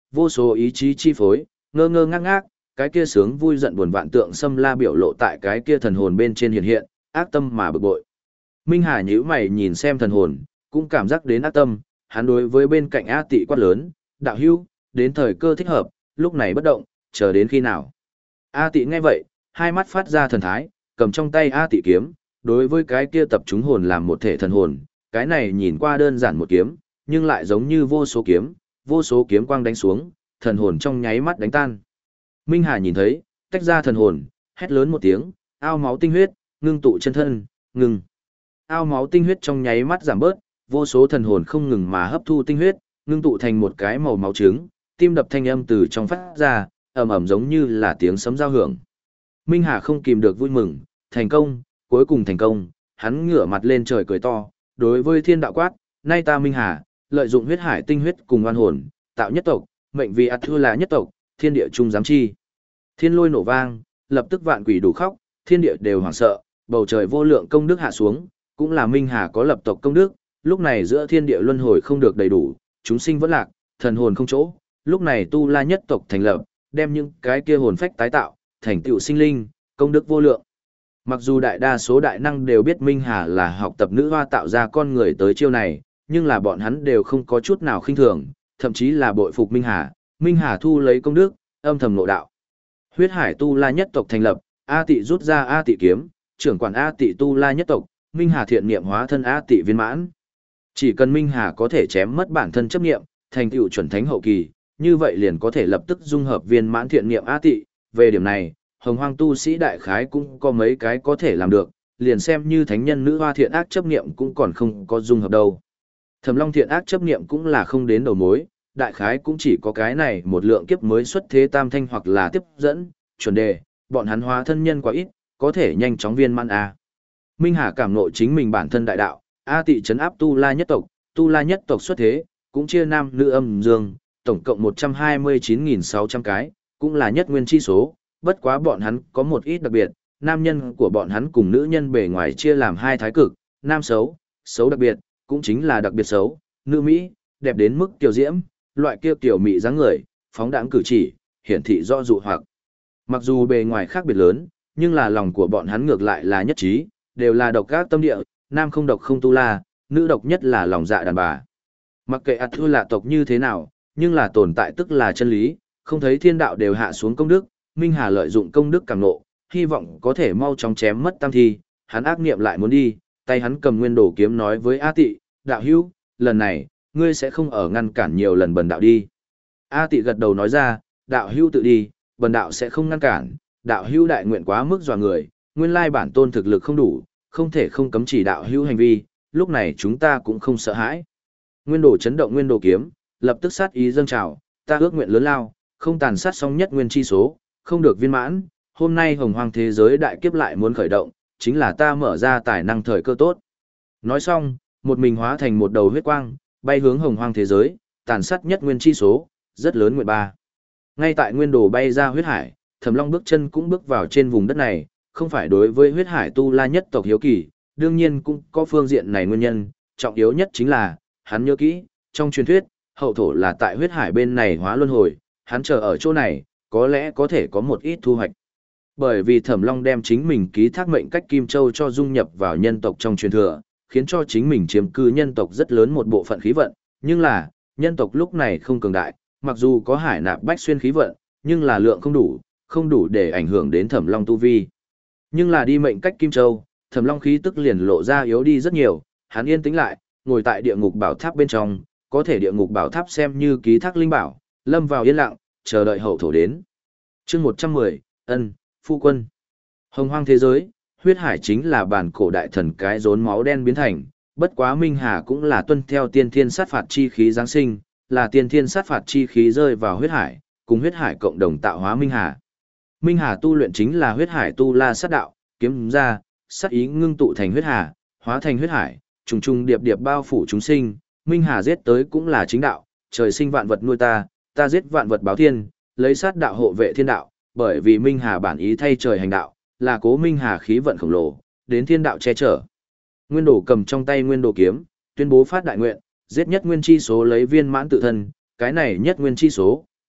vô số ý chí chi phối, ngơ ngơ ngác ngác, cái kia sướng vui giận buồn vạn tượng xâm la biểu lộ tại cái kia thần hồn bên trên hiện hiện, ác tâm mà bực bội. Minh Hà nhíu mày nhìn xem thần hồn, cũng cảm giác đến ác tâm, hắn đối với bên cạnh A Tị quát lớn, đạo hữu, đến thời cơ thích hợp, lúc này bất động, chờ đến khi nào. A Tị nghe vậy, hai mắt phát ra thần thái, cầm trong tay A Tị kiếm, đối với cái kia tập trung hồn làm một thể thần hồn, cái này nhìn qua đơn giản một kiếm, nhưng lại giống như vô số kiếm, vô số kiếm quang đánh xuống, thần hồn trong nháy mắt đánh tan. Minh Hà nhìn thấy, tách ra thần hồn, hét lớn một tiếng, ao máu tinh huyết, ngưng tụ chân thân, ngừng. Ao máu tinh huyết trong nháy mắt giảm bớt, vô số thần hồn không ngừng mà hấp thu tinh huyết, ngưng tụ thành một cái màu máu trứng, tim đập thanh âm từ trong phát ra, ầm ầm giống như là tiếng sấm giao hưởng. Minh Hà không kìm được vui mừng, thành công, cuối cùng thành công, hắn ngửa mặt lên trời cười to, đối với thiên đạo quát, nay ta Minh Hà, lợi dụng huyết hải tinh huyết cùng oan hồn, tạo nhất tộc, mệnh vì ắt thưa là nhất tộc, thiên địa chung giám chi. Thiên lôi nổ vang, lập tức vạn quỷ đủ khóc, thiên địa đều hoảng sợ, bầu trời vô lượng công đức hạ xuống, cũng là Minh Hà có lập tộc công đức, lúc này giữa thiên địa luân hồi không được đầy đủ, chúng sinh vẫn lạc, thần hồn không chỗ, lúc này tu la nhất tộc thành lập, đem những cái kia hồn phách tái tạo, thành tựu sinh linh, công đức vô lượng. Mặc dù đại đa số đại năng đều biết Minh Hà là học tập nữ hoa tạo ra con người tới chiêu này, nhưng là bọn hắn đều không có chút nào khinh thường, thậm chí là bội phục Minh Hà. Minh Hà thu lấy công đức, âm thầm nội đạo. Huyết hải tu la nhất tộc thành lập, A Tị rút ra A Tị kiếm, trưởng quản A Tị tu la nhất tộc, Minh Hà thiện niệm hóa thân A Tị viên mãn. Chỉ cần Minh Hà có thể chém mất bản thân chấp niệm, thành tựu chuẩn thánh hậu kỳ, như vậy liền có thể lập tức dung hợp viên mãn thiện niệm A Tị. Về điểm này, Hồng Hoang tu sĩ đại khái cũng có mấy cái có thể làm được, liền xem như thánh nhân nữ hoa thiện ác chấp niệm cũng còn không có dung hợp đâu. Thẩm Long thiện ác chấp niệm cũng là không đến đầu mối, đại khái cũng chỉ có cái này một lượng kiếp mới xuất thế tam thanh hoặc là tiếp dẫn, chuẩn đề, bọn hắn hóa thân nhân quá ít, có thể nhanh chóng viên mãn a. Minh Hà cảm ngộ chính mình bản thân đại đạo, A Tị trấn áp tu la nhất tộc, tu la nhất tộc xuất thế, cũng chia nam nữ âm dương, tổng cộng một trăm hai mươi chín nghìn sáu trăm cái, cũng là nhất nguyên chi số, bất quá bọn hắn có một ít đặc biệt, nam nhân của bọn hắn cùng nữ nhân bề ngoài chia làm hai thái cực, nam xấu, xấu đặc biệt, cũng chính là đặc biệt xấu, nữ Mỹ, đẹp đến mức kiều diễm, loại kia tiểu mị dáng người, phóng đãng cử chỉ, hiển thị rõ dụ hoặc. Mặc dù bề ngoài khác biệt lớn, nhưng là lòng của bọn hắn ngược lại là nhất trí, đều là độc các tâm địa, nam không độc không tu la, nữ độc nhất là lòng dạ đàn bà. Mặc kệ ắt thưa là tộc như thế nào, nhưng là tồn tại tức là chân lý, không thấy thiên đạo đều hạ xuống công đức, Minh Hà lợi dụng công đức càng nộ, hy vọng có thể mau chóng chém mất tam thi, hắn ác niệm lại muốn đi, tay hắn cầm nguyên đồ kiếm nói với A Tị, đạo hữu, lần này, ngươi sẽ không ở ngăn cản nhiều lần bần đạo đi. A Tị gật đầu nói ra, đạo hữu tự đi, bần đạo sẽ không ngăn cản, đạo hữu đại nguyện quá mức dọa người, nguyên lai bản tôn thực lực không đủ, không thể không cấm chỉ đạo hữu hành vi, lúc này chúng ta cũng không sợ hãi. Nguyên đồ chấn động nguyên đồ kiếm, lập tức sát ý dâng trào, ta ước nguyện lớn lao, không tàn sát xong nhất nguyên chi số, không được viên mãn, hôm nay hồng hoang thế giới đại kiếp lại muốn khởi động, chính là ta mở ra tài năng thời cơ tốt. Nói xong, một mình hóa thành một đầu huyết quang, bay hướng hồng hoang thế giới, tàn sát nhất nguyên chi số, rất lớn nguyện ba. Ngay tại nguyên đồ bay ra huyết hải, Thẩm Long bước chân cũng bước vào trên vùng đất này, không phải đối với huyết hải tu la nhất tộc hiếu kỳ, đương nhiên cũng có phương diện này nguyên nhân, trọng yếu nhất chính là, hắn nhớ kỹ, trong truyền thuyết, hậu thổ là tại huyết hải bên này hóa luân hồi, hắn chờ ở chỗ này, có lẽ có thể có một ít thu hoạch. Bởi vì Thẩm Long đem chính mình ký thác mệnh cách Kim Châu cho dung nhập vào nhân tộc trong truyền thừa, khiến cho chính mình chiếm cư nhân tộc rất lớn một bộ phận khí vận, nhưng là, nhân tộc lúc này không cường đại, mặc dù có hải nạp bách xuyên khí vận, nhưng là lượng không đủ, không đủ để ảnh hưởng đến Thẩm Long tu vi. Nhưng là đi mệnh cách Kim Châu, Thẩm Long khí tức liền lộ ra yếu đi rất nhiều, hắn yên tĩnh lại, ngồi tại địa ngục bảo tháp bên trong, có thể địa ngục bảo tháp xem như ký thác linh bảo, lâm vào yên lặng, chờ đợi hậu thổ đến. Chương một trăm mười, ân, phu quân. Hồng hoang thế giới, huyết hải chính là bản cổ đại thần cái rốn máu đen biến thành, bất quá Minh Hà cũng là tuân theo tiên thiên sát phạt chi khí giáng sinh, là tiên thiên sát phạt chi khí rơi vào huyết hải, cùng huyết hải cộng đồng tạo hóa Minh Hà. Minh Hà tu luyện chính là huyết hải tu la sát đạo, kiếm ra, sát ý ngưng tụ thành huyết hà, hóa thành huyết hải, trùng trùng điệp điệp bao phủ chúng sinh, Minh Hà giết tới cũng là chính đạo, trời sinh vạn vật nuôi ta, ta giết vạn vật báo thiên, lấy sát đạo hộ vệ thiên đạo, bởi vì Minh Hà bản ý thay trời hành đạo, là cố Minh Hà khí vận khổng lồ, đến thiên đạo che chở. Nguyên Đồ cầm trong tay Nguyên Đồ kiếm, tuyên bố phát đại nguyện, giết nhất nguyên chi số lấy viên mãn tự thân, cái này nhất nguyên chi số,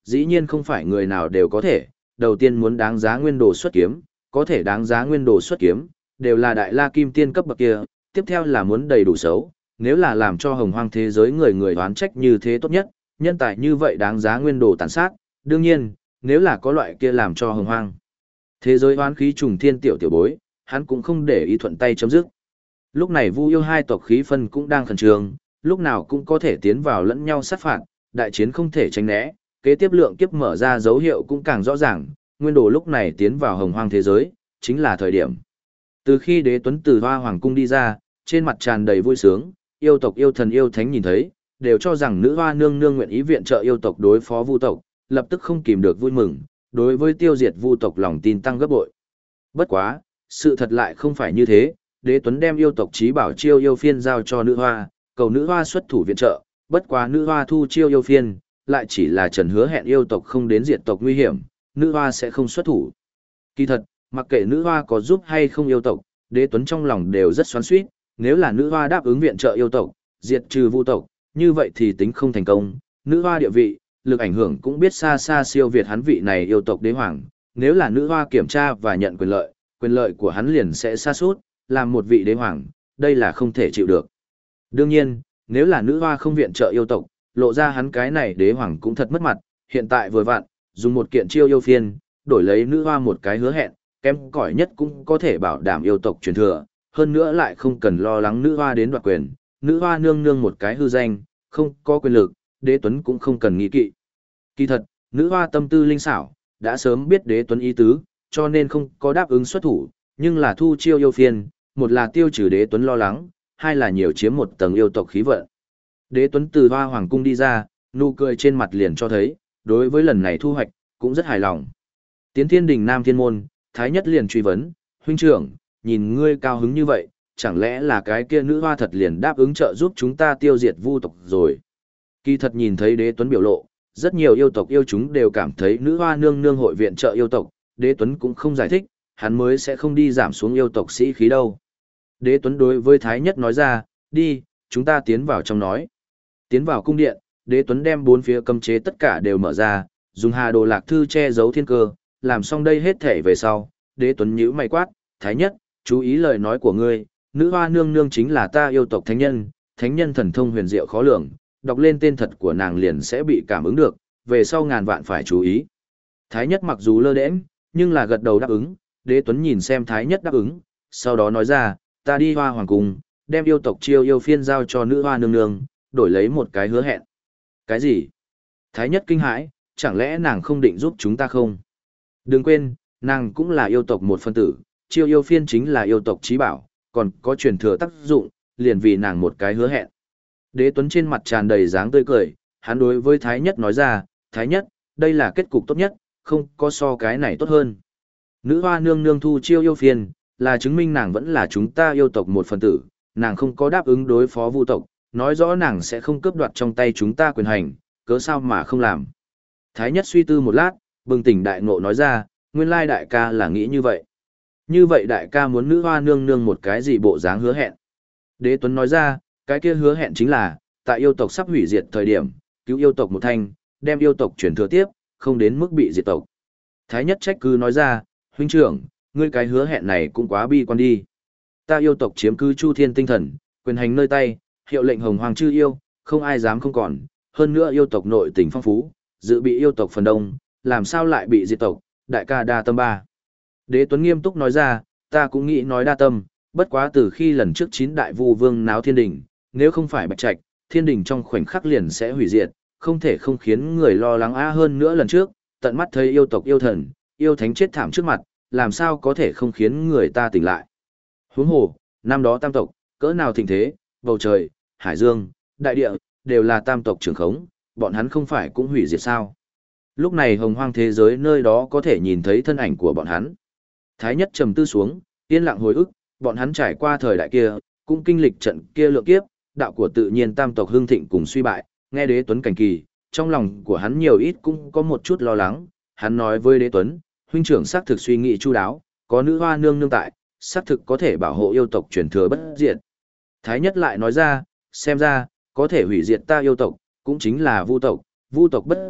dĩ nhiên không phải người nào đều có thể, đầu tiên muốn đáng giá nguyên đồ xuất kiếm, có thể đáng giá nguyên đồ xuất kiếm, đều là đại la kim tiên cấp bậc kia, tiếp theo là muốn đầy đủ xấu, nếu là làm cho hồng hoang thế giới người người đoán trách như thế tốt nhất, nhân tài như vậy đáng giá nguyên đồ tàn sát, đương nhiên, nếu là có loại kia làm cho hồng hoang thế giới hoán khí trùng thiên tiểu tiểu bối, hắn cũng không để ý thuận tay chấm dứt. Lúc này Vu Yêu hai tộc khí phân cũng đang khẩn trương, lúc nào cũng có thể tiến vào lẫn nhau sát phạt, đại chiến không thể tránh né, kế tiếp lượng kiếp mở ra dấu hiệu cũng càng rõ ràng, nguyên đồ lúc này tiến vào hồng hoang thế giới, chính là thời điểm. Từ khi Đế Tuấn từ Hoa Hoàng cung đi ra, trên mặt tràn đầy vui sướng, yêu tộc yêu thần yêu thánh nhìn thấy, đều cho rằng nữ hoa nương nương nguyện ý viện trợ yêu tộc đối phó Vu tộc, lập tức không kìm được vui mừng, đối với tiêu diệt Vu tộc lòng tin tăng gấp bội. Bất quá, sự thật lại không phải như thế, Đế Tuấn đem yêu tộc chí bảo chiêu yêu phiên giao cho nữ hoa, cầu nữ hoa xuất thủ viện trợ, bất quá nữ hoa thu chiêu yêu phiên, lại chỉ là trần hứa hẹn yêu tộc không đến diệt tộc nguy hiểm, nữ hoa sẽ không xuất thủ. Kỳ thật, mặc kệ nữ hoa có giúp hay không yêu tộc, Đế Tuấn trong lòng đều rất xoắn xuýt, nếu là nữ hoa đáp ứng viện trợ yêu tộc, diệt trừ Vu tộc, như vậy thì tính không thành công, nữ hoa địa vị, lực ảnh hưởng cũng biết xa xa siêu việt hắn vị này yêu tộc đế hoàng, nếu là nữ hoa kiểm tra và nhận quyền lợi, quyền lợi của hắn liền sẽ sa sút, làm một vị đế hoàng, đây là không thể chịu được. Đương nhiên, nếu là nữ hoa không viện trợ yêu tộc, lộ ra hắn cái này đế hoàng cũng thật mất mặt, hiện tại vừa vặn, dùng một kiện chiêu yêu phiên, đổi lấy nữ hoa một cái hứa hẹn, kém cỏi nhất cũng có thể bảo đảm yêu tộc truyền thừa, hơn nữa lại không cần lo lắng nữ hoa đến đoạt quyền, nữ hoa nương nương một cái hư danh, không có quyền lực, Đế Tuấn cũng không cần nghĩ kỵ. Kỳ thật, nữ hoa tâm tư linh xảo, đã sớm biết Đế Tuấn ý tứ, cho nên không có đáp ứng xuất thủ, nhưng là thu chiêu yêu phiên, một là tiêu trừ Đế Tuấn lo lắng, hai là nhiều chiếm một tầng yêu tộc khí vận. Đế Tuấn từ Hoa Hoàng cung đi ra, nụ cười trên mặt liền cho thấy, đối với lần này thu hoạch, cũng rất hài lòng. Tiến Thiên Đình Nam Thiên Môn, Thái Nhất liền truy vấn, huynh trưởng, nhìn ngươi cao hứng như vậy, chẳng lẽ là cái kia nữ hoa thật liền đáp ứng trợ giúp chúng ta tiêu diệt Vu tộc rồi. Kỳ thật nhìn thấy Đế Tuấn biểu lộ, rất nhiều yêu tộc yêu chúng đều cảm thấy nữ hoa nương nương hội viện trợ yêu tộc, Đế Tuấn cũng không giải thích, hắn mới sẽ không đi giảm xuống yêu tộc sĩ khí đâu. Đế Tuấn đối với Thái Nhất nói ra, đi, chúng ta tiến vào trong nói. Tiến vào cung điện, Đế Tuấn đem bốn phía cấm chế tất cả đều mở ra, dùng Hà Đồ Lạc Thư che giấu thiên cơ, làm xong đây hết thể về sau, Đế Tuấn nhíu mày quát, Thái Nhất, chú ý lời nói của ngươi, nữ hoa nương nương chính là ta yêu tộc thánh nhân, thánh nhân thần thông huyền diệu khó lường, đọc lên tên thật của nàng liền sẽ bị cảm ứng được, về sau ngàn vạn phải chú ý. Thái Nhất mặc dù lơ đễnh, nhưng là gật đầu đáp ứng, Đế Tuấn nhìn xem Thái Nhất đáp ứng, sau đó nói ra, ta đi Hoa Hoàng cung, đem yêu tộc chiêu yêu phiên giao cho nữ hoa nương nương, đổi lấy một cái hứa hẹn. Cái gì? Thái Nhất kinh hãi, chẳng lẽ nàng không định giúp chúng ta không? Đừng quên, nàng cũng là yêu tộc một phân tử, chiêu yêu phiên chính là yêu tộc trí bảo, còn có truyền thừa tác dụng, liền vì nàng một cái hứa hẹn. Đế Tuấn trên mặt tràn đầy dáng tươi cười, hắn đối với Thái Nhất nói ra, Thái Nhất, đây là kết cục tốt nhất, không có so cái này tốt hơn. Nữ hoa nương nương thu chiêu yêu phiên, là chứng minh nàng vẫn là chúng ta yêu tộc một phần tử, nàng không có đáp ứng đối phó Vu tộc, nói rõ nàng sẽ không cướp đoạt trong tay chúng ta quyền hành, cớ sao mà không làm. Thái Nhất suy tư một lát, bừng tỉnh đại ngộ nói ra, nguyên lai đại ca là nghĩ như vậy. Như vậy đại ca muốn nữ hoa nương nương một cái gì bộ dáng hứa hẹn. Đế Tuấn nói ra, cái kia hứa hẹn chính là, tại yêu tộc sắp hủy diệt thời điểm, cứu yêu tộc một thanh, đem yêu tộc chuyển thừa tiếp, không đến mức bị diệt tộc. Thái Nhất trách cứ nói ra, huynh trưởng, ngươi cái hứa hẹn này cũng quá bi quan đi. Ta yêu tộc chiếm cứ chu thiên tinh thần, quyền hành nơi tay, hiệu lệnh hồng hoàng chư yêu, không ai dám không còn, hơn nữa yêu tộc nội tình phong phú, dự bị yêu tộc phần đông, làm sao lại bị diệt tộc, đại ca đa tâm ba. Đế Tuấn nghiêm túc nói ra, ta cũng nghĩ nói đa tâm, bất quá từ khi lần trước chín đại vu vương náo thiên đình, nếu không phải bạch trạch, thiên đình trong khoảnh khắc liền sẽ hủy diệt, không thể không khiến người lo lắng á hơn nữa lần trước, tận mắt thấy yêu tộc yêu thần, yêu thánh chết thảm trước mặt, làm sao có thể không khiến người ta tỉnh lại. Huống hồ, năm đó tam tộc, cỡ nào thịnh thế, bầu trời, hải dương, đại địa, đều là tam tộc trưởng khống, bọn hắn không phải cũng hủy diệt sao. Lúc này hồng hoang thế giới nơi đó có thể nhìn thấy thân ảnh của bọn hắn. Thái Nhất trầm tư xuống, yên lặng hồi ức, bọn hắn trải qua thời đại kia, cũng kinh lịch trận kia lượng kiếp, đạo của tự nhiên tam tộc hưng thịnh cùng suy bại, nghe Đế Tuấn cảnh kỳ, trong lòng của hắn nhiều ít cũng có một chút lo lắng, hắn nói với Đế Tuấn, huynh trưởng xác thực suy nghĩ chu đáo, có nữ hoa nương nương tại, xác thực có thể bảo hộ yêu tộc truyền thừa bất diệt. Thái Nhất lại nói ra, xem ra, có thể hủy diệt ta yêu tộc, cũng chính là Vu tộc, Vu tộc bất diệt,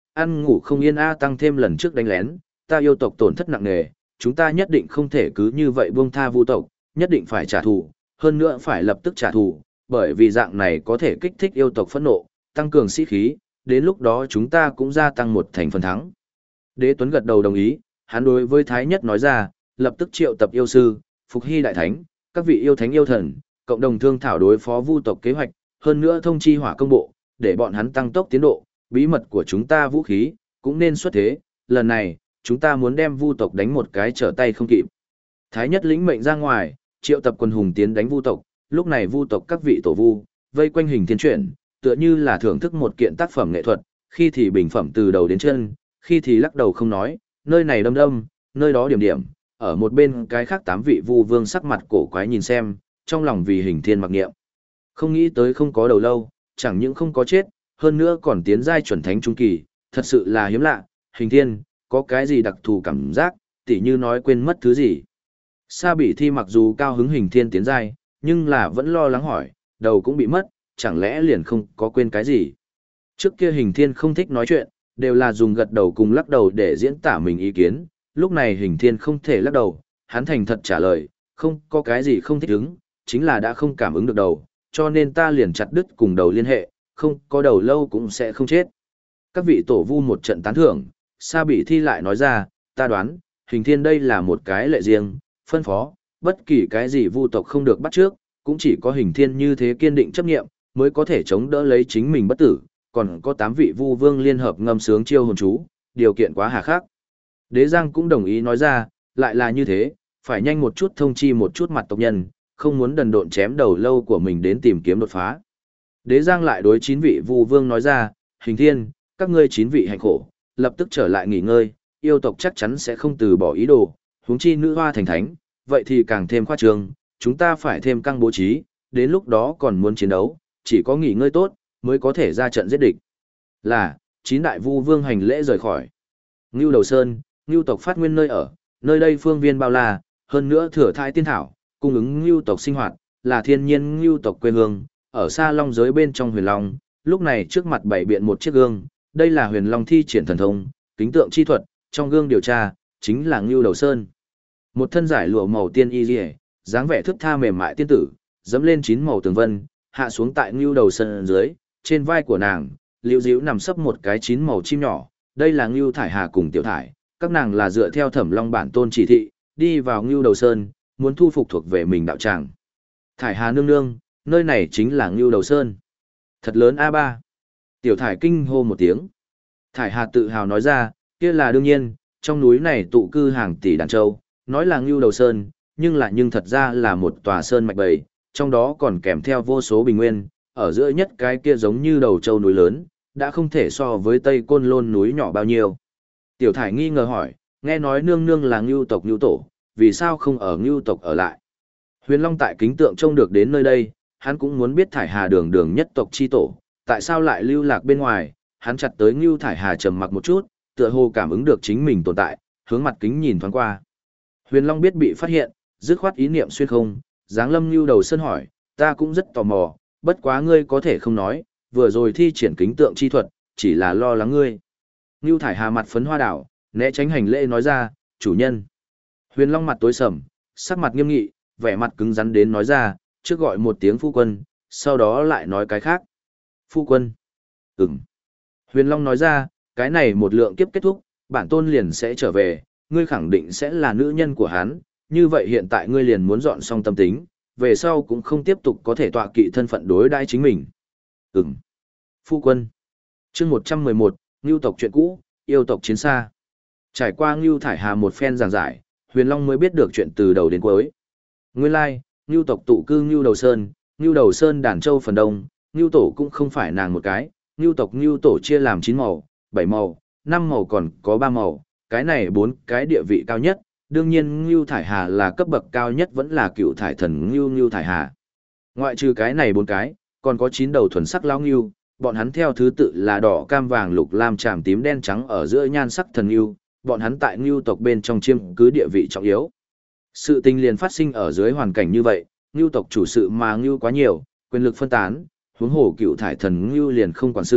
ăn ngủ không yên a tăng thêm lần trước đánh lén, ta yêu tộc tổn thất nặng nề, chúng ta nhất định không thể cứ như vậy buông tha vu tộc, nhất định phải trả thù, hơn nữa phải lập tức trả thù, bởi vì dạng này có thể kích thích yêu tộc phẫn nộ, tăng cường sĩ khí, đến lúc đó chúng ta cũng gia tăng một thành phần thắng. Đế Tuấn gật đầu đồng ý, hắn đối với Thái Nhất nói ra, lập tức triệu tập yêu sư, Phục Hy Đại Thánh, các vị yêu thánh yêu thần, cộng đồng thương thảo đối phó vu tộc kế hoạch, hơn nữa thông chi hỏa công bộ, để bọn hắn tăng tốc tiến độ, bí mật của chúng ta vũ khí, cũng nên xuất thế, lần này, chúng ta muốn đem vu tộc đánh một cái trở tay không kịp. Thái Nhất lĩnh mệnh ra ngoài, triệu tập quân hùng tiến đánh vu tộc, lúc này vu tộc các vị tổ vu, vây quanh hình thiên chuyển, tựa như là thưởng thức một kiện tác phẩm nghệ thuật, khi thì bình phẩm từ đầu đến chân, khi thì lắc đầu không nói, nơi này đâm đâm, nơi đó điểm điểm, ở một bên cái khác tám vị vu vương sắc mặt cổ quái nhìn xem, trong lòng vì hình thiên mặc niệm. Không nghĩ tới không có đầu lâu, chẳng những không có chết, hơn nữa còn tiến giai chuẩn thánh trung kỳ, thật sự là hiếm lạ, hình thiên, có cái gì đặc thù cảm giác, tỉ như nói quên mất thứ gì. Sa Bỉ Thi mặc dù cao hứng hình thiên tiến giai, nhưng là vẫn lo lắng hỏi, đầu cũng bị mất, chẳng lẽ liền không có quên cái gì. Trước kia hình thiên không thích nói chuyện, đều là dùng gật đầu cùng lắc đầu để diễn tả mình ý kiến, lúc này hình thiên không thể lắc đầu, hắn thành thật trả lời, không có cái gì không thích ứng, chính là đã không cảm ứng được đầu, cho nên ta liền chặt đứt cùng đầu liên hệ, không có đầu lâu cũng sẽ không chết. Các vị tổ vu một trận tán thưởng, Sa Bỉ Thi lại nói ra, ta đoán, hình thiên đây là một cái lệ riêng, phân phó, bất kỳ cái gì vu tộc không được bắt trước, cũng chỉ có hình thiên như thế kiên định chấp nghiệm, mới có thể chống đỡ lấy chính mình bất tử, còn có tám vị vu vương liên hợp ngâm sướng chiêu hồn chú, điều kiện quá hà khắc. Đế Giang cũng đồng ý nói ra, lại là như thế, phải nhanh một chút thông chi một chút mặt tộc nhân, không muốn đần độn chém đầu lâu của mình đến tìm kiếm đột phá. Đế Giang lại đối chín vị vu vương nói ra, hình thiên, các ngươi chín vị hạnh khổ, lập tức trở lại nghỉ ngơi, yêu tộc chắc chắn sẽ không từ bỏ ý đồ, huống chi nữ hoa thành thánh, vậy thì càng thêm khoa trương, chúng ta phải thêm căng bố trí, đến lúc đó còn muốn chiến đấu, chỉ có nghỉ ngơi tốt, mới có thể ra trận giết địch. Là, chín đại vu vương hành lễ rời khỏi. Ngưu Đầu Sơn, Ngưu tộc phát nguyên nơi ở, nơi đây phương viên bao la, hơn nữa thừa thai tiên thảo, cung ứng Ngưu tộc sinh hoạt, là thiên nhiên Ngưu tộc quê hương, ở xa long giới bên trong huyền long, lúc này trước mặt bảy biện một chiếc gương, đây là huyền long thi triển thần thông, kính tượng chi thuật, trong gương điều tra, chính là Ngưu Đầu Sơn. Một thân giải lụa màu tiên y liễu, dáng vẻ thướt tha mềm mại tiên tử, dẫm lên chín màu tường vân, hạ xuống tại Ngưu Đầu Sơn dưới, trên vai của nàng, liễu diễu nằm sấp một cái chín màu chim nhỏ, đây là Ngưu Thải Hà cùng Tiểu Thải, các nàng là dựa theo Thẩm Long bản tôn chỉ thị, đi vào Ngưu Đầu Sơn, muốn thu phục thuộc về mình đạo tràng. Thải Hà nương nương, nơi này chính là Ngưu Đầu Sơn. Thật lớn a ba. Tiểu Thải kinh hô một tiếng. Thải Hà tự hào nói ra, kia là đương nhiên, trong núi này tụ cư hàng tỷ đàn châu, nói là Ngưu Đầu Sơn, nhưng lại nhưng thật ra là một tòa sơn mạch bầy, trong đó còn kèm theo vô số bình nguyên, ở giữa nhất cái kia giống như đầu châu núi lớn, đã không thể so với Tây Côn Lôn núi nhỏ bao nhiêu. Tiểu Thải nghi ngờ hỏi, nghe nói nương nương là Ngưu tộc Ngưu tổ, vì sao không ở Ngưu tộc ở lại? Huyền Long tại kính tượng trông được đến nơi đây, hắn cũng muốn biết Thải Hà đường đường nhất tộc chi tổ, tại sao lại lưu lạc bên ngoài, hắn chặt tới Ngưu Thải Hà trầm mặc một chút, tựa hồ cảm ứng được chính mình tồn tại, hướng mặt kính nhìn thoáng qua. Huyền Long biết bị phát hiện, dứt khoát ý niệm xuyên không, dáng lâm Ngưu Đầu Sơn hỏi, ta cũng rất tò mò, bất quá ngươi có thể không nói, vừa rồi thi triển kính tượng chi thuật, chỉ là lo lắng ngươi. Ngưu Thải Hà mặt phấn hoa đảo, né tránh hành lễ nói ra, chủ nhân. Huyền Long mặt tối sầm, sắc mặt nghiêm nghị, vẻ mặt cứng rắn đến nói ra, trước gọi một tiếng phu quân, sau đó lại nói cái khác. Phu quân. Ừm. Huyền Long nói ra, cái này một lượng kiếp kết thúc, bản tôn liền sẽ trở về, ngươi khẳng định sẽ là nữ nhân của hắn, như vậy hiện tại ngươi liền muốn dọn xong tâm tính, về sau cũng không tiếp tục có thể tọa kỵ thân phận đối đãi chính mình. Ừm. Phu quân. Chương một trăm mười một, Ngưu tộc chuyện cũ, yêu tộc chiến xa. Trải qua Ngưu Thải Hà một phen giảng giải, Huyền Long mới biết được chuyện từ đầu đến cuối. Nguyên lai, like, Ngưu tộc tụ cư Ngưu Đầu Sơn, Ngưu Đầu Sơn đàn châu phần đông, Ngưu tổ cũng không phải nàng một cái, Ngưu tộc Ngưu tổ chia làm chín màu, bảy màu, năm màu còn có ba màu, cái này bốn cái địa vị cao nhất, đương nhiên Ngưu Thải Hà là cấp bậc cao nhất vẫn là cựu thải thần Ngưu Ngưu Thải Hà. Ngoại trừ cái này bốn cái, còn có chín đầu thuần sắc lão Ngưu, bọn hắn theo thứ tự là đỏ cam vàng lục lam tràm tím đen trắng ở giữa nhan sắc thần Ngưu, bọn hắn tại Ngưu tộc bên trong chiêm cứ địa vị trọng yếu. Sự tình liền phát sinh ở dưới hoàn cảnh như vậy, Ngưu tộc chủ sự mà Ngưu quá nhiều, quyền lực phân tán, huống hồ cựu thải thần Ngưu liền không quản sự,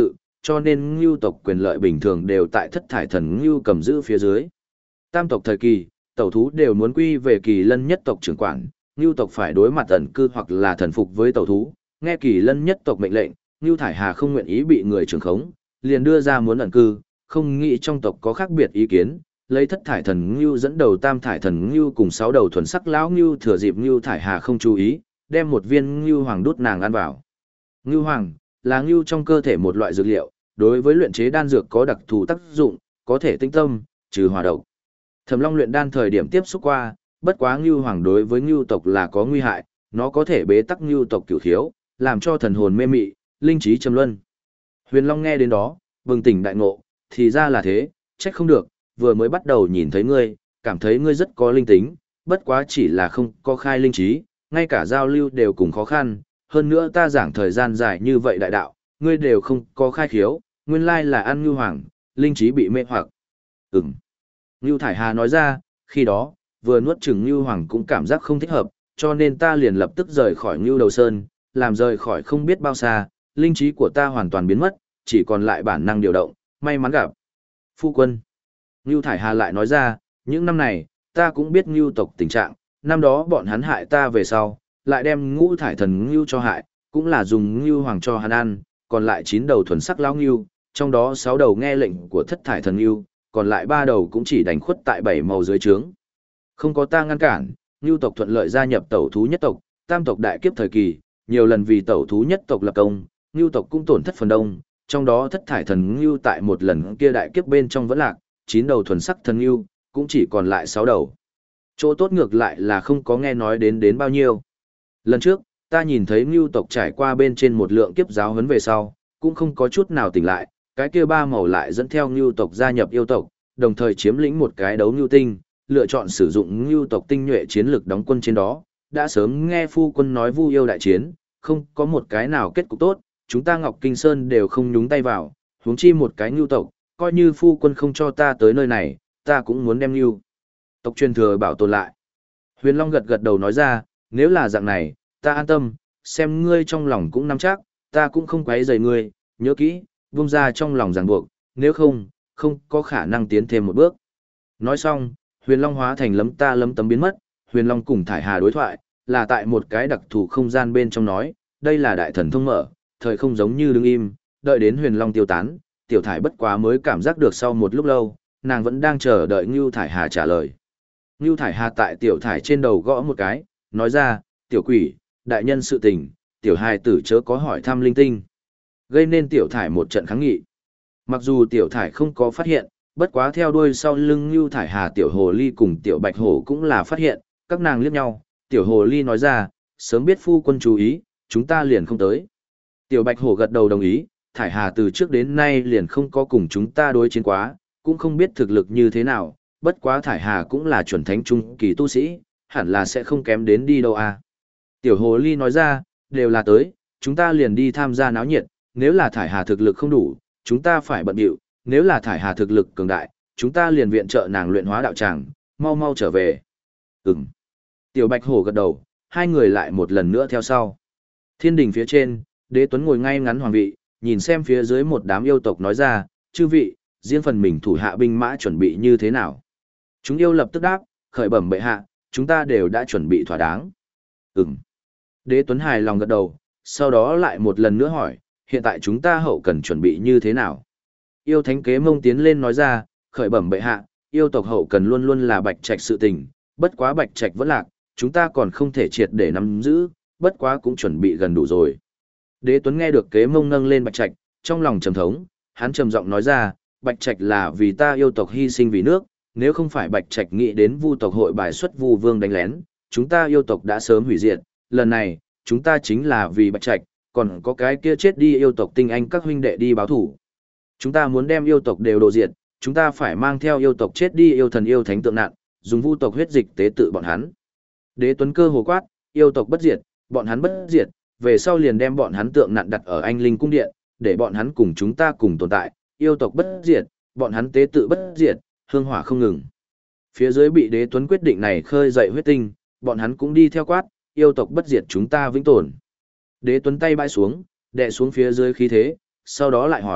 cho nên ngưu tộc quyền lợi bình thường đều tại thất thải thần ngưu cầm giữ phía dưới. Tam tộc thời kỳ, tẩu thú đều muốn quy về kỳ lân nhất tộc trưởng quản, ngưu tộc phải đối mặt ẩn cư hoặc là thần phục với tẩu thú, nghe kỳ lân nhất tộc mệnh lệnh, ngưu thải hà không nguyện ý bị người trưởng khống, liền đưa ra muốn ẩn cư, không nghĩ trong tộc có khác biệt ý kiến, lấy thất thải thần ngưu dẫn đầu tam thải thần ngưu cùng sáu đầu thuần sắc lão ngưu thừa dịp ngưu thải hà không chú ý, đem một viên ngưu hoàng đút nàng ăn vào. Ngưu hoàng là ngưu trong cơ thể một loại dược liệu, đối với luyện chế đan dược có đặc thù tác dụng, có thể tinh tâm, trừ hỏa độc. Thẩm Long luyện đan thời điểm tiếp xúc qua, bất quá ngưu hoàng đối với ngưu tộc là có nguy hại, nó có thể bế tắc ngưu tộc cửu khiếu, làm cho thần hồn mê mị, linh trí trầm luân. Huyền Long nghe đến đó, bừng tỉnh đại ngộ, thì ra là thế, trách không được, vừa mới bắt đầu nhìn thấy ngươi, cảm thấy ngươi rất có linh tính, bất quá chỉ là không có khai linh trí, ngay cả giao lưu đều cùng khó khăn, hơn nữa ta giảng thời gian dài như vậy đại đạo, ngươi đều không có khai khiếu, nguyên lai là ăn ngưu hoàng, linh trí bị mê hoặc. Ừm. Ngưu Thải Hà nói ra, khi đó, vừa nuốt chừng ngưu hoàng cũng cảm giác không thích hợp, cho nên ta liền lập tức rời khỏi ngưu đầu sơn, làm rời khỏi không biết bao xa, linh trí của ta hoàn toàn biến mất, chỉ còn lại bản năng điều động, may mắn gặp. Phu quân. Ngưu Thải Hà lại nói ra, những năm này, ta cũng biết ngưu tộc tình trạng, năm đó bọn hắn hại ta về sau, lại đem ngũ thải thần ngưu cho hại, cũng là dùng ngưu hoàng cho hắn ăn, còn lại chín đầu thuần sắc lão ngưu, trong đó sáu đầu nghe lệnh của thất thải thần ngưu, còn lại ba đầu cũng chỉ đánh khuất tại bảy màu dưới trướng. Không có ta ngăn cản, ngưu tộc thuận lợi gia nhập tẩu thú nhất tộc, tam tộc đại kiếp thời kỳ, nhiều lần vì tẩu thú nhất tộc lập công, ngưu tộc cũng tổn thất phần đông, trong đó thất thải thần ngưu tại một lần kia đại kiếp bên trong vẫn lạc, chín đầu thuần sắc thần ngưu, cũng chỉ còn lại sáu đầu. Chỗ tốt ngược lại là không có nghe nói đến đến bao nhiêu. Lần trước, ta nhìn thấy ngưu tộc trải qua bên trên một lượng kiếp giáo huấn về sau, cũng không có chút nào tỉnh lại, cái kia ba màu lại dẫn theo ngưu tộc gia nhập yêu tộc, đồng thời chiếm lĩnh một cái đấu ngưu tinh, lựa chọn sử dụng ngưu tộc tinh nhuệ chiến lực đóng quân trên đó, đã sớm nghe phu quân nói vu yêu đại chiến, không có một cái nào kết cục tốt, chúng ta Ngọc Kinh Sơn đều không nhúng tay vào, huống chi một cái ngưu tộc, coi như phu quân không cho ta tới nơi này, ta cũng muốn đem ngưu tộc truyền thừa bảo tồn lại. Huyền Long gật gật đầu nói ra, nếu là dạng này, ta an tâm, xem ngươi trong lòng cũng nắm chắc, ta cũng không quấy rầy ngươi, nhớ kỹ, vung ra trong lòng ràng buộc, nếu không, không có khả năng tiến thêm một bước. Nói xong, Huyền Long hóa thành lấm ta lấm tấm biến mất, Huyền Long cùng Thải Hà đối thoại, là tại một cái đặc thù không gian bên trong nói, đây là đại thần thông mở, thời không giống như đứng im, đợi đến Huyền Long tiêu tán, Tiểu Thải bất quá mới cảm giác được sau một lúc lâu, nàng vẫn đang chờ đợi Ngưu Thải Hà trả lời. Ngưu Thải Hà tại Tiểu Thải trên đầu gõ một cái, nói ra, tiểu quỷ, đại nhân sự tình, tiểu hài tử chớ có hỏi thăm linh tinh. Gây nên Tiểu Thải một trận kháng nghị. Mặc dù Tiểu Thải không có phát hiện, bất quá theo đuôi sau lưng Ngưu Thải Hà Tiểu Hồ Ly cùng Tiểu Bạch Hổ cũng là phát hiện, các nàng liếc nhau, Tiểu Hồ Ly nói ra, sớm biết phu quân chú ý, chúng ta liền không tới. Tiểu Bạch Hổ gật đầu đồng ý, Thải Hà từ trước đến nay liền không có cùng chúng ta đối chiến quá, cũng không biết thực lực như thế nào, bất quá Thải Hà cũng là chuẩn thánh trung kỳ tu sĩ, hẳn là sẽ không kém đến đi đâu à. Tiểu Hồ Ly nói ra, đều là tới, chúng ta liền đi tham gia náo nhiệt, nếu là Thải Hà thực lực không đủ, chúng ta phải bận điệu, nếu là Thải Hà thực lực cường đại, chúng ta liền viện trợ nàng luyện hóa đạo tràng, mau mau trở về. Ừm. Tiểu Bạch Hổ gật đầu, hai người lại một lần nữa theo sau. Thiên đình phía trên, Đế Tuấn ngồi ngay ngắn hoàng vị, nhìn xem phía dưới một đám yêu tộc nói ra, chư vị, riêng phần mình thủ hạ binh mã chuẩn bị như thế nào. Chúng yêu lập tức đáp, khởi bẩm bệ hạ, chúng ta đều đã chuẩn bị thỏa đáng. Ừm. Đế Tuấn hài lòng gật đầu, sau đó lại một lần nữa hỏi, hiện tại chúng ta hậu cần chuẩn bị như thế nào. Yêu thánh kế mông tiến lên nói ra, khởi bẩm bệ hạ, yêu tộc hậu cần luôn luôn là bạch trạch sự tình, bất quá bạch trạch vẫn lạc, chúng ta còn không thể triệt để nắm giữ, bất quá cũng chuẩn bị gần đủ rồi. Đế Tuấn nghe được kế mông nâng lên bạch trạch, trong lòng trầm thống, hắn trầm giọng nói ra, bạch trạch là vì ta yêu tộc hy sinh vì nước, nếu không phải bạch trạch nghĩ đến vu tộc hội bài xuất vu vương đánh lén, chúng ta yêu tộc đã sớm hủy diệt, lần này, chúng ta chính là vì bạch trạch, còn có cái kia chết đi yêu tộc tinh anh các huynh đệ đi báo thủ. Chúng ta muốn đem yêu tộc đều đồ diệt, chúng ta phải mang theo yêu tộc chết đi yêu thần yêu thánh tượng nạn, dùng vu tộc huyết dịch tế tự bọn hắn. Đế Tuấn cơ hồ quát, yêu tộc bất diệt, bọn hắn bất diệt, về sau liền đem bọn hắn tượng nạn đặt ở anh linh cung điện, để bọn hắn cùng chúng ta cùng tồn tại, yêu tộc bất diệt, bọn hắn tế tự bất diệt, hương hỏa không ngừng. Phía dưới bị Đế Tuấn quyết định này khơi dậy huyết tinh, bọn hắn cũng đi theo quát, yêu tộc bất diệt chúng ta vĩnh tồn. Đế Tuấn tay bãi xuống, đè xuống phía dưới khí thế, sau đó lại hỏi,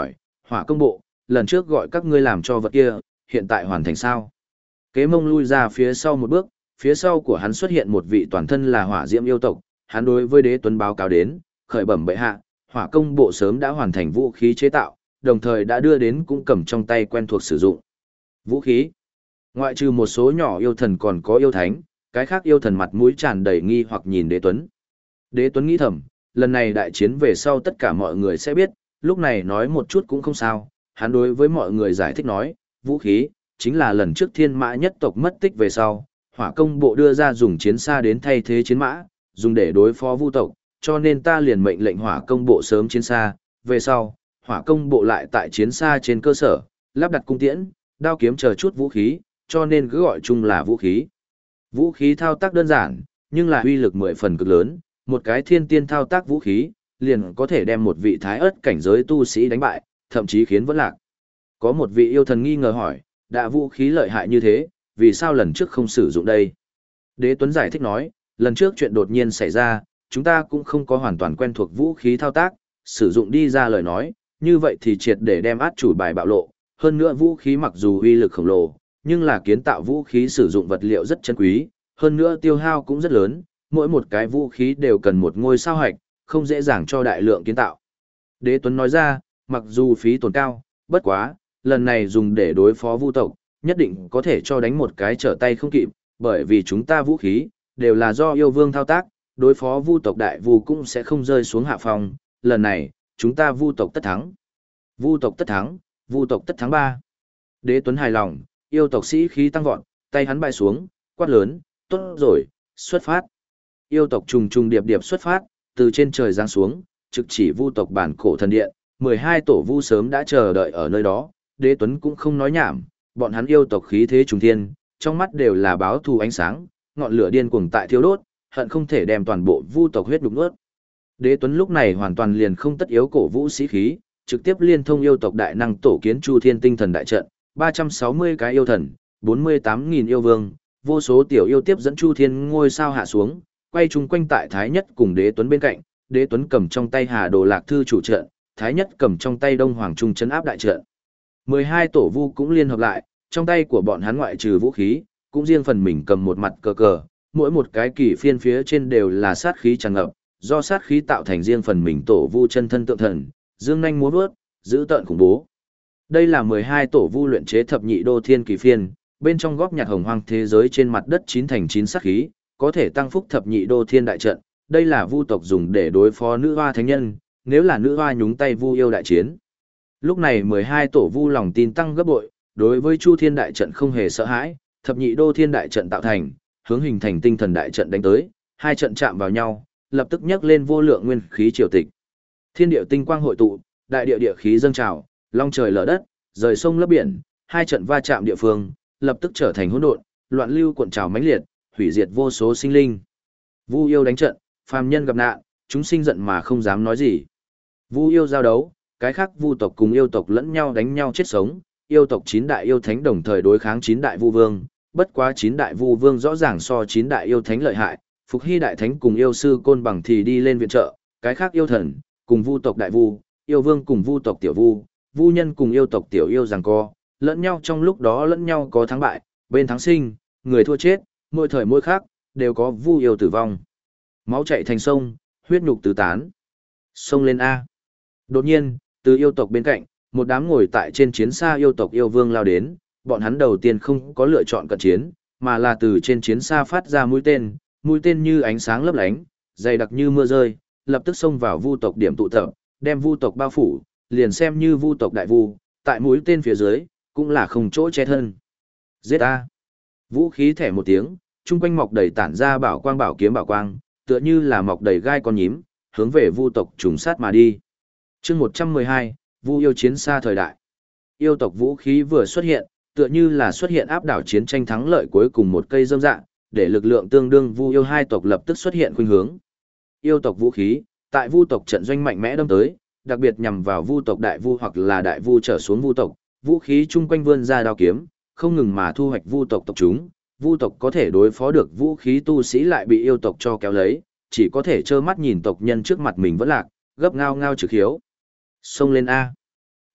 Hỏa công bộ, lần trước gọi các ngươi làm cho vật kia, hiện tại hoàn thành sao? Kế Mông lui ra phía sau một bước, phía sau của hắn xuất hiện một vị toàn thân là hỏa diễm yêu tộc, hắn đối với Đế Tuấn báo cáo đến, khởi bẩm bệ hạ, hỏa công bộ sớm đã hoàn thành vũ khí chế tạo, đồng thời đã đưa đến cũng cầm trong tay quen thuộc sử dụng. Vũ khí. Ngoại trừ một số nhỏ yêu thần còn có yêu thánh, cái khác yêu thần mặt mũi tràn đầy nghi hoặc nhìn Đế Tuấn. Đế Tuấn nghĩ thầm, lần này đại chiến về sau tất cả mọi người sẽ biết, lúc này nói một chút cũng không sao, hắn đối với mọi người giải thích nói, vũ khí, chính là lần trước thiên mã nhất tộc mất tích về sau, hỏa công bộ đưa ra dùng chiến xa đến thay thế chiến mã, dùng để đối phó vu tộc, cho nên ta liền mệnh lệnh hỏa công bộ sớm chiến xa, về sau, hỏa công bộ lại tại chiến xa trên cơ sở, lắp đặt cung tiễn, đao kiếm chờ chút vũ khí, cho nên cứ gọi chung là vũ khí. Vũ khí thao tác đơn giản, nhưng là uy lực mười phần cực lớn, một cái thiên tiên thao tác vũ khí, liền có thể đem một vị thái ớt cảnh giới tu sĩ đánh bại, thậm chí khiến vẫn lạc. Có một vị yêu thần nghi ngờ hỏi, đã vũ khí lợi hại như thế, vì sao lần trước không sử dụng đây? Đế Tuấn giải thích nói, lần trước chuyện đột nhiên xảy ra, chúng ta cũng không có hoàn toàn quen thuộc vũ khí thao tác, sử dụng đi ra lời nói, như vậy thì triệt để đem át chủ bài bạo lộ. Hơn nữa vũ khí mặc dù uy lực khổng lồ, nhưng là kiến tạo vũ khí sử dụng vật liệu rất chân quý, hơn nữa tiêu hao cũng rất lớn, mỗi một cái vũ khí đều cần một ngôi sao hạch, không dễ dàng cho đại lượng kiến tạo. Đế Tuấn nói ra, mặc dù phí tổn cao, bất quá, lần này dùng để đối phó vu tộc, nhất định có thể cho đánh một cái trở tay không kịp, bởi vì chúng ta vũ khí, đều là do yêu vương thao tác, đối phó vu tộc đại vu cũng sẽ không rơi xuống hạ phòng, lần này, chúng ta vu tộc tất thắng. Vu tộc tất thắng, vu tộc tất thắng ba. Đế Tuấn hài lòng, yêu tộc sĩ khí tăng vọt, tay hắn bay xuống, quát lớn, tốt rồi, xuất phát. Yêu tộc trùng trùng điệp điệp xuất phát, từ trên trời giáng xuống, trực chỉ vu tộc bản cổ thần điện, mười hai tổ vu sớm đã chờ đợi ở nơi đó, Đế Tuấn cũng không nói nhảm, bọn hắn yêu tộc khí thế trùng thiên, trong mắt đều là báo thù ánh sáng, ngọn lửa điên cuồng tại thiêu đốt, hận không thể đem toàn bộ vu tộc huyết đục nuốt. Đế Tuấn lúc này hoàn toàn liền không tất yếu cổ vũ sĩ khí, trực tiếp liên thông yêu tộc đại năng tổ kiến Chu Thiên Tinh Thần đại trận, ba trăm sáu mươi cái yêu thần, bốn mươi tám nghìn yêu vương, vô số tiểu yêu tiếp dẫn Chu Thiên ngôi sao hạ xuống, quay chung quanh tại Thái Nhất cùng Đế Tuấn bên cạnh, Đế Tuấn cầm trong tay Hà Đồ Lạc Thư chủ trận, Thái Nhất cầm trong tay Đông Hoàng Trung trấn áp đại trận. mười hai tổ vu cũng liên hợp lại, trong tay của bọn hắn ngoại trừ vũ khí, cũng riêng phần mình cầm một mặt cờ cờ, mỗi một cái kỳ phiên phía trên đều là sát khí tràn ngập, do sát khí tạo thành riêng phần mình tổ vu chân thân tượng thần, dương nhanh múa vớt, dữ tợn khủng bố. Đây là mười hai tổ vu luyện chế thập nhị đô thiên kỳ phiên, bên trong góp nhặt hồng hoang thế giới trên mặt đất chín thành chín sát khí, có thể tăng phúc thập nhị đô thiên đại trận. Đây là vu tộc dùng để đối phó nữ hoa thánh nhân, nếu là nữ hoa nhúng tay vu yêu đại chiến. Lúc này mười hai tổ vu lòng tin tăng gấp bội, đối với Chu Thiên đại trận không hề sợ hãi, thập nhị đô thiên đại trận tạo thành, hướng hình thành tinh thần đại trận đánh tới, hai trận chạm vào nhau, lập tức nhấc lên vô lượng nguyên khí triều tịch. Thiên địa tinh quang hội tụ, đại địa địa khí dâng trào, long trời lở đất, rời sông lấp biển, hai trận va chạm địa phương, lập tức trở thành hỗn độn, loạn lưu cuộn trào mãnh liệt, hủy diệt vô số sinh linh. Vu yêu đánh trận, phàm nhân gặp nạn, chúng sinh giận mà không dám nói gì. Vu yêu giao đấu, cái khác vu tộc cùng yêu tộc lẫn nhau đánh nhau chết sống, yêu tộc chín đại yêu thánh đồng thời đối kháng chín đại vu vương, bất quá chín đại vu vương rõ ràng so chín đại yêu thánh lợi hại, Phục Hy đại thánh cùng yêu sư Côn Bằng thì đi lên viện trợ, cái khác yêu thần cùng vu tộc đại vu, yêu vương cùng vu tộc tiểu vu, vu nhân cùng yêu tộc tiểu yêu giằng co, lẫn nhau trong lúc đó lẫn nhau có thắng bại, bên thắng sinh, người thua chết, mỗi thời mỗi khác đều có vu yêu tử vong. Máu chảy thành sông, huyết nhục tứ tán. Sông lên a. Đột nhiên, từ yêu tộc bên cạnh, một đám ngồi tại trên chiến xa yêu tộc yêu vương lao đến, bọn hắn đầu tiên không có lựa chọn cận chiến, mà là từ trên chiến xa phát ra mũi tên, mũi tên như ánh sáng lấp lánh, dày đặc như mưa rơi, lập tức xông vào vu tộc điểm tụ tập, đem vu tộc bao phủ, liền xem như vu tộc đại vu, tại mũi tên phía dưới, cũng là không chỗ che thân. Giết a! Vũ khí thẻ một tiếng, trung quanh mọc đầy tản ra bảo quang bảo kiếm bảo quang, tựa như là mọc đầy gai con nhím, hướng về vu tộc trùng sát mà đi. Chương một trăm mười hai, Vu yêu chiến xa thời đại. Yêu tộc vũ khí vừa xuất hiện, tựa như là xuất hiện áp đảo chiến tranh thắng lợi cuối cùng một cây dâm dạng, để lực lượng tương đương vu yêu hai tộc lập tức xuất hiện khuynh hướng. Yêu tộc vũ khí, tại vu tộc trận doanh mạnh mẽ đâm tới, đặc biệt nhằm vào vu tộc đại vu hoặc là đại vu trở xuống vu tộc, vũ khí chung quanh vươn ra đao kiếm, không ngừng mà thu hoạch vu tộc tộc chúng. Vu tộc có thể đối phó được vũ khí tu sĩ lại bị yêu tộc cho kéo lấy, chỉ có thể trơ mắt nhìn tộc nhân trước mặt mình vẫn lạc, gấp ngao ngao trực hiếu. Xông lên a.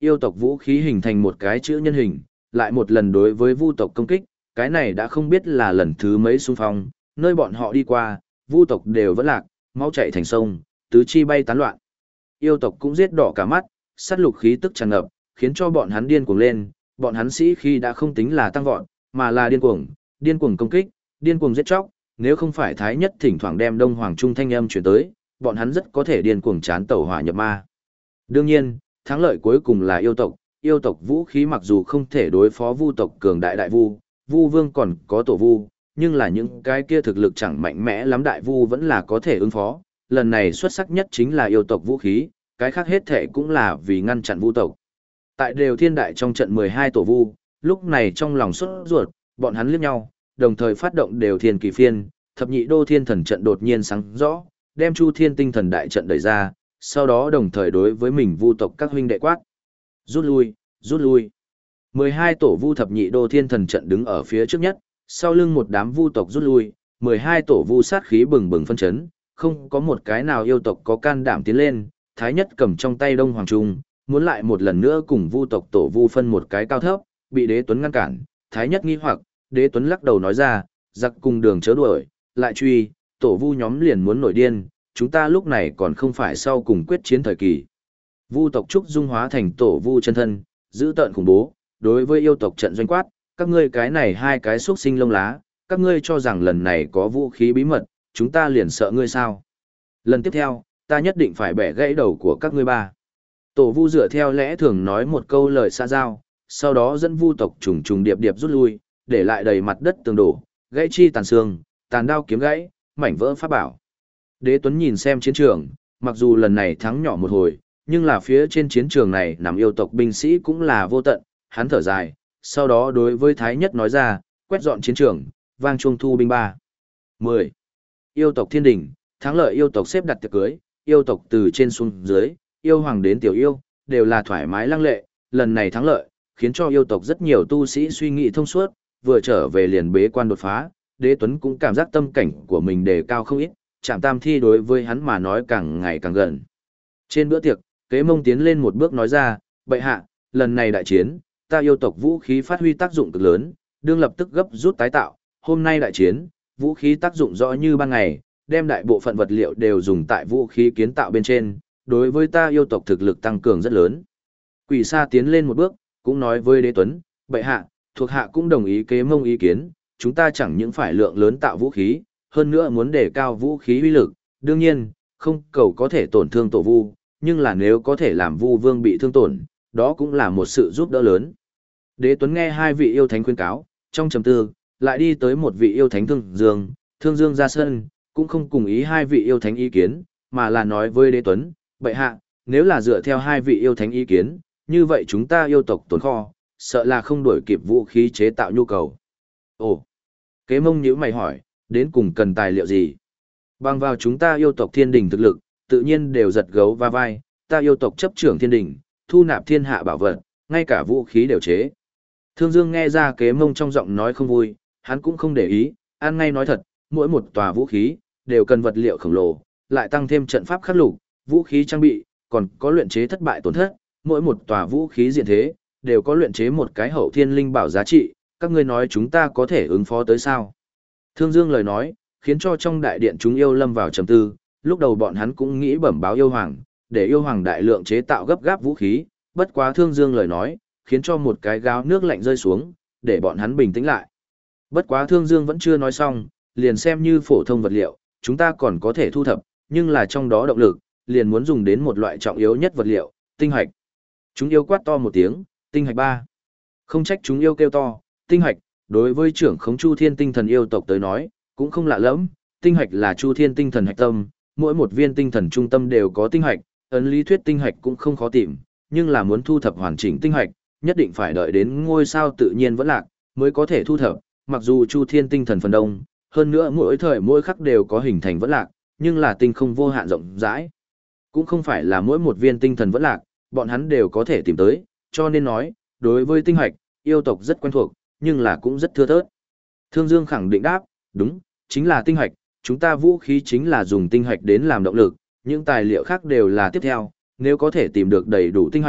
Yêu tộc vũ khí hình thành một cái chữ nhân hình, lại một lần đối với vu tộc công kích, cái này đã không biết là lần thứ mấy xung phong, nơi bọn họ đi qua, vu tộc đều vẫn lạc, máu chảy thành sông, tứ chi bay tán loạn. Yêu tộc cũng giết đỏ cả mắt, sát lục khí tức tràn ngập, khiến cho bọn hắn điên cuồng lên, bọn hắn sĩ khi đã không tính là tăng vọt, mà là điên cuồng, điên cuồng công kích, điên cuồng giết chóc, nếu không phải Thái Nhất thỉnh thoảng đem Đông Hoàng Trung thanh âm truyền tới, bọn hắn rất có thể điên cuồng chán tẩu hỏa nhập ma. Đương nhiên, thắng lợi cuối cùng là yêu tộc, yêu tộc vũ khí mặc dù không thể đối phó vu tộc cường đại đại vu, vu vương còn có tổ vu, nhưng là những cái kia thực lực chẳng mạnh mẽ lắm đại vu vẫn là có thể ứng phó. Lần này xuất sắc nhất chính là yêu tộc vũ khí, cái khác hết thể cũng là vì ngăn chặn vu tộc. Tại đều thiên đại trong trận mười hai tổ vu, lúc này trong lòng sốt ruột, bọn hắn liếc nhau, đồng thời phát động đều thiên kỳ phiên, thập nhị đô thiên thần trận đột nhiên sáng rõ, đem chu thiên tinh thần đại trận đẩy ra, sau đó đồng thời đối với mình vu tộc các huynh đệ quát. Rút lui, rút lui. mười hai tổ vu thập nhị đô thiên thần trận đứng ở phía trước nhất, sau lưng một đám vu tộc rút lui, mười hai tổ vu sát khí bừng bừng phân chấn, không có một cái nào yêu tộc có can đảm tiến lên, Thái Nhất cầm trong tay Đông Hoàng Trung, muốn lại một lần nữa cùng vu tộc tổ vu phân một cái cao thấp, bị Đế Tuấn ngăn cản, Thái Nhất nghi hoặc, Đế Tuấn lắc đầu nói ra, giặc cùng đường chớ đuổi, lại truy, tổ vu nhóm liền muốn nổi điên, chúng ta lúc này còn không phải sau cùng quyết chiến thời kỳ. Vu tộc Trúc Dung hóa thành tổ vu chân thân, giữ tợn khủng bố, đối với yêu tộc trận doanh quát, các ngươi cái này hai cái xuất sinh lông lá, các ngươi cho rằng lần này có vũ khí bí mật, chúng ta liền sợ ngươi sao? Lần tiếp theo, ta nhất định phải bẻ gãy đầu của các ngươi ba. Tổ vu dựa theo lẽ thường nói một câu lời xa giao, sau đó dẫn vu tộc trùng trùng điệp điệp rút lui, để lại đầy mặt đất tường đổ, gãy chi tàn xương, tàn đao kiếm gãy, mảnh vỡ pháp bảo. Đế Tuấn nhìn xem chiến trường, mặc dù lần này thắng nhỏ một hồi, nhưng là phía trên chiến trường này nằm yêu tộc binh sĩ cũng là vô tận, hắn thở dài, sau đó đối với Thái Nhất nói ra, quét dọn chiến trường, vang chuông thu binh ba. mười. Yêu tộc thiên đình, thắng lợi yêu tộc xếp đặt tiệc cưới, yêu tộc từ trên xuống dưới, yêu hoàng đến tiểu yêu, đều là thoải mái lăng lệ, lần này thắng lợi, khiến cho yêu tộc rất nhiều tu sĩ suy nghĩ thông suốt, vừa trở về liền bế quan đột phá, Đế Tuấn cũng cảm giác tâm cảnh của mình đề cao không ít, Trạm Tam Thi đối với hắn mà nói càng ngày càng gần. Trên bữa tiệc, Kế Mông tiến lên một bước nói ra, bệ hạ, lần này đại chiến, ta yêu tộc vũ khí phát huy tác dụng cực lớn, đương lập tức gấp rút tái tạo, hôm nay đại chiến, vũ khí tác dụng rõ như ban ngày, đem đại bộ phận vật liệu đều dùng tại vũ khí kiến tạo bên trên, đối với ta yêu tộc thực lực tăng cường rất lớn. Quỷ Sa tiến lên một bước, cũng nói với Đế Tuấn, bệ hạ, thuộc hạ cũng đồng ý Kế Mông ý kiến, chúng ta chẳng những phải lượng lớn tạo vũ khí, hơn nữa muốn đề cao vũ khí uy lực, đương nhiên, không cầu có thể tổn thương tổ vu, nhưng là nếu có thể làm vu vương bị thương tổn, đó cũng là một sự giúp đỡ lớn. Đế Tuấn nghe hai vị yêu thánh khuyên cáo, trong trầm tư, lại đi tới một vị yêu thánh Thương Dương, Thương Dương ra sân, cũng không cùng ý hai vị yêu thánh ý kiến, mà là nói với Đế Tuấn, bệ hạ, nếu là dựa theo hai vị yêu thánh ý kiến, như vậy chúng ta yêu tộc tồn kho, sợ là không đuổi kịp vũ khí chế tạo nhu cầu. Ồ, Kế Mông nhíu mày hỏi, đến cùng cần tài liệu gì? Bằng vào chúng ta yêu tộc thiên đình thực lực, tự nhiên đều giật gấu va vai, ta yêu tộc chấp trưởng thiên đình, thu nạp thiên hạ bảo vật, ngay cả vũ khí đều chế. Thương Dương nghe ra Kế Mông trong giọng nói không vui, hắn cũng không để ý, ăn ngay nói thật, mỗi một tòa vũ khí, đều cần vật liệu khổng lồ, lại tăng thêm trận pháp khắc lục, vũ khí trang bị, còn có luyện chế thất bại tổn thất, mỗi một tòa vũ khí diện thế, đều có luyện chế một cái hậu thiên linh bảo giá trị, các ngươi nói chúng ta có thể ứng phó tới sao? Thương Dương lời nói, khiến cho trong đại điện chúng yêu lâm vào trầm tư, lúc đầu bọn hắn cũng nghĩ bẩm báo yêu hoàng, để yêu hoàng đại lượng chế tạo gấp gáp vũ khí, bất quá Thương Dương lời nói, khiến cho một cái gáo nước lạnh rơi xuống, để bọn hắn bình tĩnh lại. Bất quá Thương Dương vẫn chưa nói xong, liền xem như phổ thông vật liệu, chúng ta còn có thể thu thập, nhưng là trong đó động lực, liền muốn dùng đến một loại trọng yếu nhất vật liệu, tinh hạch. Chúng yêu quát to một tiếng, tinh hạch ba. Không trách chúng yêu kêu to, tinh hạch, đối với trưởng khống Chu Thiên tinh thần yêu tộc tới nói, cũng không lạ lẫm, tinh hạch là Chu Thiên tinh thần hạch tâm, mỗi một viên tinh thần trung tâm đều có tinh hạch, ấn lý thuyết tinh hạch cũng không khó tìm, nhưng là muốn thu thập hoàn chỉnh tinh hạch, nhất định phải đợi đến ngôi sao tự nhiên vẫn lạc, mới có thể thu thập, mặc dù Chu Thiên tinh thần phần đông, hơn nữa mỗi thời mỗi khắc đều có hình thành vẫn lạc, nhưng là tinh không vô hạn rộng rãi. Cũng không phải là mỗi một viên tinh thần vẫn lạc, bọn hắn đều có thể tìm tới, cho nên nói, đối với tinh hạch, yêu tộc rất quen thuộc, nhưng là cũng rất thưa thớt. Thương Dương khẳng định đáp, đúng, chính là tinh hạch, chúng ta vũ khí chính là dùng tinh hạch đến làm động lực, những tài liệu khác đều là tiếp theo, nếu có thể tìm được đầy đủ tinh hạch,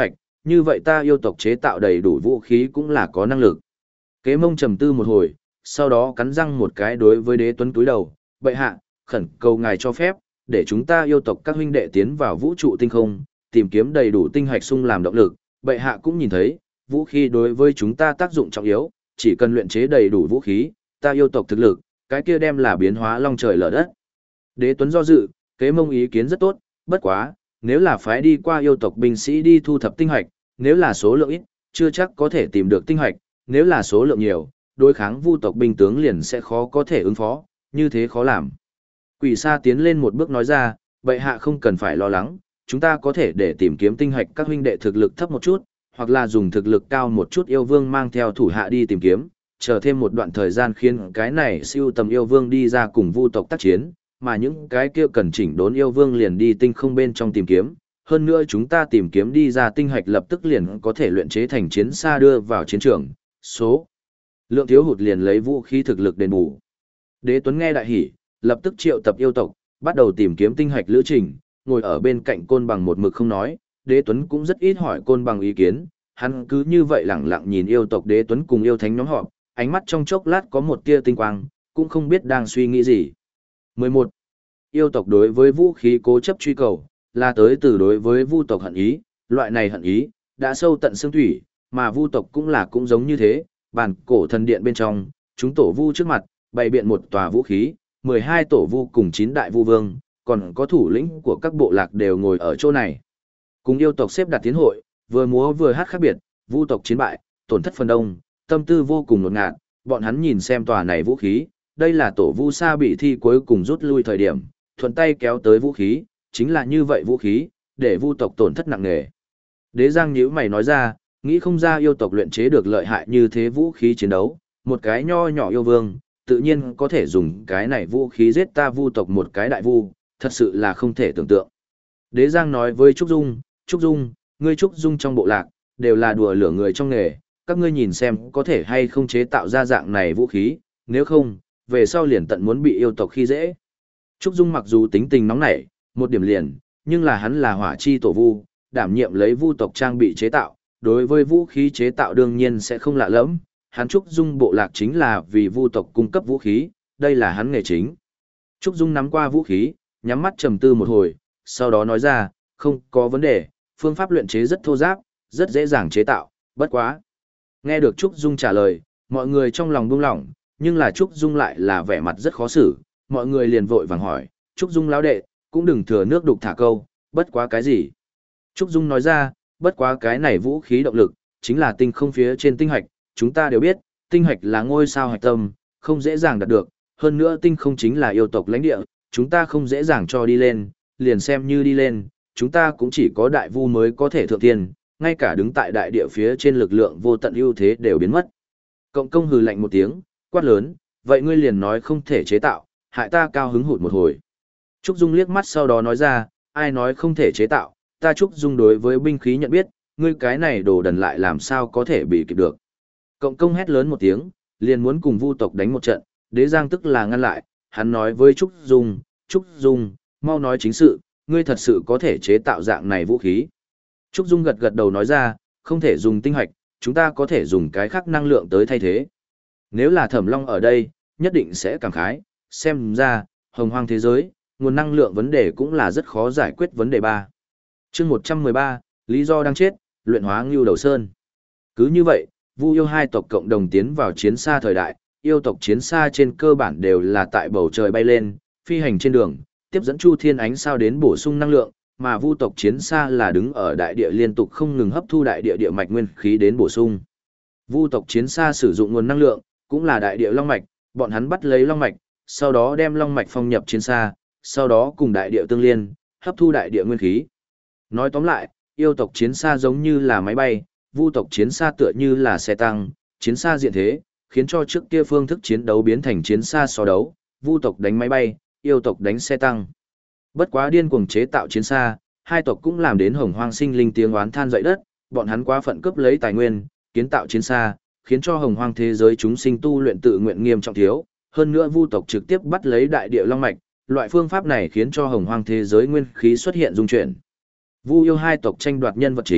như vậy ta yêu tộc chế tạo đầy đủ vũ khí cũng là có năng lực. Kế Mông trầm tư một hồi, sau đó cắn răng một cái đối với Đế Tuấn túi đầu, bệ hạ, khẩn cầu ngài cho phép, để chúng ta yêu tộc các huynh đệ tiến vào vũ trụ tinh không, tìm kiếm đầy đủ tinh hạch sung làm động lực, bệ hạ cũng nhìn thấy, vũ khí đối với chúng ta tác dụng trọng yếu, chỉ cần luyện chế đầy đủ vũ khí, ta yêu tộc thực lực, cái kia đem là biến hóa long trời lở đất. Đế Tuấn do dự, Kế Mông ý kiến rất tốt, bất quá, nếu là phái đi qua yêu tộc binh sĩ đi thu thập tinh hạch, nếu là số lượng ít, chưa chắc có thể tìm được tinh hạch, nếu là số lượng nhiều, đối kháng vu tộc binh tướng liền sẽ khó có thể ứng phó, như thế khó làm. Quỷ Sa tiến lên một bước nói ra, bệ hạ không cần phải lo lắng, chúng ta có thể để tìm kiếm tinh hạch các huynh đệ thực lực thấp một chút, hoặc là dùng thực lực cao một chút yêu vương mang theo thủ hạ đi tìm kiếm, chờ thêm một đoạn thời gian khiến cái này siêu tầm yêu vương đi ra cùng vu tộc tác chiến, mà những cái kia cần chỉnh đốn yêu vương liền đi tinh không bên trong tìm kiếm. Hơn nữa chúng ta tìm kiếm đi ra tinh hạch lập tức liền có thể luyện chế thành chiến xa đưa vào chiến trường, số lượng thiếu hụt liền lấy vũ khí thực lực đền bù. Đế Tuấn nghe đại hỉ, lập tức triệu tập yêu tộc, bắt đầu tìm kiếm tinh hạch lữ trình, ngồi ở bên cạnh Côn Bằng một mực không nói, Đế Tuấn cũng rất ít hỏi Côn Bằng ý kiến, hắn cứ như vậy lẳng lặng nhìn yêu tộc Đế Tuấn cùng yêu thánh nhóm họp, ánh mắt trong chốc lát có một tia tinh quang, cũng không biết đang suy nghĩ gì. mười một. Yêu tộc đối với vũ khí cố chấp truy cầu, là tới từ đối với vu tộc hận ý, loại này hận ý, đã sâu tận xương thủy, mà vu tộc cũng là cũng giống như thế, bản cổ thần điện bên trong, chúng tổ vu trước mặt, bày biện một tòa vũ khí, mười hai tổ vu cùng chín đại vu vương, còn có thủ lĩnh của các bộ lạc đều ngồi ở chỗ này. Cùng yêu tộc xếp đặt tiến hội, vừa múa vừa hát khác biệt, vu tộc chiến bại, tổn thất phần đông, tâm tư vô cùng ngột ngạt, bọn hắn nhìn xem tòa này vũ khí, đây là tổ vu sa bị thi cuối cùng rút lui thời điểm, thuận tay kéo tới vũ khí, chính là như vậy vũ khí, để vu tộc tổn thất nặng nề. Đế Giang nhíu mày nói ra, nghĩ không ra yêu tộc luyện chế được lợi hại như thế vũ khí chiến đấu, một cái nho nhỏ yêu vương, tự nhiên có thể dùng cái này vũ khí giết ta vu tộc một cái đại vu, thật sự là không thể tưởng tượng. Đế Giang nói với Trúc Dung, Trúc Dung, ngươi Trúc Dung trong bộ lạc, đều là đùa lửa người trong nghề, các ngươi nhìn xem có thể hay không chế tạo ra dạng này vũ khí, nếu không, về sau liền tận muốn bị yêu tộc khi dễ. Trúc Dung mặc dù tính tình nóng nảy, một điểm liền, nhưng là hắn là hỏa chi tổ vu, đảm nhiệm lấy vu tộc trang bị chế tạo, đối với vũ khí chế tạo đương nhiên sẽ không lạ lẫm, hắn Trúc Dung bộ lạc chính là vì vu tộc cung cấp vũ khí, đây là hắn nghề chính. Trúc Dung nắm qua vũ khí, nhắm mắt trầm tư một hồi, sau đó nói ra, không có vấn đề, phương pháp luyện chế rất thô giáp, rất dễ dàng chế tạo, bất quá. Nghe được Trúc Dung trả lời, mọi người trong lòng buông lỏng, nhưng là Trúc Dung lại là vẻ mặt rất khó xử, mọi người liền vội vàng hỏi, Trúc Dung lão đệ, cũng đừng thừa nước đục thả câu, bất quá cái gì? Trúc Dung nói ra, bất quá cái này vũ khí động lực, chính là tinh không phía trên tinh hạch, chúng ta đều biết, tinh hạch là ngôi sao hạch tâm, không dễ dàng đạt được, hơn nữa tinh không chính là yêu tộc lãnh địa, chúng ta không dễ dàng cho đi lên, liền xem như đi lên, chúng ta cũng chỉ có đại vu mới có thể thượng tiên, ngay cả đứng tại đại địa phía trên lực lượng vô tận ưu thế đều biến mất. Cộng công hừ lạnh một tiếng, quát lớn, vậy ngươi liền nói không thể chế tạo, hại ta cao hứng hụt một hồi. Trúc Dung liếc mắt sau đó nói ra, ai nói không thể chế tạo, ta Trúc Dung đối với binh khí nhận biết, ngươi cái này đồ đần lại làm sao có thể bị kịp được. Cộng công hét lớn một tiếng, liền muốn cùng vu tộc đánh một trận, Đế Giang tức là ngăn lại, hắn nói với Trúc Dung, Trúc Dung, mau nói chính sự, ngươi thật sự có thể chế tạo dạng này vũ khí. Trúc Dung gật gật đầu nói ra, không thể dùng tinh hạch, chúng ta có thể dùng cái khác năng lượng tới thay thế. Nếu là Thẩm Long ở đây, nhất định sẽ cảm khái, xem ra, hồng hoang thế giới, nguồn năng lượng vấn đề cũng là rất khó giải quyết vấn đề ba. Chương một trăm mười ba, lý do đang chết, luyện hóa Ngưu Đầu Sơn. Cứ như vậy, Vu yêu hai tộc cộng đồng tiến vào chiến xa thời đại, yêu tộc chiến xa trên cơ bản đều là tại bầu trời bay lên, phi hành trên đường, tiếp dẫn Chu Thiên ánh sao đến bổ sung năng lượng, mà Vu tộc chiến xa là đứng ở đại địa liên tục không ngừng hấp thu đại địa địa mạch nguyên khí đến bổ sung. Vu tộc chiến xa sử dụng nguồn năng lượng, cũng là đại địa long mạch, bọn hắn bắt lấy long mạch, sau đó đem long mạch phong nhập chiến xa, sau đó cùng đại địa tương liên, hấp thu đại địa nguyên khí. Nói tóm lại, yêu tộc chiến xa giống như là máy bay, vu tộc chiến xa tựa như là xe tăng, chiến xa diện thế, khiến cho trước kia phương thức chiến đấu biến thành chiến xa so đấu, vu tộc đánh máy bay, yêu tộc đánh xe tăng. Bất quá điên cuồng chế tạo chiến xa, hai tộc cũng làm đến hồng hoang sinh linh tiếng oán than dậy đất, bọn hắn quá phận cướp lấy tài nguyên, kiến tạo chiến xa, khiến cho hồng hoang thế giới chúng sinh tu luyện tự nguyện nghiêm trọng thiếu, hơn nữa vu tộc trực tiếp bắt lấy đại địa long mạch, loại phương pháp này khiến cho hồng hoang thế giới nguyên khí xuất hiện dung chuyển. Vu yêu hai tộc tranh đoạt nhân vật chính,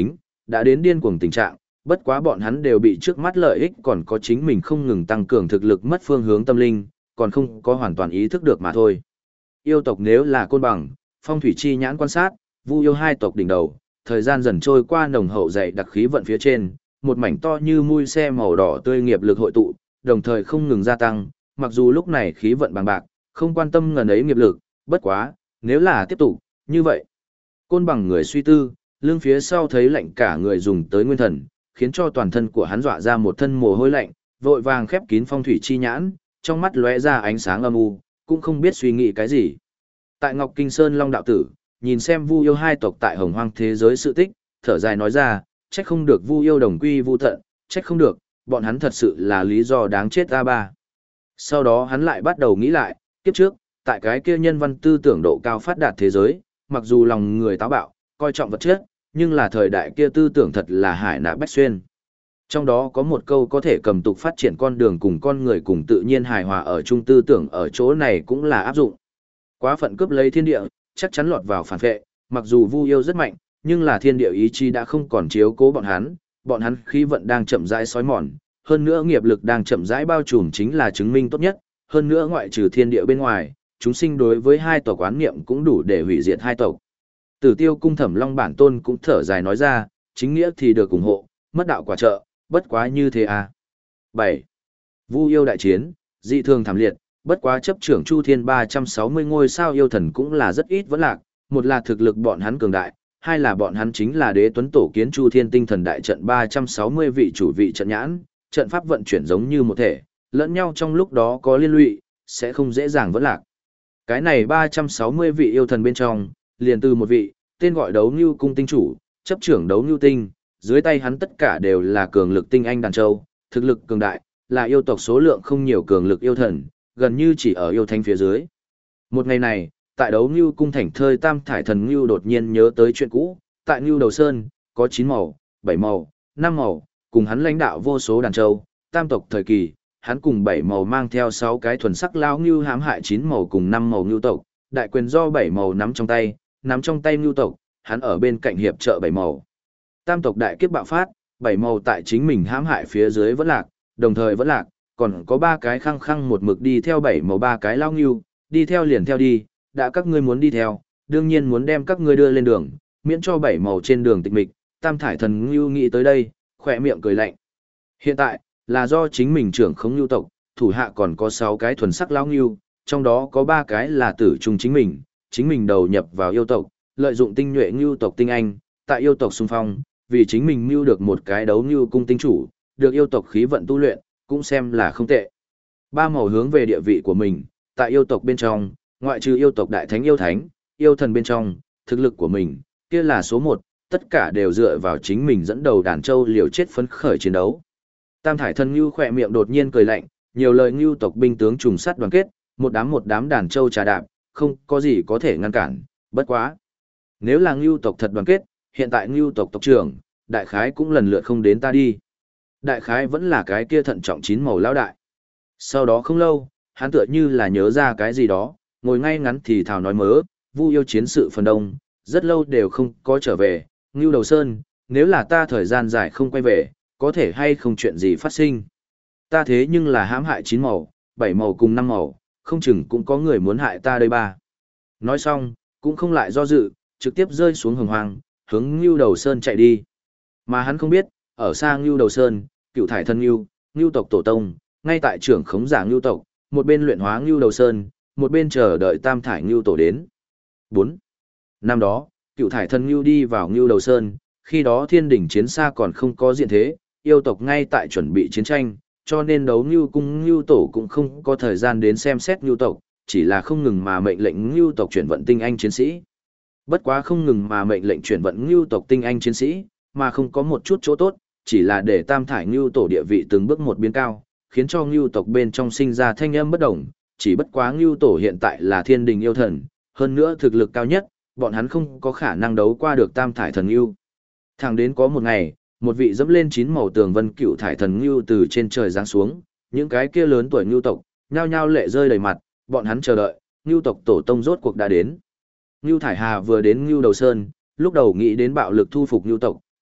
đã đến điên cuồng tình trạng, bất quá bọn hắn đều bị trước mắt lợi ích còn có chính mình không ngừng tăng cường thực lực mất phương hướng tâm linh, còn không có hoàn toàn ý thức được mà thôi. Yêu tộc nếu là côn bằng, phong thủy chi nhãn quan sát, vu yêu hai tộc đỉnh đầu, thời gian dần trôi qua nồng hậu dày đặc khí vận phía trên, một mảnh to như mui xe màu đỏ tươi nghiệp lực hội tụ, đồng thời không ngừng gia tăng, mặc dù lúc này khí vận bằng bạc, không quan tâm ngần ấy nghiệp lực, bất quá, nếu là tiếp tục, như vậy. Côn bằng người suy tư, lưng phía sau thấy lạnh cả người dùng tới nguyên thần, khiến cho toàn thân của hắn dọa ra một thân mồ hôi lạnh, vội vàng khép kín phong thủy chi nhãn, trong mắt lóe ra ánh sáng âm u, cũng không biết suy nghĩ cái gì. Tại Ngọc Kinh Sơn Long đạo tử, nhìn xem Vu yêu hai tộc tại Hồng Hoang thế giới sự tích, thở dài nói ra, trách không được Vu yêu đồng quy vu tận, trách không được, bọn hắn thật sự là lý do đáng chết a ba. Sau đó hắn lại bắt đầu nghĩ lại, kiếp trước, tại cái kia nhân văn tư tưởng độ cao phát đạt thế giới, mặc dù lòng người táo bạo, coi trọng vật chất, nhưng là thời đại kia tư tưởng thật là hải nạ bách xuyên. Trong đó có một câu có thể cầm tục phát triển con đường cùng con người cùng tự nhiên hài hòa ở chung tư tưởng ở chỗ này cũng là áp dụng. Quá phận cướp lấy thiên địa, chắc chắn lọt vào phản vệ, mặc dù Vu yêu rất mạnh, nhưng là thiên địa ý chí đã không còn chiếu cố bọn hắn, bọn hắn khí vận đang chậm rãi xói mòn, hơn nữa nghiệp lực đang chậm rãi bao trùm chính là chứng minh tốt nhất, hơn nữa ngoại trừ thiên địa bên ngoài, chúng sinh đối với hai tộc quán niệm cũng đủ để hủy diệt hai tộc. Tử Tiêu cung Thẩm Long bản tôn cũng thở dài nói ra, chính nghĩa thì được ủng hộ, mất đạo quả trợ, bất quá như thế à. bảy. Vu yêu đại chiến, dị thường thảm liệt, bất quá chấp trưởng Chu Thiên ba trăm sáu mươi ngôi sao yêu thần cũng là rất ít vẫn lạc, một là thực lực bọn hắn cường đại, hai là bọn hắn chính là đế tuấn tổ kiến Chu Thiên tinh thần đại trận ba trăm sáu mươi vị chủ vị trận nhãn, trận pháp vận chuyển giống như một thể, lẫn nhau trong lúc đó có liên lụy, sẽ không dễ dàng vẫn lạc. Cái này ba trăm sáu mươi vị yêu thần bên trong, liền từ một vị, tên gọi Đấu Nưu cung tinh chủ, chấp trưởng Đấu Nưu tinh, dưới tay hắn tất cả đều là cường lực tinh anh đàn châu, thực lực cường đại, là yêu tộc số lượng không nhiều cường lực yêu thần, gần như chỉ ở yêu thánh phía dưới. Một ngày này, tại Đấu Nưu cung thảnh thơi Tam Thải Thần Nưu đột nhiên nhớ tới chuyện cũ, tại Nưu Đầu Sơn, có chín màu, bảy màu, năm màu, cùng hắn lãnh đạo vô số đàn châu, tam tộc thời kỳ, hắn cùng bảy màu mang theo sáu cái thuần sắc lao Nưu hãm hại chín màu cùng năm màu Nưu tộc, đại quyền do bảy màu nắm trong tay, nắm trong tay Nưu tộc, hắn ở bên cạnh hiệp trợ bảy màu. Tam tộc đại kiếp bạo phát, bảy màu tại chính mình hãm hại phía dưới vẫn lạc, đồng thời vẫn lạc, còn có ba cái khăng khăng một mực đi theo bảy màu ba cái lao Nưu, đi theo liền theo đi, đã các ngươi muốn đi theo, đương nhiên muốn đem các ngươi đưa lên đường, miễn cho bảy màu trên đường tịch mịch. Tam Thải Thần Nưu nghĩ tới đây, khỏe miệng cười lạnh. Hiện tại, là do chính mình trưởng khống Nưu tộc, thủ hạ còn có sáu cái thuần sắc lao Nưu, trong đó có ba cái là tử trung chính mình, chính mình đầu nhập vào yêu tộc, lợi dụng tinh nhuệ Nưu tộc tinh anh, tại yêu tộc xung phong, vì chính mình mưu được một cái Đấu Nưu cung tinh chủ, được yêu tộc khí vận tu luyện, cũng xem là không tệ. Ba màu hướng về địa vị của mình, tại yêu tộc bên trong, ngoại trừ yêu tộc đại thánh yêu thánh, yêu thần bên trong, thực lực của mình, kia là số một, tất cả đều dựa vào chính mình dẫn đầu đàn châu liều chết phấn khởi chiến đấu. Tam Thải Thần Nưu khỏe miệng đột nhiên cười lạnh, nhiều lời Nưu tộc binh tướng trùng sát đoàn kết, một đám một đám đàn châu trà đạp, không có gì có thể ngăn cản, bất quá. Nếu là Nưu tộc thật đoàn kết, hiện tại Nưu tộc tộc trưởng, đại khái cũng lần lượt không đến ta đi. Đại khái vẫn là cái kia thận trọng chín màu lão đại. Sau đó không lâu, hắn tựa như là nhớ ra cái gì đó, ngồi ngay ngắn thì thào nói mớ, Vu yêu chiến sự phần đông, rất lâu đều không có trở về, Ngưu Đầu Sơn, nếu là ta thời gian dài không quay về, có thể hay không chuyện gì phát sinh. Ta thế nhưng là hãm hại chín màu, bảy màu cùng năm màu, không chừng cũng có người muốn hại ta đây ba. Nói xong, cũng không lại do dự, trực tiếp rơi xuống hồng hoang, hướng Ngưu Đầu Sơn chạy đi. Mà hắn không biết, ở xa Ngưu Đầu Sơn, Cựu Thải Thần Ngưu, Ngưu tộc tổ tông, ngay tại trưởng khống giả Ngưu tộc, một bên luyện hóa Ngưu Đầu Sơn, một bên chờ đợi Tam Thải Ngưu tổ đến. bốn. Năm đó, Cựu Thải Thần Ngưu đi vào Ngưu Đầu Sơn, khi đó thiên đỉnh chiến xa còn không có diện thế, yêu tộc ngay tại chuẩn bị chiến tranh, cho nên Đấu Ngưu cung Ngưu tổ cũng không có thời gian đến xem xét Ngưu tộc, chỉ là không ngừng mà mệnh lệnh Ngưu tộc chuyển vận tinh anh chiến sĩ. Bất quá không ngừng mà mệnh lệnh chuyển vận Ngưu tộc tinh anh chiến sĩ, mà không có một chút chỗ tốt, chỉ là để Tam Thải Ngưu tổ địa vị từng bước một biến cao, khiến cho Ngưu tộc bên trong sinh ra thanh âm bất đồng, chỉ bất quá Ngưu tổ hiện tại là thiên đình yêu thần, hơn nữa thực lực cao nhất, bọn hắn không có khả năng đấu qua được Tam Thải Thần Ngưu. Thẳng đến có một ngày, một vị dẫm lên chín màu tường vân Cựu Thải Thần Ngưu từ trên trời giáng xuống, những cái kia lớn tuổi Ngưu tộc, nhao nhao lệ rơi đầy mặt, bọn hắn chờ đợi, Ngưu tộc tổ tông rốt cuộc đã đến. Ngưu Thải Hà vừa đến Ngưu Đầu Sơn, lúc đầu nghĩ đến bạo lực thu phục Ngưu tộc,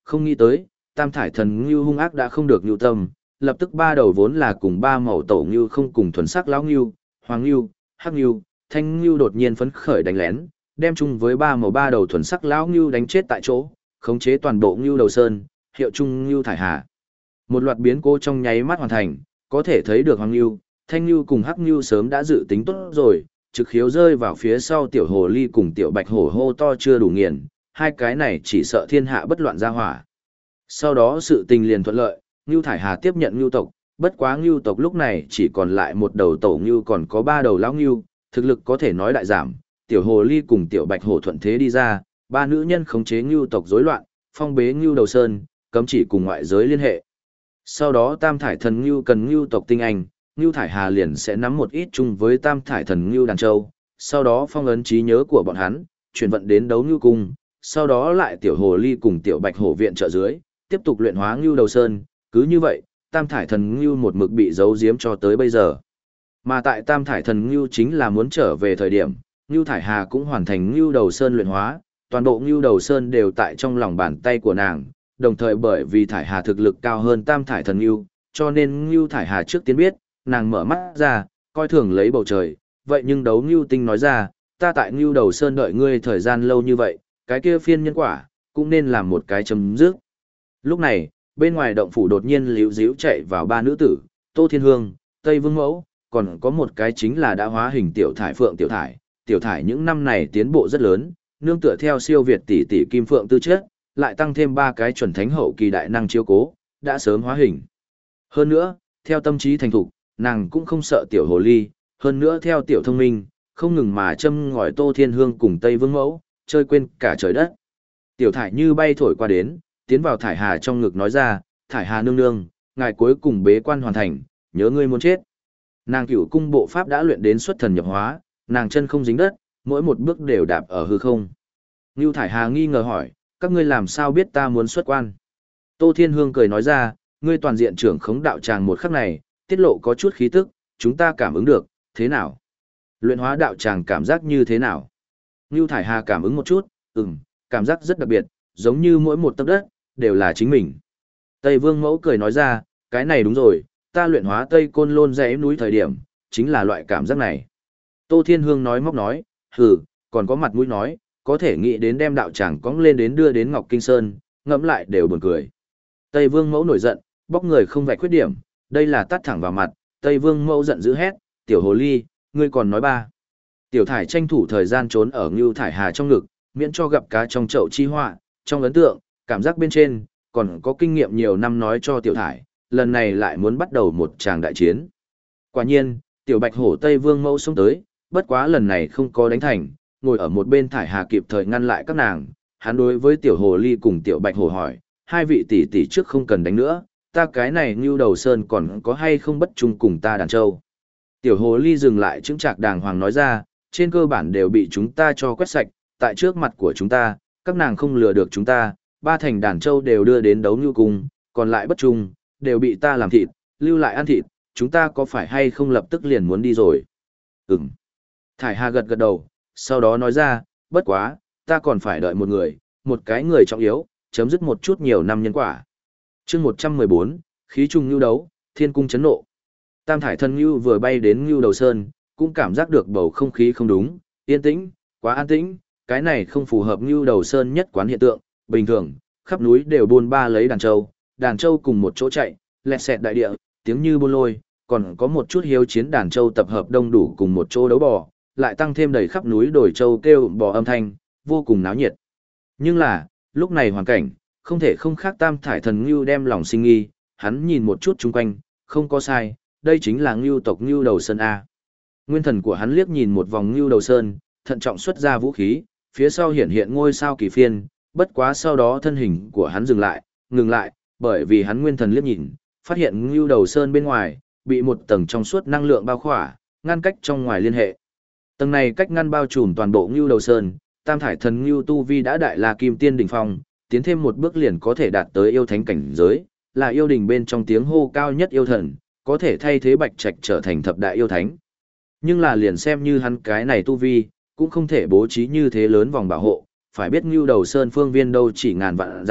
không nghĩ tới, tam thải thần ngưu hung ác đã không được nhu tâm, lập tức ba đầu vốn là cùng ba màu tổ ngưu không cùng thuần sắc lão ngưu, hoàng ngưu, hắc ngưu, thanh ngưu đột nhiên phấn khởi đánh lén, đem chung với ba màu ba đầu thuần sắc lão ngưu đánh chết tại chỗ, khống chế toàn bộ ngưu đầu sơn, hiệu chung ngưu thải hà. Một loạt biến cố trong nháy mắt hoàn thành, có thể thấy được hoàng ngưu, thanh ngưu cùng hắc ngưu sớm đã dự tính tốt rồi, trực khiếu rơi vào phía sau tiểu hồ ly cùng tiểu bạch hổ hô to chưa đủ nghiền, hai cái này chỉ sợ thiên hạ bất loạn ra hỏa. Sau đó sự tình liền thuận lợi, ngưu thải hà tiếp nhận ngưu tộc, bất quá ngưu tộc lúc này chỉ còn lại một đầu tổ ngưu còn có ba đầu lão ngưu, thực lực có thể nói đại giảm, tiểu hồ ly cùng tiểu bạch hổ thuận thế đi ra, ba nữ nhân khống chế ngưu tộc rối loạn, phong bế ngưu đầu sơn, cấm chỉ cùng ngoại giới liên hệ. Sau đó tam thải thần ngưu cần ngưu tộc tinh anh, ngưu thải hà liền sẽ nắm một ít chung với tam thải thần ngưu đàn châu, sau đó phong ấn trí nhớ của bọn hắn, chuyển vận đến đấu ngưu cung, sau đó lại tiểu hồ ly cùng tiểu bạch hổ viện trợ dưới, tiếp tục luyện hóa ngưu đầu sơn, cứ như vậy, tam thải thần ngưu một mực bị giấu giếm cho tới bây giờ. Mà tại tam thải thần ngưu chính là muốn trở về thời điểm, ngưu thải hà cũng hoàn thành ngưu đầu sơn luyện hóa, toàn bộ ngưu đầu sơn đều tại trong lòng bàn tay của nàng, đồng thời bởi vì thải hà thực lực cao hơn tam thải thần ngưu, cho nên ngưu thải hà trước tiên biết, nàng mở mắt ra, coi thường lấy bầu trời, vậy nhưng đấu ngưu tinh nói ra, ta tại ngưu đầu sơn đợi ngươi thời gian lâu như vậy, cái kia phiên nhân quả, cũng nên làm một cái chấm dứt. Lúc này, bên ngoài động phủ đột nhiên liễu díu chạy vào ba nữ tử, Tô Thiên Hương, Tây Vương Mẫu, còn có một cái chính là đã hóa hình tiểu thải phượng tiểu thải. Tiểu thải những năm này tiến bộ rất lớn, nương tựa theo siêu việt tỷ tỷ kim phượng tư chất, lại tăng thêm ba cái chuẩn thánh hậu kỳ đại năng chiếu cố, đã sớm hóa hình. Hơn nữa, theo tâm trí thành thục, nàng cũng không sợ tiểu hồ ly, hơn nữa theo tiểu thông minh, không ngừng mà châm ngòi Tô Thiên Hương cùng Tây Vương Mẫu, chơi quên cả trời đất. Tiểu thải như bay thổi qua đến, tiến vào thải hà trong ngực nói ra, thải hà nương nương, ngài cuối cùng bế quan hoàn thành, nhớ ngươi muốn chết. Nàng cửu cung bộ pháp đã luyện đến xuất thần nhập hóa, nàng chân không dính đất, mỗi một bước đều đạp ở hư không. Ngưu thải hà nghi ngờ hỏi, các ngươi làm sao biết ta muốn xuất quan? Tô Thiên Hương cười nói ra, ngươi toàn diện trưởng khống đạo tràng một khắc này, tiết lộ có chút khí tức, chúng ta cảm ứng được, thế nào? Luyện hóa đạo tràng cảm giác như thế nào? Ngưu thải hà cảm ứng một chút, ừm, cảm giác rất đặc biệt, giống như mỗi một tấc đất, đều là chính mình. Tây Vương Mẫu cười nói ra, cái này đúng rồi, ta luyện hóa Tây Côn Lôn dãy núi thời điểm, chính là loại cảm giác này. Tô Thiên Hương nói móc nói, hừ, còn có mặt mũi nói, có thể nghĩ đến đem đạo tràng cong lên đến đưa đến Ngọc Kinh Sơn, ngẫm lại đều buồn cười. Tây Vương Mẫu nổi giận, bóc người không vạch khuyết điểm, đây là tắt thẳng vào mặt, Tây Vương Mẫu giận dữ hét, tiểu hồ ly, ngươi còn nói ba. Tiểu thải tranh thủ thời gian trốn ở Ngưu thải hà trong ngực, miễn cho gặp cá trong chậu chi họa, trong ấn tượng, cảm giác bên trên, còn có kinh nghiệm nhiều năm nói cho tiểu thải, lần này lại muốn bắt đầu một tràng đại chiến. Quả nhiên, tiểu bạch hổ Tây Vương Mẫu xông tới, bất quá lần này không có đánh thành, ngồi ở một bên thải hà kịp thời ngăn lại các nàng, hắn đối với tiểu hồ ly cùng tiểu bạch hổ hỏi, hai vị tỷ tỷ trước không cần đánh nữa, ta cái này Ngưu Đầu Sơn còn có hay không bất chung cùng ta đàn châu. Tiểu hồ ly dừng lại chứng trạc đàng hoàng nói ra, trên cơ bản đều bị chúng ta cho quét sạch, tại trước mặt của chúng ta, các nàng không lừa được chúng ta, ba thành đàn châu đều đưa đến đấu Ngưu cung, còn lại bất chung, đều bị ta làm thịt, lưu lại ăn thịt, chúng ta có phải hay không lập tức liền muốn đi rồi? Ừm. Thải Hà gật gật đầu, sau đó nói ra, bất quá, ta còn phải đợi một người, một cái người trọng yếu, chấm dứt một chút nhiều năm nhân quả. Chương một trăm mười bốn, khí trùng nhu đấu, thiên cung chấn nộ. Tam thải thần nhu vừa bay đến Nhu Đầu Sơn, cũng cảm giác được bầu không khí không đúng, yên tĩnh, quá an tĩnh, cái này không phù hợp Nhu Đầu Sơn nhất quán hiện tượng, bình thường, khắp núi đều buôn ba lấy đàn trâu, đàn trâu cùng một chỗ chạy, lẹt xẹt đại địa, tiếng như buôn lôi, còn có một chút hiếu chiến đàn trâu tập hợp đông đủ cùng một chỗ đấu bò, lại tăng thêm đầy khắp núi đồi trâu kêu bò âm thanh, vô cùng náo nhiệt. Nhưng là, lúc này hoàn cảnh, không thể không khác tam thải thần Ngưu đem lòng sinh nghi, hắn nhìn một chút chung quanh, không có sai, đây chính là Ngưu tộc Ngưu Đầu Sơn A. Nguyên thần của hắn liếc nhìn một vòng Ngưu Đầu Sơn, thận trọng xuất ra vũ khí, phía sau hiển hiện ngôi sao kỳ phiên, bất quá sau đó thân hình của hắn dừng lại, ngừng lại, bởi vì hắn nguyên thần liếc nhìn, phát hiện Ngưu Đầu Sơn bên ngoài, bị một tầng trong suốt năng lượng bao khỏa, ngăn cách trong ngoài liên hệ. Tầng này cách ngăn bao trùm toàn bộ Ngưu Đầu Sơn, tam thải thần Ngưu tu vi đã đại la kim tiên đỉnh phong, tiến thêm một bước liền có thể đạt tới yêu thánh cảnh giới, là yêu đình bên trong tiếng hô cao nhất yêu thần, có thể thay thế Bạch Trạch trở thành thập đại yêu thánh. Nhưng là liền xem như hắn cái này tu vi, cũng không thể bố trí như thế lớn vòng bảo hộ, phải biết Ngưu Đầu Sơn phương viên đâu chỉ ngàn vạn dặm,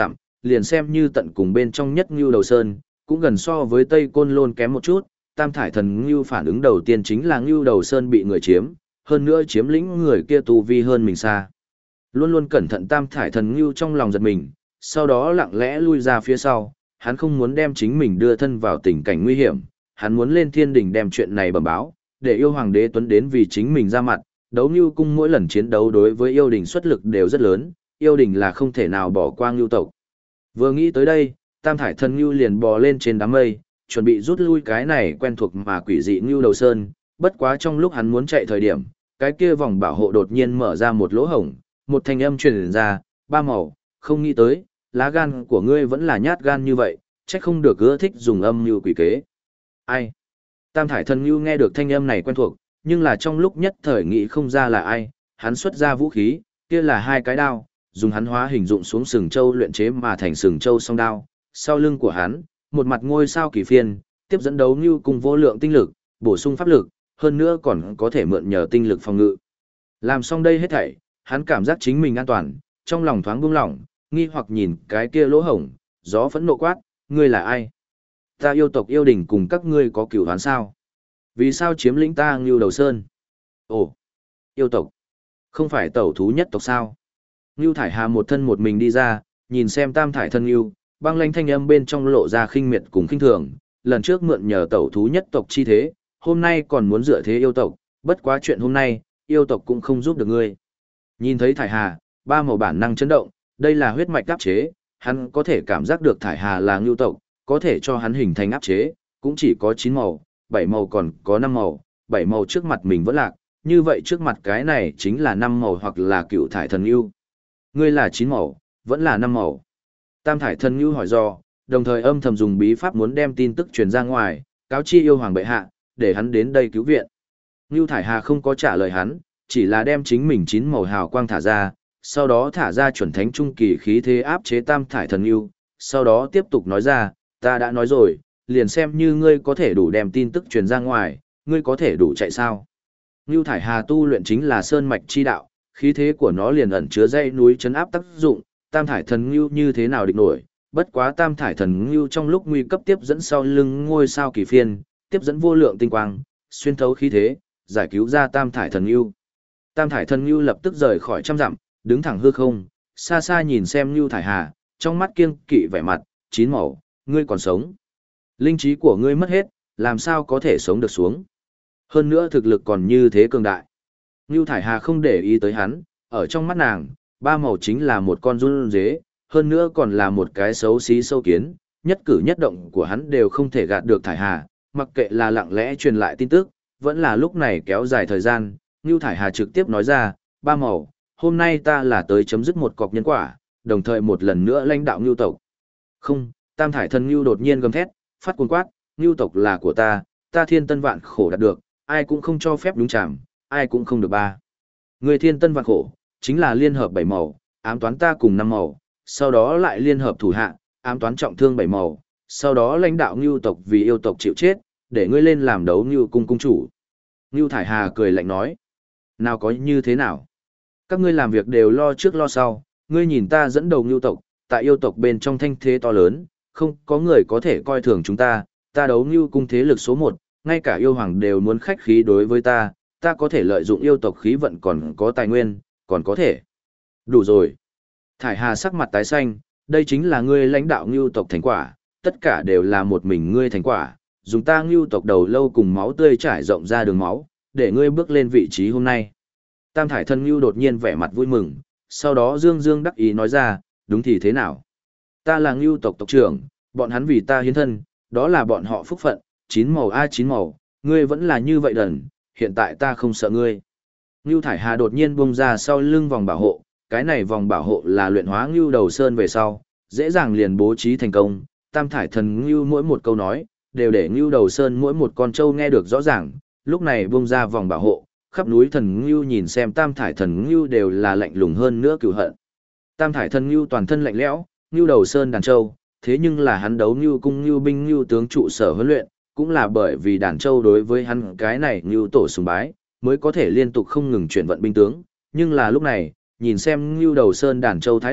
liền xem như tận cùng bên trong nhất Ngưu Đầu Sơn, cũng gần so với Tây Côn Lôn kém một chút. Tam thải thần Ngưu phản ứng đầu tiên chính là Ngưu Đầu Sơn bị người chiếm, hơn nữa chiếm lĩnh người kia tu vi hơn mình xa. Luôn luôn cẩn thận Tam thải thần Ngưu trong lòng giật mình, sau đó lặng lẽ lui ra phía sau, hắn không muốn đem chính mình đưa thân vào tình cảnh nguy hiểm, hắn muốn lên thiên đình đem chuyện này bẩm báo, để yêu hoàng đế tuấn đến vì chính mình ra mặt. Đấu Ngưu cung mỗi lần chiến đấu đối với yêu đình xuất lực đều rất lớn, yêu đình là không thể nào bỏ qua Ngưu tộc. Vừa nghĩ tới đây, Tam thải thần Ngưu liền bò lên trên đám mây, chuẩn bị rút lui cái này quen thuộc mà quỷ dị Ngưu Đầu Sơn, bất quá trong lúc hắn muốn chạy thời điểm, cái kia vòng bảo hộ đột nhiên mở ra một lỗ hổng, một thanh âm truyền ra, ba màu, không nghĩ tới, lá gan của ngươi vẫn là nhát gan như vậy, chắc không được ưa thích dùng âm như quỷ kế. Ai? Tam thải thần Ngưu nghe được thanh âm này quen thuộc, nhưng là trong lúc nhất thời nghĩ không ra là ai, hắn xuất ra vũ khí, kia là hai cái đao, dùng hắn hóa hình dụng xuống sừng châu luyện chế mà thành sừng châu song đao, sau lưng của hắn, một mặt ngôi sao kỳ phiên, tiếp dẫn đấu Ngưu cùng vô lượng tinh lực, bổ sung pháp lực, hơn nữa còn có thể mượn nhờ tinh lực phòng ngự. Làm xong đây hết thảy, hắn cảm giác chính mình an toàn, trong lòng thoáng buông lỏng, nghi hoặc nhìn cái kia lỗ hổng, gió phẫn nộ quát, ngươi là ai? Ta yêu tộc yêu đình cùng các ngươi có cửu hoán sao? Vì sao chiếm lĩnh ta Ngưu Đầu Sơn? Ồ, yêu tộc, không phải tẩu thú nhất tộc sao? Ngưu Thải Hà một thân một mình đi ra, nhìn xem Tam thải thân Ngưu, băng lãnh thanh âm bên trong lộ ra khinh miệt cùng khinh thường, lần trước mượn nhờ tẩu thú nhất tộc chi thế, hôm nay còn muốn dựa thế yêu tộc, bất quá chuyện hôm nay, yêu tộc cũng không giúp được ngươi. Nhìn thấy Thải Hà, ba màu bản năng chấn động, đây là huyết mạch áp chế, hắn có thể cảm giác được Thải Hà là Ngưu tộc, có thể cho hắn hình thành áp chế, cũng chỉ có chín màu, bảy màu còn có năm màu, bảy màu trước mặt mình vẫn lạc, như vậy trước mặt cái này chính là năm màu hoặc là cựu thải thần Ngưu. Ngươi là chín màu, vẫn là năm màu. Tam thải thần Ngưu hỏi do, đồng thời âm thầm dùng bí pháp muốn đem tin tức truyền ra ngoài, cáo chi yêu hoàng bệ hạ, để hắn đến đây cứu viện. Ngưu Thải Hà không có trả lời hắn, chỉ là đem chính mình chín màu hào quang thả ra, sau đó thả ra chuẩn thánh trung kỳ khí thế áp chế Tam thải thần Ngưu, sau đó tiếp tục nói ra, ta đã nói rồi, liền xem như ngươi có thể đủ đem tin tức truyền ra ngoài, ngươi có thể đủ chạy sao. Ngưu Thải Hà tu luyện chính là sơn mạch chi đạo, khí thế của nó liền ẩn chứa dãy núi chấn áp tác dụng, Tam thải thần Ngưu như thế nào địch nổi, bất quá Tam thải thần Ngưu trong lúc nguy cấp tiếp dẫn sau lưng ngôi sao kỳ phiên, tiếp dẫn vô lượng tinh quang, xuyên thấu khí thế, giải cứu ra Tam thải thần Ngưu. Tam thải thần Ngưu lập tức rời khỏi trăm dặm, đứng thẳng hư không, xa xa nhìn xem Ngưu Thải Hà, trong mắt kiêng kỵ vẻ mặt, chín màu, ngươi còn sống. Linh trí của ngươi mất hết, làm sao có thể sống được xuống. Hơn nữa thực lực còn như thế cường đại. Ngưu Thải Hà không để ý tới hắn, ở trong mắt nàng, ba màu chính là một con run dế, hơn nữa còn là một cái xấu xí sâu kiến, nhất cử nhất động của hắn đều không thể gạt được Thải Hà, mặc kệ là lặng lẽ truyền lại tin tức, vẫn là lúc này kéo dài thời gian, Ngưu Thải Hà trực tiếp nói ra, ba màu, hôm nay ta là tới chấm dứt một cọc nhân quả, đồng thời một lần nữa lãnh đạo Ngưu tộc. Không, Tam thải thần Ngưu đột nhiên gầm thét, phát cuồng quát, Ngưu tộc là của ta, ta thiên tân vạn khổ đạt được, ai cũng không cho phép đúng chạm, ai cũng không được ba. Người thiên tân vạn khổ, chính là liên hợp bảy màu, ám toán ta cùng năm màu, sau đó lại liên hợp thủ hạ, ám toán trọng thương bảy màu, sau đó lãnh đạo Ngưu tộc vì yêu tộc chịu chết, để ngươi lên làm đấu Ngưu cung cung chủ. Ngưu Thải Hà cười lạnh nói, nào có như thế nào? Các ngươi làm việc đều lo trước lo sau, ngươi nhìn ta dẫn đầu Ngưu tộc, tại yêu tộc bên trong thanh thế to lớn, không có người có thể coi thường chúng ta, ta đấu Ngưu cung thế lực số một, ngay cả yêu hoàng đều muốn khách khí đối với ta, ta có thể lợi dụng yêu tộc khí vận còn có tài nguyên, còn có thể. Đủ rồi. Thải Hà sắc mặt tái xanh, đây chính là ngươi lãnh đạo Ngưu tộc thành quả, tất cả đều là một mình ngươi thành quả, dùng ta Ngưu tộc đầu lâu cùng máu tươi trải rộng ra đường máu, để ngươi bước lên vị trí hôm nay. Tam thải thân Ngưu đột nhiên vẻ mặt vui mừng, sau đó dương dương đắc ý nói ra, đúng thì thế nào? Ta là Ngưu tộc tộc trưởng, bọn hắn vì ta hiến thân, đó là bọn họ phúc phận, chín màu a chín màu, ngươi vẫn là như vậy đần, hiện tại ta không sợ ngươi. Ngưu Thải Hà đột nhiên buông ra sau lưng vòng bảo hộ, cái này vòng bảo hộ là luyện hóa Ngưu Đầu Sơn về sau, dễ dàng liền bố trí thành công, Tam thải thần Ngưu mỗi một câu nói, đều để Ngưu Đầu Sơn mỗi một con trâu nghe được rõ ràng, lúc này buông ra vòng bảo hộ, khắp núi thần Ngưu nhìn xem Tam thải thần Ngưu đều là lạnh lùng hơn nữa cừu hận. Tam thải thần Ngưu toàn thân lạnh lẽo, Ngưu Đầu Sơn đàn trâu, thế nhưng là hắn đấu Ngưu cung Ngưu binh Ngưu tướng trụ sở huấn luyện, cũng là bởi vì đàn trâu đối với hắn cái này Ngưu tổ sùng bái, mới có thể liên tục không ngừng chuyển vận binh tướng, nhưng là lúc này, nhìn xem Ngưu Đầu Sơn đàn trâu thái độ,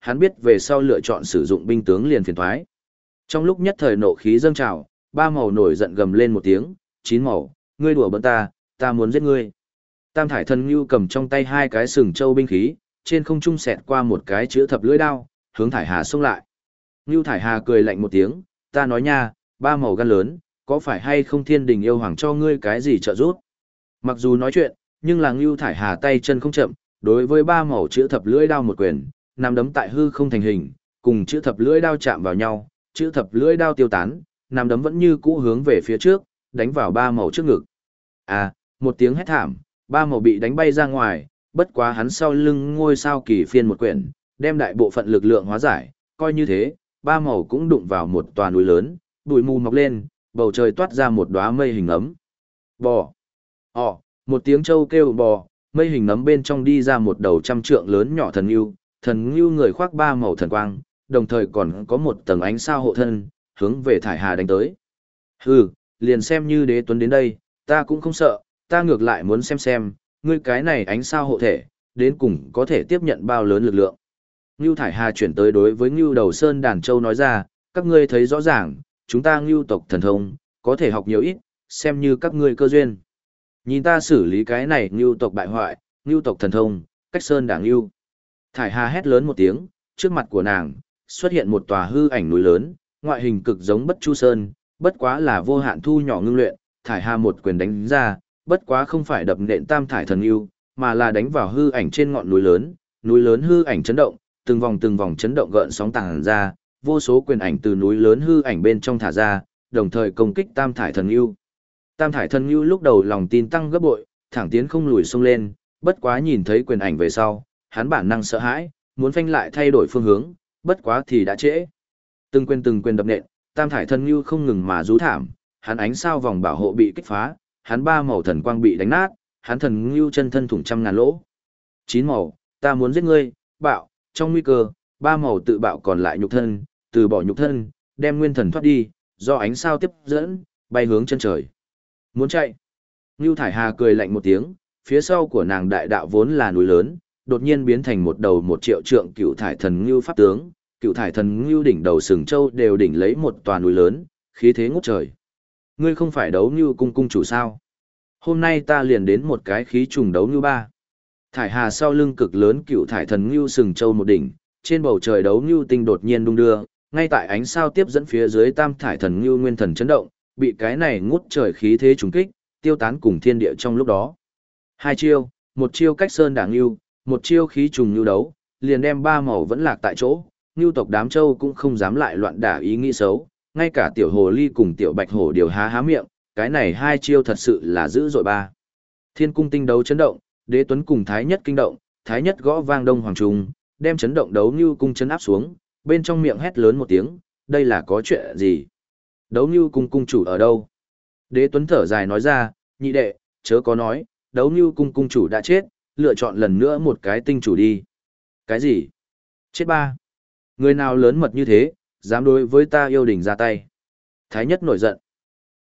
hắn biết về sau lựa chọn sử dụng binh tướng liền phiền thoái. Trong lúc nhất thời nộ khí dâng trào, ba màu nổi giận gầm lên một tiếng, chín màu, ngươi đùa bỡn ta, ta muốn giết ngươi. Tam thải thần ngưu cầm trong tay hai cái sừng châu binh khí, trên không trung xẹt qua một cái chữ thập lưỡi đao, hướng thải hà xông lại. Ngưu thải hà cười lạnh một tiếng, ta nói nha, ba màu gan lớn, có phải hay không thiên đình yêu hoàng cho ngươi cái gì trợ giúp? Mặc dù nói chuyện, nhưng là Ngưu thải hà tay chân không chậm, đối với ba màu chữ thập lưỡi đao một quyền, nằm đấm tại hư không thành hình, cùng chữ thập lưỡi đao chạm vào nhau, chữ thập lưỡi đao tiêu tán, nằm đấm vẫn như cũ hướng về phía trước, đánh vào ba màu trước ngực. À, một tiếng hét thảm, ba màu bị đánh bay ra ngoài, bất quá hắn sau lưng ngôi sao kỳ phiên một quyển, đem đại bộ phận lực lượng hóa giải, coi như thế, ba màu cũng đụng vào một tòa núi lớn, bụi mù mọc lên, bầu trời toát ra một đóa mây hình ấm. Bò. Ồ, một tiếng trâu kêu bò, mây hình nấm bên trong đi ra một đầu trăm trượng lớn nhỏ thần ngưu, thần ngưu người khoác ba màu thần quang, đồng thời còn có một tầng ánh sao hộ thân, hướng về thải hà đánh tới. Hừ, liền xem như đế tuấn đến đây, ta cũng không sợ, ta ngược lại muốn xem xem, ngươi cái này ánh sao hộ thể, đến cùng có thể tiếp nhận bao lớn lực lượng. Ngưu thải hà chuyển tới đối với ngưu đầu sơn đàn châu nói ra, các ngươi thấy rõ ràng, chúng ta ngưu tộc thần thông, có thể học nhiều ít, xem như các ngươi cơ duyên. Nhìn ta xử lý cái này ngưu tộc bại hoại, ngưu tộc thần thông, cách sơn đảng ngưu. Thải hà hét lớn một tiếng, trước mặt của nàng, xuất hiện một tòa hư ảnh núi lớn, ngoại hình cực giống bất chu sơn, bất quá là vô hạn thu nhỏ ngưng luyện, thải hà một quyền đánh ra, bất quá không phải đập nện tam thải thần ngưu, mà là đánh vào hư ảnh trên ngọn núi lớn, núi lớn hư ảnh chấn động, từng vòng từng vòng chấn động gợn sóng tàng ra, vô số quyền ảnh từ núi lớn hư ảnh bên trong thả ra, đồng thời công kích tam thải thần ngưu. Tam thải thần ngưu lúc đầu lòng tin tăng gấp bội, thẳng tiến không lùi xông lên, bất quá nhìn thấy quyền ảnh về sau, hắn bản năng sợ hãi, muốn phanh lại thay đổi phương hướng, bất quá thì đã trễ. Từng quyền từng quyền đập nện, tam thải thần ngưu không ngừng mà rú thảm, hắn ánh sao vòng bảo hộ bị kích phá, hắn ba màu thần quang bị đánh nát, hắn thần ngưu chân thân thủng trăm ngàn lỗ. Chín màu, ta muốn giết ngươi, bạo, trong nguy cơ, ba màu tự bạo còn lại nhục thân, từ bỏ nhục thân, đem nguyên thần thoát đi, do ánh sao tiếp dẫn, bay hướng chân trời. Muốn chạy. Ngưu thải hà cười lạnh một tiếng, phía sau của nàng đại đạo vốn là núi lớn, đột nhiên biến thành một đầu một triệu trượng cựu thải thần ngưu pháp tướng, cựu thải thần ngưu đỉnh đầu sừng châu đều đỉnh lấy một tòa núi lớn, khí thế ngút trời. Ngươi không phải đấu ngưu cung cung chủ sao? Hôm nay ta liền đến một cái khí trùng đấu ngưu ba. Thải hà sau lưng cực lớn cựu thải thần ngưu sừng châu một đỉnh, trên bầu trời đấu ngưu tinh đột nhiên đung đưa, ngay tại ánh sao tiếp dẫn phía dưới tam thải thần ngưu nguyên thần chấn động, bị cái này ngút trời khí thế trùng kích, tiêu tán cùng thiên địa trong lúc đó. Hai chiêu, một chiêu cách sơn đảng ngưu, một chiêu khí trùng ngưu đấu, liền đem ba màu vẫn lạc tại chỗ, ngưu tộc đám châu cũng không dám lại loạn đả ý nghĩ xấu, ngay cả tiểu hồ ly cùng tiểu bạch hổ đều há há miệng, cái này hai chiêu thật sự là dữ dội ba. Thiên cung tinh đấu chấn động, đế tuấn cùng thái nhất kinh động, thái nhất gõ vang đông hoàng trung, đem chấn động đấu ngưu cung chấn áp xuống, bên trong miệng hét lớn một tiếng, đây là có chuyện gì? Đấu ngưu cung cung chủ ở đâu? Đế tuấn thở dài nói ra, nhị đệ, chớ có nói, đấu ngưu cung cung chủ đã chết, lựa chọn lần nữa một cái tinh chủ đi. Cái gì? Chết ba. Người nào lớn mật như thế, dám đối với ta yêu đình ra tay. Thái nhất nổi giận.